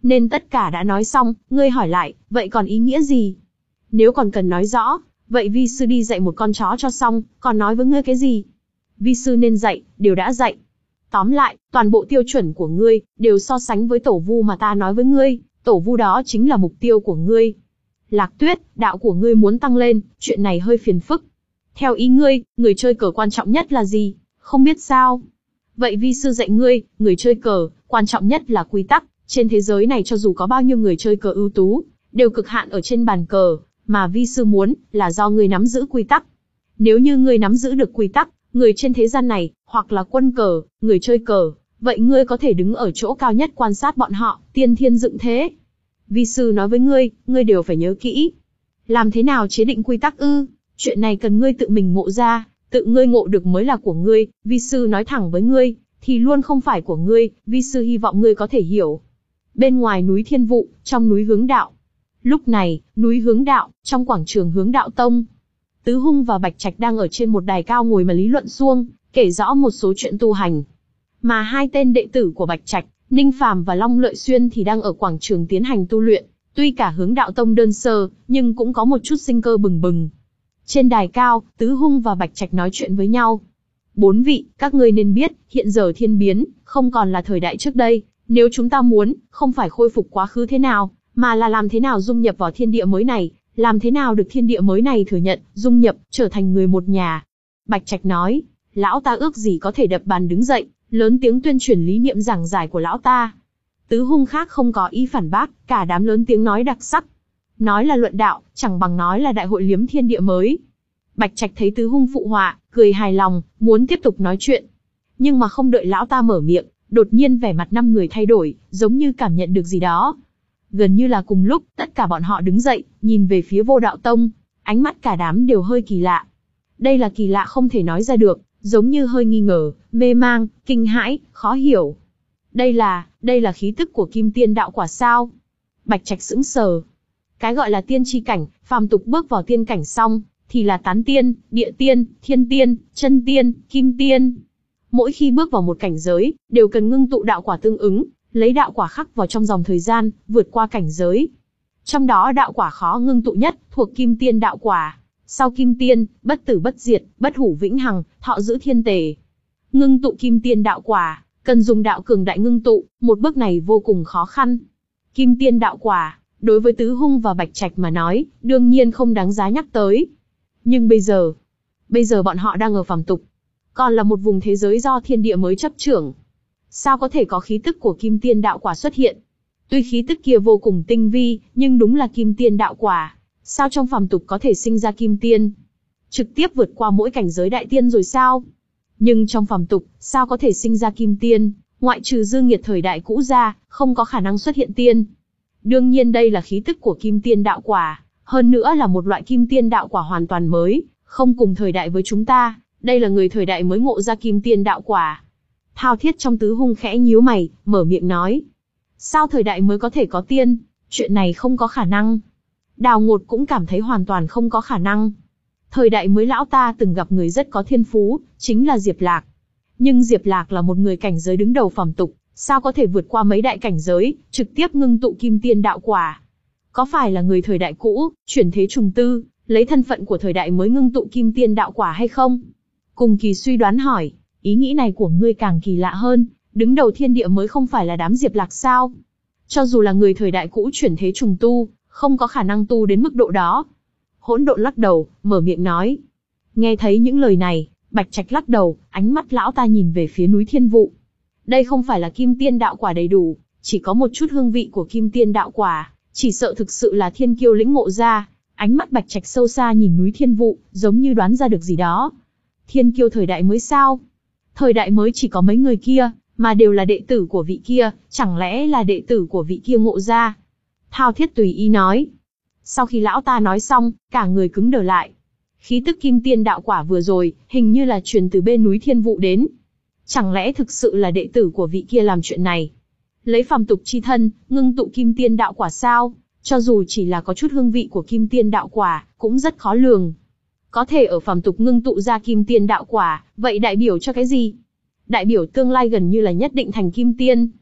Nên tất cả đã nói xong, ngươi hỏi lại, vậy còn ý nghĩa gì? Nếu còn cần nói rõ, vậy vi sư đi dạy một con chó cho xong, còn nói với ngươi cái gì? Vi sư nên dạy, đều đã dạy. Tóm lại, toàn bộ tiêu chuẩn của ngươi, đều so sánh với tổ vu mà ta nói với ngươi, tổ vu đó chính là mục tiêu của ngươi. Lạc Tuyết, đạo của ngươi muốn tăng lên, chuyện này hơi phiền phức. Theo ý ngươi, người chơi cờ quan trọng nhất là gì? Không biết sao? Vậy vi sư dạy ngươi, người chơi cờ, quan trọng nhất là quy tắc. Trên thế giới này cho dù có bao nhiêu người chơi cờ ưu tú, đều cực hạn ở trên bàn cờ, mà vi sư muốn, là do ngươi nắm giữ quy tắc. Nếu như ngươi nắm giữ được quy tắc, người trên thế gian này, hoặc là quân cờ, người chơi cờ, vậy ngươi có thể đứng ở chỗ cao nhất quan sát bọn họ, tiên thiên dựng thế. Vi sư nói với ngươi, ngươi đều phải nhớ kỹ. Làm thế nào chế định quy tắc ư? Chuyện này cần ngươi tự mình ngộ ra, tự ngươi ngộ được mới là của ngươi, vi sư nói thẳng với ngươi, thì luôn không phải của ngươi, vi sư hy vọng ngươi có thể hiểu. Bên ngoài núi Thiên Vụ, trong núi Hướng Đạo. Lúc này, núi Hướng Đạo, trong quảng trường Hướng Đạo Tông. Tứ Hung và Bạch Trạch đang ở trên một đài cao ngồi mà lý luận suông, kể rõ một số chuyện tu hành. Mà hai tên đệ tử của Bạch Trạch, Ninh Phàm và Long Lợi Xuyên thì đang ở quảng trường tiến hành tu luyện. Tuy cả Hướng Đạo Tông đơn sơ, nhưng cũng có một chút sinh cơ bừng bừng. Trên đài cao, Tứ Hung và Bạch Trạch nói chuyện với nhau. Bốn vị, các ngươi nên biết, hiện giờ thiên biến, không còn là thời đại trước đây. Nếu chúng ta muốn, không phải khôi phục quá khứ thế nào, mà là làm thế nào dung nhập vào thiên địa mới này, làm thế nào được thiên địa mới này thừa nhận, dung nhập, trở thành người một nhà. Bạch Trạch nói, lão ta ước gì có thể đập bàn đứng dậy, lớn tiếng tuyên truyền lý niệm giảng giải của lão ta. Tứ Hung khác không có ý phản bác, cả đám lớn tiếng nói đặc sắc. Nói là luận đạo, chẳng bằng nói là đại hội liếm thiên địa mới. Bạch Trạch thấy Tứ Hung phụ họa, cười hài lòng, muốn tiếp tục nói chuyện. Nhưng mà không đợi lão ta mở miệng, đột nhiên vẻ mặt năm người thay đổi, giống như cảm nhận được gì đó. Gần như là cùng lúc, tất cả bọn họ đứng dậy, nhìn về phía Vô Đạo Tông, ánh mắt cả đám đều hơi kỳ lạ. Đây là kỳ lạ không thể nói ra được, giống như hơi nghi ngờ, mê mang, kinh hãi, khó hiểu. Đây là, đây là khí tức của Kim Tiên đạo quả sao? Bạch Trạch sững sờ. Cái gọi là tiên chi cảnh, phàm tục bước vào tiên cảnh xong, thì là tán tiên, địa tiên, thiên tiên, chân tiên, kim tiên. Mỗi khi bước vào một cảnh giới, đều cần ngưng tụ đạo quả tương ứng, lấy đạo quả khắc vào trong dòng thời gian, vượt qua cảnh giới. Trong đó đạo quả khó ngưng tụ nhất, thuộc Kim Tiên đạo quả. Sau Kim Tiên, bất tử bất diệt, bất hủ vĩnh hằng, thọ giữ thiên tề. Ngưng tụ Kim Tiên đạo quả, cần dùng đạo cường đại ngưng tụ, một bước này vô cùng khó khăn. Kim Tiên đạo quả, đối với Tứ Hung và Bạch Trạch mà nói, đương nhiên không đáng giá nhắc tới. Nhưng bây giờ, bây giờ bọn họ đang ở phàm tục, còn là một vùng thế giới do thiên địa mới chấp trưởng. Sao có thể có khí tức của Kim Tiên đạo quả xuất hiện? Tuy khí tức kia vô cùng tinh vi, nhưng đúng là Kim Tiên đạo quả. Sao trong phàm tục có thể sinh ra Kim Tiên? Trực tiếp vượt qua mỗi cảnh giới đại tiên rồi sao? Nhưng trong phàm tục, sao có thể sinh ra Kim Tiên? Ngoại trừ Dương Nghiệt thời đại cũ ra, không có khả năng xuất hiện tiên. Đương nhiên đây là khí tức của Kim Tiên đạo quả, hơn nữa là một loại Kim Tiên đạo quả hoàn toàn mới, không cùng thời đại với chúng ta. Đây là người thời đại mới ngộ ra Kim Tiên đạo quả. Thao Thiết trong Tứ Hung khẽ nhíu mày, mở miệng nói. Sao thời đại mới có thể có tiên? Chuyện này không có khả năng. Đào Ngột cũng cảm thấy hoàn toàn không có khả năng. Thời đại mới lão ta từng gặp người rất có thiên phú, chính là Diệp Lạc. Nhưng Diệp Lạc là một người cảnh giới đứng đầu phàm tục, sao có thể vượt qua mấy đại cảnh giới, trực tiếp ngưng tụ Kim Tiên đạo quả? Có phải là người thời đại cũ, chuyển thế trùng tư, lấy thân phận của thời đại mới ngưng tụ Kim Tiên đạo quả hay không? Cùng Kỳ suy đoán hỏi, ý nghĩ này của ngươi càng kỳ lạ hơn, đứng đầu thiên địa mới không phải là đám Diệp Lạc sao? Cho dù là người thời đại cũ chuyển thế trùng tu, không có khả năng tu đến mức độ đó. Hỗn Độn lắc đầu, mở miệng nói. Nghe thấy những lời này, Bạch Trạch lắc đầu, ánh mắt lão ta nhìn về phía núi Thiên Vụ. Đây không phải là Kim Tiên đạo quả đầy đủ, chỉ có một chút hương vị của Kim Tiên đạo quả, chỉ sợ thực sự là thiên kiêu lĩnh ngộ ra. Ánh mắt Bạch Trạch sâu xa nhìn núi Thiên Vụ, giống như đoán ra được gì đó. Thiên kiêu thời đại mới sao? Thời đại mới chỉ có mấy người kia, mà đều là đệ tử của vị kia, chẳng lẽ là đệ tử của vị kia ngộ ra? Thao Thiết tùy ý nói. Sau khi lão ta nói xong, cả người cứng đờ lại. Khí tức Kim Tiên đạo quả vừa rồi, hình như là truyền từ bên núi Thiên Vụ đến. Chẳng lẽ thực sự là đệ tử của vị kia làm chuyện này? Lấy phàm tục chi thân, ngưng tụ Kim Tiên đạo quả sao? Cho dù chỉ là có chút hương vị của Kim Tiên đạo quả, cũng rất khó lường. Có thể ở phàm tục ngưng tụ ra Kim Tiên đạo quả, vậy đại biểu cho cái gì? Đại biểu tương lai gần như là nhất định thành Kim Tiên.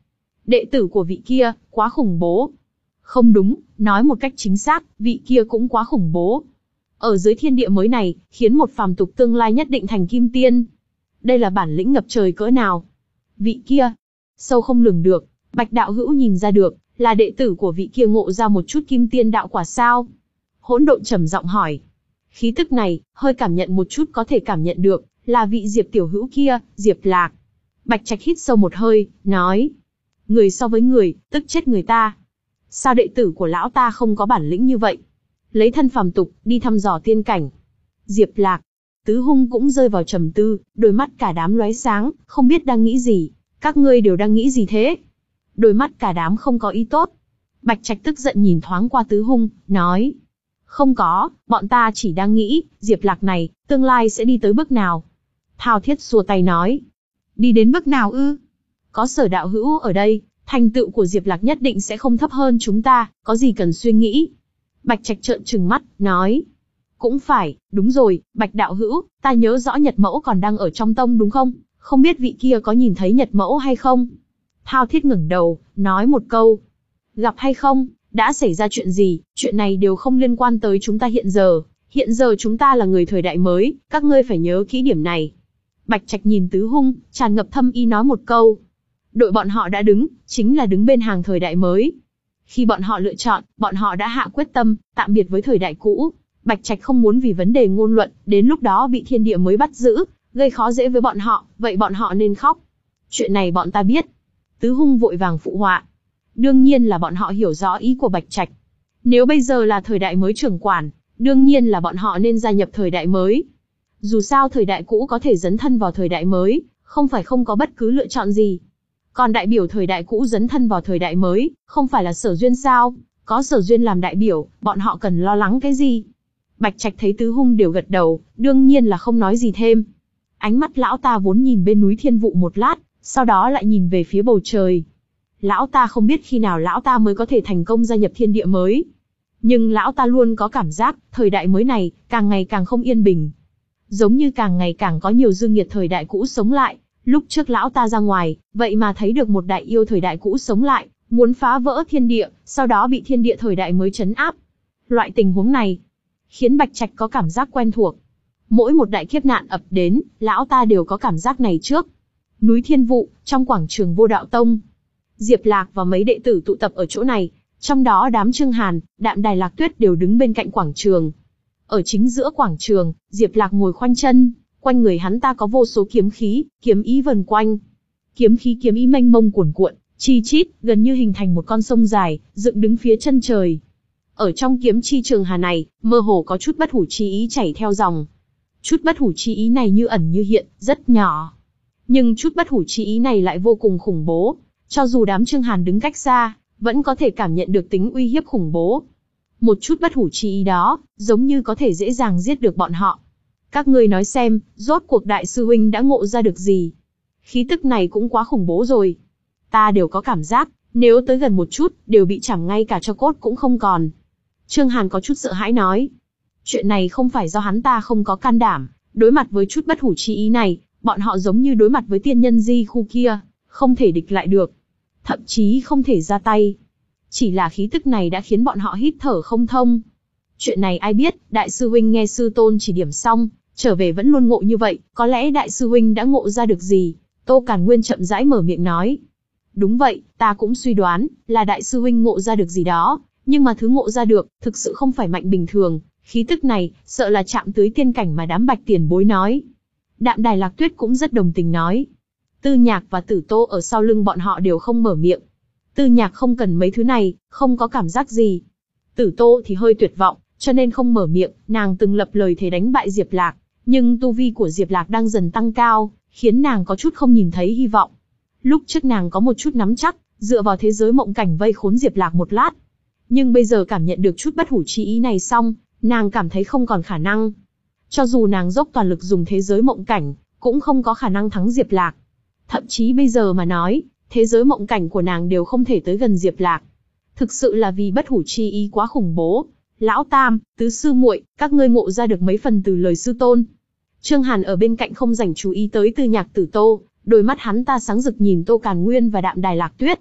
Đệ tử của vị kia, quá khủng bố. Không đúng, nói một cách chính xác, vị kia cũng quá khủng bố. Ở dưới thiên địa mới này, khiến một phàm tục tương lai nhất định thành kim tiên. Đây là bản lĩnh ngập trời cỡ nào. Vị kia, sâu không lường được, Bạch đạo hữu nhìn ra được, là đệ tử của vị kia ngộ ra một chút kim tiên đạo quả sao? Hỗn độn trầm giọng hỏi. Khí tức này, hơi cảm nhận một chút có thể cảm nhận được, là vị Diệp tiểu hữu kia, Diệp Lạc. Bạch Trạch hít sâu một hơi, nói. Người so với người, tức chết người ta. Sao đệ tử của lão ta không có bản lĩnh như vậy? Lấy thân phàm tục, đi thăm dò tiên cảnh. Diệp Lạc. Tứ Hung cũng rơi vào trầm tư, đôi mắt cả đám lóe sáng, không biết đang nghĩ gì. Các ngươi đều đang nghĩ gì thế? Đôi mắt cả đám không có ý tốt. Bạch Trạch tức giận nhìn thoáng qua Tứ Hung, nói. Không có, bọn ta chỉ đang nghĩ, Diệp Lạc này, tương lai sẽ đi tới bước nào? Thao Thiết xua tay nói. Đi đến bước nào ư? Có Sở đạo hữu ở đây, thành tựu của Diệp Lạc nhất định sẽ không thấp hơn chúng ta, có gì cần suy nghĩ? Bạch Trạch trợn trừng mắt, nói. Cũng phải, đúng rồi, Bạch đạo hữu, ta nhớ rõ Nhật Mẫu còn đang ở trong tông đúng không? Không biết vị kia có nhìn thấy Nhật Mẫu hay không? Thao Thiết ngẩng đầu, nói một câu. Gặp hay không, đã xảy ra chuyện gì, chuyện này đều không liên quan tới chúng ta hiện giờ. Hiện giờ chúng ta là người thời đại mới, các ngươi phải nhớ kỹ điểm này. Bạch Trạch nhìn Tứ Hung, tràn ngập thâm ý nói một câu. Đội bọn họ đã đứng, chính là đứng bên hàng thời đại mới. Khi bọn họ lựa chọn, bọn họ đã hạ quyết tâm, tạm biệt với thời đại cũ. Bạch Trạch không muốn vì vấn đề ngôn luận, đến lúc đó bị thiên địa mới bắt giữ, gây khó dễ với bọn họ, vậy bọn họ nên khóc. Chuyện này bọn ta biết. Tứ Hung vội vàng phụ họa. Đương nhiên là bọn họ hiểu rõ ý của Bạch Trạch. Nếu bây giờ là thời đại mới trưởng quản, đương nhiên là bọn họ nên gia nhập thời đại mới. Dù sao thời đại cũ có thể dấn thân vào thời đại mới, không phải không có bất cứ lựa chọn gì. Còn đại biểu thời đại cũ dấn thân vào thời đại mới, không phải là Sở Duyên sao? Có Sở Duyên làm đại biểu, bọn họ cần lo lắng cái gì? Bạch Trạch thấy Tứ Hung đều gật đầu, đương nhiên là không nói gì thêm. Ánh mắt lão ta vốn nhìn bên núi Thiên Vụ một lát, sau đó lại nhìn về phía bầu trời. Lão ta không biết khi nào lão ta mới có thể thành công gia nhập thiên địa mới. Nhưng lão ta luôn có cảm giác, thời đại mới này, càng ngày càng không yên bình. Giống như càng ngày càng có nhiều dư nghiệt thời đại cũ sống lại. Lúc trước lão ta ra ngoài, vậy mà thấy được một đại yêu thời đại cũ sống lại, muốn phá vỡ thiên địa, sau đó bị thiên địa thời đại mới trấn áp. Loại tình huống này, khiến Bạch Trạch có cảm giác quen thuộc. Mỗi một đại kiếp nạn ập đến, lão ta đều có cảm giác này trước. Núi Thiên Vụ, trong quảng trường Vô Đạo Tông. Diệp Lạc và mấy đệ tử tụ tập ở chỗ này, trong đó đám Trương Hàn, Đạm Đài Lạc Tuyết đều đứng bên cạnh quảng trường. Ở chính giữa quảng trường, Diệp Lạc ngồi khoanh chân, quanh người hắn ta có vô số kiếm khí, kiếm ý vần quanh. Kiếm khí kiếm ý mênh mông cuồn cuộn, chi chít, gần như hình thành một con sông dài, dựng đứng phía chân trời. Ở trong kiếm chi trường hà này, mơ hồ có chút bất hủ chi ý chảy theo dòng. Chút bất hủ chi ý này như ẩn như hiện, rất nhỏ. Nhưng chút bất hủ chi ý này lại vô cùng khủng bố. Cho dù đám Trương Hàn đứng cách xa, vẫn có thể cảm nhận được tính uy hiếp khủng bố. Một chút bất hủ chi ý đó, giống như có thể dễ dàng giết được bọn họ. Các ngươi nói xem, rốt cuộc đại sư huynh đã ngộ ra được gì? Khí tức này cũng quá khủng bố rồi. Ta đều có cảm giác, nếu tới gần một chút, đều bị chảm ngay cả cho cốt cũng không còn. Trương Hàn có chút sợ hãi nói. Chuyện này không phải do hắn ta không có can đảm, đối mặt với chút bất hủ chi ý này, bọn họ giống như đối mặt với tiên nhân di khu kia, không thể địch lại được. Thậm chí không thể ra tay. Chỉ là khí tức này đã khiến bọn họ hít thở không thông. Chuyện này ai biết, đại sư huynh nghe sư tôn chỉ điểm xong, trở về vẫn luôn ngộ như vậy, có lẽ đại sư huynh đã ngộ ra được gì? Tô Càn Nguyên chậm rãi mở miệng nói. Đúng vậy, ta cũng suy đoán, là đại sư huynh ngộ ra được gì đó, nhưng mà thứ ngộ ra được, thực sự không phải mạnh bình thường, khí tức này, sợ là chạm tới tiên cảnh mà đám Bạch tiền bối nói. Đạm Đài Lạc Tuyết cũng rất đồng tình nói. Tư Nhạc và Tử Tô ở sau lưng bọn họ đều không mở miệng. Tư Nhạc không cần mấy thứ này, không có cảm giác gì. Tử Tô thì hơi tuyệt vọng, cho nên không mở miệng, nàng từng lập lời thề đánh bại Diệp Lạc, nhưng tu vi của Diệp Lạc đang dần tăng cao, khiến nàng có chút không nhìn thấy hy vọng. Lúc trước nàng có một chút nắm chắc, dựa vào thế giới mộng cảnh vây khốn Diệp Lạc một lát. Nhưng bây giờ cảm nhận được chút bất hủ chi ý này xong, nàng cảm thấy không còn khả năng. Cho dù nàng dốc toàn lực dùng thế giới mộng cảnh, cũng không có khả năng thắng Diệp Lạc. Thậm chí bây giờ mà nói, thế giới mộng cảnh của nàng đều không thể tới gần Diệp Lạc. Thực sự là vì bất hủ chi ý quá khủng bố. Lão Tam, tứ sư muội, các ngươi ngộ ra được mấy phần từ lời sư tôn. Trương Hàn ở bên cạnh không dành chú ý tới Tư Nhạc Tử Tô, đôi mắt hắn ta sáng rực nhìn Tô Càn Nguyên và Đạm Đài Lạc Tuyết.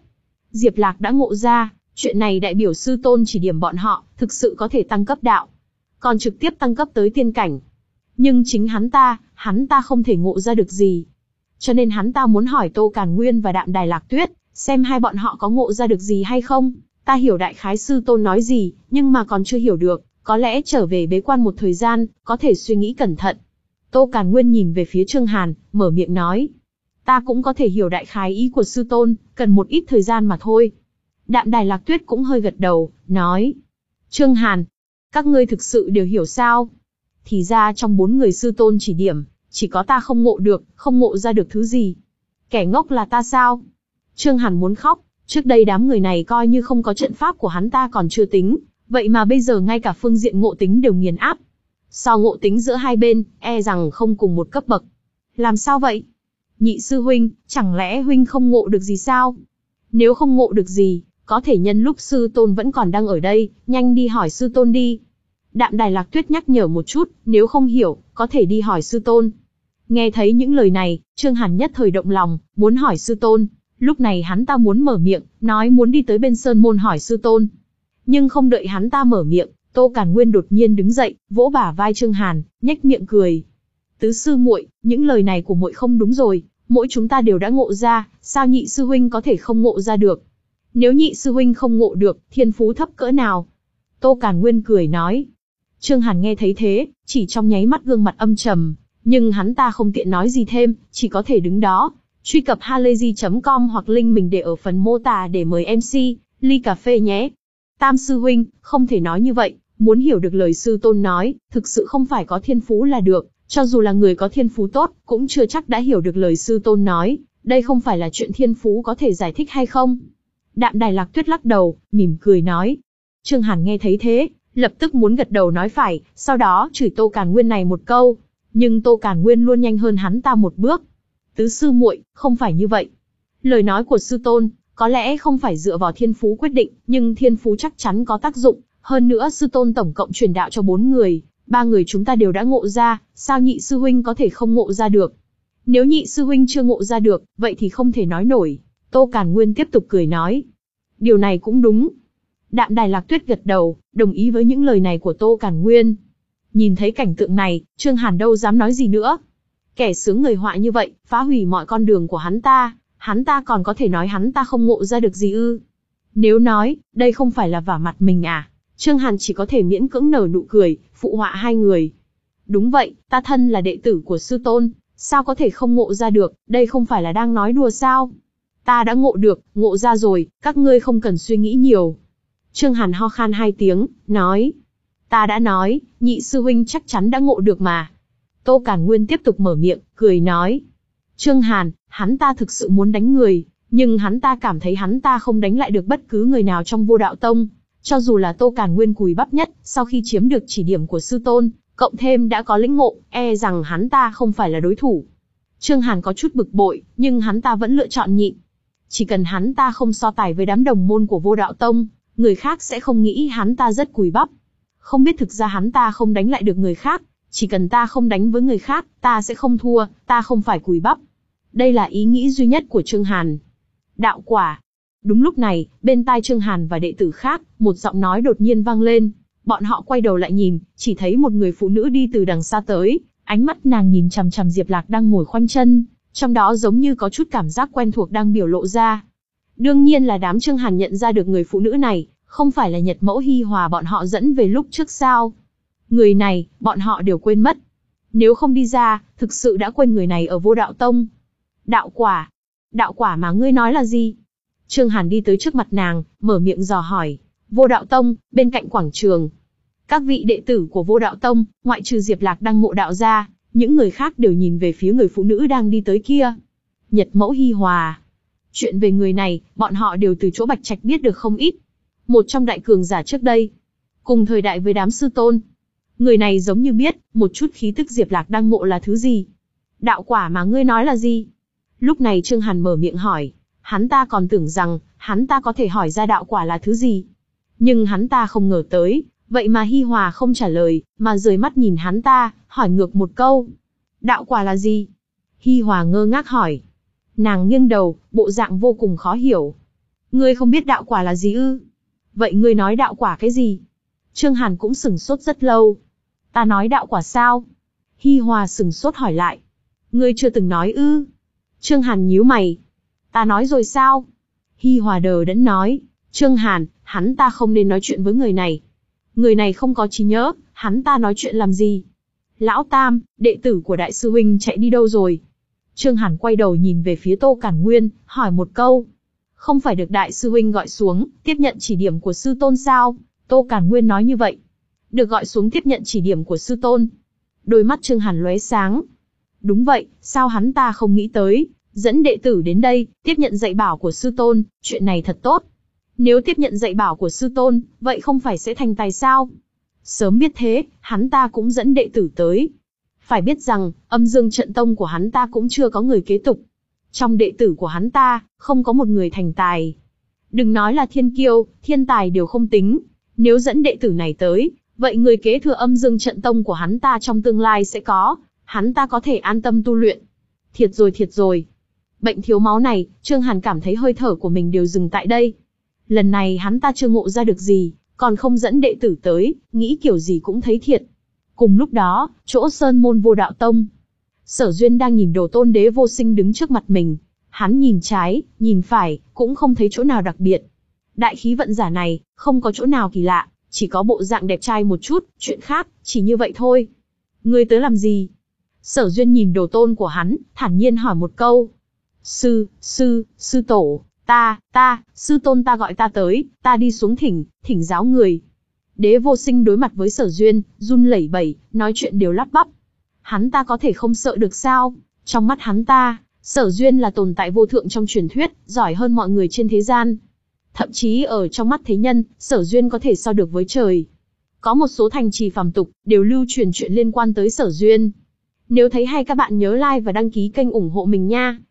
Diệp Lạc đã ngộ ra, chuyện này đại biểu sư tôn chỉ điểm bọn họ, thực sự có thể tăng cấp đạo. Còn trực tiếp tăng cấp tới tiên cảnh. Nhưng chính hắn ta, hắn ta không thể ngộ ra được gì. Cho nên hắn ta muốn hỏi Tô Càn Nguyên và Đạm Đài Lạc Tuyết, xem hai bọn họ có ngộ ra được gì hay không. Ta hiểu đại khái sư tôn nói gì, nhưng mà còn chưa hiểu được, có lẽ trở về bế quan một thời gian, có thể suy nghĩ cẩn thận. Tô Càn Nguyên nhìn về phía Trương Hàn, mở miệng nói. Ta cũng có thể hiểu đại khái ý của sư tôn, cần một ít thời gian mà thôi. Đạm Đài Lạc Tuyết cũng hơi gật đầu, nói. Trương Hàn, các ngươi thực sự đều hiểu sao? Thì ra trong bốn người sư tôn chỉ điểm, chỉ có ta không ngộ được, không ngộ ra được thứ gì. Kẻ ngốc là ta sao? Trương Hàn muốn khóc, trước đây đám người này coi như không có trận pháp của hắn ta còn chưa tính, vậy mà bây giờ ngay cả phương diện ngộ tính đều nghiền áp. So ngộ tính giữa hai bên, e rằng không cùng một cấp bậc. Làm sao vậy? Nhị sư huynh, chẳng lẽ huynh không ngộ được gì sao? Nếu không ngộ được gì, có thể nhân lúc sư tôn vẫn còn đang ở đây, nhanh đi hỏi sư tôn đi. Đạm Đài Lạc Tuyết nhắc nhở một chút, nếu không hiểu, có thể đi hỏi sư tôn. Nghe thấy những lời này, Trương Hàn nhất thời động lòng, muốn hỏi sư tôn. Lúc này hắn ta muốn mở miệng, nói muốn đi tới bên sơn môn hỏi sư tôn. Nhưng không đợi hắn ta mở miệng, Tô Càn Nguyên đột nhiên đứng dậy, vỗ bả vai Trương Hàn, nhếch miệng cười. Tứ sư muội, những lời này của muội không đúng rồi, mỗi chúng ta đều đã ngộ ra, sao nhị sư huynh có thể không ngộ ra được? Nếu nhị sư huynh không ngộ được, thiên phú thấp cỡ nào? Tô Càn Nguyên cười nói. Trương Hàn nghe thấy thế, chỉ trong nháy mắt gương mặt âm trầm, nhưng hắn ta không tiện nói gì thêm, chỉ có thể đứng đó. Truy cập halayzi chấm com hoặc link mình để ở phần mô tả để mời em xê, ly cà phê nhé. Tam sư huynh, không thể nói như vậy, muốn hiểu được lời sư tôn nói, thực sự không phải có thiên phú là được, cho dù là người có thiên phú tốt, cũng chưa chắc đã hiểu được lời sư tôn nói, đây không phải là chuyện thiên phú có thể giải thích hay không. Đạm Đài Lạc Tuyết lắc đầu, mỉm cười nói. Trương Hàn nghe thấy thế, lập tức muốn gật đầu nói phải, sau đó chửi Tô Càn Nguyên này một câu, nhưng Tô Càn Nguyên luôn nhanh hơn hắn ta một bước. Tứ sư muội, không phải như vậy. Lời nói của sư tôn, có lẽ không phải dựa vào thiên phú quyết định, nhưng thiên phú chắc chắn có tác dụng. Hơn nữa sư tôn tổng cộng truyền đạo cho bốn người, ba người chúng ta đều đã ngộ ra, sao nhị sư huynh có thể không ngộ ra được? Nếu nhị sư huynh chưa ngộ ra được, vậy thì không thể nói nổi. Tô Càn Nguyên tiếp tục cười nói. Điều này cũng đúng. Đạm Đài Lạc Tuyết gật đầu, đồng ý với những lời này của Tô Càn Nguyên. Nhìn thấy cảnh tượng này, Trương Hàn đâu dám nói gì nữa. Kẻ sướng người họa như vậy, phá hủy mọi con đường của hắn ta, hắn ta còn có thể nói hắn ta không ngộ ra được gì ư? Nếu nói, đây không phải là vả mặt mình à? Trương Hàn chỉ có thể miễn cưỡng nở nụ cười, phụ họa hai người. Đúng vậy, ta thân là đệ tử của sư tôn, sao có thể không ngộ ra được, đây không phải là đang nói đùa sao? Ta đã ngộ được, ngộ ra rồi, các ngươi không cần suy nghĩ nhiều. Trương Hàn ho khan hai tiếng, nói. Ta đã nói, nhị sư huynh chắc chắn đã ngộ được mà. Tô Càn Nguyên tiếp tục mở miệng, cười nói. Trương Hàn, hắn ta thực sự muốn đánh người, nhưng hắn ta cảm thấy hắn ta không đánh lại được bất cứ người nào trong Vô Đạo Tông. Cho dù là Tô Càn Nguyên cùi bắp nhất, sau khi chiếm được chỉ điểm của sư tôn, cộng thêm đã có lĩnh ngộ, e rằng hắn ta không phải là đối thủ. Trương Hàn có chút bực bội, nhưng hắn ta vẫn lựa chọn nhịn. Chỉ cần hắn ta không so tài với đám đồng môn của Vô Đạo Tông, người khác sẽ không nghĩ hắn ta rất cùi bắp. Không biết thực ra hắn ta không đánh lại được người khác, chỉ cần ta không đánh với người khác, ta sẽ không thua, ta không phải cùi bắp. Đây là ý nghĩ duy nhất của Trương Hàn. Đạo quả. Đúng lúc này, bên tai Trương Hàn và đệ tử khác, một giọng nói đột nhiên vang lên. Bọn họ quay đầu lại nhìn, chỉ thấy một người phụ nữ đi từ đằng xa tới, ánh mắt nàng nhìn chằm chằm Diệp Lạc đang ngồi khoanh chân, trong đó giống như có chút cảm giác quen thuộc đang biểu lộ ra. Đương nhiên là đám Trương Hàn nhận ra được người phụ nữ này, không phải là Nhật Mẫu Hi Hòa bọn họ dẫn về lúc trước sao? Người này, bọn họ đều quên mất. Nếu không đi ra, thực sự đã quên người này ở Vô Đạo Tông. Đạo quả. Đạo quả mà ngươi nói là gì? Trương Hàn đi tới trước mặt nàng, mở miệng dò hỏi. Vô Đạo Tông, bên cạnh quảng trường. Các vị đệ tử của Vô Đạo Tông, ngoại trừ Diệp Lạc đang ngộ đạo ra, những người khác đều nhìn về phía người phụ nữ đang đi tới kia. Nhật Mẫu Hi Hòa. Chuyện về người này, bọn họ đều từ chỗ Bạch Trạch biết được không ít. Một trong đại cường giả trước đây. Cùng thời đại với đám sư tôn. Người này giống như biết, một chút khí tức Diệp Lạc đang ngộ là thứ gì. Đạo quả mà ngươi nói là gì? Lúc này Trương Hàn mở miệng hỏi. Hắn ta còn tưởng rằng, hắn ta có thể hỏi ra đạo quả là thứ gì. Nhưng hắn ta không ngờ tới, vậy mà Hi Hòa không trả lời, mà rời mắt nhìn hắn ta, hỏi ngược một câu. Đạo quả là gì? Hi Hòa ngơ ngác hỏi. Nàng nghiêng đầu, bộ dạng vô cùng khó hiểu. Ngươi không biết đạo quả là gì ư? Vậy ngươi nói đạo quả cái gì? Trương Hàn cũng sửng sốt rất lâu. Ta nói đạo quả sao? Hi Hòa sửng sốt hỏi lại. Ngươi chưa từng nói ư? Trương Hàn nhíu mày. Ta nói rồi sao? Hi Hòa đờ đẫn nói. Trương Hàn, hắn ta không nên nói chuyện với người này. Người này không có trí nhớ, hắn ta nói chuyện làm gì? Lão Tam, đệ tử của đại sư huynh chạy đi đâu rồi? Trương Hàn quay đầu nhìn về phía Tô Cản Nguyên, hỏi một câu. Không phải được đại sư huynh gọi xuống, tiếp nhận chỉ điểm của sư tôn sao? Tô Cản Nguyên nói như vậy. Được gọi xuống tiếp nhận chỉ điểm của sư tôn. Đôi mắt Trương Hàn lóe sáng. Đúng vậy, sao hắn ta không nghĩ tới, dẫn đệ tử đến đây, tiếp nhận dạy bảo của sư tôn, chuyện này thật tốt. Nếu tiếp nhận dạy bảo của sư tôn, vậy không phải sẽ thành tài sao? Sớm biết thế, hắn ta cũng dẫn đệ tử tới. Phải biết rằng, âm dương trận tông của hắn ta cũng chưa có người kế tục. Trong đệ tử của hắn ta, không có một người thành tài. Đừng nói là thiên kiêu, thiên tài đều không tính. Nếu dẫn đệ tử này tới, vậy người kế thừa âm dương trận tông của hắn ta trong tương lai sẽ có. Hắn ta có thể an tâm tu luyện. Thiệt rồi thiệt rồi. Bệnh thiếu máu này, Trương Hàn cảm thấy hơi thở của mình đều dừng tại đây. Lần này hắn ta chưa ngộ ra được gì, còn không dẫn đệ tử tới, nghĩ kiểu gì cũng thấy thiệt. Cùng lúc đó, chỗ Sơn Môn Vô Đạo Tông. Sở Duyên đang nhìn Đồ Tôn Đế vô sinh đứng trước mặt mình. Hắn nhìn trái, nhìn phải, cũng không thấy chỗ nào đặc biệt. Đại khí vận giả này, không có chỗ nào kỳ lạ, chỉ có bộ dạng đẹp trai một chút, chuyện khác, chỉ như vậy thôi. Ngươi tới làm gì? Sở Duyên nhìn Đồ Tôn của hắn, thản nhiên hỏi một câu. Sư, sư, sư tổ, ta, ta, sư tôn ta gọi ta tới, ta đi xuống thỉnh, thỉnh giáo người. Đế vô sinh đối mặt với Sở Duyên, run lẩy bẩy, nói chuyện đều lắp bắp. Hắn ta có thể không sợ được sao? Trong mắt hắn ta, Sở Duyên là tồn tại vô thượng trong truyền thuyết, giỏi hơn mọi người trên thế gian. Thậm chí ở trong mắt thế nhân, Sở Duyên có thể so được với trời. Có một số thành trì phàm tục, đều lưu truyền chuyện liên quan tới Sở Duyên. Nếu thấy hay các bạn nhớ like và đăng ký kênh ủng hộ mình nha.